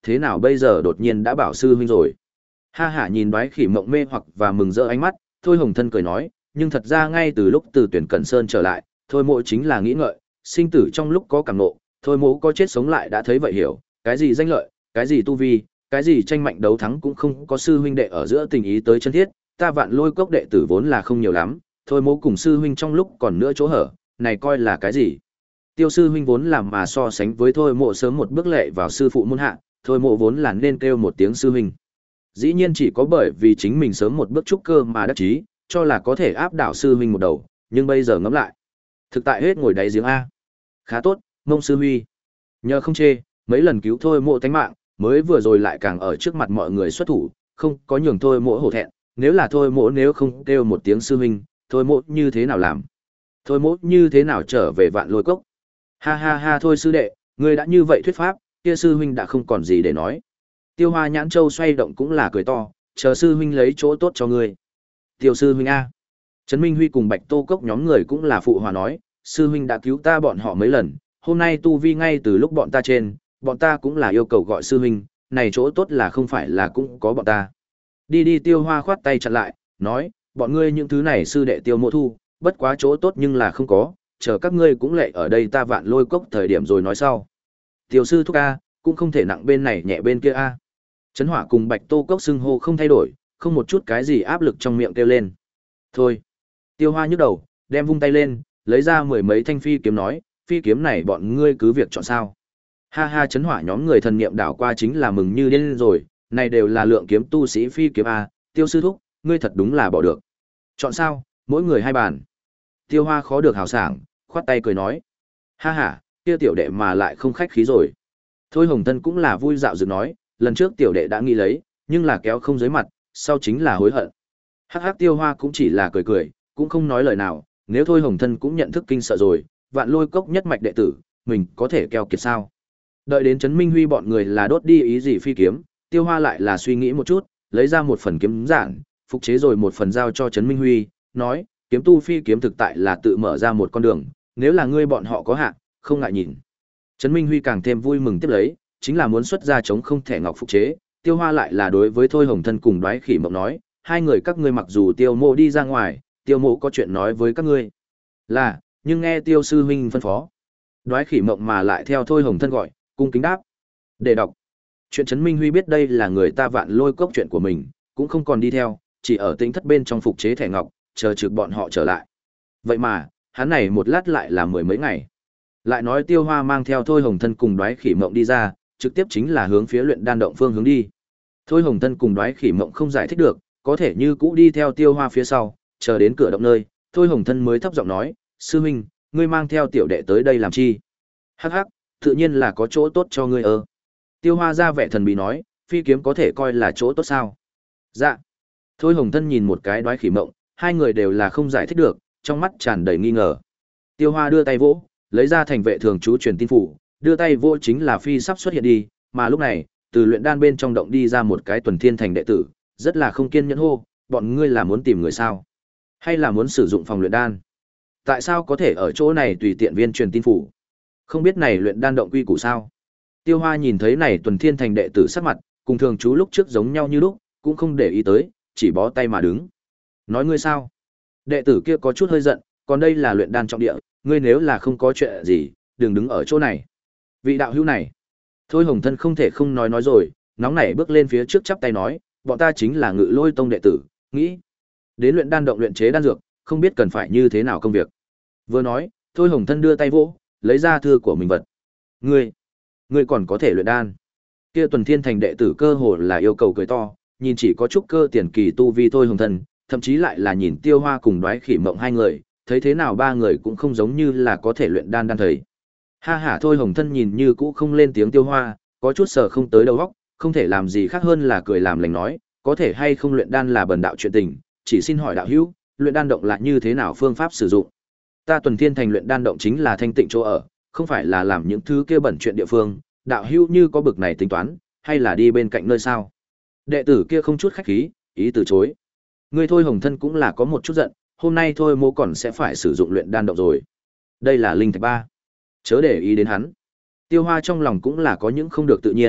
thế nào bây giờ đột nhiên đã bảo sư huynh rồi. Ha hả nhìn Đoái Khỉ Mộng mê hoặc và mừng rỡ ánh mắt, Thôi Hồng Thân cười nói, nhưng thật ra ngay từ lúc từ tuyển Cẩn Sơn trở lại, Thôi Mộ chính là nghĩ ngợi, sinh tử trong lúc có cảm nộ, Thôi Mộ có chết sống lại đã thấy vậy hiểu, cái gì danh lợi, cái gì tu vi, cái gì tranh mạnh đấu thắng cũng không có sư huynh đệ ở giữa tình ý tới chân thiết, ta Vạn Lôi Cốc đệ tử vốn là không nhiều lắm, Thôi Mộ cùng sư huynh trong lúc còn nữa chỗ hở, này coi là cái gì? Tiêu sư huynh vốn làm mà so sánh với Thôi Mộ sớm một bước lệ vào sư phụ môn hạ, Thôi Mộ vốn là nên kêu một tiếng sư huynh. Dĩ nhiên chỉ có bởi vì chính mình sớm một bước trúc cơ mà đắc chí, cho là có thể áp đảo sư huynh một đầu, nhưng bây giờ ngẫm lại, thực tại hết ngồi đáy giếng a. Khá tốt, Mông sư huy. Nhờ không chê, mấy lần cứu Thôi Mộ tánh mạng, mới vừa rồi lại càng ở trước mặt mọi người xuất thủ, không có nhường Thôi Mộ hổ thẹn, nếu là Thôi Mộ nếu không kêu một tiếng sư huynh, Thôi Mộ như thế nào làm? Thôi Mộ như thế nào trở về Vạn Lôi Cốc? Ha ha ha thôi sư đệ, ngươi đã như vậy thuyết pháp, kia sư huynh đã không còn gì để nói. Tiêu Hoa Nhãn Châu xoay động cũng là cười to, chờ sư huynh lấy chỗ tốt cho ngươi. Tiêu sư huynh a. Trấn Minh Huy cùng Bạch Tô Cốc nhóm người cũng là phụ hòa nói, sư huynh đã cứu ta bọn họ mấy lần, hôm nay tu vi ngay từ lúc bọn ta trên, bọn ta cũng là yêu cầu gọi sư huynh, này chỗ tốt là không phải là cũng có bọn ta. Đi đi Tiêu Hoa khoát tay chặn lại, nói, bọn ngươi những thứ này sư đệ Tiêu Mộ thu, bất quá chỗ tốt nhưng là không có, chờ các ngươi cũng lệ ở đây ta Vạn Lôi Cốc thời điểm rồi nói sau. Tiểu sư thúc a, cũng không thể nặng bên này nhẹ bên kia a. Trấn Hỏa cùng Bạch Tô Cốc xưng hô không thay đổi, không một chút cái gì áp lực trong miệng kêu lên. Thôi. Tiêu Hoa nhức đầu, đem vung tay lên, lấy ra mười mấy thanh phi kiếm nói, phi kiếm này bọn ngươi cứ việc chọn sao. Ha ha Trấn Hỏa nhóm người thần niệm đảo qua chính là mừng như điên rồi, này đều là lượng kiếm tu sĩ phi kiếm a, Tiêu sư thúc, ngươi thật đúng là bỏ được. Chọn sao, mỗi người hai bàn. Tiêu Hoa khó được hào sảng, khoát tay cười nói. Ha ha, kia tiểu đệ mà lại không khách khí rồi. Thôi Hồng Thân cũng là vui dạo dựng nói, lần trước tiểu đệ đã nghĩ lấy, nhưng là kéo không dưới mặt, sau chính là hối hận. Hắc hắc Tiêu Hoa cũng chỉ là cười cười, cũng không nói lời nào, nếu Thôi Hồng Thân cũng nhận thức kinh sợ rồi, Vạn Lôi Cốc nhất mạch đệ tử, mình có thể keo kiệt sao? Đợi đến Trấn Minh Huy bọn người là đốt đi ý gì phi kiếm, Tiêu Hoa lại là suy nghĩ một chút, lấy ra một phần kiếm giản, phục chế rồi một phần giao cho Trấn Minh Huy, nói, kiếm tu phi kiếm thực tại là tự mở ra một con đường, nếu là ngươi bọn họ có hạn, không ngại nhìn. Trấn Minh Huy càng thêm vui mừng tiếp lấy, chính là muốn xuất ra chống không thể ngọc phục chế, Tiêu Hoa lại là đối với Thôi Hồng Thân cùng Đoái Khỉ Mộng nói, hai người các ngươi mặc dù Tiêu Mộ đi ra ngoài, Tiêu Mộ có chuyện nói với các ngươi. Là, nhưng nghe Tiêu sư huynh phân phó. Đoái Khỉ Mộng mà lại theo Thôi Hồng Thân gọi, cung kính đáp. Để đọc. Chuyện Trấn Minh Huy biết đây là người ta Vạn Lôi Cốc chuyện của mình, cũng không còn đi theo, chỉ ở tĩnh thất bên trong phục chế thẻ ngọc, chờ trực bọn họ trở lại. Vậy mà, hắn này một lát lại là mười mấy ngày. Lại nói Tiêu Hoa mang theo Thôi Hồng Thân cùng Đoái Khỉ Mộng đi ra, trực tiếp chính là hướng phía luyện đan động phương hướng đi. Thôi Hồng Thân cùng Đoái Khỉ Mộng không giải thích được, có thể như cũ đi theo Tiêu Hoa phía sau, chờ đến cửa động nơi, Thôi Hồng Thân mới thấp giọng nói, sư huynh, ngươi mang theo tiểu đệ tới đây làm chi? Hắc hắc, tự nhiên là có chỗ tốt cho ngươi ơ. Tiêu Hoa ra vẻ thần bí nói, phi kiếm có thể coi là chỗ tốt sao? Dạ. Thôi Hồng Thân nhìn một cái Đoái Khỉ Mộng, hai người đều là không giải thích được, trong mắt tràn đầy nghi ngờ. Tiêu Hoa đưa tay vỗ, lấy ra thành vệ thường chú truyền tin phủ, đưa tay vỗ chính là phi sắp xuất hiện đi, mà lúc này, từ luyện đan bên trong động đi ra một cái tuần thiên thành đệ tử, rất là không kiên nhẫn hô, bọn ngươi là muốn tìm người sao? Hay là muốn sử dụng phòng luyện đan? Tại sao có thể ở chỗ này tùy tiện viên truyền tin phủ? Không biết này luyện đan động quy củ sao? Tiêu Hoa nhìn thấy này tuần thiên thành đệ tử sắc mặt, cùng thường chú lúc trước giống nhau như lúc, cũng không để ý tới, chỉ bó tay mà đứng. Nói ngươi sao? Đệ tử kia có chút hơi giận, còn đây là luyện đan trọng địa, ngươi nếu là không có chuyện gì, đừng đứng ở chỗ này. Vị đạo hữu này. Thôi Hồng Thân không thể không nói nói rồi, nóng nảy bước lên phía trước chắp tay nói, bọn ta chính là Ngự Lôi Tông đệ tử, nghĩ đến luyện đan động luyện chế đan dược, không biết cần phải như thế nào công việc. Vừa nói, Thôi Hồng Thân đưa tay vỗ, lấy ra thư của mình vật. Ngươi, ngươi còn có thể luyện đan? Kia tuần thiên thành đệ tử cơ hồ là yêu cầu cười to, nhìn chỉ có chút cơ tiền kỳ tu vi Thôi Hồng Thân, thậm chí lại là nhìn Tiêu Hoa cùng Đoái Khỉ Mộng hai người, thấy thế nào ba người cũng không giống như là có thể luyện đan đan thầy. Ha ha Thôi Hồng Thân nhìn như cũ không lên tiếng Tiêu Hoa, có chút sợ không tới đầu óc, không thể làm gì khác hơn là cười làm lành nói, có thể hay không luyện đan là bần đạo chuyện tình, chỉ xin hỏi đạo hữu, luyện đan động là như thế nào phương pháp sử dụng? Ta tuần thiên thành luyện đan động chính là thanh tịnh chỗ ở, không phải là làm những thứ kia bẩn chuyện địa phương, đạo hữu như có bực này tính toán, hay là đi bên cạnh nơi sao? Đệ tử kia không chút khách khí, ý từ chối. Ngươi Thôi Hồng Thân cũng là có một chút giận, hôm nay Thôi Mô còn sẽ phải sử dụng luyện đan động rồi. Đây là linh thạch ba. Chớ để ý đến hắn. Tiêu Hoa trong lòng cũng là có những không được tự nhiên,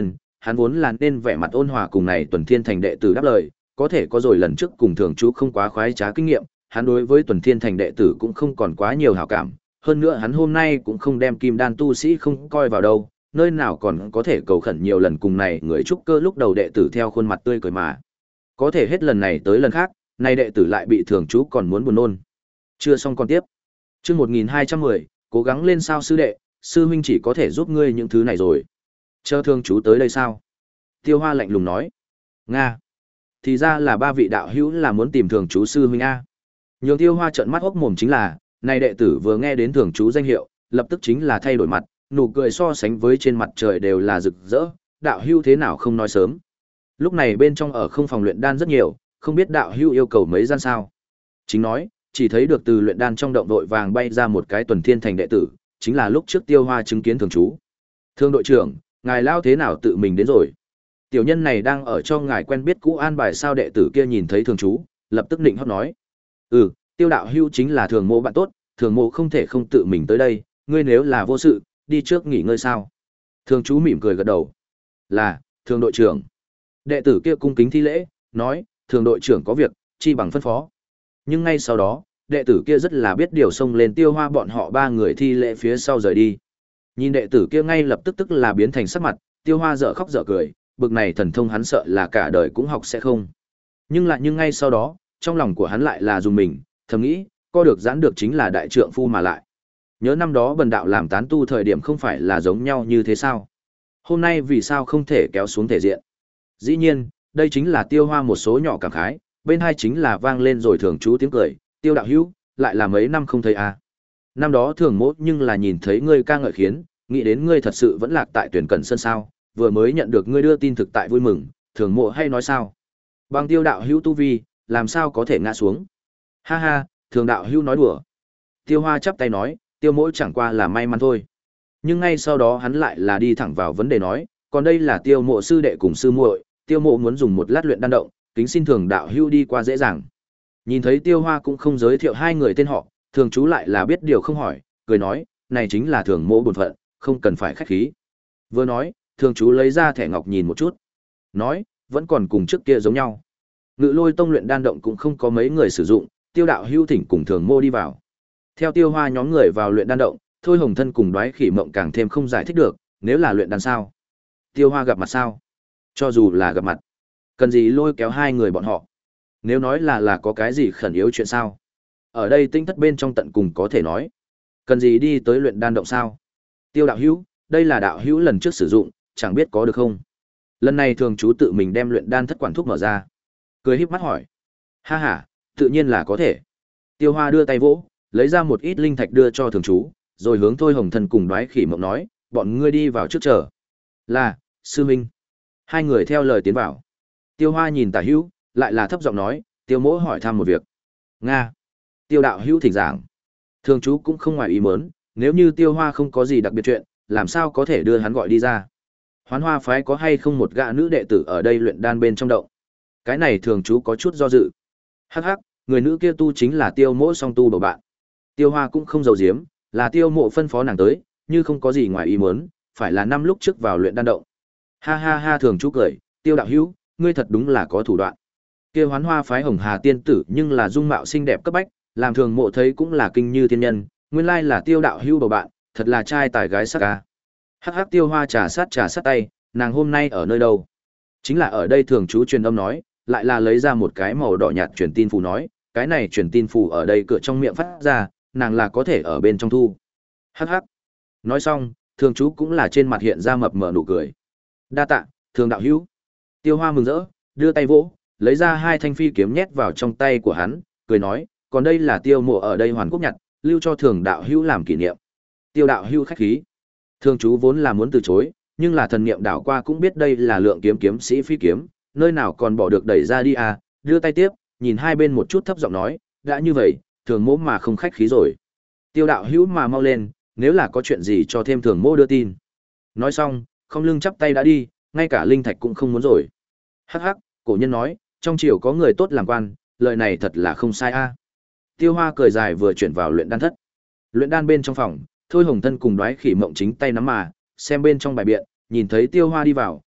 hắn vốn là nên vẻ mặt ôn hòa cùng này Tuần Thiên Thành đệ tử đáp lời, có thể có rồi lần trước cùng thường chú không quá khoái trá kinh nghiệm, hắn đối với Tuần Thiên Thành đệ tử cũng không còn quá nhiều hảo cảm, hơn nữa hắn hôm nay cũng không đem kim đan tu sĩ không coi vào đâu, nơi nào còn có thể cầu khẩn nhiều lần cùng này người trúc cơ lúc đầu đệ tử theo khuôn mặt tươi cười mà. Có thể hết lần này tới lần khác, này đệ tử lại bị thường chú còn muốn buồn nôn. Chưa xong còn tiếp. Chương một nghìn hai trăm mười, cố gắng lên sao sư đệ, sư huynh chỉ có thể giúp ngươi những thứ này rồi. Chờ thường chú tới đây sao? Tiêu Hoa lạnh lùng nói. Nga. Thì ra là ba vị đạo hữu là muốn tìm thường chú sư huynh a. Nhường Tiêu Hoa trợn mắt hốc mồm chính là, này đệ tử vừa nghe đến thường chú danh hiệu, lập tức chính là thay đổi mặt, nụ cười so sánh với trên mặt trời đều là rực rỡ, đạo hữu thế nào không nói sớm. Lúc này bên trong ở không phòng luyện đan rất nhiều, không biết đạo hữu yêu cầu mấy gian sao. Chính nói, chỉ thấy được từ luyện đan trong động đội vàng bay ra một cái Tuần Thiên Thành đệ tử, chính là lúc trước Tiêu Hoa chứng kiến thường chú. Thương đội trưởng, ngài lao thế nào tự mình đến rồi? Tiểu nhân này đang ở cho ngài quen biết cũ an bài sao đệ tử kia nhìn thấy thường chú, lập tức định hót nói. Ừ, Tiêu đạo hữu chính là thường mộ bạn tốt, thường mộ không thể không tự mình tới đây, ngươi nếu là vô sự, đi trước nghỉ ngơi sao? Thường chú mỉm cười gật đầu. Là, thường đội trưởng. Đệ tử kia cung kính thi lễ, nói, thường đội trưởng có việc, chi bằng phân phó. Nhưng ngay sau đó, đệ tử kia rất là biết điều xông lên Tiêu Hoa bọn họ ba người thi lễ phía sau rời đi. Nhìn đệ tử kia ngay lập tức tức là biến thành sắc mặt, Tiêu Hoa dở khóc dở cười, bực này thần thông hắn sợ là cả đời cũng học sẽ không. Nhưng lại nhưng ngay sau đó, trong lòng của hắn lại là dùng mình, thầm nghĩ, co được giãn được chính là đại trượng phu mà lại. Nhớ năm đó bần đạo làm tán tu thời điểm không phải là giống nhau như thế sao? Hôm nay vì sao không thể kéo xuống thể diện? Dĩ nhiên, đây chính là Tiêu Hoa một số nhỏ cảm khái, bên hai chính là vang lên rồi thường chú tiếng cười, Tiêu đạo hữu, lại là mấy năm không thấy à. Năm đó thường mốt nhưng là nhìn thấy ngươi ca ngợi khiến, nghĩ đến ngươi thật sự vẫn lạc tại tuyển cẩn sân sao, vừa mới nhận được ngươi đưa tin thực tại vui mừng, thường mộ hay nói sao. Bằng Tiêu đạo hữu tu vi, làm sao có thể ngã xuống. Ha ha, thường đạo hữu nói đùa. Tiêu Hoa chắp tay nói, Tiêu mỗi chẳng qua là may mắn thôi. Nhưng ngay sau đó hắn lại là đi thẳng vào vấn đề nói, còn đây là Tiêu mộ sư đệ cùng sư muội, Tiêu mộ muốn dùng một lát luyện đan động, kính xin thường đạo hữu đi qua dễ dàng. Nhìn thấy Tiêu Hoa cũng không giới thiệu hai người tên họ, thường chú lại là biết điều không hỏi, cười nói, này chính là thường mộ bổn phận, không cần phải khách khí. Vừa nói, thường chú lấy ra thẻ ngọc nhìn một chút. Nói, vẫn còn cùng trước kia giống nhau. Ngự Lôi Tông luyện đan động cũng không có mấy người sử dụng, Tiêu đạo hữu thỉnh cùng thường mô đi vào. Theo Tiêu Hoa nhóm người vào luyện đan động, Thôi Hồng Thân cùng Đoái Khỉ Mộng càng thêm không giải thích được, nếu là luyện đan sao? Tiêu Hoa gặp mặt sao? Cho dù là gặp mặt, cần gì lôi kéo hai người bọn họ? Nếu nói là là có cái gì khẩn yếu chuyện sao? Ở đây tinh thất bên trong tận cùng có thể nói. Cần gì đi tới luyện đan động sao? Tiêu đạo hữu, đây là đạo hữu lần trước sử dụng, chẳng biết có được không? Lần này thường chú tự mình đem luyện đan thất quản thuốc mở ra. Cười híp mắt hỏi. Ha ha, tự nhiên là có thể. Tiêu Hoa đưa tay vỗ, lấy ra một ít linh thạch đưa cho thường chú, rồi hướng Thôi Hồng Thân cùng Đoái Khỉ Mộng nói, bọn ngươi đi vào trước chờ. Là, sư huynh. Hai người theo lời tiến vào. Tiêu Hoa nhìn Tả Hữu, lại là thấp giọng nói, Tiêu mỗ hỏi thăm một việc. Nga. Tiêu đạo hữu thỉnh giảng. Thường chú cũng không ngoài ý mớn, nếu như Tiêu Hoa không có gì đặc biệt chuyện, làm sao có thể đưa hắn gọi đi ra. Hoán Hoa phái có hay không một gã nữ đệ tử ở đây luyện đan bên trong động. Cái này thường chú có chút do dự. Hắc hắc, người nữ kia tu chính là Tiêu mỗ song tu bầu bạn. Tiêu Hoa cũng không giấu giếm, là Tiêu mộ phân phó nàng tới, như không có gì ngoài ý muốn, phải là năm lúc trước vào luyện đan động. Ha ha ha thường chú cười, Tiêu đạo hữu, ngươi thật đúng là có thủ đoạn. Kia Hoán Hoa phái Hồng Hà tiên tử nhưng là dung mạo xinh đẹp cấp bách, làm thường mộ thấy cũng là kinh như thiên nhân, nguyên lai là Tiêu đạo hữu bầu bạn, thật là trai tài gái sắc ca. Hắc hắc Tiêu Hoa trà sát trà sát tay, nàng hôm nay ở nơi đâu? Chính là ở đây thường chú truyền âm nói, lại là lấy ra một cái màu đỏ nhạt truyền tin phù nói, cái này truyền tin phù ở đây cửa trong miệng phát ra, nàng là có thể ở bên trong thu. Hắc hắc. Nói xong, thường chú cũng là trên mặt hiện ra mập mờ nụ cười. Đa tạ, thường đạo hữu. Tiêu Hoa mừng rỡ, đưa tay vỗ, lấy ra hai thanh phi kiếm nhét vào trong tay của hắn, cười nói, còn đây là Tiêu mộ ở đây hoàn quốc nhặt, lưu cho thường đạo hữu làm kỷ niệm. Tiêu đạo hữu khách khí. Thường chú vốn là muốn từ chối, nhưng là thần niệm đảo qua cũng biết đây là lượng kiếm kiếm sĩ phi kiếm, nơi nào còn bỏ được đẩy ra đi à, đưa tay tiếp, nhìn hai bên một chút thấp giọng nói, đã như vậy, thường mỗ mà không khách khí rồi. Tiêu đạo hữu mà mau lên, nếu là có chuyện gì cho thêm thường mỗ đưa tin. Nói xong, không lưng chắp tay đã đi, ngay cả linh thạch cũng không muốn rồi. Hắc hắc, cổ nhân nói, trong triều có người tốt làm quan, lời này thật là không sai a. Tiêu Hoa cười dài vừa chuyển vào luyện đan thất. Luyện đan bên trong phòng, Thôi Hồng Thân cùng Đoái Khỉ Mộng chính tay nắm mà, xem bên trong bài biện, nhìn thấy Tiêu Hoa đi vào,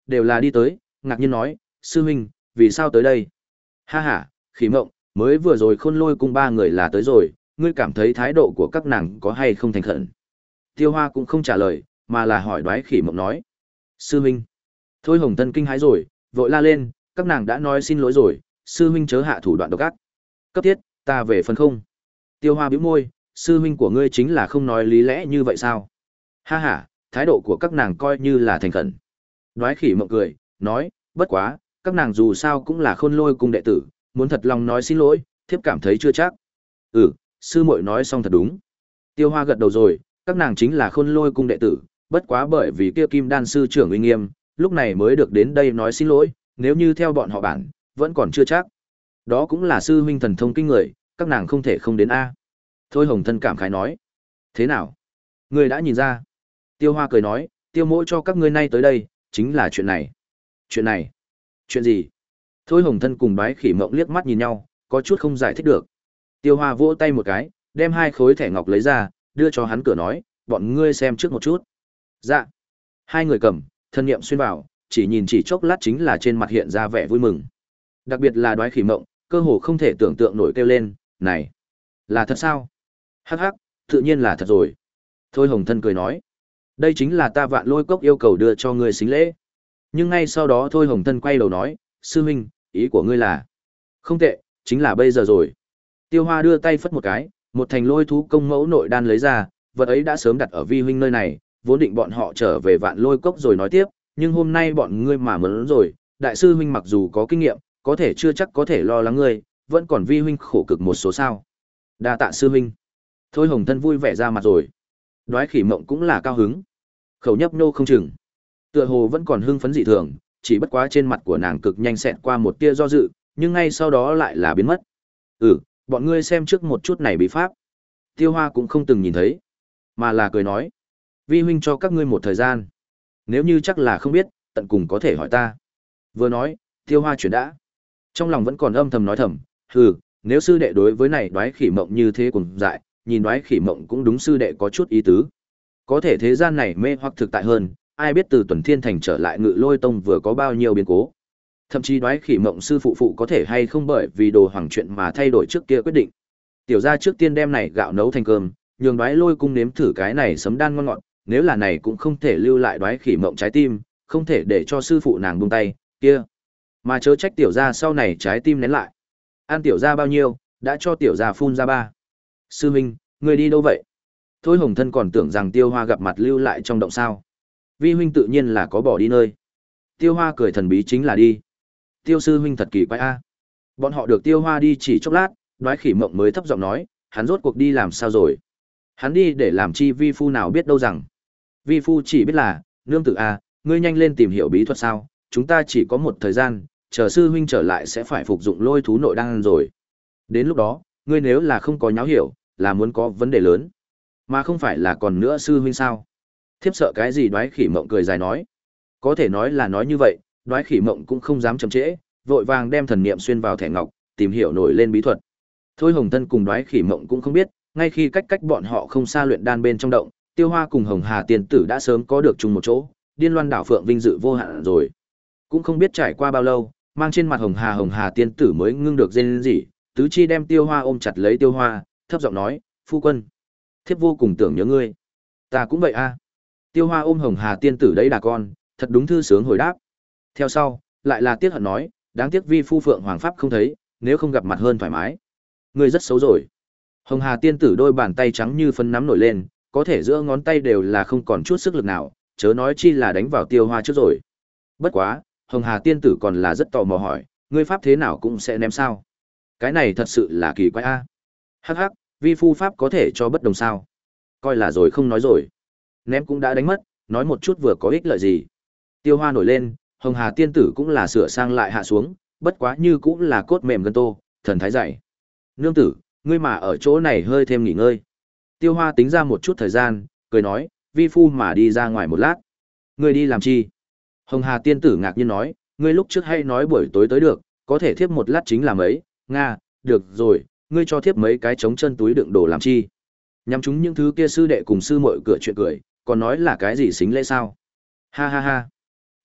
đều là đi tới, ngạc nhiên nói, sư huynh, vì sao tới đây? Ha ha, Khỉ Mộng, mới vừa rồi Khôn Lôi cung ba người là tới rồi, ngươi cảm thấy thái độ của các nàng có hay không thành khẩn? Tiêu Hoa cũng không trả lời, mà là hỏi Đoái Khỉ Mộng nói. Sư huynh. Thôi Hồng Tân kinh hãi rồi, vội la lên, các nàng đã nói xin lỗi rồi, sư huynh chớ hạ thủ đoạn độc ác. Cấp thiết, ta về phần không. Tiêu Hoa bĩu môi, sư huynh của ngươi chính là không nói lý lẽ như vậy sao? Ha ha, thái độ của các nàng coi như là thành khẩn. Đoái Khỉ Mộng cười, nói, bất quá, các nàng dù sao cũng là Khôn Lôi cung đệ tử, muốn thật lòng nói xin lỗi, thiếp cảm thấy chưa chắc. Ừ, sư muội nói xong thật đúng. Tiêu Hoa gật đầu rồi, các nàng chính là Khôn Lôi cung đệ tử, bất quá bởi vì kia Kim Đan sư trưởng uy nghiêm, lúc này mới được đến đây nói xin lỗi, nếu như theo bọn họ bản, vẫn còn chưa chắc. Đó cũng là sư huynh thần thông kinh người, các nàng không thể không đến a. Thôi Hồng Thân cảm khái nói. Thế nào? Ngươi đã nhìn ra. Tiêu Hoa cười nói, tiêu mỗ cho các ngươi nay tới đây, chính là chuyện này. Chuyện này? Chuyện gì? Thôi Hồng Thân cùng Đoái Khỉ Mộng liếc mắt nhìn nhau, có chút không giải thích được. Tiêu Hoa vỗ tay một cái, đem hai khối thẻ ngọc lấy ra, đưa cho hắn cửa nói, bọn ngươi xem trước một chút. Dạ. Hai người cầm, thân niệm xuyên vào, chỉ nhìn chỉ chốc lát chính là trên mặt hiện ra vẻ vui mừng. Đặc biệt là Đoái Khỉ Mộng, cơ hồ không thể tưởng tượng nổi kêu lên, này, là thật sao? Hắc hắc, tự nhiên là thật rồi. Thôi Hồng Thân cười nói, đây chính là ta Vạn Lôi Cốc yêu cầu đưa cho ngươi xính lễ. Nhưng ngay sau đó Thôi Hồng Thân quay đầu nói, sư huynh, ý của ngươi là? Không tệ, chính là bây giờ rồi. Tiêu Hoa đưa tay phất một cái, một thành lôi thú công mẫu nội đan lấy ra, vật ấy đã sớm đặt ở vi huynh nơi này, vốn định bọn họ trở về Vạn Lôi Cốc rồi nói tiếp, nhưng hôm nay bọn ngươi mà muốn rồi, đại sư huynh mặc dù có kinh nghiệm, có thể chưa chắc có thể lo lắng ngươi, vẫn còn vi huynh khổ cực một số sao. Đa tạ sư huynh. Thôi Hồng Thân vui vẻ ra mặt rồi. Đoái Khỉ Mộng cũng là cao hứng. Khẩu nhấp nô không chừng. Tựa hồ vẫn còn hưng phấn dị thường, chỉ bất quá trên mặt của nàng cực nhanh xẹt qua một tia do dự, nhưng ngay sau đó lại là biến mất. Ừ, bọn ngươi xem trước một chút này bí pháp. Tiêu Hoa cũng không từng nhìn thấy, mà là cười nói. Vi huynh cho các ngươi một thời gian. Nếu như chắc là không biết, tận cùng có thể hỏi ta. Vừa nói, Tiêu Hoa chuyển đã. Trong lòng vẫn còn âm thầm nói thầm, hừ, nếu sư đệ đối với này Đoái Khỉ Mộng như thế cùng dại, nhìn Đoái Khỉ Mộng cũng đúng sư đệ có chút ý tứ. Có thể thế gian này mê hoặc thực tại hơn, ai biết từ Tuần Thiên Thành trở lại Ngự Lôi Tông vừa có bao nhiêu biến cố. Thậm chí Đoái Khỉ Mộng sư phụ phụ có thể hay không bởi vì đồ hoàng chuyện mà thay đổi trước kia quyết định. Tiểu gia trước tiên đem này gạo nấu thành cơm, nhường Đoái Lôi cung nếm thử cái này sấm đan ngon ngọt, nếu là này cũng không thể lưu lại Đoái Khỉ Mộng trái tim, không thể để cho sư phụ nàng buông tay, kia. Mà chớ trách tiểu gia sau này trái tim nén lại. Ăn tiểu gia bao nhiêu, đã cho tiểu gia phun ra ba. Sư huynh, người đi đâu vậy? Thôi Hồng Thân còn tưởng rằng Tiêu Hoa gặp mặt lưu lại trong động sao. Vi huynh tự nhiên là có bỏ đi nơi. Tiêu Hoa cười thần bí chính là đi. Tiêu sư huynh thật kỳ quái a. Bọn họ được Tiêu Hoa đi chỉ chốc lát, Đoái Khỉ Mộng mới thấp giọng nói, hắn rốt cuộc đi làm sao rồi? Hắn đi để làm chi vi phu nào biết đâu rằng. Vi phu chỉ biết là, nương tử a, ngươi nhanh lên tìm hiểu bí thuật sao, chúng ta chỉ có một thời gian, chờ sư huynh trở lại sẽ phải phục dụng lôi thú nội đan rồi. Đến lúc đó, ngươi nếu là không có nháo hiểu, là muốn có vấn đề lớn. Mà không phải là còn nữa sư huynh sao? Thiếp sợ cái gì? Đoái Khỉ Mộng cười dài nói. Có thể nói là nói như vậy, Đoái Khỉ Mộng cũng không dám chậm trễ, vội vàng đem thần niệm xuyên vào thẻ ngọc, tìm hiểu nổi lên bí thuật. Thôi Hồng Thân cùng Đoái Khỉ Mộng cũng không biết, ngay khi cách cách bọn họ không xa luyện đan bên trong động, Tiêu Hoa cùng Hồng Hà tiên tử đã sớm có được chung một chỗ, Điên Loan đảo phượng vinh dự vô hạn rồi. Cũng không biết trải qua bao lâu, mang trên mặt Hồng Hà Hồng Hà tiên tử mới ngưng được rên rỉ, tứ chi đem Tiêu Hoa ôm chặt lấy Tiêu Hoa, thấp giọng nói, "Phu quân, thiếp vô cùng tưởng nhớ ngươi." "Ta cũng vậy a." Tiêu Hoa ôm Hồng Hà tiên tử đấy đà con, thật đúng thư sướng hồi đáp. Theo sau, lại là tiếc hận nói, đáng tiếc vi phu phượng hoàng pháp không thấy, nếu không gặp mặt hơn thoải mái. Ngươi rất xấu rồi. Hồng Hà tiên tử đôi bàn tay trắng như phân nắm nổi lên, có thể giữa ngón tay đều là không còn chút sức lực nào, chớ nói chi là đánh vào Tiêu Hoa trước rồi. Bất quá, Hồng Hà tiên tử còn là rất tò mò hỏi, ngươi pháp thế nào cũng sẽ ném sao? Cái này thật sự là kỳ quái a. Hắc hắc, vi phu pháp có thể cho bất đồng sao? Coi là rồi không nói rồi. Ném cũng đã đánh mất, nói một chút vừa có ích lợi gì? Tiêu Hoa nổi lên, Hồng Hà tiên tử cũng là sửa sang lại hạ xuống, bất quá như cũng là cốt mềm gân tô, thần thái dày. Nương tử, ngươi mà ở chỗ này hơi thêm nghỉ ngơi. Tiêu Hoa tính ra một chút thời gian, cười nói, vi phu mà đi ra ngoài một lát. Ngươi đi làm chi? Hồng Hà tiên tử ngạc nhiên nói, ngươi lúc trước hay nói buổi tối tới được, có thể thiếp một lát chính là mấy, nga, được rồi, ngươi cho thiếp mấy cái trống chân túi đựng đồ làm chi? Nhắm chúng những thứ kia sư đệ cùng sư muội cửa chuyện cười, còn nói là cái gì xính lễ sao? Ha ha ha.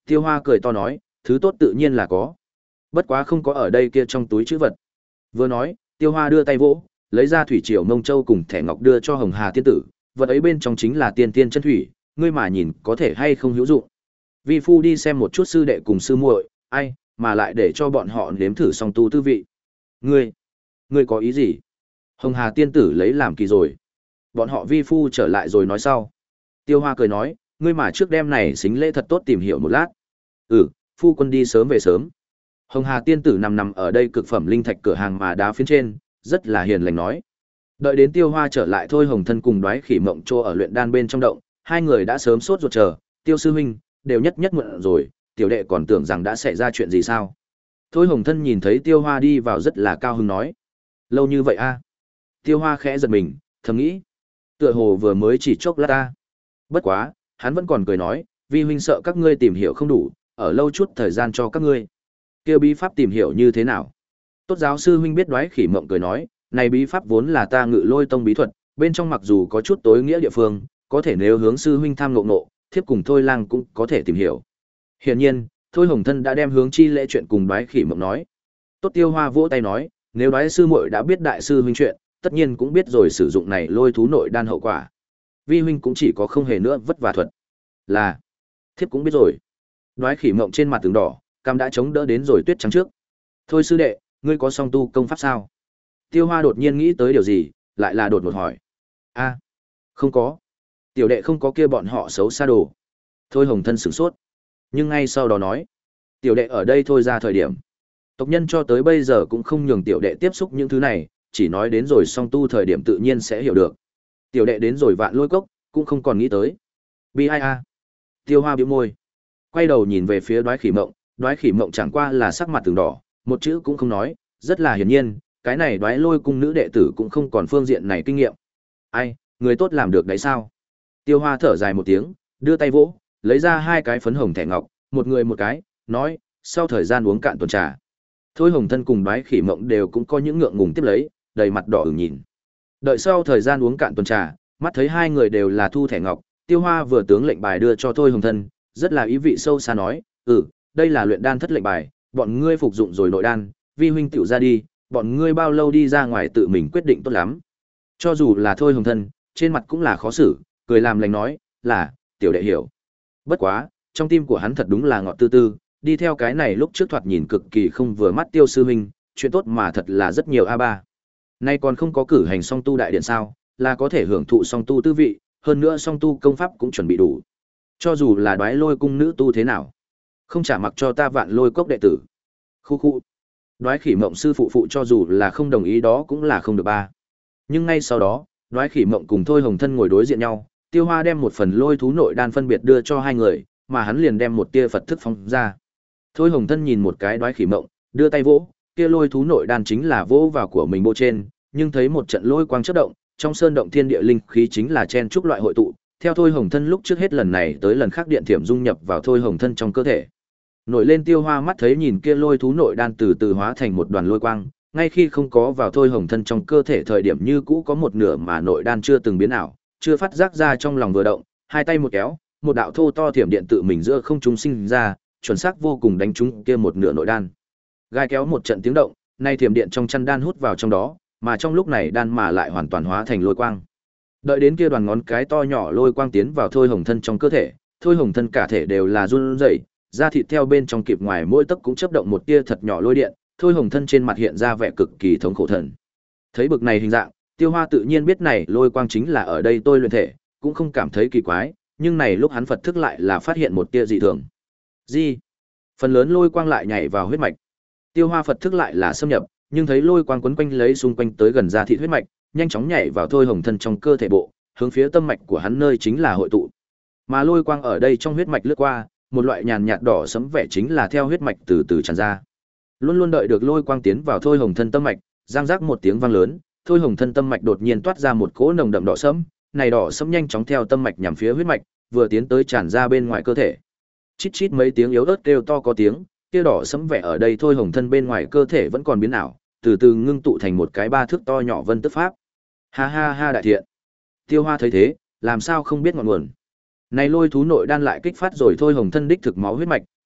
Tiêu Hoa cười to nói, thứ tốt tự nhiên là có. Bất quá không có ở đây kia trong túi trữ vật. Vừa nói, Tiêu Hoa đưa tay vỗ, lấy ra thủy triều mông châu cùng thẻ ngọc đưa cho Hồng Hà tiên tử, vật ấy bên trong chính là tiên tiên chân thủy, ngươi mà nhìn có thể hay không hữu dụng. Vi phu đi xem một chút sư đệ cùng sư muội, ai, mà lại để cho bọn họ nếm thử song tu tư vị. Ngươi, ngươi có ý gì? Hồng Hà tiên tử lấy làm kỳ rồi. Bọn họ vi phu trở lại rồi nói sau. Tiêu Hoa cười nói, ngươi mà trước đêm này xính lễ thật tốt tìm hiểu một lát. Ừ, phu quân đi sớm về sớm. Hồng Hà tiên tử nằm nằm ở đây cực phẩm linh thạch cửa hàng mà đá phiến trên, rất là hiền lành nói. Đợi đến Tiêu Hoa trở lại thôi Hồng Thân cùng Đoái Khỉ Mộng trô ở luyện đan bên trong động, hai người đã sớm sốt ruột chờ, Tiêu sư huynh đều nhất nhất muộn rồi, tiểu đệ còn tưởng rằng đã xảy ra chuyện gì sao? Thôi Hồng Thân nhìn thấy Tiêu Hoa đi vào rất là cao hứng nói, lâu như vậy a? À? Tiêu Hoa khẽ giật mình, thầm nghĩ, tựa hồ vừa mới chỉ chốc lát ta. Bất quá, hắn vẫn còn cười nói, vi huynh sợ các ngươi tìm hiểu không đủ, ở lâu chút thời gian cho các ngươi. Kêu bí pháp tìm hiểu như thế nào? Tốt giáo sư huynh biết. Đoái Khỉ Mộng cười nói, này bí pháp vốn là ta Ngự Lôi tông bí thuật, bên trong mặc dù có chút tối nghĩa địa phương, có thể nếu hướng sư huynh tham ngộ ngộ, thiếp cùng Thôi Lang cũng có thể tìm hiểu. Hiển nhiên, Thôi Hồng Thân đã đem hướng chi lễ chuyện cùng Đoái Khỉ Mộng nói. Tốt Tiêu Hoa vỗ tay nói, nếu Đoái sư muội đã biết đại sư huynh chuyện, tất nhiên cũng biết rồi sử dụng này lôi thú nội đan hậu quả. Vi huynh cũng chỉ có không hề nữa vất vả thuật. Là, thiếp cũng biết rồi. Đoái Khỉ Mộng trên mặt tường đỏ, cam đã chống đỡ đến rồi tuyết trắng trước. Thôi sư đệ, ngươi có song tu công pháp sao? Tiêu Hoa đột nhiên nghĩ tới điều gì, lại là đột ngột hỏi. A, không có. Tiểu đệ không có kia bọn họ xấu xa đồ. Thôi Hồng Thân sửng sốt. Nhưng ngay sau đó nói. Tiểu đệ ở đây thôi ra thời điểm. Tộc nhân cho tới bây giờ cũng không nhường tiểu đệ tiếp xúc những thứ này, chỉ nói đến rồi song tu thời điểm tự nhiên sẽ hiểu được. Tiểu đệ đến rồi Vạn Lôi Cốc, cũng không còn nghĩ tới. Bi ai a. Tiêu Hoa bĩu môi. Quay đầu nhìn về phía Đoái Khỉ Mộng, Đoái Khỉ Mộng chẳng qua là sắc mặt từng đỏ, một chữ cũng không nói, rất là hiển nhiên, cái này Đoái Lôi cung nữ đệ tử cũng không còn phương diện này kinh nghiệm. Ai, người tốt làm được đấy sao? Tiêu Hoa thở dài một tiếng, đưa tay vỗ, lấy ra hai cái phấn hồng thẻ ngọc, một người một cái, nói, sau thời gian uống cạn tuần trà. Thôi Hồng Thân cùng Đoái Khỉ Mộng đều cũng có những ngượng ngùng tiếp lấy, đầy mặt đỏ ửng nhìn. Đợi sau thời gian uống cạn tuần trà, mắt thấy hai người đều là thu thẻ ngọc, Tiêu Hoa vừa tướng lệnh bài đưa cho Thôi Hồng Thân, rất là ý vị sâu xa nói, "Ừ, đây là luyện đan thất lệnh bài, bọn ngươi phục dụng rồi nội đan, vi huynh tiểu ra đi, bọn ngươi bao lâu đi ra ngoài tự mình quyết định tốt lắm." Cho dù là Thôi Hồng Thân, trên mặt cũng là khó xử, cười làm lành nói, "Là, tiểu đệ hiểu." Bất quá, trong tim của hắn thật đúng là ngọt tư tư, đi theo cái này lúc trước thoạt nhìn cực kỳ không vừa mắt Tiêu sư huynh, chuyện tốt mà thật là rất nhiều a ba. Nay còn không có cử hành song tu đại điện sao, là có thể hưởng thụ song tu tư vị, hơn nữa song tu công pháp cũng chuẩn bị đủ. Cho dù là Đoái Lôi cung nữ tu thế nào, không trả mặc cho ta Vạn Lôi cốc đệ tử. Khu khu. Đoái Khỉ Mộng sư phụ phụ cho dù là không đồng ý đó cũng là không được ba. Nhưng ngay sau đó, Đoái Khỉ Mộng cùng Thôi Hồng Thân ngồi đối diện nhau, Tiêu Hoa đem một phần lôi thú nội đan phân biệt đưa cho hai người, mà hắn liền đem một tia Phật thức phóng ra. Thôi Hồng Thân nhìn một cái Đoái Khỉ Mộng, đưa tay vỗ, kia lôi thú nội đan chính là vỗ vào của mình bộ trên, nhưng thấy một trận lôi quang chớp động, trong sơn động thiên địa linh khí chính là chen chúc loại hội tụ, theo Thôi Hồng Thân lúc trước hết lần này tới lần khác điện thiểm dung nhập vào Thôi Hồng Thân trong cơ thể. Nổi lên Tiêu Hoa mắt thấy nhìn kia lôi thú nội đan từ từ hóa thành một đoàn lôi quang, ngay khi không có vào Thôi Hồng Thân trong cơ thể thời điểm như cũ có một nửa mà nội đan chưa từng biến ảo, chưa phát giác ra trong lòng vừa động, hai tay một kéo, một đạo thô to thiểm điện tự mình giữa không trung sinh ra, chuẩn xác vô cùng đánh trúng kia một nửa nội đan. Gai kéo một trận tiếng động, nay thiểm điện trong chăn đan hút vào trong đó, mà trong lúc này đan mà lại hoàn toàn hóa thành lôi quang. Đợi đến kia đoàn ngón cái to nhỏ lôi quang tiến vào Thôi Hồng Thân trong cơ thể, Thôi Hồng Thân cả thể đều là run rẩy, da thịt theo bên trong kịp ngoài mỗi tấc cũng chớp động một tia thật nhỏ lôi điện, Thôi Hồng Thân trên mặt hiện ra vẻ cực kỳ thống khổ thần. Thấy bực này hình dạng, Tiêu Hoa tự nhiên biết này lôi quang chính là ở đây tôi luyện thể, cũng không cảm thấy kỳ quái, nhưng này lúc hắn Phật thức lại là phát hiện một tia dị thường. Gì? Phần lớn lôi quang lại nhảy vào huyết mạch. Tiêu Hoa Phật thức lại là xâm nhập, nhưng thấy lôi quang quấn quanh lấy xung quanh tới gần da thịt huyết mạch, nhanh chóng nhảy vào Thôi Hồng Thân trong cơ thể bộ, hướng phía tâm mạch của hắn nơi chính là hội tụ. Mà lôi quang ở đây trong huyết mạch lướt qua, một loại nhàn nhạt đỏ sẫm vẻ chính là theo huyết mạch từ từ tràn ra. Luôn luôn đợi được lôi quang tiến vào Thôi Hồng Thân tâm mạch, giang rác một tiếng vang lớn, Thôi Hồng Thân tâm mạch đột nhiên toát ra một cỗ nồng đậm đỏ sẫm, này đỏ sẫm nhanh chóng theo tâm mạch nhằm phía huyết mạch, vừa tiến tới tràn ra bên ngoài cơ thể. Chít chít mấy tiếng yếu ớt kêu to có tiếng, kia đỏ sẫm vẻ ở đây Thôi Hồng Thân bên ngoài cơ thể vẫn còn biến ảo, từ từ ngưng tụ thành một cái ba thước to nhỏ vân tức pháp. Ha ha ha đại thiện. Tiêu Hoa thấy thế, làm sao không biết ngọn nguồn. Này lôi thú nội đan lại kích phát rồi Thôi Hồng Thân đích thực máu huyết mạch,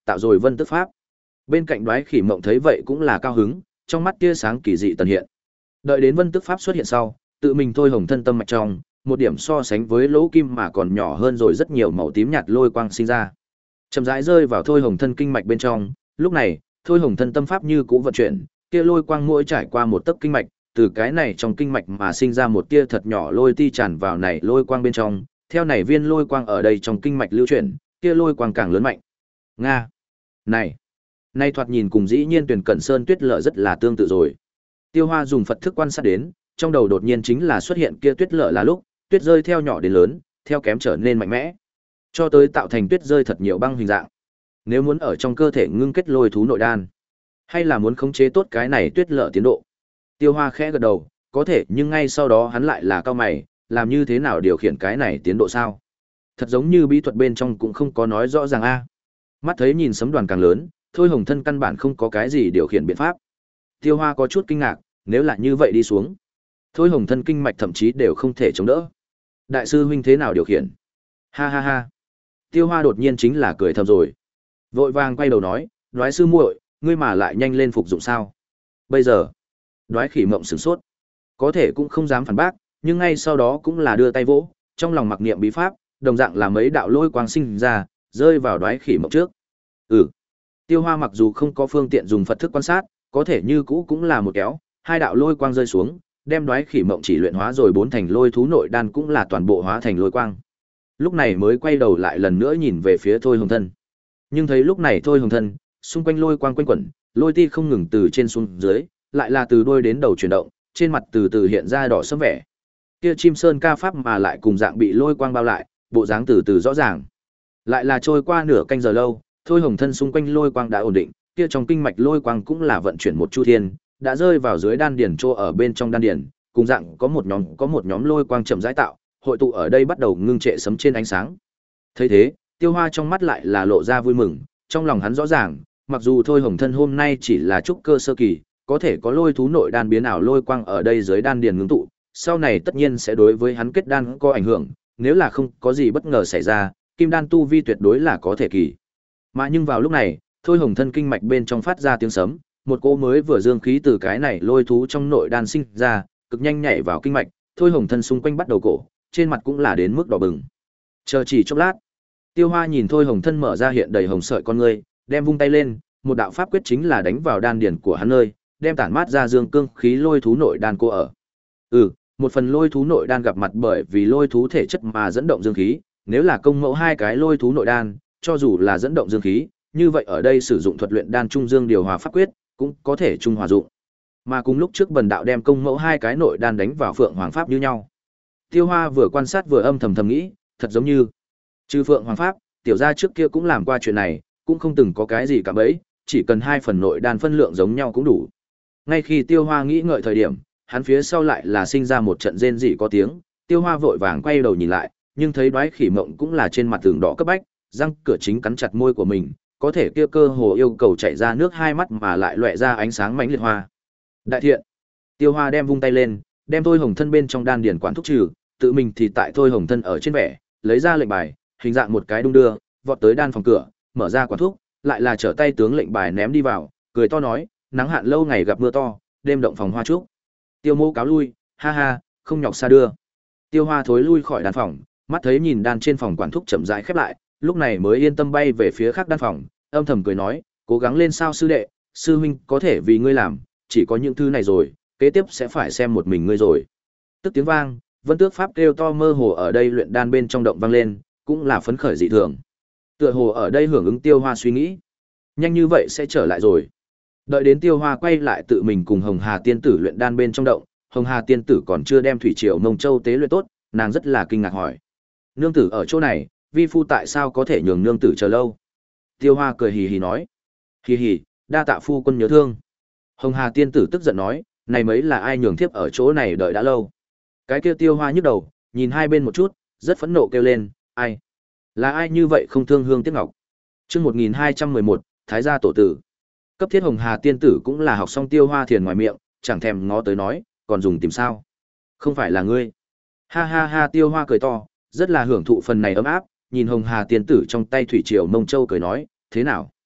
tạo rồi vân tức pháp. Bên cạnh Đoái Khỉ Mộng thấy vậy cũng là cao hứng, trong mắt tia sáng kỳ dị tần hiện. Đợi đến vân tức pháp xuất hiện sau, tự mình thôi hồng thân tâm mạch trong, một điểm so sánh với lỗ kim mà còn nhỏ hơn rồi rất nhiều màu tím nhạt lôi quang sinh ra. Chậm rãi rơi vào thôi hồng thân kinh mạch bên trong, lúc này, thôi hồng thân tâm pháp như cũ vận chuyển, kia lôi quang mỗi trải qua một tấc kinh mạch, từ cái này trong kinh mạch mà sinh ra một tia thật nhỏ lôi ti tràn vào này lôi quang bên trong, theo này viên lôi quang ở đây trong kinh mạch lưu chuyển, kia lôi quang càng lớn mạnh. Nga. Này, nay thoạt nhìn cùng dĩ nhiên Tuyển Cẩn Sơn Tuyết Lở rất là tương tự rồi. Tiêu Hoa dùng Phật thức quan sát đến, trong đầu đột nhiên chính là xuất hiện kia tuyết lở là lúc, tuyết rơi theo nhỏ đến lớn, theo kém trở nên mạnh mẽ, cho tới tạo thành tuyết rơi thật nhiều băng hình dạng. Nếu muốn ở trong cơ thể ngưng kết lôi thú nội đan, hay là muốn khống chế tốt cái này tuyết lở tiến độ. Tiêu Hoa khẽ gật đầu, có thể, nhưng ngay sau đó hắn lại là cao mày, làm như thế nào điều khiển cái này tiến độ sao? Thật giống như bí thuật bên trong cũng không có nói rõ ràng a. Mắt thấy nhìn sấm đoàn càng lớn, thôi hồng thân căn bản không có cái gì điều khiển biện pháp. Tiêu Hoa có chút kinh ngạc, nếu là như vậy đi xuống, thôi hồng thân kinh mạch thậm chí đều không thể chống đỡ. Đại sư huynh thế nào điều khiển? Ha ha ha. Tiêu Hoa đột nhiên chính là cười thầm rồi. Vội vàng quay đầu nói, Đoái sư muội, ngươi mà lại nhanh lên phục dụng sao? Bây giờ, Đoái Khỉ Mộng sửng sốt, có thể cũng không dám phản bác, nhưng ngay sau đó cũng là đưa tay vỗ, trong lòng mặc niệm bí pháp, đồng dạng là mấy đạo lôi quang sinh ra, rơi vào Đoái Khỉ Mộng trước. Ừ. Tiêu Hoa mặc dù không có phương tiện dùng Phật thức quan sát, có thể như cũ cũng là một kéo, hai đạo lôi quang rơi xuống, đem Đoái Khỉ Mộng chỉ luyện hóa rồi bốn thành lôi thú nội đan cũng là toàn bộ hóa thành lôi quang. Lúc này mới quay đầu lại lần nữa nhìn về phía Thôi Hồng Thân. Nhưng thấy lúc này Thôi Hồng Thân, xung quanh lôi quang quanh quẩn, lôi ti không ngừng từ trên xuống dưới, lại là từ đuôi đến đầu chuyển động, trên mặt từ từ hiện ra đỏ sẫm vẻ. Kia chim sơn ca pháp mà lại cùng dạng bị lôi quang bao lại, bộ dáng từ từ rõ ràng. Lại là trôi qua nửa canh giờ lâu, Thôi Hồng Thân xung quanh lôi quang đã ổn định, kia trong kinh mạch lôi quang cũng là vận chuyển một chu thiên, đã rơi vào dưới đan điền trô ở bên trong đan điền, cùng dạng có một nhóm có một nhóm lôi quang chậm rãi tạo, hội tụ ở đây bắt đầu ngưng trệ sấm trên ánh sáng. Thấy thế, Tiêu Hoa trong mắt lại là lộ ra vui mừng, trong lòng hắn rõ ràng, mặc dù Thôi Hồng Thân hôm nay chỉ là trúc cơ sơ kỳ, có thể có lôi thú nội đan biến ảo lôi quang ở đây dưới đan điền ngưng tụ, sau này tất nhiên sẽ đối với hắn kết đan có ảnh hưởng, nếu là không có gì bất ngờ xảy ra, kim đan tu vi tuyệt đối là có thể kỳ. Mà nhưng vào lúc này, Thôi Hồng Thân kinh mạch bên trong phát ra tiếng sấm, một cỗ mới vừa dương khí từ cái này lôi thú trong nội đan sinh ra, cực nhanh nhảy vào kinh mạch, Thôi Hồng Thân xung quanh bắt đầu cổ, trên mặt cũng là đến mức đỏ bừng. Chờ chỉ chốc lát, Tiêu Hoa nhìn Thôi Hồng Thân mở ra hiện đầy hồng sợi con ngươi, đem vung tay lên, một đạo pháp quyết chính là đánh vào đan điền của hắn nơi, đem tản mát ra dương cương khí lôi thú nội đan cô ở. Ừ, một phần lôi thú nội đan gặp mặt bởi vì lôi thú thể chất mà dẫn động dương khí, nếu là công mẫu hai cái lôi thú nội đan, cho dù là dẫn động dương khí, như vậy ở đây sử dụng thuật luyện đan trung dương điều hòa pháp quyết, cũng có thể trung hòa dụng. Mà cùng lúc trước Bần đạo đem công mẫu hai cái nội đan đánh vào Phượng Hoàng pháp như nhau. Tiêu Hoa vừa quan sát vừa âm thầm thầm nghĩ, thật giống như trừ Phượng Hoàng pháp, tiểu gia trước kia cũng làm qua chuyện này, cũng không từng có cái gì cả bấy, chỉ cần hai phần nội đan phân lượng giống nhau cũng đủ. Ngay khi Tiêu Hoa nghĩ ngợi thời điểm, hắn phía sau lại là sinh ra một trận rên rỉ có tiếng, Tiêu Hoa vội vàng quay đầu nhìn lại, nhưng thấy Đoái Khỉ Mộng cũng là trên mặt tường đỏ cấp bách, răng cửa chính cắn chặt môi của mình, có thể kia cơ hồ yêu cầu chảy ra nước hai mắt mà lại loẹt ra ánh sáng mãnh liệt hoa. Đại thiện. Tiêu Hoa đem vung tay lên, đem Thôi Hồng Thân bên trong đan điền quản thúc trừ, tự mình thì tại Thôi Hồng Thân ở trên vẻ, lấy ra lệnh bài, hình dạng một cái đung đưa, vọt tới đan phòng cửa, mở ra quản thúc, lại là trở tay tướng lệnh bài ném đi vào, cười to nói, nắng hạn lâu ngày gặp mưa to, đêm động phòng hoa trúc. Tiêu Mô cáo lui, ha ha, không nhọc xa đưa. Tiêu Hoa thối lui khỏi đan phòng, mắt thấy nhìn đan trên phòng quản thúc chậm rãi khép lại, lúc này mới yên tâm bay về phía khác đan phòng, âm thầm cười nói, cố gắng lên sao sư đệ, sư huynh có thể vì ngươi làm, chỉ có những thứ này rồi, kế tiếp sẽ phải xem một mình ngươi rồi. Tức tiếng vang, Vân Tước pháp kêu to mơ hồ ở đây luyện đan bên trong động vang lên, cũng là phấn khởi dị thường. Tựa hồ ở đây hưởng ứng Tiêu Hoa suy nghĩ, nhanh như vậy sẽ trở lại rồi. Đợi đến Tiêu Hoa quay lại tự mình cùng Hồng Hà tiên tử luyện đan bên trong động, Hồng Hà tiên tử còn chưa đem thủy triều Mông Châu tế luyện tốt, nàng rất là kinh ngạc hỏi: "Nương tử ở chỗ này, vi phu tại sao có thể nhường nương tử chờ lâu?" Tiêu Hoa cười hì hì nói: "Hì hì, đa tạ phu quân nhớ thương." Hồng Hà tiên tử tức giận nói: "Này mấy là ai nhường thiếp ở chỗ này đợi đã lâu?" Cái kia Tiêu Hoa nhức đầu, nhìn hai bên một chút, rất phẫn nộ kêu lên: "Ai? Là ai như vậy không thương hương tiếc ngọc?" Chương một nghìn hai trăm mười một, Thái gia tổ tử. Cấp thiết Hồng Hà tiên tử cũng là học xong Tiêu Hoa thiền ngoài miệng, chẳng thèm ngó tới nói, còn dùng tìm sao? Không phải là ngươi. Ha ha ha, Tiêu Hoa cười to, rất là hưởng thụ phần này ấm áp, nhìn Hồng Hà tiên tử trong tay thủy triều Mông Châu cười nói, thế nào?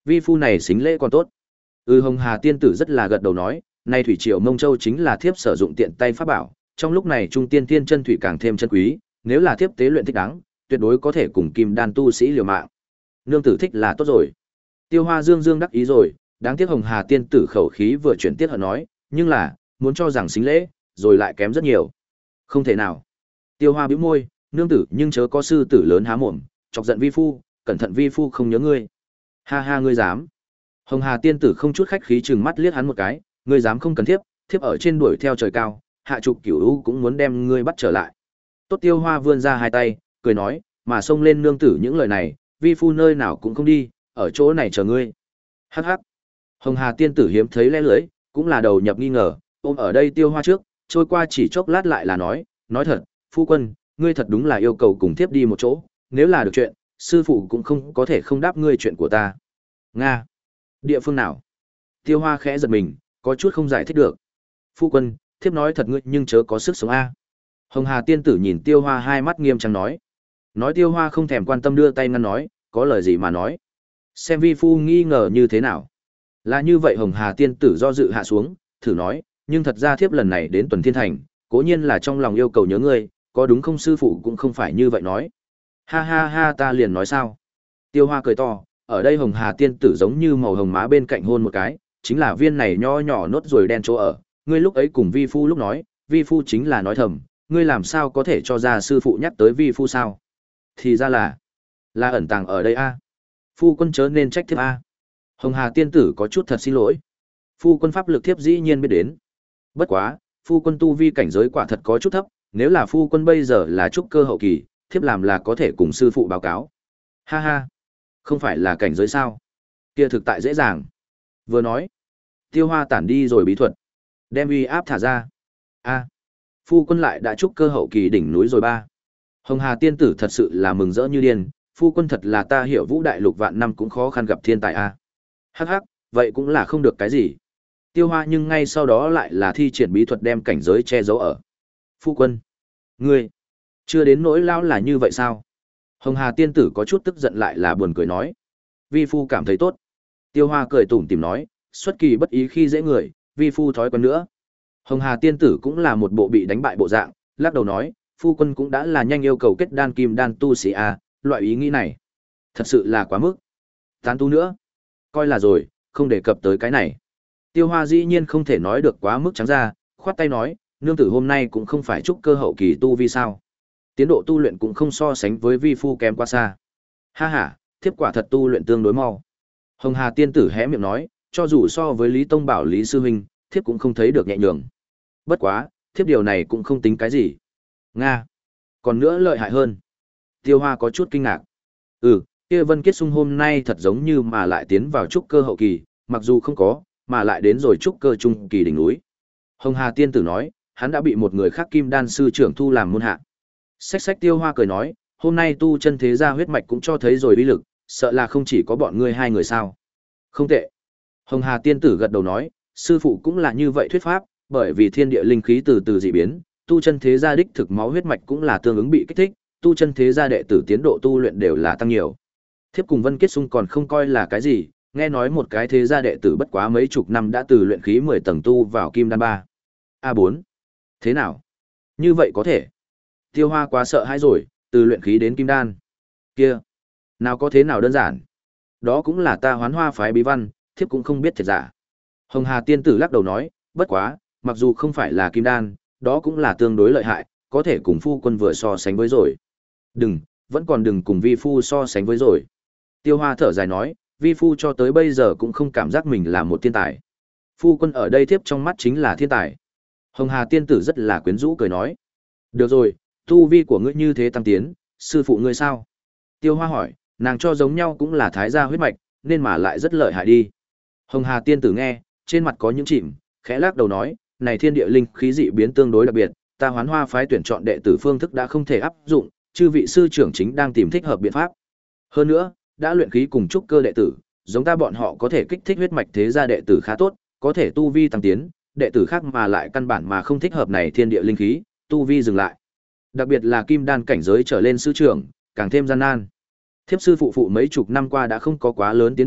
Vi phu này xính lễ còn tốt. Ừ, Hồng Hà tiên tử rất là gật đầu nói, nay thủy triều Mông Châu chính là thiếp sử dụng tiện tay pháp bảo, trong lúc này trung tiên thiên chân thủy càng thêm chân quý, nếu là thiếp tế luyện thích đáng, tuyệt đối có thể cùng kim đan tu sĩ liều mạng. Nương tử thích là tốt rồi. Tiêu Hoa dương dương đắc ý rồi, đáng tiếc Hồng Hà tiên tử khẩu khí vừa chuyển tiết hận nói, nhưng là, muốn cho rằng xính lễ, rồi lại kém rất nhiều. Không thể nào. Tiêu Hoa bĩu môi, nương tử nhưng chớ có sư tử lớn há mồm, chọc giận vi phu, cẩn thận vi phu không nhớ ngươi. Ha ha, ngươi dám. Hồng Hà tiên tử không chút khách khí trừng mắt liếc hắn một cái, ngươi dám không cần thiếp, thiếp ở trên đuổi theo trời cao, hạ trục cửu u cũng muốn đem ngươi bắt trở lại. Tốt. Tiêu Hoa vươn ra hai tay, cười nói, mà xông lên nương tử những lời này, vi phu nơi nào cũng không đi, ở chỗ này chờ ngươi. Hắc hắc. Hồng Hà tiên tử hiếm thấy lẽ lưỡi, cũng là đầu nhập nghi ngờ, ôm ở đây Tiêu Hoa trước, trôi qua chỉ chốc lát lại là nói, nói thật, phu quân, ngươi thật đúng là yêu cầu cùng thiếp đi một chỗ, nếu là được chuyện, sư phụ cũng không có thể không đáp ngươi chuyện của ta. Nga. Địa phương nào? Tiêu Hoa khẽ giật mình, có chút không giải thích được. Phu quân, thiếp nói thật ngươi nhưng chớ có sức sống a. Hồng Hà tiên tử nhìn Tiêu Hoa hai mắt nghiêm trang nói. Nói Tiêu Hoa không thèm quan tâm đưa tay ngăn nói, có lời gì mà nói. Xem vi phu nghi ngờ như thế nào. Là như vậy. Hồng Hà tiên tử do dự hạ xuống, thử nói, nhưng thật ra thiếp lần này đến Tuần Thiên Thành, cố nhiên là trong lòng yêu cầu nhớ ngươi, có đúng không sư phụ cũng không phải như vậy nói. Ha ha ha, ta liền nói sao. Tiêu Hoa cười to, ở đây Hồng Hà tiên tử giống như màu hồng má bên cạnh hôn một cái, chính là viên này nho nhỏ nốt ruồi đen chỗ ở, ngươi lúc ấy cùng vi phu lúc nói, vi phu chính là nói thầm, ngươi làm sao có thể cho ra sư phụ nhắc tới vi phu sao? Thì ra là, là ẩn tàng ở đây a. Phu quân chớ nên trách thiếp a. Hồng Hà tiên tử có chút thật xin lỗi. Phu quân pháp lực thiếp dĩ nhiên biết đến. Bất quá, phu quân tu vi cảnh giới quả thật có chút thấp, nếu là phu quân bây giờ là trúc cơ hậu kỳ, thiếp làm là có thể cùng sư phụ báo cáo. Ha ha, không phải là cảnh giới sao? Kia thực tại dễ dàng. Vừa nói, Tiêu Hoa tản đi rồi bí thuật, đem uy áp thả ra. A, phu quân lại đã trúc cơ hậu kỳ đỉnh núi rồi ba. Hồng Hà tiên tử thật sự là mừng rỡ như điên, phu quân thật là ta hiểu vũ đại lục vạn năm cũng khó khăn gặp thiên tài a. Hắc hắc, vậy cũng là không được cái gì. Tiêu Hoa nhưng ngay sau đó lại là thi triển bí thuật đem cảnh giới che giấu ở. Phu quân, ngươi chưa đến nỗi lão là như vậy sao? Hồng Hà tiên tử có chút tức giận lại là buồn cười nói. Vi phu cảm thấy tốt. Tiêu Hoa cười tủm tỉm nói, xuất kỳ bất ý khi dễ người, vi phu thói quen nữa. Hồng Hà tiên tử cũng là một bộ bị đánh bại bộ dạng, lắc đầu nói, phu quân cũng đã là nhanh yêu cầu kết đan kim đan tu sĩ a, loại ý nghĩ này thật sự là quá mức. Tán tu nữa, coi là rồi, không đề cập tới cái này. Tiêu Hoa dĩ nhiên không thể nói được quá mức trắng ra, khoát tay nói, nương tử hôm nay cũng không phải trúc cơ hậu kỳ tu vi sao? Tiến độ tu luyện cũng không so sánh với vi phu kém quá xa. Ha ha, thiếp quả thật tu luyện tương đối mau. Hồng Hà tiên tử hé miệng nói, cho dù so với Lý Tông Bảo Lý sư huynh, thiếp cũng không thấy được nhẹ nhàng. Bất quá, thiếp điều này cũng không tính cái gì. Nga, còn nữa lợi hại hơn. Tiêu Hoa có chút kinh ngạc. Ừ, kia Vân Kiết Sung hôm nay thật giống như mà lại tiến vào trúc cơ hậu kỳ, mặc dù không có, mà lại đến rồi trúc cơ trung kỳ đỉnh núi. Hồng Hà tiên tử nói, hắn đã bị một người khác kim đan sư trưởng thu làm môn hạ. Xách xách. Tiêu Hoa cười nói, hôm nay tu chân thế gia huyết mạch cũng cho thấy rồi uy lực, sợ là không chỉ có bọn ngươi hai người sao. Không tệ. Hồng Hà tiên tử gật đầu nói, sư phụ cũng là như vậy thuyết pháp, bởi vì thiên địa linh khí từ từ dị biến, tu chân thế gia đích thực máu huyết mạch cũng là tương ứng bị kích thích, tu chân thế gia đệ tử tiến độ tu luyện đều là tăng nhiều. Thiếp cùng Vân Kiết Sung còn không coi là cái gì, nghe nói một cái thế gia đệ tử bất quá mấy chục năm đã từ luyện khí mười tầng tu vào kim đan ba. A bốn. Thế nào? Như vậy có thể. Tiêu Hoa quá sợ hãi rồi, từ luyện khí đến kim đan. Kia, nào có thế nào đơn giản. Đó cũng là ta Hoán Hoa phái bí văn, thiếp cũng không biết thiệt giả. Hồng Hà tiên tử lắc đầu nói, bất quá, mặc dù không phải là kim đan, đó cũng là tương đối lợi hại, có thể cùng phu quân vừa so sánh với rồi. Đừng, vẫn còn đừng cùng vi phu so sánh với rồi. Tiêu Hoa thở dài nói, vi phu cho tới bây giờ cũng không cảm giác mình là một thiên tài. Phu quân ở đây thiếp trong mắt chính là thiên tài. Hồng Hà tiên tử rất là quyến rũ cười nói. Được rồi, tu vi của ngươi như thế tăng tiến, sư phụ ngươi sao? Tiêu Hoa hỏi, nàng cho giống nhau cũng là thái gia huyết mạch, nên mà lại rất lợi hại đi. Hồng Hà tiên tử nghe, trên mặt có những chìm, khẽ lắc đầu nói, này thiên địa linh khí dị biến tương đối đặc biệt, ta Hoán Hoa phái tuyển chọn đệ tử phương thức đã không thể áp dụng, chư vị sư trưởng chính đang tìm thích hợp biện pháp. Hơn nữa, đã luyện khí cùng trúc cơ đệ tử, giống ta bọn họ có thể kích thích huyết mạch thế gia đệ tử khá tốt, có thể tu vi tăng tiến, đệ tử khác mà lại căn bản mà không thích hợp này thiên địa linh khí, tu vi dừng lại. Đặc biệt là kim đan cảnh giới trở lên sư trưởng, càng thêm gian nan. Thiếp sư phụ phụ mấy chục năm qua đã không có quá lớn tiến bộ,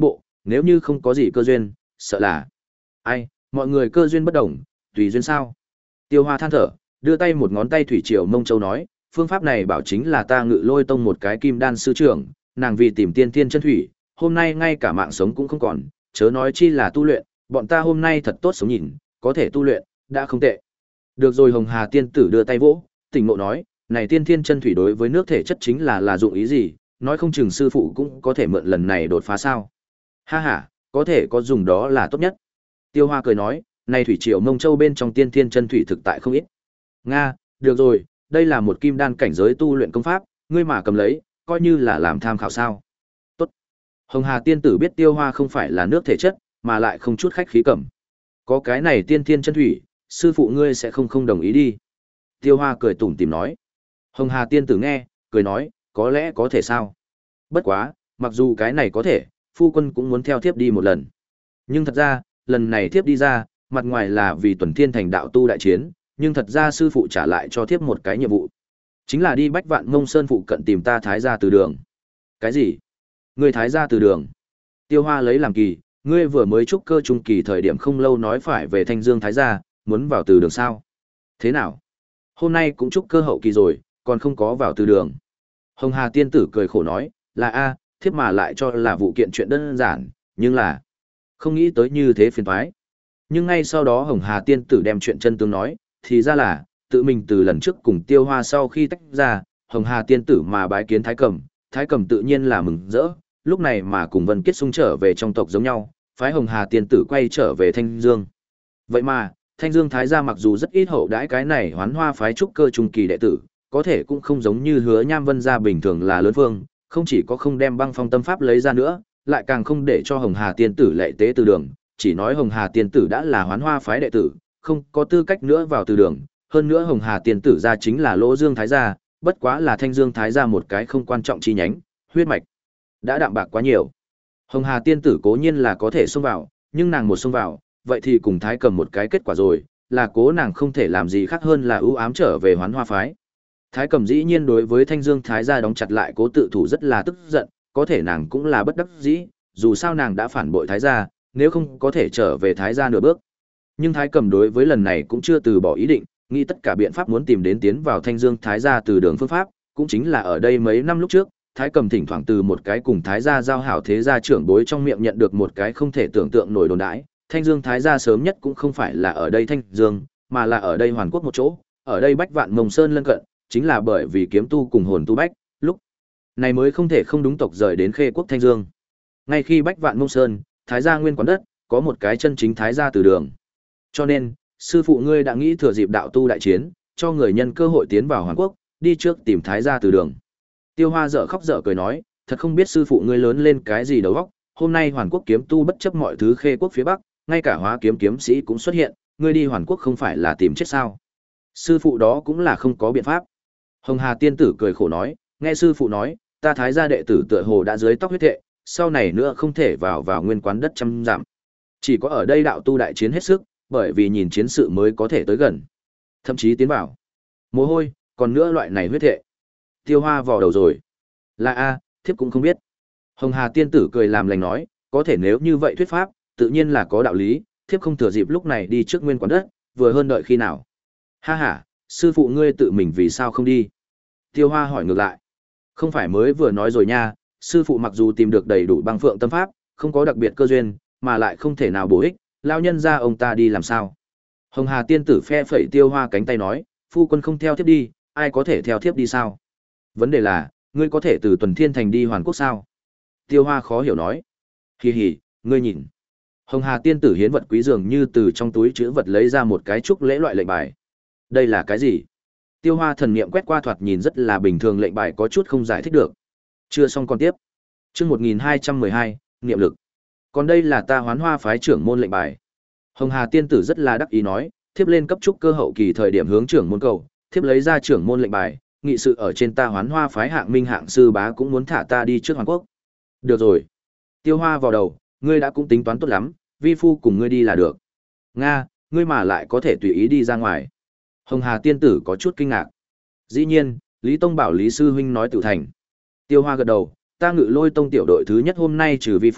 nếu như không có gì cơ duyên, sợ là ai, mọi người cơ duyên bất đồng, tùy duyên sao? Tiêu Hoa than thở, đưa tay một ngón tay thủy triều mông châu nói, phương pháp này bảo chính là ta Ngự Lôi tông một cái kim đan sư trưởng, nàng vì tìm tiên tiên chân thủy, hôm nay ngay cả mạng sống cũng không còn, chớ nói chi là tu luyện, bọn ta hôm nay thật tốt sống nhìn, có thể tu luyện, đã không tệ. Được rồi, Hồng Hà tiên tử đưa tay vỗ, tỉnh ngộ nói, này tiên tiên chân thủy đối với nước thể chất chính là là dụng ý gì, nói không chừng sư phụ cũng có thể mượn lần này đột phá sao? Ha ha, có thể có dùng đó là tốt nhất. Tiêu Hoa cười nói, này thủy triều mông châu bên trong tiên tiên chân thủy thực tại không ít. Nga, được rồi, đây là một kim đan cảnh giới tu luyện công pháp, ngươi mà cầm lấy, coi như là làm tham khảo sao. Tốt. Hồng Hà tiên tử biết Tiêu Hoa không phải là nước thể chất, mà lại không chút khách khí cẩm. Có cái này tiên tiên chân thủy, sư phụ ngươi sẽ không không đồng ý đi. Tiêu Hoa cười tủm tỉm nói. Hồng Hà tiên tử nghe, cười nói, có lẽ có thể sao. Bất quá, mặc dù cái này có thể, phu quân cũng muốn theo thiếp đi một lần. Nhưng thật ra, lần này thiếp đi ra, mặt ngoài là vì tuần thiên thành đạo tu đại chiến, nhưng thật ra sư phụ trả lại cho thiếp một cái nhiệm vụ. Chính là đi Bách Vạn Mông Sơn phụ cận tìm ta thái gia từ đường. Cái gì? Ngươi thái gia từ đường? Tiêu Hoa lấy làm kỳ, ngươi vừa mới trúc cơ trung kỳ thời điểm không lâu nói phải về Thanh Dương thái gia, muốn vào từ đường sao? Thế nào? Hôm nay cũng trúc cơ hậu kỳ rồi, còn không có vào từ đường. Hồng Hà tiên tử cười khổ nói, là a, thiếp mà lại cho là vụ kiện chuyện đơn giản, nhưng là không nghĩ tới như thế phiền toái. Nhưng ngay sau đó Hồng Hà tiên tử đem chuyện chân tướng nói, thì ra là tự mình từ lần trước cùng Tiêu Hoa sau khi tách ra, Hồng Hà tiên tử mà bái kiến Thái Cầm, Thái Cầm tự nhiên là mừng rỡ, lúc này mà cùng Vân Kiết xung trở về trong tộc giống nhau, phái Hồng Hà tiên tử quay trở về Thanh Dương. Vậy mà, Thanh Dương thái gia mặc dù rất ít hậu đãi cái này Hoán Hoa phái trúc cơ trung kỳ đệ tử, có thể cũng không giống như Hứa Nham Vân gia bình thường là lớn phương, không chỉ có không đem Băng Phong tâm pháp lấy ra nữa, lại càng không để cho Hồng Hà tiên tử lệ tế từ đường, chỉ nói Hồng Hà tiên tử đã là Hoán Hoa phái đệ tử, không có tư cách nữa vào từ đường, hơn nữa Hồng Hà tiên tử gia chính là Lỗ Dương thái gia, bất quá là Thanh Dương thái gia một cái không quan trọng chi nhánh, huyết mạch đã đạm bạc quá nhiều. Hồng Hà tiên tử cố nhiên là có thể xông vào, nhưng nàng một xông vào, vậy thì cùng Thái Cầm một cái kết quả rồi, là cố nàng không thể làm gì khác hơn là ưu ám trở về Hoán Hoa phái. Thái Cầm dĩ nhiên đối với Thanh Dương thái gia đóng chặt lại cố tự thủ rất là tức giận, có thể nàng cũng là bất đắc dĩ, dù sao nàng đã phản bội thái gia, nếu không có thể trở về thái gia nửa bước. Nhưng Thái Cầm đối với lần này cũng chưa từ bỏ ý định, nghĩ tất cả biện pháp muốn tìm đến tiến vào Thanh Dương thái gia từ đường phương pháp, cũng chính là ở đây mấy năm lúc trước, Thái Cầm thỉnh thoảng từ một cái cùng thái gia giao hảo thế gia trưởng bối trong miệng nhận được một cái không thể tưởng tượng nổi đồn đãi, Thanh Dương thái gia sớm nhất cũng không phải là ở đây Thanh Dương, mà là ở đây Hoàn Quốc một chỗ, ở đây Bách Vạn Mông Sơn lân cận, chính là bởi vì kiếm tu cùng hồn tu bách, lúc này mới không thể không đúng tộc rời đến Khê Quốc Thanh Dương. Ngay khi Bách Vạn Mông Sơn, thái gia nguyên quán đất, có một cái chân chính thái gia từ đường. Cho nên, sư phụ ngươi đã nghĩ thừa dịp đạo tu đại chiến, cho người nhân cơ hội tiến vào Hoàn Quốc, đi trước tìm thái gia từ đường. Tiêu Hoa dở khóc dở cười nói, thật không biết sư phụ ngươi lớn lên cái gì đầu óc, hôm nay Hoàn Quốc kiếm tu bất chấp mọi thứ Khê Quốc phía Bắc, ngay cả Hóa Kiếm kiếm sĩ cũng xuất hiện, ngươi đi Hoàn Quốc không phải là tìm chết sao? Sư phụ đó cũng là không có biện pháp. Hồng Hà tiên tử cười khổ nói, nghe sư phụ nói, ta thái gia đệ tử tựa hồ đã dưới tóc huyết thệ, sau này nữa không thể vào vào nguyên quán đất trăm dặm. Chỉ có ở đây đạo tu đại chiến hết sức, bởi vì nhìn chiến sự mới có thể tới gần, thậm chí tiến vào. Mồ hôi, còn nữa loại này huyết thệ. Tiêu Hoa vò đầu rồi. Là a, thiếp cũng không biết. Hồng Hà tiên tử cười làm lành nói, có thể nếu như vậy thuyết pháp, tự nhiên là có đạo lý, thiếp không thừa dịp lúc này đi trước nguyên quán đất, vừa hơn đợi khi nào. Ha ha, sư phụ ngươi tự mình vì sao không đi? Tiêu Hoa hỏi ngược lại. Không phải mới vừa nói rồi nha, sư phụ mặc dù tìm được đầy đủ băng phượng tâm pháp, không có đặc biệt cơ duyên, mà lại không thể nào bổ ích, lao nhân ra ông ta đi làm sao? Hồng Hà tiên tử phe phẩy Tiêu Hoa cánh tay nói, phu quân không theo thiếp đi, ai có thể theo thiếp đi sao? Vấn đề là, ngươi có thể từ Tuần Thiên Thành đi Hoàn Quốc sao? Tiêu Hoa khó hiểu nói. Hì hì, ngươi nhìn. Hồng Hà tiên tử hiến vật quý dường như từ trong túi chữ vật lấy ra một cái trúc lễ loại lệnh bài. Đây là cái gì? Tiêu Hoa thần niệm quét qua thoạt nhìn rất là bình thường, lệnh bài có chút không giải thích được. Chưa xong còn tiếp. Chương một nghìn hai trăm mười hai, niệm lực. Còn đây là ta Hoán Hoa phái trưởng môn lệnh bài. Hồng Hà tiên tử rất là đắc ý nói, thiếp lên cấp trúc cơ hậu kỳ thời điểm hướng trưởng môn cầu, thiếp lấy ra trưởng môn lệnh bài, nghị sự ở trên ta Hoán Hoa phái hạng minh hạng sư bá cũng muốn thả ta đi trước Hoàn Quốc. Được rồi. Tiêu Hoa vào đầu, ngươi đã cũng tính toán tốt lắm, vi phu cùng ngươi đi là được. Nga, ngươi mà lại có thể tùy ý đi ra ngoài. Hồng Hà tiên tử có chút kinh ngạc. Dĩ nhiên, Lý Tông bảo Lý sư huynh nói tự thành. Tiêu Hoa gật đầu, ta Ngự Lôi tông tiểu đội thứ nhất hôm nay trừ vi phu,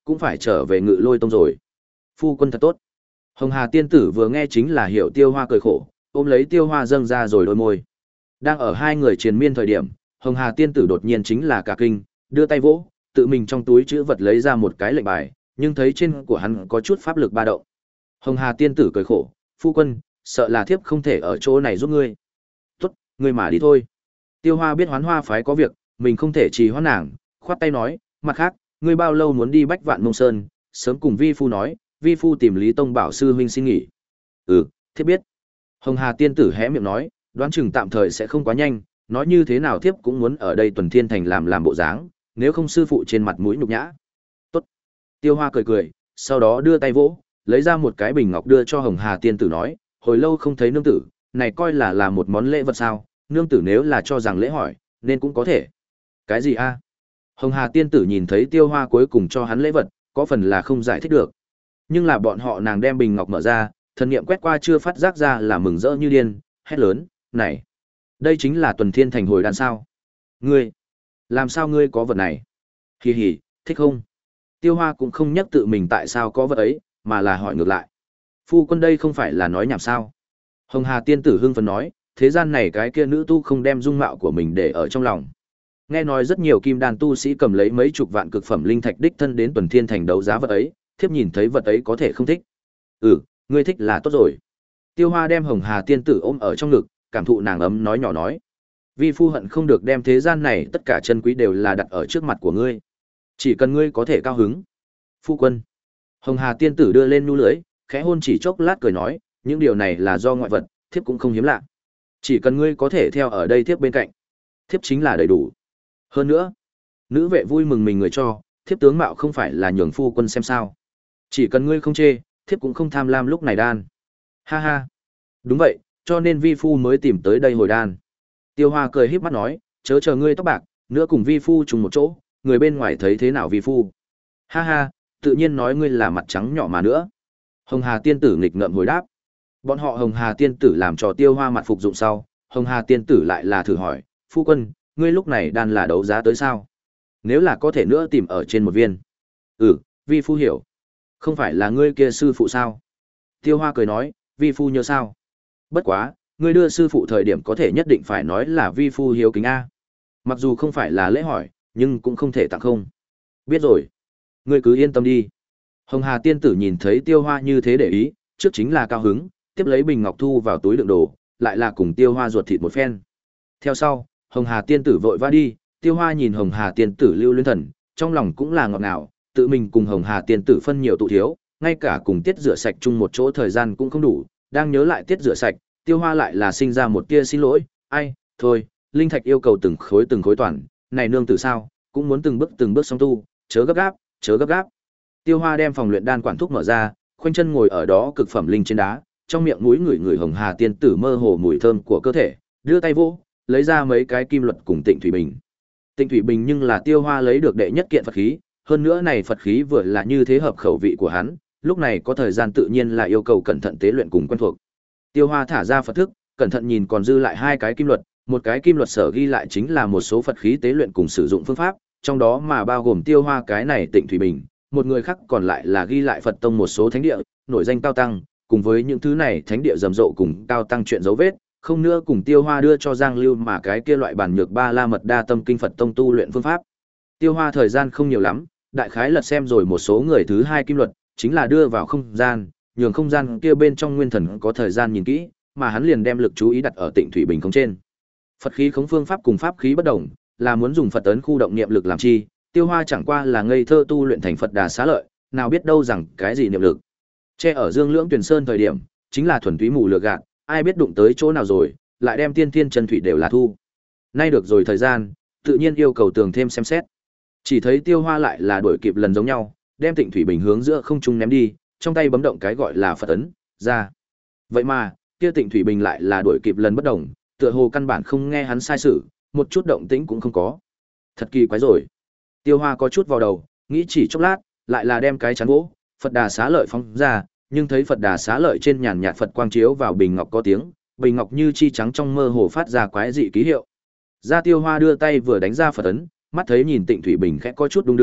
cũng phải trở về Ngự Lôi Tông rồi. Phu quân thật tốt. Hồng Hà tiên tử vừa nghe chính là hiểu Tiêu Hoa cười khổ, ôm lấy Tiêu Hoa dâng ra rồi đôi môi. Đang ở hai người triền miên thời điểm, Hồng Hà tiên tử đột nhiên chính là cả kinh, đưa tay vỗ, tự mình trong túi trữ vật lấy ra một cái lệnh bài, nhưng thấy trên của hắn có chút pháp lực ba động. Hồng Hà tiên tử cười khổ, phu quân, sợ là thiếp không thể ở chỗ này giúp ngươi. Tốt, ngươi mà đi thôi. Tiêu Hoa biết Hoán Hoa phái có việc, mình không thể trì hoãn nàng, khoát tay nói, mặt khác, ngươi bao lâu muốn đi Bách Vạn Mông Sơn, sớm cùng vi phu nói, vi phu tìm Lý Tông bảo sư huynh xin nghỉ. Ừ, thiếp biết. Hồng Hà tiên tử hé miệng nói, đoán chừng tạm thời sẽ không quá nhanh, nói như thế nào thiếp cũng muốn ở đây Tuần Thiên Thành làm làm bộ dáng, nếu không sư phụ trên mặt mũi nhục nhã. Tốt. Tiêu Hoa cười cười, sau đó đưa tay vỗ, lấy ra một cái bình ngọc đưa cho Hồng Hà tiên tử nói, hồi lâu không thấy nương tử, này coi là là một món lễ vật sao, nương tử nếu là cho rằng lễ hỏi, nên cũng có thể. Cái gì a? Hồng Hà tiên tử nhìn thấy Tiêu Hoa cuối cùng cho hắn lễ vật, có phần là không giải thích được. Nhưng là bọn họ nàng đem bình ngọc mở ra, thần niệm quét qua chưa phát giác ra là mừng rỡ như điên, hét lớn, này, đây chính là Tuần Thiên Thành hồi đan sao? Ngươi, làm sao ngươi có vật này? Hì hì, thích không? Tiêu Hoa cũng không nhắc tự mình tại sao có vật ấy, mà là hỏi ngược lại. Phu quân đây không phải là nói nhảm sao? Hồng Hà tiên tử hưng phấn nói, thế gian này cái kia nữ tu không đem dung mạo của mình để ở trong lòng. Nghe nói rất nhiều kim đan tu sĩ cầm lấy mấy chục vạn cực phẩm linh thạch đích thân đến Tuần Thiên Thành đấu giá vật ấy, thiếp nhìn thấy vật ấy có thể không thích. Ừ, ngươi thích là tốt rồi. Tiêu Hoa đem Hồng Hà tiên tử ôm ở trong ngực, cảm thụ nàng ấm nói nhỏ nói. Vi phu hận không được đem thế gian này tất cả chân quý đều là đặt ở trước mặt của ngươi. Chỉ cần ngươi có thể cao hứng. Phu quân. Hồng Hà tiên tử đưa lên nhu lưới, khẽ hôn chỉ chốc lát cười nói, những điều này là do ngoại vật, thiếp cũng không hiếm lạ. Chỉ cần ngươi có thể theo ở đây thiếp bên cạnh, thiếp chính là đầy đủ. Hơn nữa, nữ vệ vui mừng mình người cho, thiếp tướng mạo không phải là nhường phu quân xem sao. Chỉ cần ngươi không chê, thiếp cũng không tham lam lúc này đan. Ha ha. Đúng vậy, cho nên vi phu mới tìm tới đây hồi đan. Tiêu Hoa cười híp mắt nói, chớ chờ ngươi tóc bạc, nữa cùng vi phu trùng một chỗ, người bên ngoài thấy thế nào vi phu. Ha ha, tự nhiên nói ngươi là mặt trắng nhỏ mà nữa. Hồng Hà tiên tử nghịch ngợm hồi đáp. Bọn họ Hồng Hà tiên tử làm trò Tiêu Hoa mặt phục dụng sau, Hồng Hà tiên tử lại là thử hỏi, phu quân, ngươi lúc này đan là đấu giá tới sao? Nếu là có thể nữa tìm ở trên một viên. Ừ, vi phu hiểu. Không phải là ngươi kia sư phụ sao? Tiêu Hoa cười nói, vi phu nhớ sao? Bất quá, ngươi đưa sư phụ thời điểm có thể nhất định phải nói là vi phu hiếu kính a. Mặc dù không phải là lễ hỏi, nhưng cũng không thể tặng không. Biết rồi. Ngươi cứ yên tâm đi. Hồng Hà tiên tử nhìn thấy Tiêu Hoa như thế để ý, trước chính là cao hứng, tiếp lấy bình ngọc thu vào túi đựng đồ, lại là cùng Tiêu Hoa ruột thịt một phen. Theo sau, Hồng Hà tiên tử vội vã đi, Tiêu Hoa nhìn Hồng Hà tiên tử lưu luyến thần, trong lòng cũng là ngọt ngào, tự mình cùng Hồng Hà tiên tử phân nhiều tụ thiếu, ngay cả cùng tiết rửa sạch chung một chỗ thời gian cũng không đủ, đang nhớ lại tiết rửa sạch, Tiêu Hoa lại là sinh ra một tia xin lỗi, ai, thôi, linh thạch yêu cầu từng khối từng khối toàn, này nương tử sao, cũng muốn từng bước từng bước song tu, chớ gấp gáp, chớ gấp gáp. Tiêu Hoa đem phòng luyện đan quản thuốc mở ra, khoanh chân ngồi ở đó cực phẩm linh trên đá, trong miệng mũi ngửi ngửi Hồng Hà tiên tử mơ hồ mùi thơm của cơ thể, đưa tay vỗ, lấy ra mấy cái kim luật cùng Tịnh Thủy Bình. Tịnh Thủy Bình nhưng là Tiêu Hoa lấy được đệ nhất kiện Phật khí, hơn nữa này Phật khí vừa là như thế hợp khẩu vị của hắn, lúc này có thời gian tự nhiên là yêu cầu cẩn thận tế luyện cùng quen thuộc. Tiêu Hoa thả ra Phật thức, cẩn thận nhìn còn dư lại hai cái kim luật, một cái kim luật sở ghi lại chính là một số Phật khí tế luyện cùng sử dụng phương pháp, trong đó mà bao gồm Tiêu Hoa cái này Tịnh Thủy Bình, một người khác còn lại là ghi lại Phật tông một số thánh địa, nổi danh cao tăng, cùng với những thứ này thánh địa rầm rộ cùng cao tăng chuyện dấu vết, không nữa cùng Tiêu Hoa đưa cho Giang Lưu mà cái kia loại bản nhược ba la mật đa tâm kinh Phật tông tu luyện phương pháp. Tiêu Hoa thời gian không nhiều lắm, đại khái lật xem rồi một số người thứ hai kim luật, chính là đưa vào không gian, nhường không gian kia bên trong nguyên thần có thời gian nhìn kỹ, mà hắn liền đem lực chú ý đặt ở Tịnh Thủy Bình không trên. Phật khí khống phương pháp cùng pháp khí bất đồng, là muốn dùng Phật ấn khu động niệm lực làm chi, Tiêu Hoa chẳng qua là ngây thơ tu luyện thành Phật Đà Xá Lợi, nào biết đâu rằng cái gì niệm lực. Che ở Dương Lưỡng Tuyền Sơn thời điểm, chính là thuần túy mù lừa gạt, ai biết đụng tới chỗ nào rồi, lại đem tiên thiên chân thủy đều là thu. Nay được rồi thời gian, tự nhiên yêu cầu tường thêm xem xét. Chỉ thấy Tiêu Hoa lại là đuổi kịp lần giống nhau, đem Tịnh Thủy Bình hướng giữa không trung ném đi, trong tay bấm động cái gọi là Phật ấn, ra. Vậy mà, kia Tịnh Thủy Bình lại là đuổi kịp lần bất động, tựa hồ căn bản không nghe hắn sai sử, một chút động tĩnh cũng không có. Thật kỳ quái rồi. Tiêu Hoa có chút vào đầu, nghĩ chỉ chốc lát, lại là đem cái chắn gỗ, Phật Đà Xá Lợi phóng ra, nhưng thấy Phật Đà Xá Lợi trên nhàn nhạt Phật quang chiếu vào bình ngọc có tiếng, bình ngọc như chi trắng trong mơ hồ phát ra quái dị ký hiệu. Ra Tiêu Hoa đưa tay vừa đánh ra Phật ấn, mắt thấy nhìn Tịnh Thủy Bình khẽ có chút đung đưa,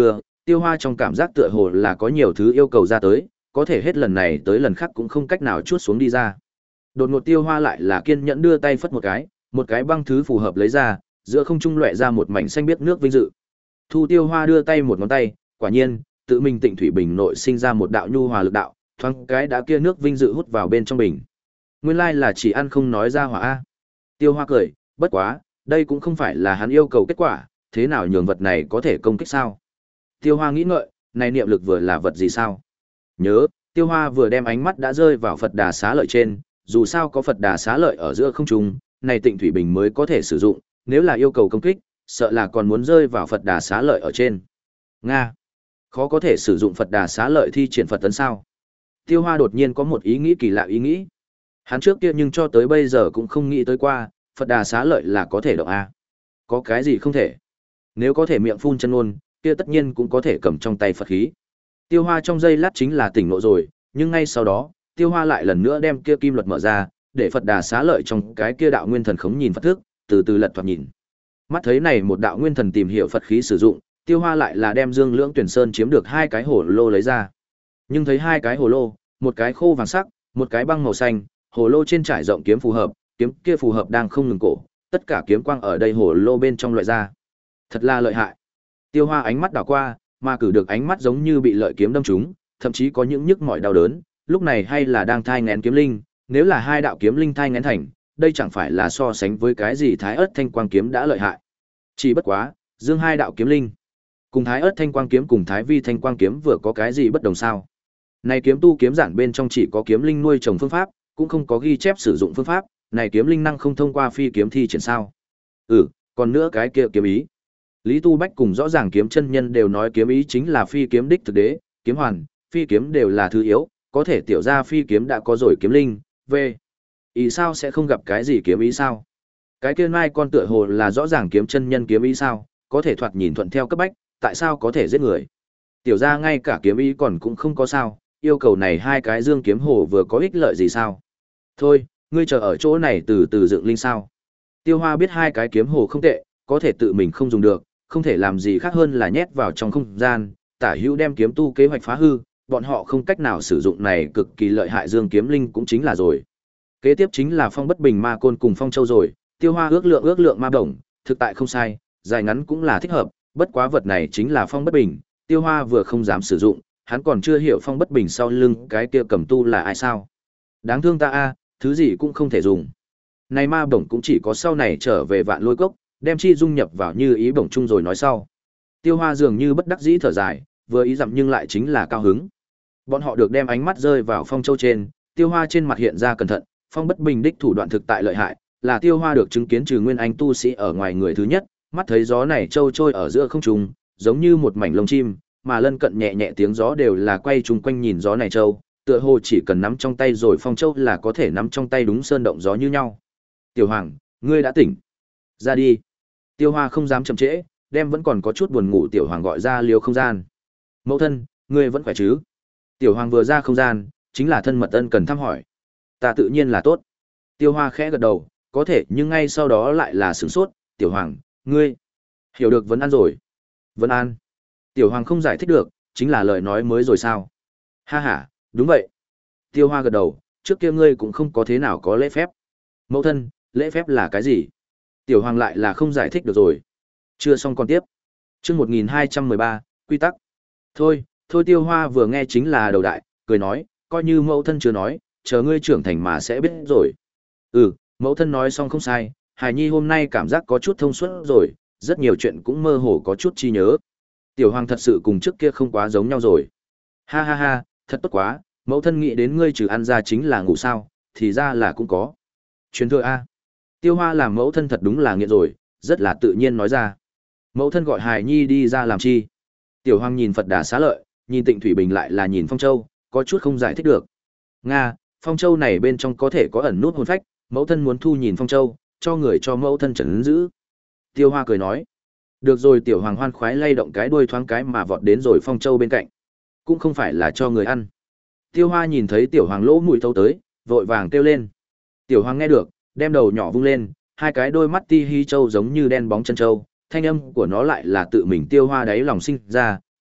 Tiêu Hoa trong cảm giác tựa hồ là có nhiều thứ yêu cầu ra tới, có thể hết lần này tới lần khác cũng không cách nào chuốt xuống đi ra. Đột ngột Tiêu Hoa lại là kiên nhẫn đưa tay phất một cái, một cái băng thứ phù hợp lấy ra, giữa không trung lóe ra một mảnh xanh biếc nước vinh dự. Thu Tiêu Hoa đưa tay một ngón tay, quả nhiên, tự mình Tịnh Thủy Bình nội sinh ra một đạo nhu hòa lực đạo, thoáng cái đã kia nước vinh dự hút vào bên trong bình. Nguyên lai là chỉ ăn không nói ra hỏa a. Tiêu Hoa cười, bất quá, đây cũng không phải là hắn yêu cầu kết quả, thế nào nhường vật này có thể công kích sao? Tiêu Hoa nghĩ ngợi, này niệm lực vừa là vật gì sao? Nhớ, Tiêu Hoa vừa đem ánh mắt đã rơi vào Phật Đà Xá Lợi trên, dù sao có Phật Đà Xá Lợi ở giữa không trung, này Tịnh Thủy Bình mới có thể sử dụng, nếu là yêu cầu công kích, sợ là còn muốn rơi vào Phật Đà Xá Lợi ở trên. Nga, khó có thể sử dụng Phật Đà Xá Lợi thi triển Phật tấn sao? Tiêu Hoa đột nhiên có một ý nghĩ kỳ lạ ý nghĩ. Hắn trước kia nhưng cho tới bây giờ cũng không nghĩ tới qua, Phật Đà Xá Lợi là có thể động a. Có cái gì không thể? Nếu có thể miệng phun chân ngôn, kia tất nhiên cũng có thể cầm trong tay Phật khí. Tiêu Hoa trong giây lát chính là tỉnh ngộ rồi, nhưng ngay sau đó, Tiêu Hoa lại lần nữa đem kia kim luật mở ra, để Phật Đà Xá Lợi trong cái kia đạo nguyên thần khống nhìn Phật thức, từ từ lật thoạt nhìn. Mắt thấy này một đạo nguyên thần tìm hiểu Phật khí sử dụng, Tiêu Hoa lại là đem Dương Lưỡng Tuyển Sơn chiếm được hai cái hồ lô lấy ra. Nhưng thấy hai cái hồ lô, một cái khô vàng sắc, một cái băng màu xanh, hồ lô trên trải rộng kiếm phù hợp, kiếm kia phù hợp đang không ngừng cổ, tất cả kiếm quang ở đây hồ lô bên trong loại ra. Thật là lợi hại. Tiêu Hoa ánh mắt đảo qua, mà cử được ánh mắt giống như bị lợi kiếm đâm trúng, thậm chí có những nhức mỏi đau đớn, lúc này hay là đang thai nghén kiếm linh, nếu là hai đạo kiếm linh thai nghén thành, đây chẳng phải là so sánh với cái gì Thái Ức Thanh Quang kiếm đã lợi hại. Chỉ bất quá, dương hai đạo kiếm linh, cùng Thái Ức Thanh Quang kiếm cùng Thái Vi Thanh Quang kiếm vừa có cái gì bất đồng sao? Này kiếm tu kiếm giản bên trong chỉ có kiếm linh nuôi trồng phương pháp, cũng không có ghi chép sử dụng phương pháp, này kiếm linh năng không thông qua phi kiếm thi triển sao? Ừ, còn nữa cái kia kiếm ý. Lý Tu Bách cùng rõ ràng kiếm chân nhân đều nói kiếm ý chính là phi kiếm đích thực đế, kiếm hoàn, phi kiếm đều là thứ yếu, có thể tiểu ra phi kiếm đã có rồi kiếm linh, về. Ý sao sẽ không gặp cái gì kiếm ý sao? Cái kia mai con tựa hồ là rõ ràng kiếm chân nhân kiếm ý sao, có thể thoạt nhìn thuận theo cấp bách, tại sao có thể giết người? Tiểu ra ngay cả kiếm ý còn cũng không có sao, yêu cầu này hai cái dương kiếm hồ vừa có ích lợi gì sao? Thôi, ngươi chờ ở chỗ này từ từ dựng linh sao? Tiêu Hoa biết hai cái kiếm hồ không tệ, có thể tự mình không dùng được, không thể làm gì khác hơn là nhét vào trong không gian, tả hữu đem kiếm tu kế hoạch phá hư, bọn họ không cách nào sử dụng này cực kỳ lợi hại dương kiếm linh cũng chính là rồi. Kế tiếp chính là Phong Bất Bình Ma Côn cùng Phong Châu rồi, Tiêu Hoa ước lượng ước lượng ma đồng, thực tại không sai, dài ngắn cũng là thích hợp, bất quá vật này chính là Phong Bất Bình, Tiêu Hoa vừa không dám sử dụng, hắn còn chưa hiểu Phong Bất Bình sau lưng cái kia cầm tu là ai sao. Đáng thương ta a, thứ gì cũng không thể dùng. Này ma bổng cũng chỉ có sau này trở về Vạn Lôi Cốc, đem chi dung nhập vào như ý bổng chung rồi nói sau. Tiêu Hoa dường như bất đắc dĩ thở dài, vừa ý dặm nhưng lại chính là cao hứng. Bọn họ được đem ánh mắt rơi vào Phong Châu trên, Tiêu Hoa trên mặt hiện ra cẩn thận, Phong Bất Bình đích thủ đoạn thực tại lợi hại, là Tiêu Hoa được chứng kiến trừ nguyên anh tu sĩ ở ngoài người thứ nhất, mắt thấy gió này trâu trôi ở giữa không trung, giống như một mảnh lông chim, mà lân cận nhẹ nhẹ tiếng gió đều là quay chung quanh nhìn gió này trâu, tựa hồ chỉ cần nắm trong tay rồi Phong Châu là có thể nắm trong tay đúng sơn động gió như nhau. Tiểu Hoàng, ngươi đã tỉnh. Ra đi. Tiêu Hoa không dám chậm trễ, đem vẫn còn có chút buồn ngủ Tiểu Hoàng gọi ra liều không gian. Mẫu thân, ngươi vẫn khỏe chứ? Tiểu Hoàng vừa ra không gian, chính là thân mật ân cần thăm hỏi. Ta tự nhiên là tốt. Tiêu Hoa khẽ gật đầu, có thể nhưng ngay sau đó lại là sửng sốt. Tiểu Hoàng, ngươi hiểu được vấn an rồi. Vấn an. Tiểu Hoàng không giải thích được, chính là lời nói mới rồi sao? Ha ha, đúng vậy. Tiêu Hoa gật đầu, trước kia ngươi cũng không có thế nào có lễ phép. Mẫu thân, lễ phép là cái gì? Tiểu Hoàng lại là không giải thích được rồi. Chưa xong còn tiếp. Chương một nghìn hai trăm mười ba, quy tắc. Thôi, thôi Tiêu Hoa vừa nghe chính là đầu đại, cười nói, coi như mẫu thân chưa nói, chờ ngươi trưởng thành mà sẽ biết rồi. Ừ, mẫu thân nói xong không sai, Hải Nhi hôm nay cảm giác có chút thông suốt rồi, rất nhiều chuyện cũng mơ hồ có chút chi nhớ. Tiểu Hoàng thật sự cùng trước kia không quá giống nhau rồi. Ha ha ha, thật tốt quá, mẫu thân nghĩ đến ngươi trừ ăn ra chính là ngủ sao, thì ra là cũng có. Truyền thừa a. Tiêu Hoa làm mẫu thân thật đúng là nghiện rồi, rất là tự nhiên nói ra. Mẫu thân gọi Hải Nhi đi ra làm chi? Tiểu Hoàng nhìn Phật Đà Xá Lợi, nhìn Tịnh Thủy Bình lại là nhìn Phong Châu, có chút không giải thích được. Nga, Phong Châu này bên trong có thể có ẩn nút hồn phách, mẫu thân muốn thu nhìn Phong Châu, cho người cho mẫu thân trấn giữ. Tiêu Hoa cười nói. Được rồi, Tiểu Hoàng hoan khoái lay động cái đuôi thoáng cái mà vọt đến rồi Phong Châu bên cạnh. Cũng không phải là cho người ăn. Tiêu Hoa nhìn thấy Tiểu Hoàng lỗ mũi thâu tới, vội vàng kêu lên. Tiểu Hoàng nghe được, đem đầu nhỏ vung lên, hai cái đôi mắt ti hi châu giống như đen bóng chân châu, thanh âm của nó lại là tự mình Tiêu Hoa đáy lòng sinh ra,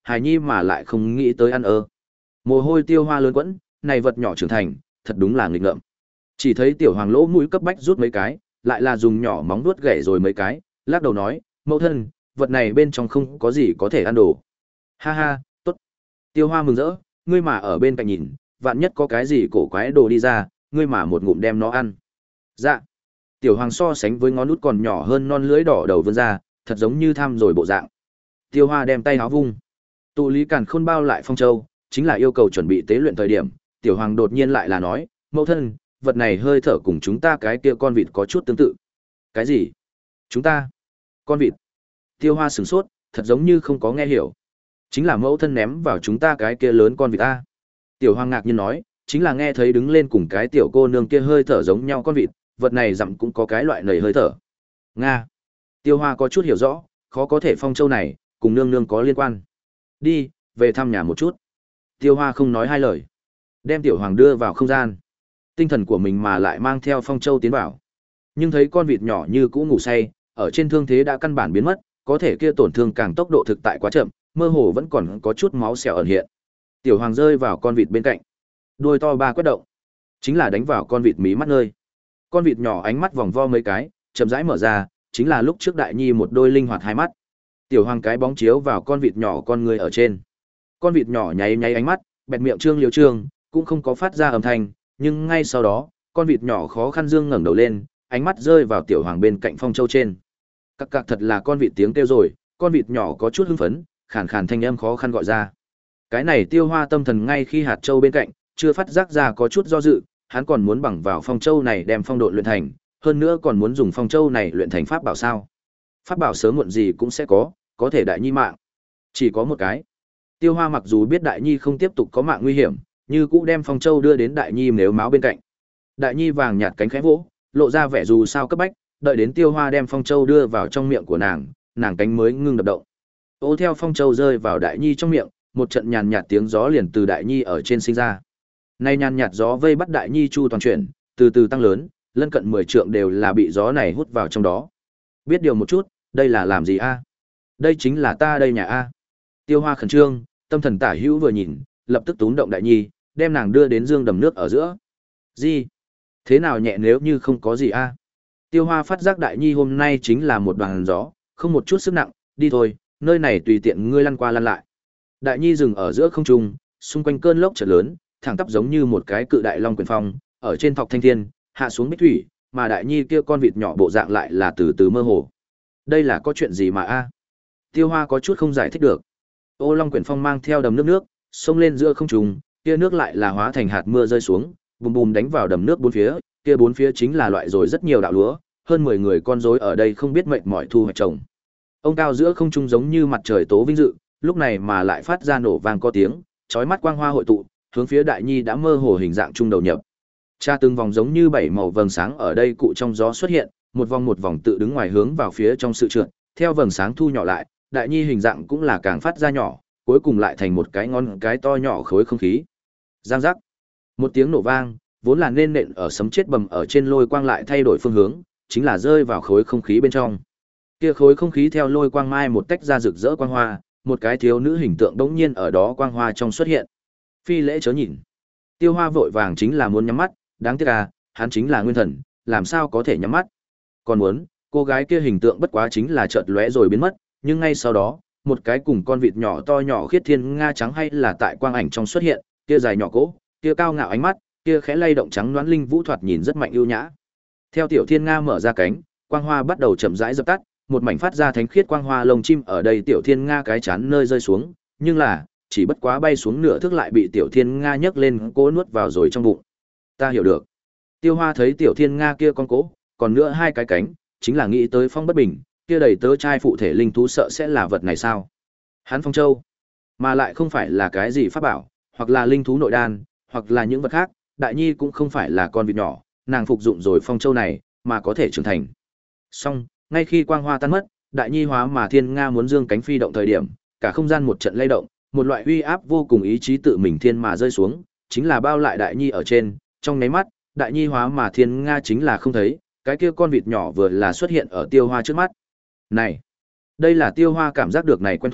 hài nhi mà lại không nghĩ tới ăn ơ. Mồ hôi tiêu hoa lớn quẫn, này vật nhỏ trưởng thành, thật đúng là nghịch ngợm. Chỉ thấy tiểu hoàng lỗ mũi cấp bách rút mấy cái, lại là dùng nhỏ móng vuốt gảy rồi mấy cái, lắc đầu nói, mẫu thân, vật này bên trong không có gì có thể ăn đồ. Ha ha, tốt. Tiêu hoa mừng rỡ, ngươi mà ở bên cạnh nhìn, vạn nhất có cái gì cổ quái đồ đi ra, ngươi mà một ngụm đem nó ăn. Dạ. Tiểu hoàng so sánh với ngón út còn nhỏ hơn non lưỡi đỏ đầu vươn ra, thật giống như tham rồi bộ dạng. Tiêu hoa đem tay háo vung. Tụ lý càn khôn bao lại phong châu, chính là yêu cầu chuẩn bị tế luyện thời điểm. Tiểu hoàng đột nhiên lại là nói, mẫu thân, vật này hơi thở cùng chúng ta cái kia con vịt có chút tương tự. Cái gì? Chúng ta? Con vịt? Tiêu hoa sửng sốt, thật giống như không có nghe hiểu. Chính là mẫu thân ném vào chúng ta cái kia lớn con vịt ta. Tiểu hoàng ngạc nhiên nói, chính là nghe thấy đứng lên cùng cái tiểu cô nương kia hơi thở giống nhau con vịt, vật này dặm cũng có cái loại nầy hơi thở. Nga. Tiêu hoa có chút hiểu rõ, khó có thể phong châu này, cùng nương nương có liên quan. Đi, về thăm nhà một chút. Tiêu hoa không nói hai lời. Đem tiểu hoàng đưa vào không gian. Tinh thần của mình mà lại mang theo phong châu tiến vào. Nhưng thấy con vịt nhỏ như cũ ngủ say, ở trên thương thế đã căn bản biến mất, có thể kia tổn thương càng tốc độ thực tại quá chậm, mơ hồ vẫn còn có chút máu xẻo ẩn hiện. Tiểu hoàng rơi vào con vịt bên cạnh. Đuôi to ba quét động. Chính là đánh vào con vịt mí mắt nơi. Con vịt nhỏ ánh mắt vòng vo mấy cái, chậm rãi mở ra, chính là lúc trước đại nhi một đôi linh hoạt hai mắt. Tiểu hoàng cái bóng chiếu vào con vịt nhỏ con người ở trên. Con vịt nhỏ nháy nháy ánh mắt, bẹt miệng trương liều trương, cũng không có phát ra âm thanh, nhưng ngay sau đó, con vịt nhỏ khó khăn dương ngẩng đầu lên, ánh mắt rơi vào tiểu hoàng bên cạnh phong châu trên. Cặc cặc thật là con vịt tiếng kêu rồi, con vịt nhỏ có chút hưng phấn, khàn khàn thanh âm khó khăn gọi ra. Cái này Tiêu Hoa tâm thần ngay khi hạt châu bên cạnh, chưa phát giác ra có chút do dự, hắn còn muốn bằng vào phong châu này đem phong độ luyện thành, hơn nữa còn muốn dùng phong châu này luyện thành pháp bảo sao? Pháp bảo sớm muộn gì cũng sẽ có, có thể đại nhi mạng. Chỉ có một cái. Tiêu Hoa mặc dù biết đại nhi không tiếp tục có mạng nguy hiểm, như cũ đem phong châu đưa đến đại nhi nếu máu bên cạnh. Đại nhi vàng nhạt cánh khẽ vỗ, lộ ra vẻ dù sao cấp bách, đợi đến Tiêu Hoa đem phong châu đưa vào trong miệng của nàng, nàng cánh mới ngưng đập động. Ô theo phong châu rơi vào đại nhi trong miệng, một trận nhàn nhạt tiếng gió liền từ đại nhi ở trên sinh ra. Nay nhàn nhạt gió vây bắt đại nhi chu toàn chuyển, từ từ tăng lớn, lân cận mười trượng đều là bị gió này hút vào trong đó. Biết điều một chút, đây là làm gì a? Đây chính là ta đây nhà a. Tiêu Hoa khẩn trương, tâm thần tả hữu vừa nhìn, lập tức túm động đại nhi, đem nàng đưa đến dương đầm nước ở giữa. Gì? Thế nào nhẹ nếu như không có gì a? Tiêu Hoa phát giác đại nhi hôm nay chính là một đoàn gió, không một chút sức nặng, đi thôi, nơi này tùy tiện ngươi lăn qua lăn lại. Đại nhi dừng ở giữa không trung, xung quanh cơn lốc chợt lớn, thẳng tắp giống như một cái cự đại long quyền phong, ở trên thọc thanh thiên, hạ xuống bích thủy, mà đại nhi kia con vịt nhỏ bộ dạng lại là từ từ mơ hồ. Đây là có chuyện gì mà a? Tiêu Hoa có chút không giải thích được. Ô long quyển phong mang theo đầm nước nước, xông lên giữa không trung, kia nước lại là hóa thành hạt mưa rơi xuống, bùm bùm đánh vào đầm nước bốn phía, kia bốn phía chính là loại rồi rất nhiều đạo lúa, hơn mười người con rối ở đây không biết mệt mỏi thu hoạch trồng. Ông cao giữa không trung giống như mặt trời tố vinh dự, lúc này mà lại phát ra nổ vang có tiếng, chói mắt quang hoa hội tụ, hướng phía đại nhi đã mơ hồ hình dạng trung đầu nhập. Cha từng vòng giống như bảy màu vầng sáng ở đây cụ trong gió xuất hiện, một vòng một vòng tự đứng ngoài hướng vào phía trong sự trượt, theo vầng sáng thu nhỏ lại, đại nhi hình dạng cũng là càng phát ra nhỏ, cuối cùng lại thành một cái ngón cái to nhỏ khối không khí. Giang giác. Một tiếng nổ vang, vốn là nên nện ở sấm chết bầm ở trên lôi quang lại thay đổi phương hướng, chính là rơi vào khối không khí bên trong. Kia khối không khí theo lôi quang mai một tách ra rực rỡ quang hoa, một cái thiếu nữ hình tượng đống nhiên ở đó quang hoa trong xuất hiện. Phi lễ chớ nhìn. Tiêu Hoa vội vàng chính là muốn nhắm mắt, đáng tiếc à, hắn chính là nguyên thần, làm sao có thể nhắm mắt. Còn muốn, cô gái kia hình tượng bất quá chính là chợt lóe rồi biến mất, nhưng ngay sau đó, một cái cùng con vịt nhỏ to nhỏ khiết thiên nga trắng hay là tại quang ảnh trong xuất hiện, kia dài nhỏ cỗ, kia cao ngạo ánh mắt, kia khẽ lay động trắng đoán linh vũ thoạt nhìn rất mạnh ưu nhã. Theo tiểu thiên nga mở ra cánh, quang hoa bắt đầu chậm rãi dập tắt, một mảnh phát ra thánh khiết quang hoa lông chim ở đây tiểu thiên nga cái chán nơi rơi xuống, nhưng là, chỉ bất quá bay xuống nửa thước lại bị tiểu thiên nga nhấc lên cố nuốt vào rồi trong bụng. Ta hiểu được. Tiêu Hoa thấy tiểu thiên nga kia con cố, còn nữa hai cái cánh, chính là nghĩ tới phong bất bình, kia đầy tớ trai phụ thể linh thú sợ sẽ là vật này sao? Hắn phong châu, mà lại không phải là cái gì pháp bảo, hoặc là linh thú nội đan, hoặc là những vật khác, đại nhi cũng không phải là con vịt nhỏ, nàng phục dụng rồi phong châu này, mà có thể trưởng thành. Song, ngay khi quang hoa tan mất, đại nhi hóa mà thiên nga muốn dương cánh phi động thời điểm, cả không gian một trận lay động, một loại uy áp vô cùng ý chí tự mình thiên mà rơi xuống, chính là bao lại đại nhi ở trên, trong nháy mắt, đại nhi hóa mà thiên nga chính là không thấy, cái kia con vịt nhỏ vừa là xuất hiện ở Tiêu Hoa trước mắt. Này, đây là Tiêu Hoa cảm giác được này quen thuộc,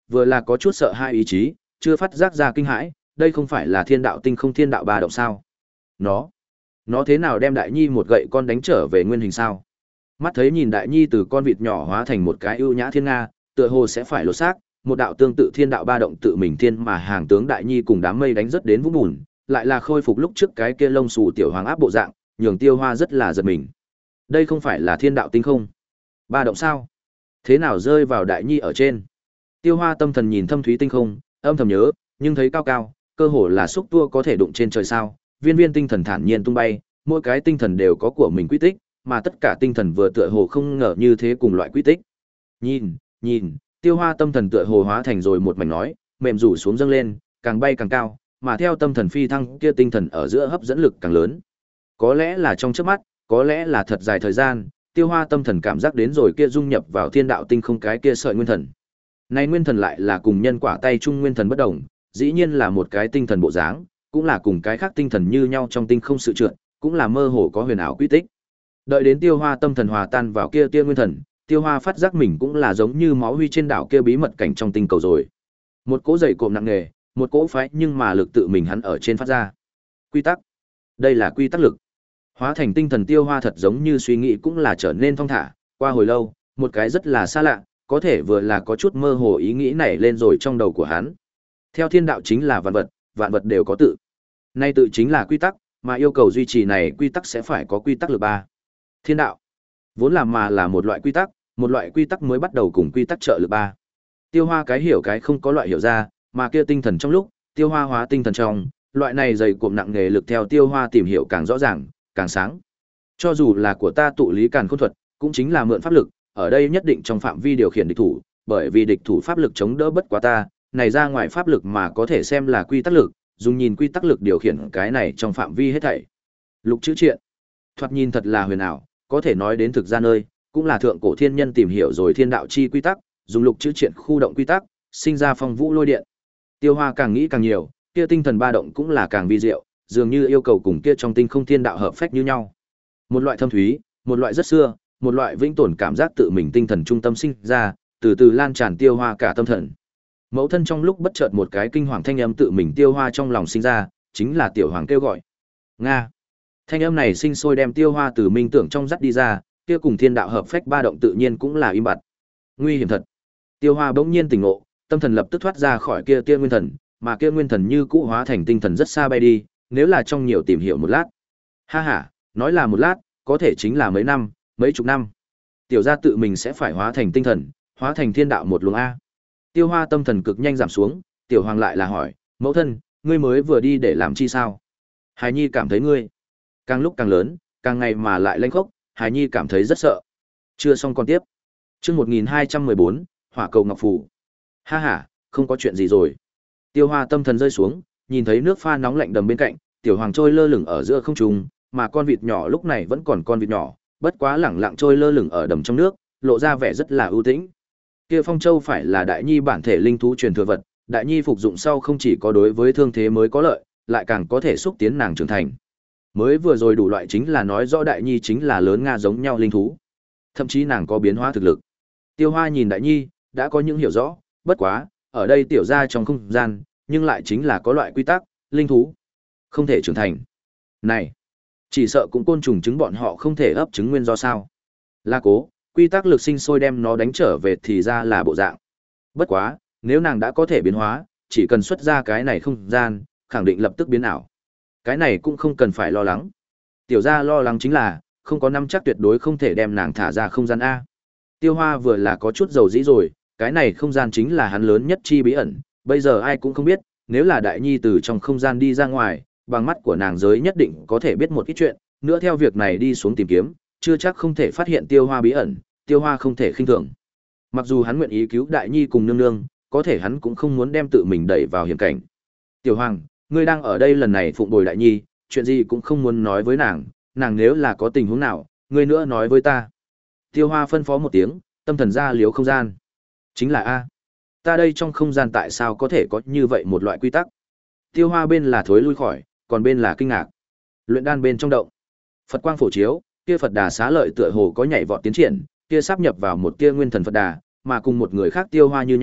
vừa là có chút sợ hai ý chí, chưa phát giác ra kinh hãi, đây không phải là thiên đạo tinh không thiên đạo ba động sao? Nó, nó thế nào đem Đại Nhi một gậy con đánh trở về nguyên hình sao? Mắt thấy nhìn Đại Nhi từ con vịt nhỏ hóa thành một cái ưu nhã thiên nga, tựa hồ sẽ phải lột xác, một đạo tương tự thiên đạo ba động tự mình thiên mà hàng tướng Đại Nhi cùng đám mây đánh rất đến vũng bùn, lại là khôi phục lúc trước cái kia lông xù tiểu hoàng áp bộ dạng, nhường Tiêu Hoa rất là giật mình. Đây không phải là thiên đạo tinh không? Ba động sao? Thế nào rơi vào Đại Nhi ở trên? Tiêu Hoa tâm thần nhìn thâm thúy tinh không, âm thầm nhớ, nhưng thấy cao cao, cơ hồ là xúc tua có thể đụng trên trời sao, viên viên tinh thần thản nhiên tung bay, mỗi cái tinh thần đều có của mình quy tích, mà tất cả tinh thần vừa tựa hồ không ngờ như thế cùng loại quy tích. Nhìn, nhìn, Tiêu Hoa tâm thần tựa hồ hóa thành rồi một mảnh nói, mềm rủ xuống dâng lên, càng bay càng cao, mà theo tâm thần phi thăng kia tinh thần ở giữa hấp dẫn lực càng lớn. Có lẽ là trong chớp mắt, có lẽ là thật dài thời gian, Tiêu Hoa tâm thần cảm giác đến rồi kia dung nhập vào thiên đạo tinh không cái kia sợi nguyên thần. Này nguyên thần lại là cùng nhân quả tay chung nguyên thần bất đồng, dĩ nhiên là một cái tinh thần bộ dáng, cũng là cùng cái khác tinh thần như nhau trong tinh không sự trượt, cũng là mơ hồ có huyền ảo quy tích. Đợi đến Tiêu Hoa tâm thần hòa tan vào kia tia nguyên thần, Tiêu Hoa phát giác mình cũng là giống như máu huy trên đảo kia bí mật cảnh trong tinh cầu rồi. Một cỗ dày cộm nặng nề, một cỗ phái nhưng mà lực tự mình hắn ở trên phát ra. Quy tắc. Đây là quy tắc lực. Hóa thành tinh thần Tiêu Hoa thật giống như suy nghĩ cũng là trở nên thong thả, qua hồi lâu, một cái rất là xa lạ, có thể vừa là có chút mơ hồ ý nghĩ nảy lên rồi trong đầu của hắn. Theo thiên đạo chính là vạn vật, vạn vật đều có tự. Nay tự chính là quy tắc, mà yêu cầu duy trì này quy tắc sẽ phải có quy tắc lực ba. Thiên đạo vốn là mà là một loại quy tắc, một loại quy tắc mới bắt đầu cùng quy tắc trợ lực ba. Tiêu Hoa cái hiểu cái không có loại hiểu ra, mà kia tinh thần trong lúc, Tiêu Hoa hóa tinh thần trong, loại này dày cộm nặng nghề lực theo Tiêu Hoa tìm hiểu càng rõ ràng, càng sáng. Cho dù là của ta tụ lý càn khôn thuật, cũng chính là mượn pháp lực, ở đây nhất định trong phạm vi điều khiển địch thủ, bởi vì địch thủ pháp lực chống đỡ bất quá ta, này ra ngoài pháp lực mà có thể xem là quy tắc lực, dùng nhìn quy tắc lực điều khiển cái này trong phạm vi hết thảy. Lục chữ triện, thoạt nhìn thật là huyền ảo, có thể nói đến thực ra nơi, cũng là thượng cổ thiên nhân tìm hiểu rồi thiên đạo chi quy tắc, dùng lục chữ triện khu động quy tắc, sinh ra phong vũ lôi điện. Tiêu Hoa càng nghĩ càng nhiều, kia tinh thần ba động cũng là càng vi diệu, dường như yêu cầu cùng kia trong tinh không thiên đạo hợp phách như nhau. Một loại thâm thúy, một loại rất xưa, một loại vĩnh tồn cảm giác tự mình tinh thần trung tâm sinh ra, từ từ lan tràn Tiêu Hoa cả tâm thần. Mẫu thân trong lúc bất chợt một cái kinh hoàng thanh âm tự mình Tiêu Hoa trong lòng sinh ra, chính là Tiểu Hoàng kêu gọi. Nga. Thanh âm này sinh sôi đem Tiêu Hoa từ minh tưởng trong dắt đi ra, kia cùng thiên đạo hợp phách ba động tự nhiên cũng là im bặt. Nguy hiểm thật. Tiêu Hoa bỗng nhiên tỉnh ngộ, tâm thần lập tức thoát ra khỏi kia kia nguyên thần, mà kia nguyên thần như cũ hóa thành tinh thần rất xa bay đi, nếu là trong nhiều tìm hiểu một lát. Ha ha, nói là một lát, có thể chính là mấy năm, mấy chục năm. Tiểu gia tự mình sẽ phải hóa thành tinh thần, hóa thành thiên đạo một luồng a. Tiêu Hoa tâm thần cực nhanh giảm xuống, Tiểu Hoàng lại là hỏi, mẫu thân, ngươi mới vừa đi để làm chi sao? Hải Nhi cảm thấy ngươi càng lúc càng lớn, càng ngày mà lại lênh khốc, Hải Nhi cảm thấy rất sợ. Chưa xong còn tiếp. Chương một nghìn hai trăm mười bốn, Hỏa cầu ngọc phù. Ha ha, không có chuyện gì rồi. Tiêu Hoa tâm thần rơi xuống, nhìn thấy nước pha nóng lạnh đầm bên cạnh, Tiểu Hoàng trôi lơ lửng ở giữa không trung, mà con vịt nhỏ lúc này vẫn còn con vịt nhỏ, bất quá lẳng lặng trôi lơ lửng ở đầm trong nước, lộ ra vẻ rất là ưu tĩnh. Kia Phong Châu phải là Đại Nhi bản thể linh thú truyền thừa vật, Đại Nhi phục dụng sau không chỉ có đối với thương thế mới có lợi, lại càng có thể xúc tiến nàng trưởng thành. Mới vừa rồi đủ loại chính là nói rõ Đại Nhi chính là lớn nga giống nhau linh thú. Thậm chí nàng có biến hóa thực lực. Tiêu Hoa nhìn Đại Nhi, đã có những hiểu rõ, bất quá, ở đây tiểu gia trong không gian, nhưng lại chính là có loại quy tắc, linh thú không thể trưởng thành. Này, chỉ sợ cũng côn trùng trứng bọn họ không thể ấp trứng nguyên do sao? La cố, quy tắc lực sinh sôi đem nó đánh trở về thì ra là bộ dạng. Bất quá, nếu nàng đã có thể biến hóa, chỉ cần xuất ra cái này không gian, khẳng định lập tức biến ảo. Cái này cũng không cần phải lo lắng. Tiểu gia lo lắng chính là, không có nắm chắc tuyệt đối không thể đem nàng thả ra không gian A. Tiêu Hoa vừa là có chút dầu dĩ rồi, cái này không gian chính là hắn lớn nhất chi bí ẩn, bây giờ ai cũng không biết, nếu là Đại Nhi từ trong không gian đi ra ngoài, bằng mắt của nàng giới nhất định có thể biết một ít chuyện, nữa theo việc này đi xuống tìm kiếm, chưa chắc không thể phát hiện Tiêu Hoa bí ẩn, Tiêu Hoa không thể khinh thường. Mặc dù hắn nguyện ý cứu Đại Nhi cùng nương nương, có thể hắn cũng không muốn đem tự mình đẩy vào hiểm cảnh. Tiểu Hoàng, ngươi đang ở đây lần này phụng bồi Đại Nhi, chuyện gì cũng không muốn nói với nàng, nàng nếu là có tình huống nào, ngươi nữa nói với ta. Tiêu Hoa phân phó một tiếng, tâm thần ra liếu không gian. Chính là A. Ta đây trong không gian tại sao có thể có như vậy một loại quy tắc? Tiêu Hoa bên là thối lui khỏi, còn bên là kinh ngạc. Luyện đan bên trong động. Phật quang phổ chiếu, kia Phật Đà xá lợi tựa hồ có nhảy vọt tiến triển, kia sáp nhập vào một kia nguyên thần Phật Đà, mà cùng một người khác Tiêu Hoa như nhau,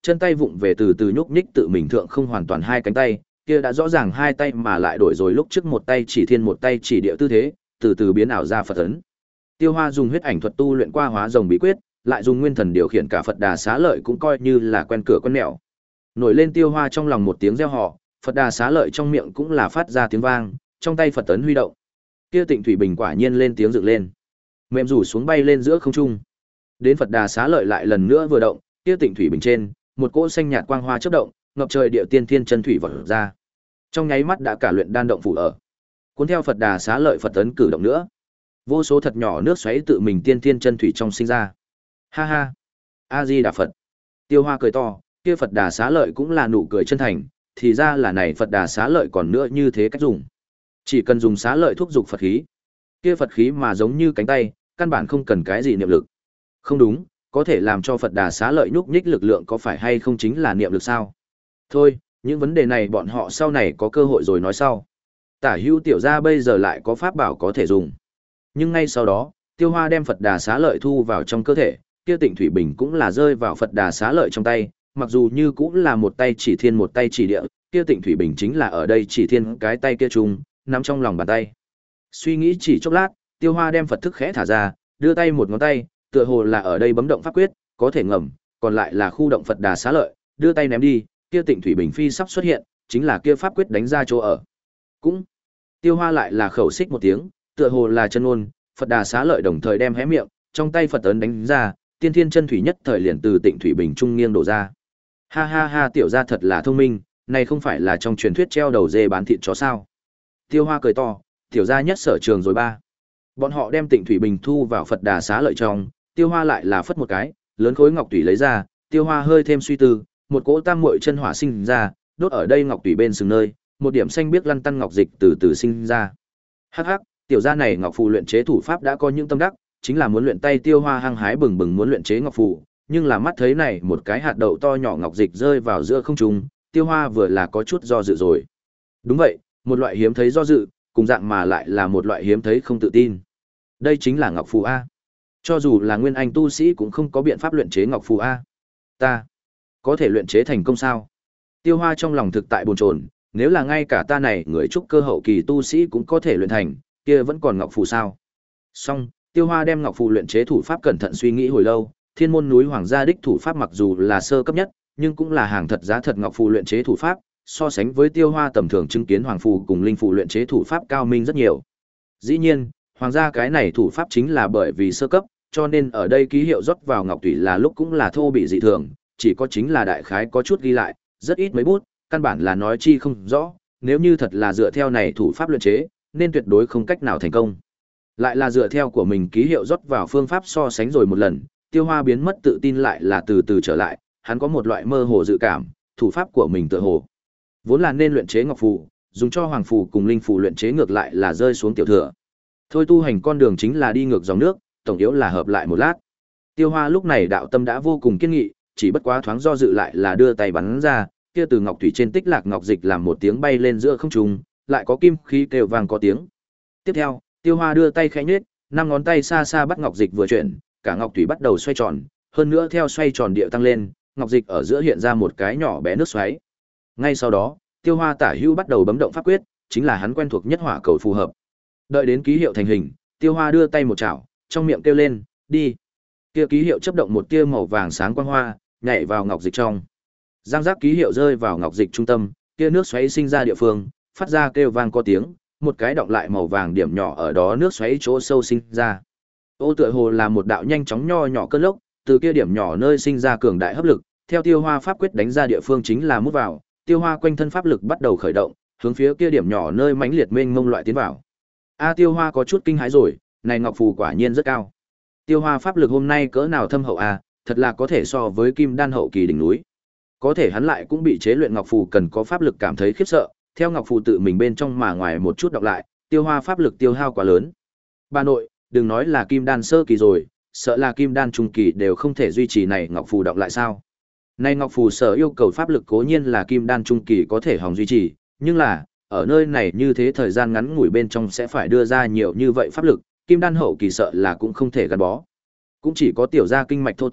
chân tay vụng về từ từ nhúc nhích tự mình thượng không hoàn toàn hai cánh tay, kia đã rõ ràng hai tay mà lại đổi rồi lúc trước một tay chỉ thiên một tay chỉ địa tư thế, từ từ biến ảo ra Phật ấn. Tiêu Hoa dùng huyết ảnh thuật tu luyện qua hóa rồng bí quyết, lại dùng nguyên thần điều khiển cả Phật Đà Xá Lợi cũng coi như là quen cửa quen mẹo. Nổi lên Tiêu Hoa trong lòng một tiếng reo hò, Phật Đà Xá Lợi trong miệng cũng là phát ra tiếng vang, trong tay Phật ấn huy động. Kia Tịnh Thủy Bình quả nhiên lên tiếng dựng lên, mềm rủ xuống bay lên giữa không trung. Đến Phật Đà Xá Lợi lại lần nữa vừa động, kia Tịnh Thủy Bình trên, một cỗ xanh nhạt quang hoa chớp động, ngập trời địa tiên thiên chân thủy vọt ra. Trong nháy mắt đã cả luyện đan động phủ ở. Cuốn theo Phật Đà Xá Lợi Phật ấn cử động nữa. Vô số thật nhỏ nước xoáy tự mình tiên thiên chân thủy trong sinh ra. Ha ha. A Di Đà Phật. Tiêu Hoa cười to, kia Phật Đà Xá Lợi cũng là nụ cười chân thành, thì ra là này Phật Đà Xá Lợi còn nữa như thế cách dùng. Chỉ cần dùng xá lợi thúc dục Phật khí. Kia Phật khí mà giống như cánh tay, căn bản không cần cái gì niệm lực. Không đúng, có thể làm cho Phật Đà Xá Lợi nhúc nhích lực lượng có phải hay không chính là niệm lực sao? Thôi, những vấn đề này bọn họ sau này có cơ hội rồi nói sau. Tả Hữu tiểu gia bây giờ lại có pháp bảo có thể dùng. Nhưng ngay sau đó, Tiêu Hoa đem Phật Đà Xá Lợi thu vào trong cơ thể, kia Tịnh Thủy Bình cũng là rơi vào Phật Đà Xá Lợi trong tay, mặc dù như cũng là một tay chỉ thiên một tay chỉ địa, kia Tịnh Thủy Bình chính là ở đây chỉ thiên cái tay kia chung, nắm trong lòng bàn tay. Suy nghĩ chỉ chốc lát, Tiêu Hoa đem Phật thức khẽ thả ra, đưa tay một ngón tay, tựa hồ là ở đây bấm động pháp quyết, có thể ngầm, còn lại là khu động Phật Đà Xá Lợi, đưa tay ném đi, kia Tịnh Thủy Bình phi sắp xuất hiện, chính là kia pháp quyết đánh ra chỗ ở. Cũng Tiêu Hoa lại là khẩu xích một tiếng, tựa hồ là chân ngôn, Phật Đà Xá Lợi đồng thời đem hé miệng, trong tay Phật ấn đánh ra, tiên thiên chân thủy nhất thời liền từ Tịnh Thủy Bình trung nghiêng đổ ra. Ha ha ha, tiểu gia thật là thông minh, này không phải là trong truyền thuyết treo đầu dê bán thịt chó sao? Tiêu Hoa cười to, tiểu gia nhất sở trường rồi ba. Bọn họ đem Tịnh Thủy Bình thu vào Phật Đà Xá Lợi trong, Tiêu Hoa lại là phất một cái, lớn khối ngọc tủy lấy ra, Tiêu Hoa hơi thêm suy tư, một cỗ tam muội chân hỏa sinh ra, đốt ở đây ngọc tủy bên sừng nơi, một điểm xanh biếc lăn tăn ngọc dịch từ từ sinh ra. Hắc hắc, tiểu gia này ngọc phù luyện chế thủ pháp đã có những tâm đắc, chính là muốn luyện tay. Tiêu Hoa hăng hái bừng bừng muốn luyện chế ngọc phù, nhưng là mắt thấy này một cái hạt đậu to nhỏ ngọc dịch rơi vào giữa không trung, Tiêu Hoa vừa là có chút do dự rồi. Đúng vậy, một loại hiếm thấy do dự, cùng dạng mà lại là một loại hiếm thấy không tự tin. Đây chính là ngọc phù a. Cho dù là nguyên anh tu sĩ cũng không có biện pháp luyện chế ngọc phù a. Ta có thể luyện chế thành công sao? Tiêu Hoa trong lòng thực tại bồn chồn, nếu là ngay cả ta này người trúc cơ hậu kỳ tu sĩ cũng có thể luyện thành, kia vẫn còn ngọc phù sao? Song, Tiêu Hoa đem ngọc phù luyện chế thủ pháp cẩn thận suy nghĩ hồi lâu, Thiên môn núi hoàng gia đích thủ pháp mặc dù là sơ cấp nhất, nhưng cũng là hàng thật giá thật ngọc phù luyện chế thủ pháp, so sánh với Tiêu Hoa tầm thường chứng kiến hoàng phù cùng linh phù luyện chế thủ pháp cao minh rất nhiều. Dĩ nhiên, hoàng gia cái này thủ pháp chính là bởi vì sơ cấp, cho nên ở đây ký hiệu rót vào ngọc thủy là lúc cũng là thô bị dị thường, chỉ có chính là đại khái có chút ghi lại, rất ít mấy bút, căn bản là nói chi không rõ, nếu như thật là dựa theo này thủ pháp luyện chế, nên tuyệt đối không cách nào thành công. Lại là dựa theo của mình ký hiệu rót vào phương pháp so sánh rồi một lần, Tiêu Hoa biến mất tự tin lại là từ từ trở lại, hắn có một loại mơ hồ dự cảm, thủ pháp của mình tựa hồ vốn là nên luyện chế ngọc phù, dùng cho hoàng phù cùng linh phù luyện chế ngược lại là rơi xuống tiểu thừa. Thôi tu hành con đường chính là đi ngược dòng nước, tổng yếu là hợp lại một lát. Tiêu Hoa lúc này đạo tâm đã vô cùng kiên nghị, chỉ bất quá thoáng do dự lại là đưa tay bắn ra, kia từ ngọc thủy trên tích lạc ngọc dịch làm một tiếng bay lên giữa không trung, lại có kim khí kêu vang có tiếng. Tiếp theo, Tiêu Hoa đưa tay khẽ nhếch, năm ngón tay xa xa bắt ngọc dịch vừa chuyển, cả ngọc thủy bắt đầu xoay tròn, hơn nữa theo xoay tròn điệu tăng lên, ngọc dịch ở giữa hiện ra một cái nhỏ bé nước xoáy. Ngay sau đó, Tiêu Hoa tả hữu bắt đầu bấm động pháp quyết, chính là hắn quen thuộc nhất hỏa cầu phù hợp. Đợi đến ký hiệu thành hình, Tiêu Hoa đưa tay một chảo, trong miệng kêu lên, "Đi." Kia ký hiệu chớp động một tia màu vàng sáng quang hoa, nhảy vào ngọc dịch trong. Giang giác ký hiệu rơi vào ngọc dịch trung tâm, kia nước xoáy sinh ra địa phương, phát ra kêu vang có tiếng, một cái động lại màu vàng điểm nhỏ ở đó nước xoáy chỗ sâu sinh ra. Ô tựa hồ là một đạo nhanh chóng nho nhỏ cơn lốc, từ kia điểm nhỏ nơi sinh ra cường đại hấp lực, theo Tiêu Hoa pháp quyết đánh ra địa phương chính là mút vào, Tiêu Hoa quanh thân pháp lực bắt đầu khởi động, hướng phía kia điểm nhỏ nơi mãnh liệt mênh mông loại tiến vào. A Tiêu Hoa có chút kinh hãi rồi, này ngọc phù quả nhiên rất cao. Tiêu Hoa pháp lực hôm nay cỡ nào thâm hậu a, thật là có thể so với kim đan hậu kỳ đỉnh núi. Có thể hắn lại cũng bị chế luyện ngọc phù cần có pháp lực cảm thấy khiếp sợ, theo ngọc phù tự mình bên trong mà ngoài một chút đọc lại, Tiêu Hoa pháp lực tiêu hao quá lớn. Bà nội, đừng nói là kim đan sơ kỳ rồi, sợ là kim đan trung kỳ đều không thể duy trì này ngọc phù đọc lại sao? Này ngọc phù sở yêu cầu pháp lực cố nhiên là kim đan trung kỳ có thể hòng duy trì, nhưng là ở nơi này như thế thời gian ngắn ngủi bên trong sẽ phải đưa ra nhiều như vậy pháp lực, kim đan hậu kỳ sợ là cũng không thể gắn bó. Cũng chỉ có tiểu gia kinh mạch thô to,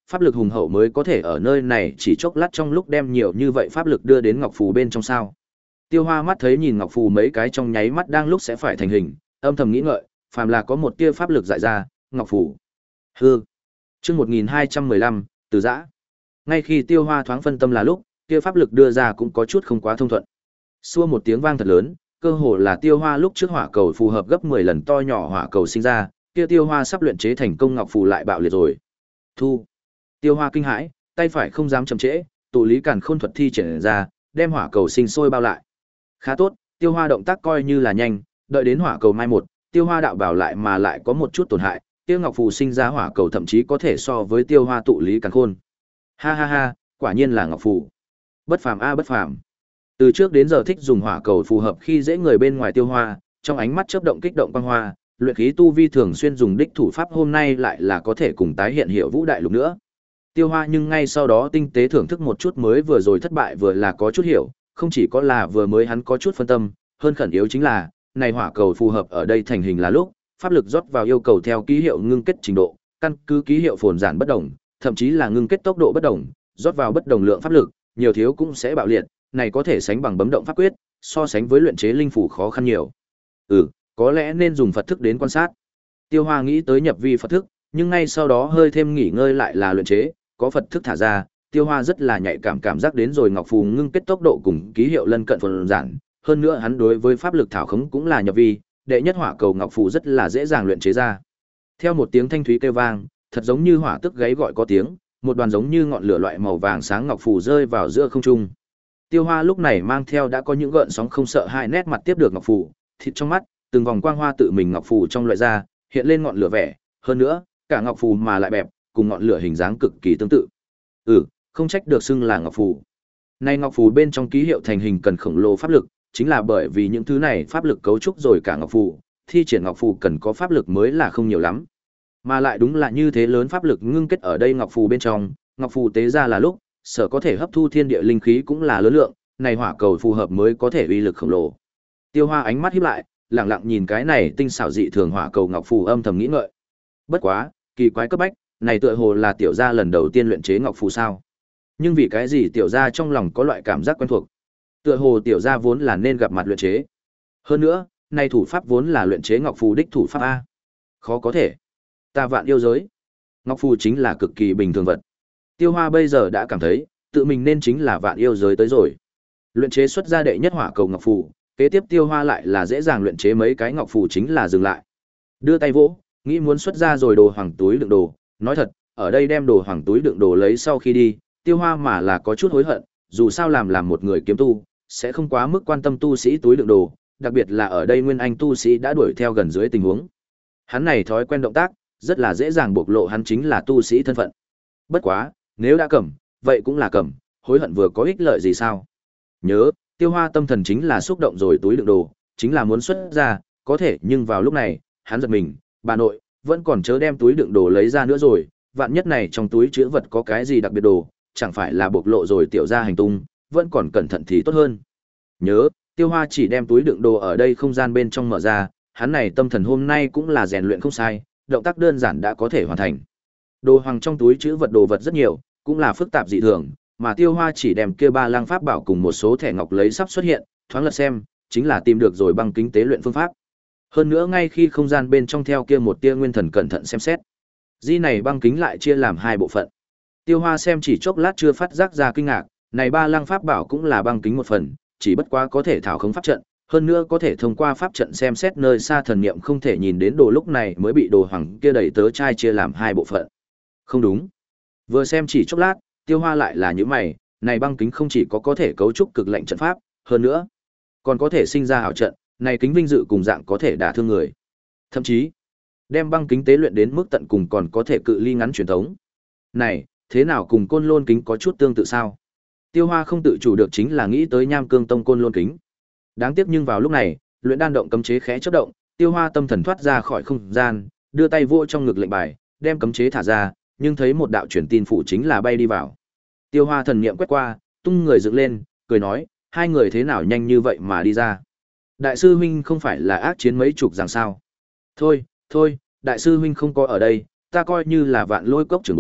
Pháp lực hùng hậu mới có thể ở nơi này chỉ chốc lát trong lúc đem nhiều như vậy pháp lực đưa đến ngọc phù bên trong sao. Tiêu Hoa mắt thấy nhìn ngọc phù mấy cái trong nháy mắt đang lúc sẽ phải thành hình, âm thầm nghĩ ngợi, phàm là có một tia pháp lực dại ra, ngọc phù. Hư. Chương một nghìn hai trăm mười lăm, từ giã. Ngay khi Tiêu Hoa thoáng phân tâm là lúc, tia pháp lực đưa ra cũng có chút không quá thông thuận. Xua một tiếng vang thật lớn, cơ hồ là Tiêu Hoa lúc trước hỏa cầu phù hợp gấp mười lần to nhỏ hỏa cầu sinh ra, kia Tiêu Hoa sắp luyện chế thành công ngọc phù lại bạo liệt rồi. Thu. Tiêu Hoa kinh hãi, tay phải không dám chậm trễ, tụ lý càn khôn thuật thi triển ra, đem hỏa cầu sinh sôi bao lại. Khá tốt, Tiêu Hoa động tác coi như là nhanh, đợi đến hỏa cầu mai một, Tiêu Hoa đạo bảo lại mà lại có một chút tổn hại, Tiêu Ngọc phù sinh ra hỏa cầu thậm chí có thể so với Tiêu Hoa tụ lý càn khôn. Ha ha ha, quả nhiên là ngọc phù. Bất phàm a bất phàm. Từ trước đến giờ thích dùng hỏa cầu phù hợp khi dễ người bên ngoài Tiêu Hoa, trong ánh mắt chớp động kích động quang hoa, luyện khí tu vi thường xuyên dùng đích thủ pháp hôm nay lại là có thể cùng tái hiện hiệu vũ đại lục nữa. Tiêu Hoa nhưng ngay sau đó tinh tế thưởng thức một chút mới vừa rồi thất bại vừa là có chút hiểu, không chỉ có là vừa mới hắn có chút phân tâm, hơn khẩn yếu chính là, này hỏa cầu phù hợp ở đây thành hình là lúc, pháp lực rót vào yêu cầu theo ký hiệu ngưng kết trình độ, căn cứ ký hiệu phồn giản bất đồng, thậm chí là ngưng kết tốc độ bất đồng, rót vào bất đồng lượng pháp lực, nhiều thiếu cũng sẽ bạo liệt, này có thể sánh bằng bấm động pháp quyết, so sánh với luyện chế linh phủ khó khăn nhiều. Ừ, có lẽ nên dùng Phật thức đến quan sát. Tiêu Hoa nghĩ tới nhập vi Phật thức, nhưng ngay sau đó hơi thêm nghỉ ngơi lại là luyện chế, có Phật thức thả ra, Tiêu Hoa rất là nhạy cảm cảm giác đến rồi ngọc phù ngưng kết tốc độ cùng ký hiệu lân cận phồn giản, hơn nữa hắn đối với pháp lực thảo khống cũng là nhập vi, đệ nhất hỏa cầu ngọc phù rất là dễ dàng luyện chế ra. Theo một tiếng thanh thúy kêu vang, thật giống như hỏa tức gáy gọi có tiếng, một đoàn giống như ngọn lửa loại màu vàng sáng ngọc phù rơi vào giữa không trung. Tiêu Hoa lúc này mang theo đã có những gợn sóng không sợ hai nét mặt tiếp được ngọc phù, thịt trong mắt, từng vòng quang hoa tự mình ngọc phù trong loại ra, hiện lên ngọn lửa vẻ, hơn nữa, cả ngọc phù mà lại bẹp, cùng ngọn lửa hình dáng cực kỳ tương tự. Ừ, không trách được xưng là ngọc phù. Nay ngọc phù bên trong ký hiệu thành hình cần khổng lồ pháp lực, chính là bởi vì những thứ này pháp lực cấu trúc rồi cả ngọc phù, thi triển ngọc phù cần có pháp lực mới là không nhiều lắm. Mà lại đúng là như thế lớn pháp lực ngưng kết ở đây ngọc phù bên trong, ngọc phù tế ra là lúc, sở có thể hấp thu thiên địa linh khí cũng là lớn lượng, này hỏa cầu phù hợp mới có thể uy lực khổng lồ. Tiêu Hoa ánh mắt híp lại, lặng lặng nhìn cái này tinh xảo dị thường hỏa cầu ngọc phù âm thầm nghĩ ngợi. Bất quá, kỳ quái cấp bách, này tựa hồ là tiểu gia lần đầu tiên luyện chế ngọc phù sao? Nhưng vì cái gì tiểu gia trong lòng có loại cảm giác quen thuộc? Tựa hồ tiểu gia vốn là nên gặp mặt luyện chế. Hơn nữa, này thủ pháp vốn là luyện chế ngọc phù đích thủ pháp a. Khó có thể. Ta vạn yêu giới. Ngọc phù chính là cực kỳ bình thường vật. Tiêu Hoa bây giờ đã cảm thấy, tự mình nên chính là vạn yêu giới tới rồi. Luyện chế xuất ra đệ nhất hỏa cầu ngọc phù, kế tiếp Tiêu Hoa lại là dễ dàng luyện chế mấy cái ngọc phù chính là dừng lại. Đưa tay vỗ, nghĩ muốn xuất ra rồi đồ hoàng túi đựng đồ, nói thật, ở đây đem đồ hoàng túi đựng đồ lấy sau khi đi, Tiêu Hoa mà là có chút hối hận, dù sao làm làm một người kiếm tu, sẽ không quá mức quan tâm tu sĩ túi đựng đồ, đặc biệt là ở đây nguyên anh tu sĩ đã đuổi theo gần dưới tình huống. Hắn này thói quen động tác, rất là dễ dàng bộc lộ hắn chính là tu sĩ thân phận. Bất quá, nếu đã cầm, vậy cũng là cầm, hối hận vừa có ích lợi gì sao? Nhớ, Tiêu Hoa tâm thần chính là xúc động rồi túi đựng đồ, chính là muốn xuất ra, có thể nhưng vào lúc này, hắn giật mình, bà nội, vẫn còn chớ đem túi đựng đồ lấy ra nữa rồi, vạn nhất này trong túi chứa vật có cái gì đặc biệt đồ, chẳng phải là bộc lộ rồi tiểu gia hành tung, vẫn còn cẩn thận thì tốt hơn. Nhớ, Tiêu Hoa chỉ đem túi đựng đồ ở đây không gian bên trong mở ra, hắn này tâm thần hôm nay cũng là rèn luyện không sai, động tác đơn giản đã có thể hoàn thành. Đồ hoàng trong túi chứa vật đồ vật rất nhiều, cũng là phức tạp dị thường, mà Tiêu Hoa chỉ đem kia ba lang pháp bảo cùng một số thẻ ngọc lấy sắp xuất hiện, thoáng lật xem, chính là tìm được rồi băng kính tế luyện phương pháp. Hơn nữa ngay khi không gian bên trong theo kia một tia nguyên thần cẩn thận xem xét, di này băng kính lại chia làm hai bộ phận. Tiêu Hoa xem chỉ chốc lát chưa phát giác ra kinh ngạc, này ba lang pháp bảo cũng là băng kính một phần, chỉ bất quá có thể thảo khống pháp trận, hơn nữa có thể thông qua pháp trận xem xét nơi xa thần niệm không thể nhìn đến đồ, lúc này mới bị đồ hoàng kia đẩy tớ trai chia làm hai bộ phận. Không đúng. Vừa xem chỉ chốc lát, Tiêu Hoa lại là những mày, này băng kính không chỉ có có thể cấu trúc cực lệnh trận pháp, hơn nữa còn có thể sinh ra ảo trận, này kính vinh dự cùng dạng có thể đả thương người. Thậm chí, đem băng kính tế luyện đến mức tận cùng còn có thể cự ly ngắn truyền thống. Này, thế nào cùng Côn Lôn kính có chút tương tự sao? Tiêu Hoa không tự chủ được chính là nghĩ tới Nham Cương Tông Côn Lôn kính. Đáng tiếc nhưng vào lúc này, luyện đan động cấm chế khẽ chớp động, Tiêu Hoa tâm thần thoát ra khỏi không gian, đưa tay vô trong ngực lệnh bài, đem cấm chế thả ra, nhưng thấy một đạo truyền tin phụ chính là bay đi vào. Tiêu Hoa thần niệm quét qua, tung người dựng lên, cười nói, hai người thế nào nhanh như vậy mà đi ra? Đại sư huynh không phải là ác chiến mấy chục rằng sao? Thôi, thôi, đại sư huynh không có ở đây, ta coi như là Vạn Lôi Cốc trưởng bối,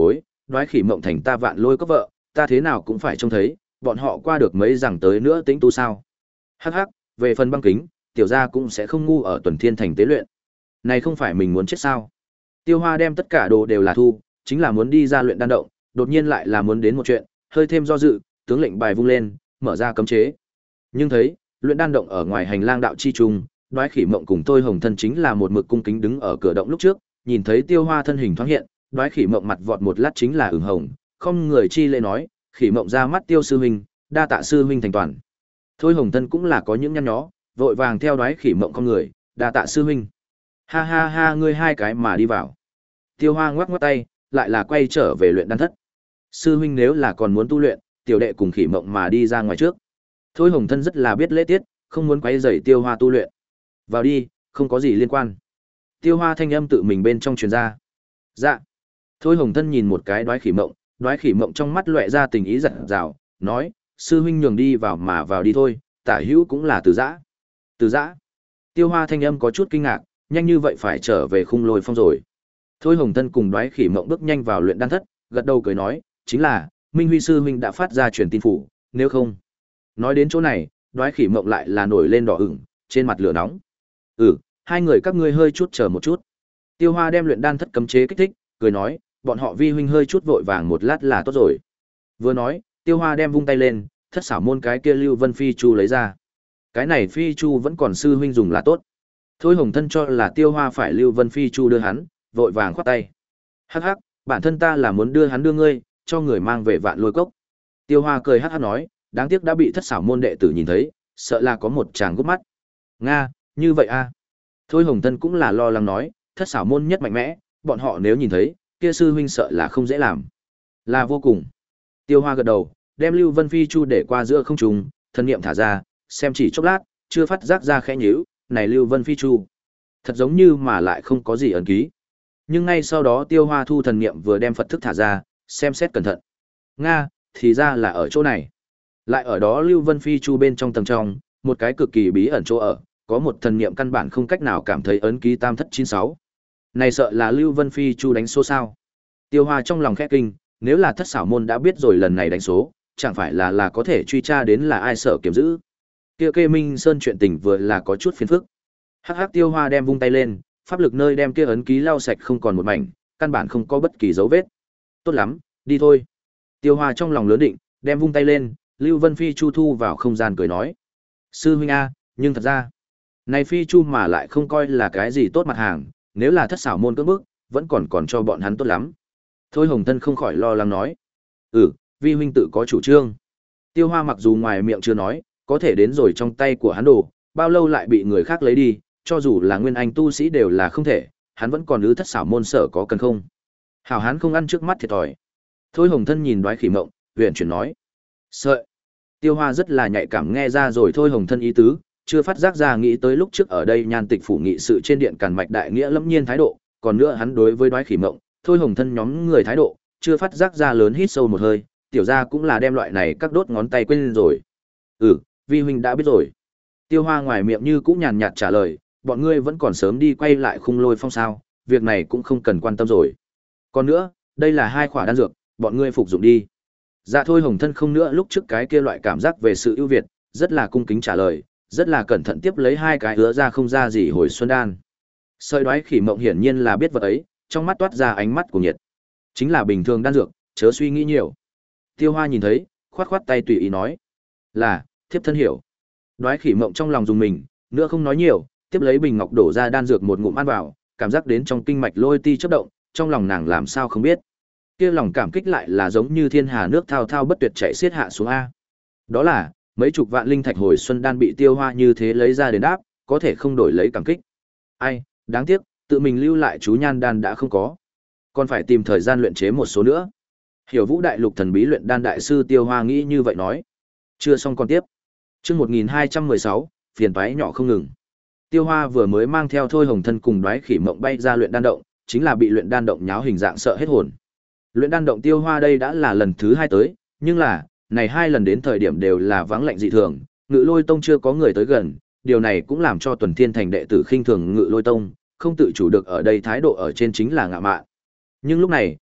Đoái Khỉ Mộng thành ta Vạn Lôi Cốc vợ, ta thế nào cũng phải trông thấy, bọn họ qua được mấy rằng tới nữa tính tu sao? Hắc hắc, về phần băng kính, tiểu gia cũng sẽ không ngu ở Tuần Thiên thành tế luyện. Này không phải mình muốn chết sao? Tiêu Hoa đem tất cả đồ đều là thu, chính là muốn đi ra luyện đan động, đột nhiên lại là muốn đến một chuyện, hơi thêm do dự, tướng lệnh bài vung lên, mở ra cấm chế. Nhưng thấy, luyện đan động ở ngoài hành lang đạo chi trung, Đoái Khỉ Mộng cùng Thôi Hồng Thân chính là một mực cung kính đứng ở cửa động lúc trước, nhìn thấy Tiêu Hoa thân hình thoáng hiện, Đoái Khỉ Mộng mặt vọt một lát chính là ửng hồng, không người chi lễ nói, Khỉ Mộng ra mắt Tiêu sư huynh, đa tạ sư huynh thành toàn. Thôi Hồng Thân cũng là có những nhăn nhó, vội vàng theo Đoái Khỉ Mộng con người, đa tạ sư huynh. Ha ha ha, ngươi hai cái mà đi vào. Tiêu Hoa ngoắc ngoắc tay, lại là quay trở về luyện đan thất. Sư huynh nếu là còn muốn tu luyện, tiểu đệ cùng Khỉ Mộng mà đi ra ngoài trước. Thôi Hồng Thân rất là biết lễ tiết, không muốn quấy rầy Tiêu Hoa tu luyện. Vào đi, không có gì liên quan. Tiêu Hoa thanh âm tự mình bên trong truyền ra. Dạ. Thôi Hồng Thân nhìn một cái Đoái Khỉ Mộng, Đoái Khỉ Mộng trong mắt lóe ra tình ý giật dào, nói, sư huynh nhường đi vào mà vào đi thôi, tả hữu cũng là Từ Dã. Từ Dã. Tiêu Hoa thanh âm có chút kinh ngạc, nhanh như vậy phải trở về Khung Lôi Phong rồi. Thôi Hồng Thân cùng Đoái Khỉ Mộng bước nhanh vào luyện đan thất, gật đầu cười nói, chính là, Minh Huy sư huynh đã phát ra truyền tin phủ, nếu không. Nói đến chỗ này, Đoái Khỉ Mộng lại là nổi lên đỏ ửng, trên mặt lửa nóng. Ừ, hai người các ngươi hơi chút chờ một chút. Tiêu Hoa đem luyện đan thất cấm chế kích thích, cười nói, bọn họ vi huynh hơi chút vội vàng một lát là tốt rồi. Vừa nói, Tiêu Hoa đem vung tay lên, thất xảo môn cái kia Lưu Vân Phi Chu lấy ra. Cái này Phi Chu vẫn còn sư huynh dùng là tốt. Thôi Hồng Thân cho là Tiêu Hoa phải Lưu Vân Phi Chu đưa hắn, vội vàng khoát tay. Hắc hắc, bản thân ta là muốn đưa hắn đưa ngươi, cho người mang về Vạn Lôi Cốc. Tiêu Hoa cười hắc hắc nói, đáng tiếc đã bị thất xảo môn đệ tử nhìn thấy, sợ là có một chàng gút mắt. Nga, như vậy a? Thôi Hồng Thân cũng là lo lắng nói, thất xảo môn nhất mạnh mẽ, bọn họ nếu nhìn thấy, kia sư huynh sợ là không dễ làm. Là vô cùng. Tiêu Hoa gật đầu, đem Lưu Vân Phi Chu để qua giữa không trung, thân niệm thả ra, xem chỉ chốc lát, chưa phát giác ra khẽ nhíu, này Lưu Vân Phi Chu, thật giống như mà lại không có gì ấn ký. Nhưng ngay sau đó Tiêu Hoa thu thần niệm vừa đem Phật thức thả ra, xem xét cẩn thận. Nga, thì ra là ở chỗ này. Lại ở đó Lưu Vân Phi Chu bên trong tầng trong, một cái cực kỳ bí ẩn chỗ ở, có một thần niệm căn bản không cách nào cảm thấy ấn ký tam thất chín sáu. Này sợ là Lưu Vân Phi Chu đánh số sao? Tiêu Hoa trong lòng khẽ kinh, nếu là thất xảo môn đã biết rồi lần này đánh số, chẳng phải là là có thể truy tra đến là ai sợ kiểm giữ. Kia Kê Minh Sơn chuyện tình vừa là có chút phiền phức. Hắc hắc, Tiêu Hoa đem vung tay lên, pháp lực nơi đem kia ấn ký lau sạch không còn một mảnh, căn bản không có bất kỳ dấu vết. Tốt lắm, đi thôi. Tiêu Hoa trong lòng lớn định, đem vung tay lên, Lưu Vân Phi Chu thu vào không gian cười nói. Sư huynh a, nhưng thật ra, này Phi Chu mà lại không coi là cái gì tốt mặt hàng, nếu là thất xảo môn cưỡng bức, vẫn còn còn cho bọn hắn tốt lắm. Thôi Hồng Thân không khỏi lo lắng nói. Ừ, vi huynh tự có chủ trương. Tiêu Hoa mặc dù ngoài miệng chưa nói, có thể đến rồi trong tay của hắn đồ, bao lâu lại bị người khác lấy đi, cho dù là nguyên anh tu sĩ đều là không thể, hắn vẫn còn ứ thất xảo môn sở có cần không. Hảo hán không ăn trước mắt thiệt thòi. Thôi Hồng Thân nhìn Đoái Khỉ Mộng, huyền chuyển nói. Sợi. Tiêu Hoa rất là nhạy cảm nghe ra rồi Thôi Hồng Thân ý tứ, chưa phát giác ra nghĩ tới lúc trước ở đây Nhan Tịch phủ nghị sự trên điện Càn Mạch đại nghĩa lẫm nhiên thái độ, còn nữa hắn đối với Đoái Khỉ Mộng, Thôi Hồng Thân nhóm người thái độ, chưa phát giác ra lớn hít sâu một hơi, tiểu gia cũng là đem loại này các đốt ngón tay quên rồi. Ừ, vi huynh đã biết rồi. Tiêu Hoa ngoài miệng như cũng nhàn nhạt trả lời, bọn ngươi vẫn còn sớm đi quay lại Khung Lôi Phong sao, việc này cũng không cần quan tâm rồi. Còn nữa, đây là hai khỏa đan dược, bọn ngươi phục dụng đi. Dạ Thôi Hồng Thân không nữa lúc trước cái kia loại cảm giác về sự ưu việt, rất là cung kính trả lời, rất là cẩn thận tiếp lấy hai cái hứa ra không ra gì hồi xuân đan. Sợi Đoái Khỉ Mộng hiển nhiên là biết vật ấy, trong mắt toát ra ánh mắt của nhiệt. Chính là bình thường đan dược, chớ suy nghĩ nhiều. Tiêu Hoa nhìn thấy, khoát khoát tay tùy ý nói, là, thiếp thân hiểu. Đoái Khỉ Mộng trong lòng dùng mình, nữa không nói nhiều, tiếp lấy bình ngọc đổ ra đan dược một ngụm ăn vào, cảm giác đến trong kinh mạch lôi ti chớp động, trong lòng nàng làm sao không biết. Kia lòng cảm kích lại là giống như thiên hà nước thao thao bất tuyệt chảy xiết hạ xuống a. Đó là, mấy chục vạn linh thạch hồi xuân đan bị Tiêu Hoa như thế lấy ra đền đáp, có thể không đổi lấy cảm kích. Ai, đáng tiếc, tự mình lưu lại chú nhan đan đã không có, còn phải tìm thời gian luyện chế một số nữa. Hiểu Vũ đại lục thần bí luyện đan đại sư Tiêu Hoa nghĩ như vậy nói. Chưa xong còn tiếp. Chương một nghìn hai trăm mười sáu, phiền toái nhỏ không ngừng. Tiêu Hoa vừa mới mang theo Thôi Hồng Thân cùng Đoái Khỉ Mộng bay ra luyện đan động, chính là bị luyện đan động nháo hình dạng sợ hết hồn. Luyện đan động Tiêu Hoa đây đã là lần thứ hai tới, nhưng là, này hai lần đến thời điểm đều là vắng lạnh dị thường, Ngự Lôi Tông chưa có người tới gần, điều này cũng làm cho Tuần Thiên thành đệ tử khinh thường Ngự Lôi Tông, không tự chủ được ở đây thái độ ở trên chính là ngạ mạn. Nhưng lúc này,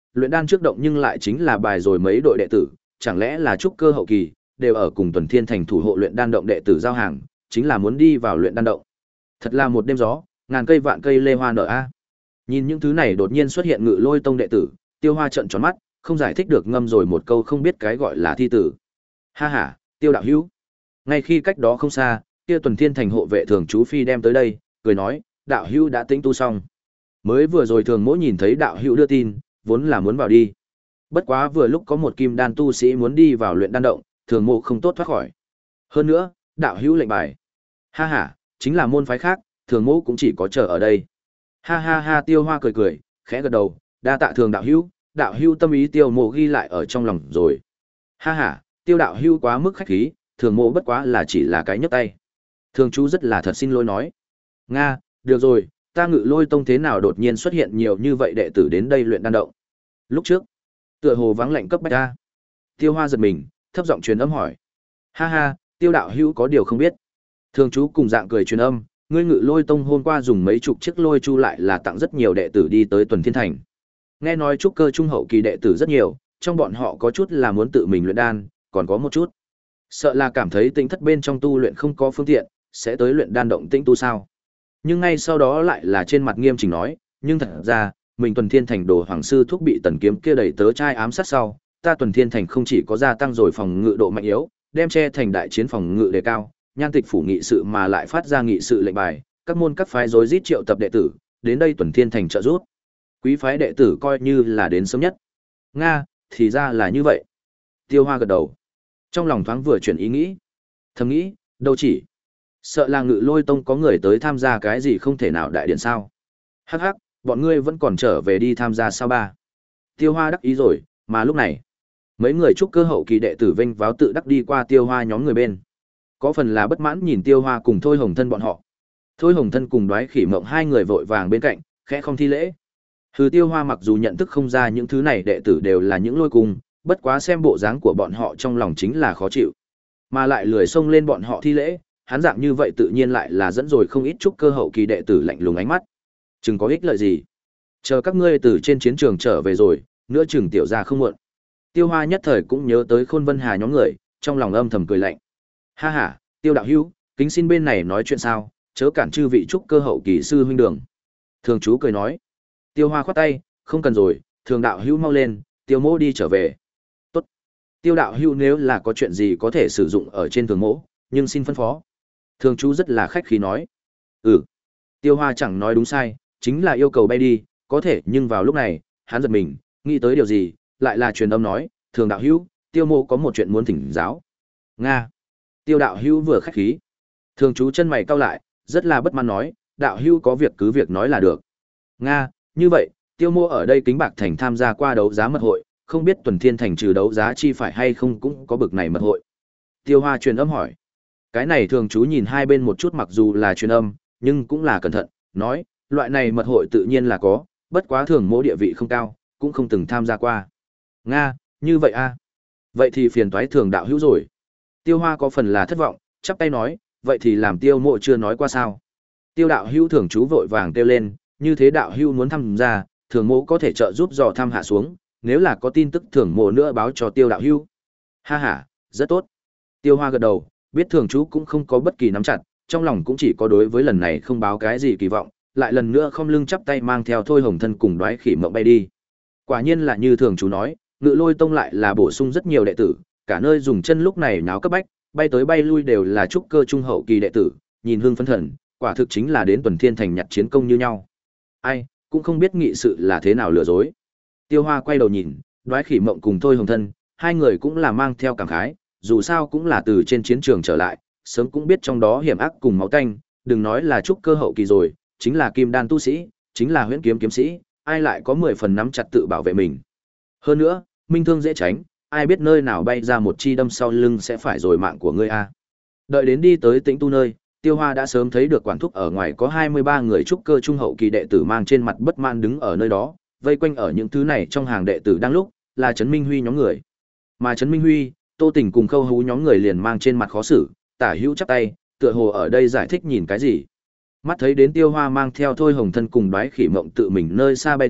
luyện đan trước động nhưng lại chính là bài rồi mấy đội đệ tử, chẳng lẽ là trúc cơ hậu kỳ, đều ở cùng Tuần Thiên Thành thủ hộ luyện đan động đệ tử giao hàng, chính là muốn đi vào luyện đan động. Thật là một đêm gió, ngàn cây vạn cây lê hoa nở a. Nhìn những thứ này đột nhiên xuất hiện Ngự Lôi Tông đệ tử, Tiêu Hoa trợn tròn mắt, không giải thích được ngâm rồi một câu không biết cái gọi là thi tử. Ha ha, Tiêu đạo hữu. Ngay khi cách đó không xa, kia Tuần Thiên Thành hộ vệ thường chú phi đem tới đây, cười nói, đạo hữu đã tĩnh tu xong. Mới vừa rồi thường mỗi nhìn thấy đạo hữu đưa tin, vốn là muốn vào đi. Bất quá vừa lúc có một kim đan tu sĩ muốn đi vào luyện đan động, thường mộ không tốt thoát khỏi. Hơn nữa, đạo hữu lệnh bài. Ha ha, chính là môn phái khác, thường mộ cũng chỉ có chờ ở đây. Ha ha ha, Tiêu Hoa cười cười, khẽ gật đầu, đa tạ thường đạo hữu, đạo hữu tâm ý Tiêu mộ ghi lại ở trong lòng rồi. Ha ha, Tiêu đạo hữu quá mức khách khí, thường mộ bất quá là chỉ là cái nhấc tay. Thường chú rất là thật xin lỗi nói. Nga, được rồi, ta Ngự Lôi Tông thế nào đột nhiên xuất hiện nhiều như vậy đệ tử đến đây luyện đan động. Lúc trước, tựa hồ vắng lạnh cấp bách ta. Tiêu Hoa giật mình, thấp giọng truyền âm hỏi. Ha ha, Tiêu đạo hữu có điều không biết. Thường chú cùng dạng cười truyền âm, ngươi Ngự Lôi Tông hôm qua dùng mấy chục chiếc lôi chu lại là tặng rất nhiều đệ tử đi tới Tuần Thiên Thành. Nghe nói trúc cơ trung hậu kỳ đệ tử rất nhiều, trong bọn họ có chút là muốn tự mình luyện đan, còn có một chút sợ là cảm thấy tính thất bên trong tu luyện không có phương tiện, sẽ tới luyện đan động tĩnh tu sao. Nhưng ngay sau đó lại là trên mặt nghiêm chỉnh nói, nhưng thật ra, mình Tuần Thiên Thành đồ hoàng sư thuốc bị tần kiếm kia đẩy tớ trai ám sát sau, ta Tuần Thiên Thành không chỉ có gia tăng rồi phòng ngự độ mạnh yếu, đem che thành đại chiến phòng ngự đề cao, nhan tịch phủ nghị sự mà lại phát ra nghị sự lệnh bài, các môn các phái rối rít triệu tập đệ tử, đến đây Tuần Thiên Thành trợ giúp. Quý phái đệ tử coi như là đến sớm nhất. Nga, thì ra là như vậy. Tiêu Hoa gật đầu. Trong lòng thoáng vừa chuyển ý nghĩ. Thầm nghĩ, đâu chỉ. Sợ là Ngự Lôi Tông có người tới tham gia cái gì không thể nào đại điện sao. Hắc hắc, bọn ngươi vẫn còn trở về đi tham gia sao ba. Tiêu Hoa đắc ý rồi, mà lúc này, mấy người trúc cơ hậu kỳ đệ tử vênh váo tự đắc đi qua Tiêu Hoa nhóm người bên. Có phần là bất mãn nhìn Tiêu Hoa cùng Thôi Hồng Thân bọn họ. Thôi Hồng Thân cùng Đoái Khỉ Mộng hai người vội vàng bên cạnh, khẽ không thi lễ. Hừ, Tiêu Hoa mặc dù nhận thức không ra những thứ này đệ tử đều là những lôi cung, bất quá xem bộ dáng của bọn họ trong lòng chính là khó chịu. Mà lại lười xông lên bọn họ thi lễ, hắn dạng như vậy tự nhiên lại là dẫn rồi không ít trúc cơ hậu kỳ đệ tử lạnh lùng ánh mắt. Chừng có ích lợi gì? Chờ các ngươi từ trên chiến trường trở về rồi, nữa chừng tiểu ra không muộn. Tiêu Hoa nhất thời cũng nhớ tới Khôn Vân Hà nhóm người, trong lòng âm thầm cười lạnh. Ha ha, Tiêu đạo hữu, kính xin bên này nói chuyện sao, chớ cản chư vị trúc cơ hậu kỳ sư huynh đường. Thường chú cười nói. Tiêu Hoa khoát tay, không cần rồi, thường đạo hữu mau lên, Tiêu mỗ đi trở về. Tốt. Tiêu đạo hữu nếu là có chuyện gì có thể sử dụng ở trên thường mỗ, nhưng xin phân phó. Thường chú rất là khách khí nói. Ừ. Tiêu Hoa chẳng nói đúng sai, chính là yêu cầu bay đi, có thể nhưng vào lúc này, hắn giật mình, nghĩ tới điều gì, lại là truyền âm nói, thường đạo hữu, Tiêu mộ có một chuyện muốn thỉnh giáo. Nga. Tiêu đạo hữu vừa khách khí. Thường chú chân mày cau lại, rất là bất mãn nói, đạo hữu có việc cứ việc nói là được. Nga, như vậy, Tiêu mộ ở đây Kính Bạc Thành tham gia qua đấu giá mật hội, không biết Tuần Thiên Thành trừ đấu giá chi phải hay không cũng có bực này mật hội. Tiêu Hoa truyền âm hỏi. Cái này thường chú nhìn hai bên một chút, mặc dù là truyền âm, nhưng cũng là cẩn thận, nói, loại này mật hội tự nhiên là có, bất quá thường mỗ địa vị không cao, cũng không từng tham gia qua. Nga, như vậy a? Vậy thì phiền toái thường đạo hữu rồi. Tiêu Hoa có phần là thất vọng, chắp tay nói, vậy thì làm Tiêu mộ chưa nói qua sao. Tiêu đạo hữu thường chú vội vàng kêu lên, như thế đạo hữu muốn tham gia, thường mộ có thể trợ giúp dò thăm hạ xuống, nếu là có tin tức thường mộ nữa báo cho Tiêu đạo hữu. Ha ha, rất tốt. Tiêu Hoa gật đầu, biết thường chú cũng không có bất kỳ nắm chặt, trong lòng cũng chỉ có đối với lần này không báo cái gì kỳ vọng, lại lần nữa không lưng chắp tay mang theo Thôi Hồng Thân cùng Đoái Khỉ Mộng bay đi. Quả nhiên là như thường chú nói, Ngự Lôi Tông lại là bổ sung rất nhiều đệ tử, cả nơi dùng chân lúc này náo cấp bách, bay tới bay lui đều là trúc cơ trung hậu kỳ đệ tử, nhìn hương phấn thần, quả thực chính là đến Tuần Thiên Thành nhặt chiến công như nhau. Ai, cũng không biết nghị sự là thế nào lừa dối. Tiêu Hoa quay đầu nhìn, Đoái Khỉ Mộng cùng Thôi Hồng Thân, hai người cũng là mang theo cảm khái, dù sao cũng là từ trên chiến trường trở lại, sớm cũng biết trong đó hiểm ác cùng máu tanh, đừng nói là trúc cơ hậu kỳ rồi, chính là kim đan tu sĩ, chính là huyễn kiếm kiếm sĩ, ai lại có mười phần nắm chặt tự bảo vệ mình. Hơn nữa, minh thương dễ tránh, ai biết nơi nào bay ra một chi đâm sau lưng sẽ phải rồi mạng của ngươi a. Đợi đến đi tới Tĩnh Tu nơi, Tiêu Hoa đã sớm thấy được quản thúc ở ngoài có hai mươi ba người trúc cơ trung hậu kỳ đệ tử mang trên mặt bất mãn đứng ở nơi đó, vây quanh ở những thứ này trong hàng đệ tử đang lúc, là Trấn Minh Huy nhóm người. Mà Trấn Minh Huy, Tô Tình cùng Khâu Hú nhóm người liền mang trên mặt khó xử, tả hữu chắp tay, tựa hồ ở đây giải thích nhìn cái gì. Mắt thấy đến Tiêu Hoa mang theo Thôi Hồng Thân cùng Đoái Khỉ Mộng tự mình nơi xa bay tới,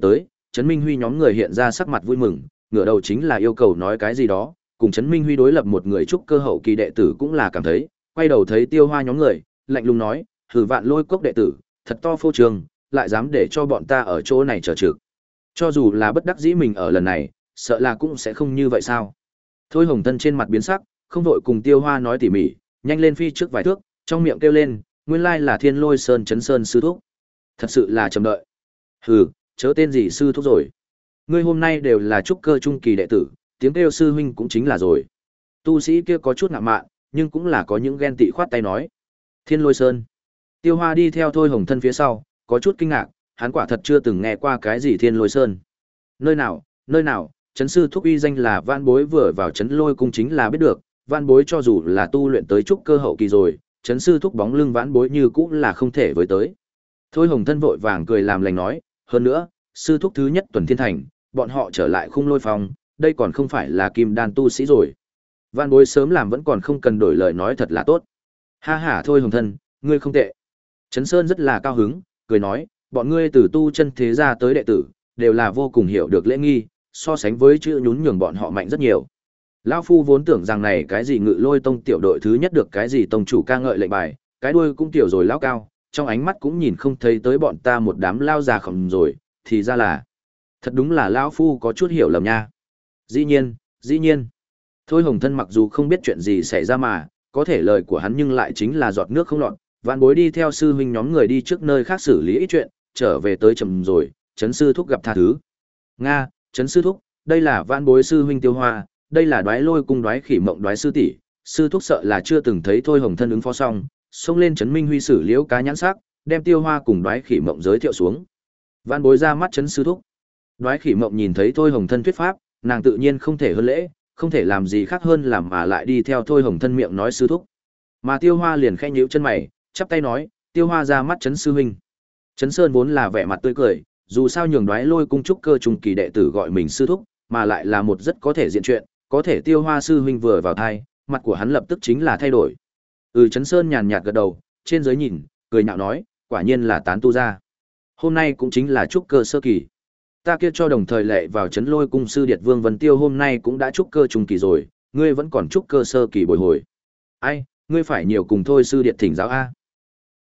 Trấn Minh Huy nhóm người hiện ra sắc mặt vui mừng, ngửa đầu chính là yêu cầu nói cái gì đó, cùng Trấn Minh Huy đối lập một người trúc cơ hậu kỳ đệ tử cũng là cảm thấy, quay đầu thấy Tiêu Hoa nhóm người, lạnh lùng nói, "Thử Vạn Lôi Cốc đệ tử, thật to phô trương, lại dám để cho bọn ta ở chỗ này chờ trực." Cho dù là bất đắc dĩ mình ở lần này, sợ là cũng sẽ không như vậy sao? Thôi Hồng Thân trên mặt biến sắc, không vội cùng Tiêu Hoa nói tỉ mỉ, nhanh lên phi trước vài thước, trong miệng kêu lên, nguyên lai là Thiên Lôi Sơn Trấn Sơn sư thúc. Thật sự là chậm đợi. Hừ, chớ tên gì sư thúc rồi. Ngươi hôm nay đều là trúc cơ trung kỳ đệ tử, tiếng kêu sư huynh cũng chính là rồi. Tu sĩ kia có chút ngạo mạn, nhưng cũng là có những ghen tị khoát tay nói. Thiên Lôi Sơn. Tiêu Hoa đi theo Thôi Hồng Thân phía sau, có chút kinh ngạc, hắn quả thật chưa từng nghe qua cái gì Thiên Lôi Sơn. Nơi nào, nơi nào, Trấn sư thúc uy danh là Vạn Bối vừa vào Trấn Lôi cung chính là biết được, Vạn Bối cho dù là tu luyện tới trúc cơ hậu kỳ rồi, Trấn sư thúc bóng lưng Vạn Bối như cũng là không thể với tới. Thôi Hồng Thân vội vàng cười làm lành nói, hơn nữa, sư thúc thứ nhất tuần thiên thành, bọn họ trở lại khung lôi phòng, đây còn không phải là kim đan tu sĩ rồi. Vạn Bối sớm làm vẫn còn không cần đổi lời nói thật là tốt. Ha ha Thôi Hồng Thân, ngươi không tệ. Trấn Sơn rất là cao hứng, cười nói, bọn ngươi từ tu chân thế gia tới đệ tử, đều là vô cùng hiểu được lễ nghi, so sánh với chữ nhún nhường bọn họ mạnh rất nhiều. Lão phu vốn tưởng rằng này cái gì Ngự Lôi tông tiểu đội thứ nhất được cái gì tông chủ ca ngợi lệnh bài, cái đuôi cũng tiểu rồi lão cao, trong ánh mắt cũng nhìn không thấy tới bọn ta một đám lao già khổng rồi, thì ra là thật đúng là lão phu có chút hiểu lầm nha. Dĩ nhiên, dĩ nhiên. Thôi Hồng Thân mặc dù không biết chuyện gì xảy ra mà, có thể lời của hắn nhưng lại chính là giọt nước không lọt. Vạn Bối đi theo sư huynh nhóm người đi trước nơi khác xử lý ít chuyện, trở về tới chậm rồi, Trấn sư thúc gặp tha thứ. Nga, Trấn sư thúc, đây là Vạn Bối sư huynh Tiêu Hoa, đây là Đoái Lôi cung Đoái Khỉ Mộng Đoái sư tỷ. Sư thúc sợ là chưa từng thấy Thôi Hồng Thân ứng phó xong, xông lên Trấn Minh Huy xử liễu cá nhãn sắc, đem Tiêu Hoa cùng Đoái Khỉ Mộng giới thiệu xuống. Vạn Bối ra mắt Trấn sư thúc. Đoái Khỉ Mộng nhìn thấy Thôi Hồng Thân thuyết pháp, nàng tự nhiên không thể hơn lễ, không thể làm gì khác hơn làm mà lại đi theo Thôi Hồng Thân miệng nói sư thúc. Mà Tiêu Hoa liền khẽ nhíu chân mày, chắp tay nói, Tiêu Hoa ra mắt Trấn sư huynh. Trấn Sơn vốn là vẻ mặt tươi cười, dù sao nhường Đoái Lôi cung trúc cơ trung kỳ đệ tử gọi mình sư thúc, mà lại là một rất có thể diện chuyện, có thể Tiêu Hoa sư huynh vừa vào thai, mặt của hắn lập tức chính là thay đổi. Ừ Trấn Sơn nhàn nhạt gật đầu, trên dưới nhìn, cười nhạo nói, quả nhiên là tán tu gia. Hôm nay cũng chính là trúc cơ sơ kỳ. Ta kia cho đồng thời lệ vào Trấn Lôi cung sư điệt Vương Vân Tiêu hôm nay cũng đã trúc cơ trung kỳ rồi, ngươi vẫn còn trúc cơ sơ kỳ bồi hồi. Ai, ngươi phải nhiều cùng thôi sư điệt thỉnh giáo a.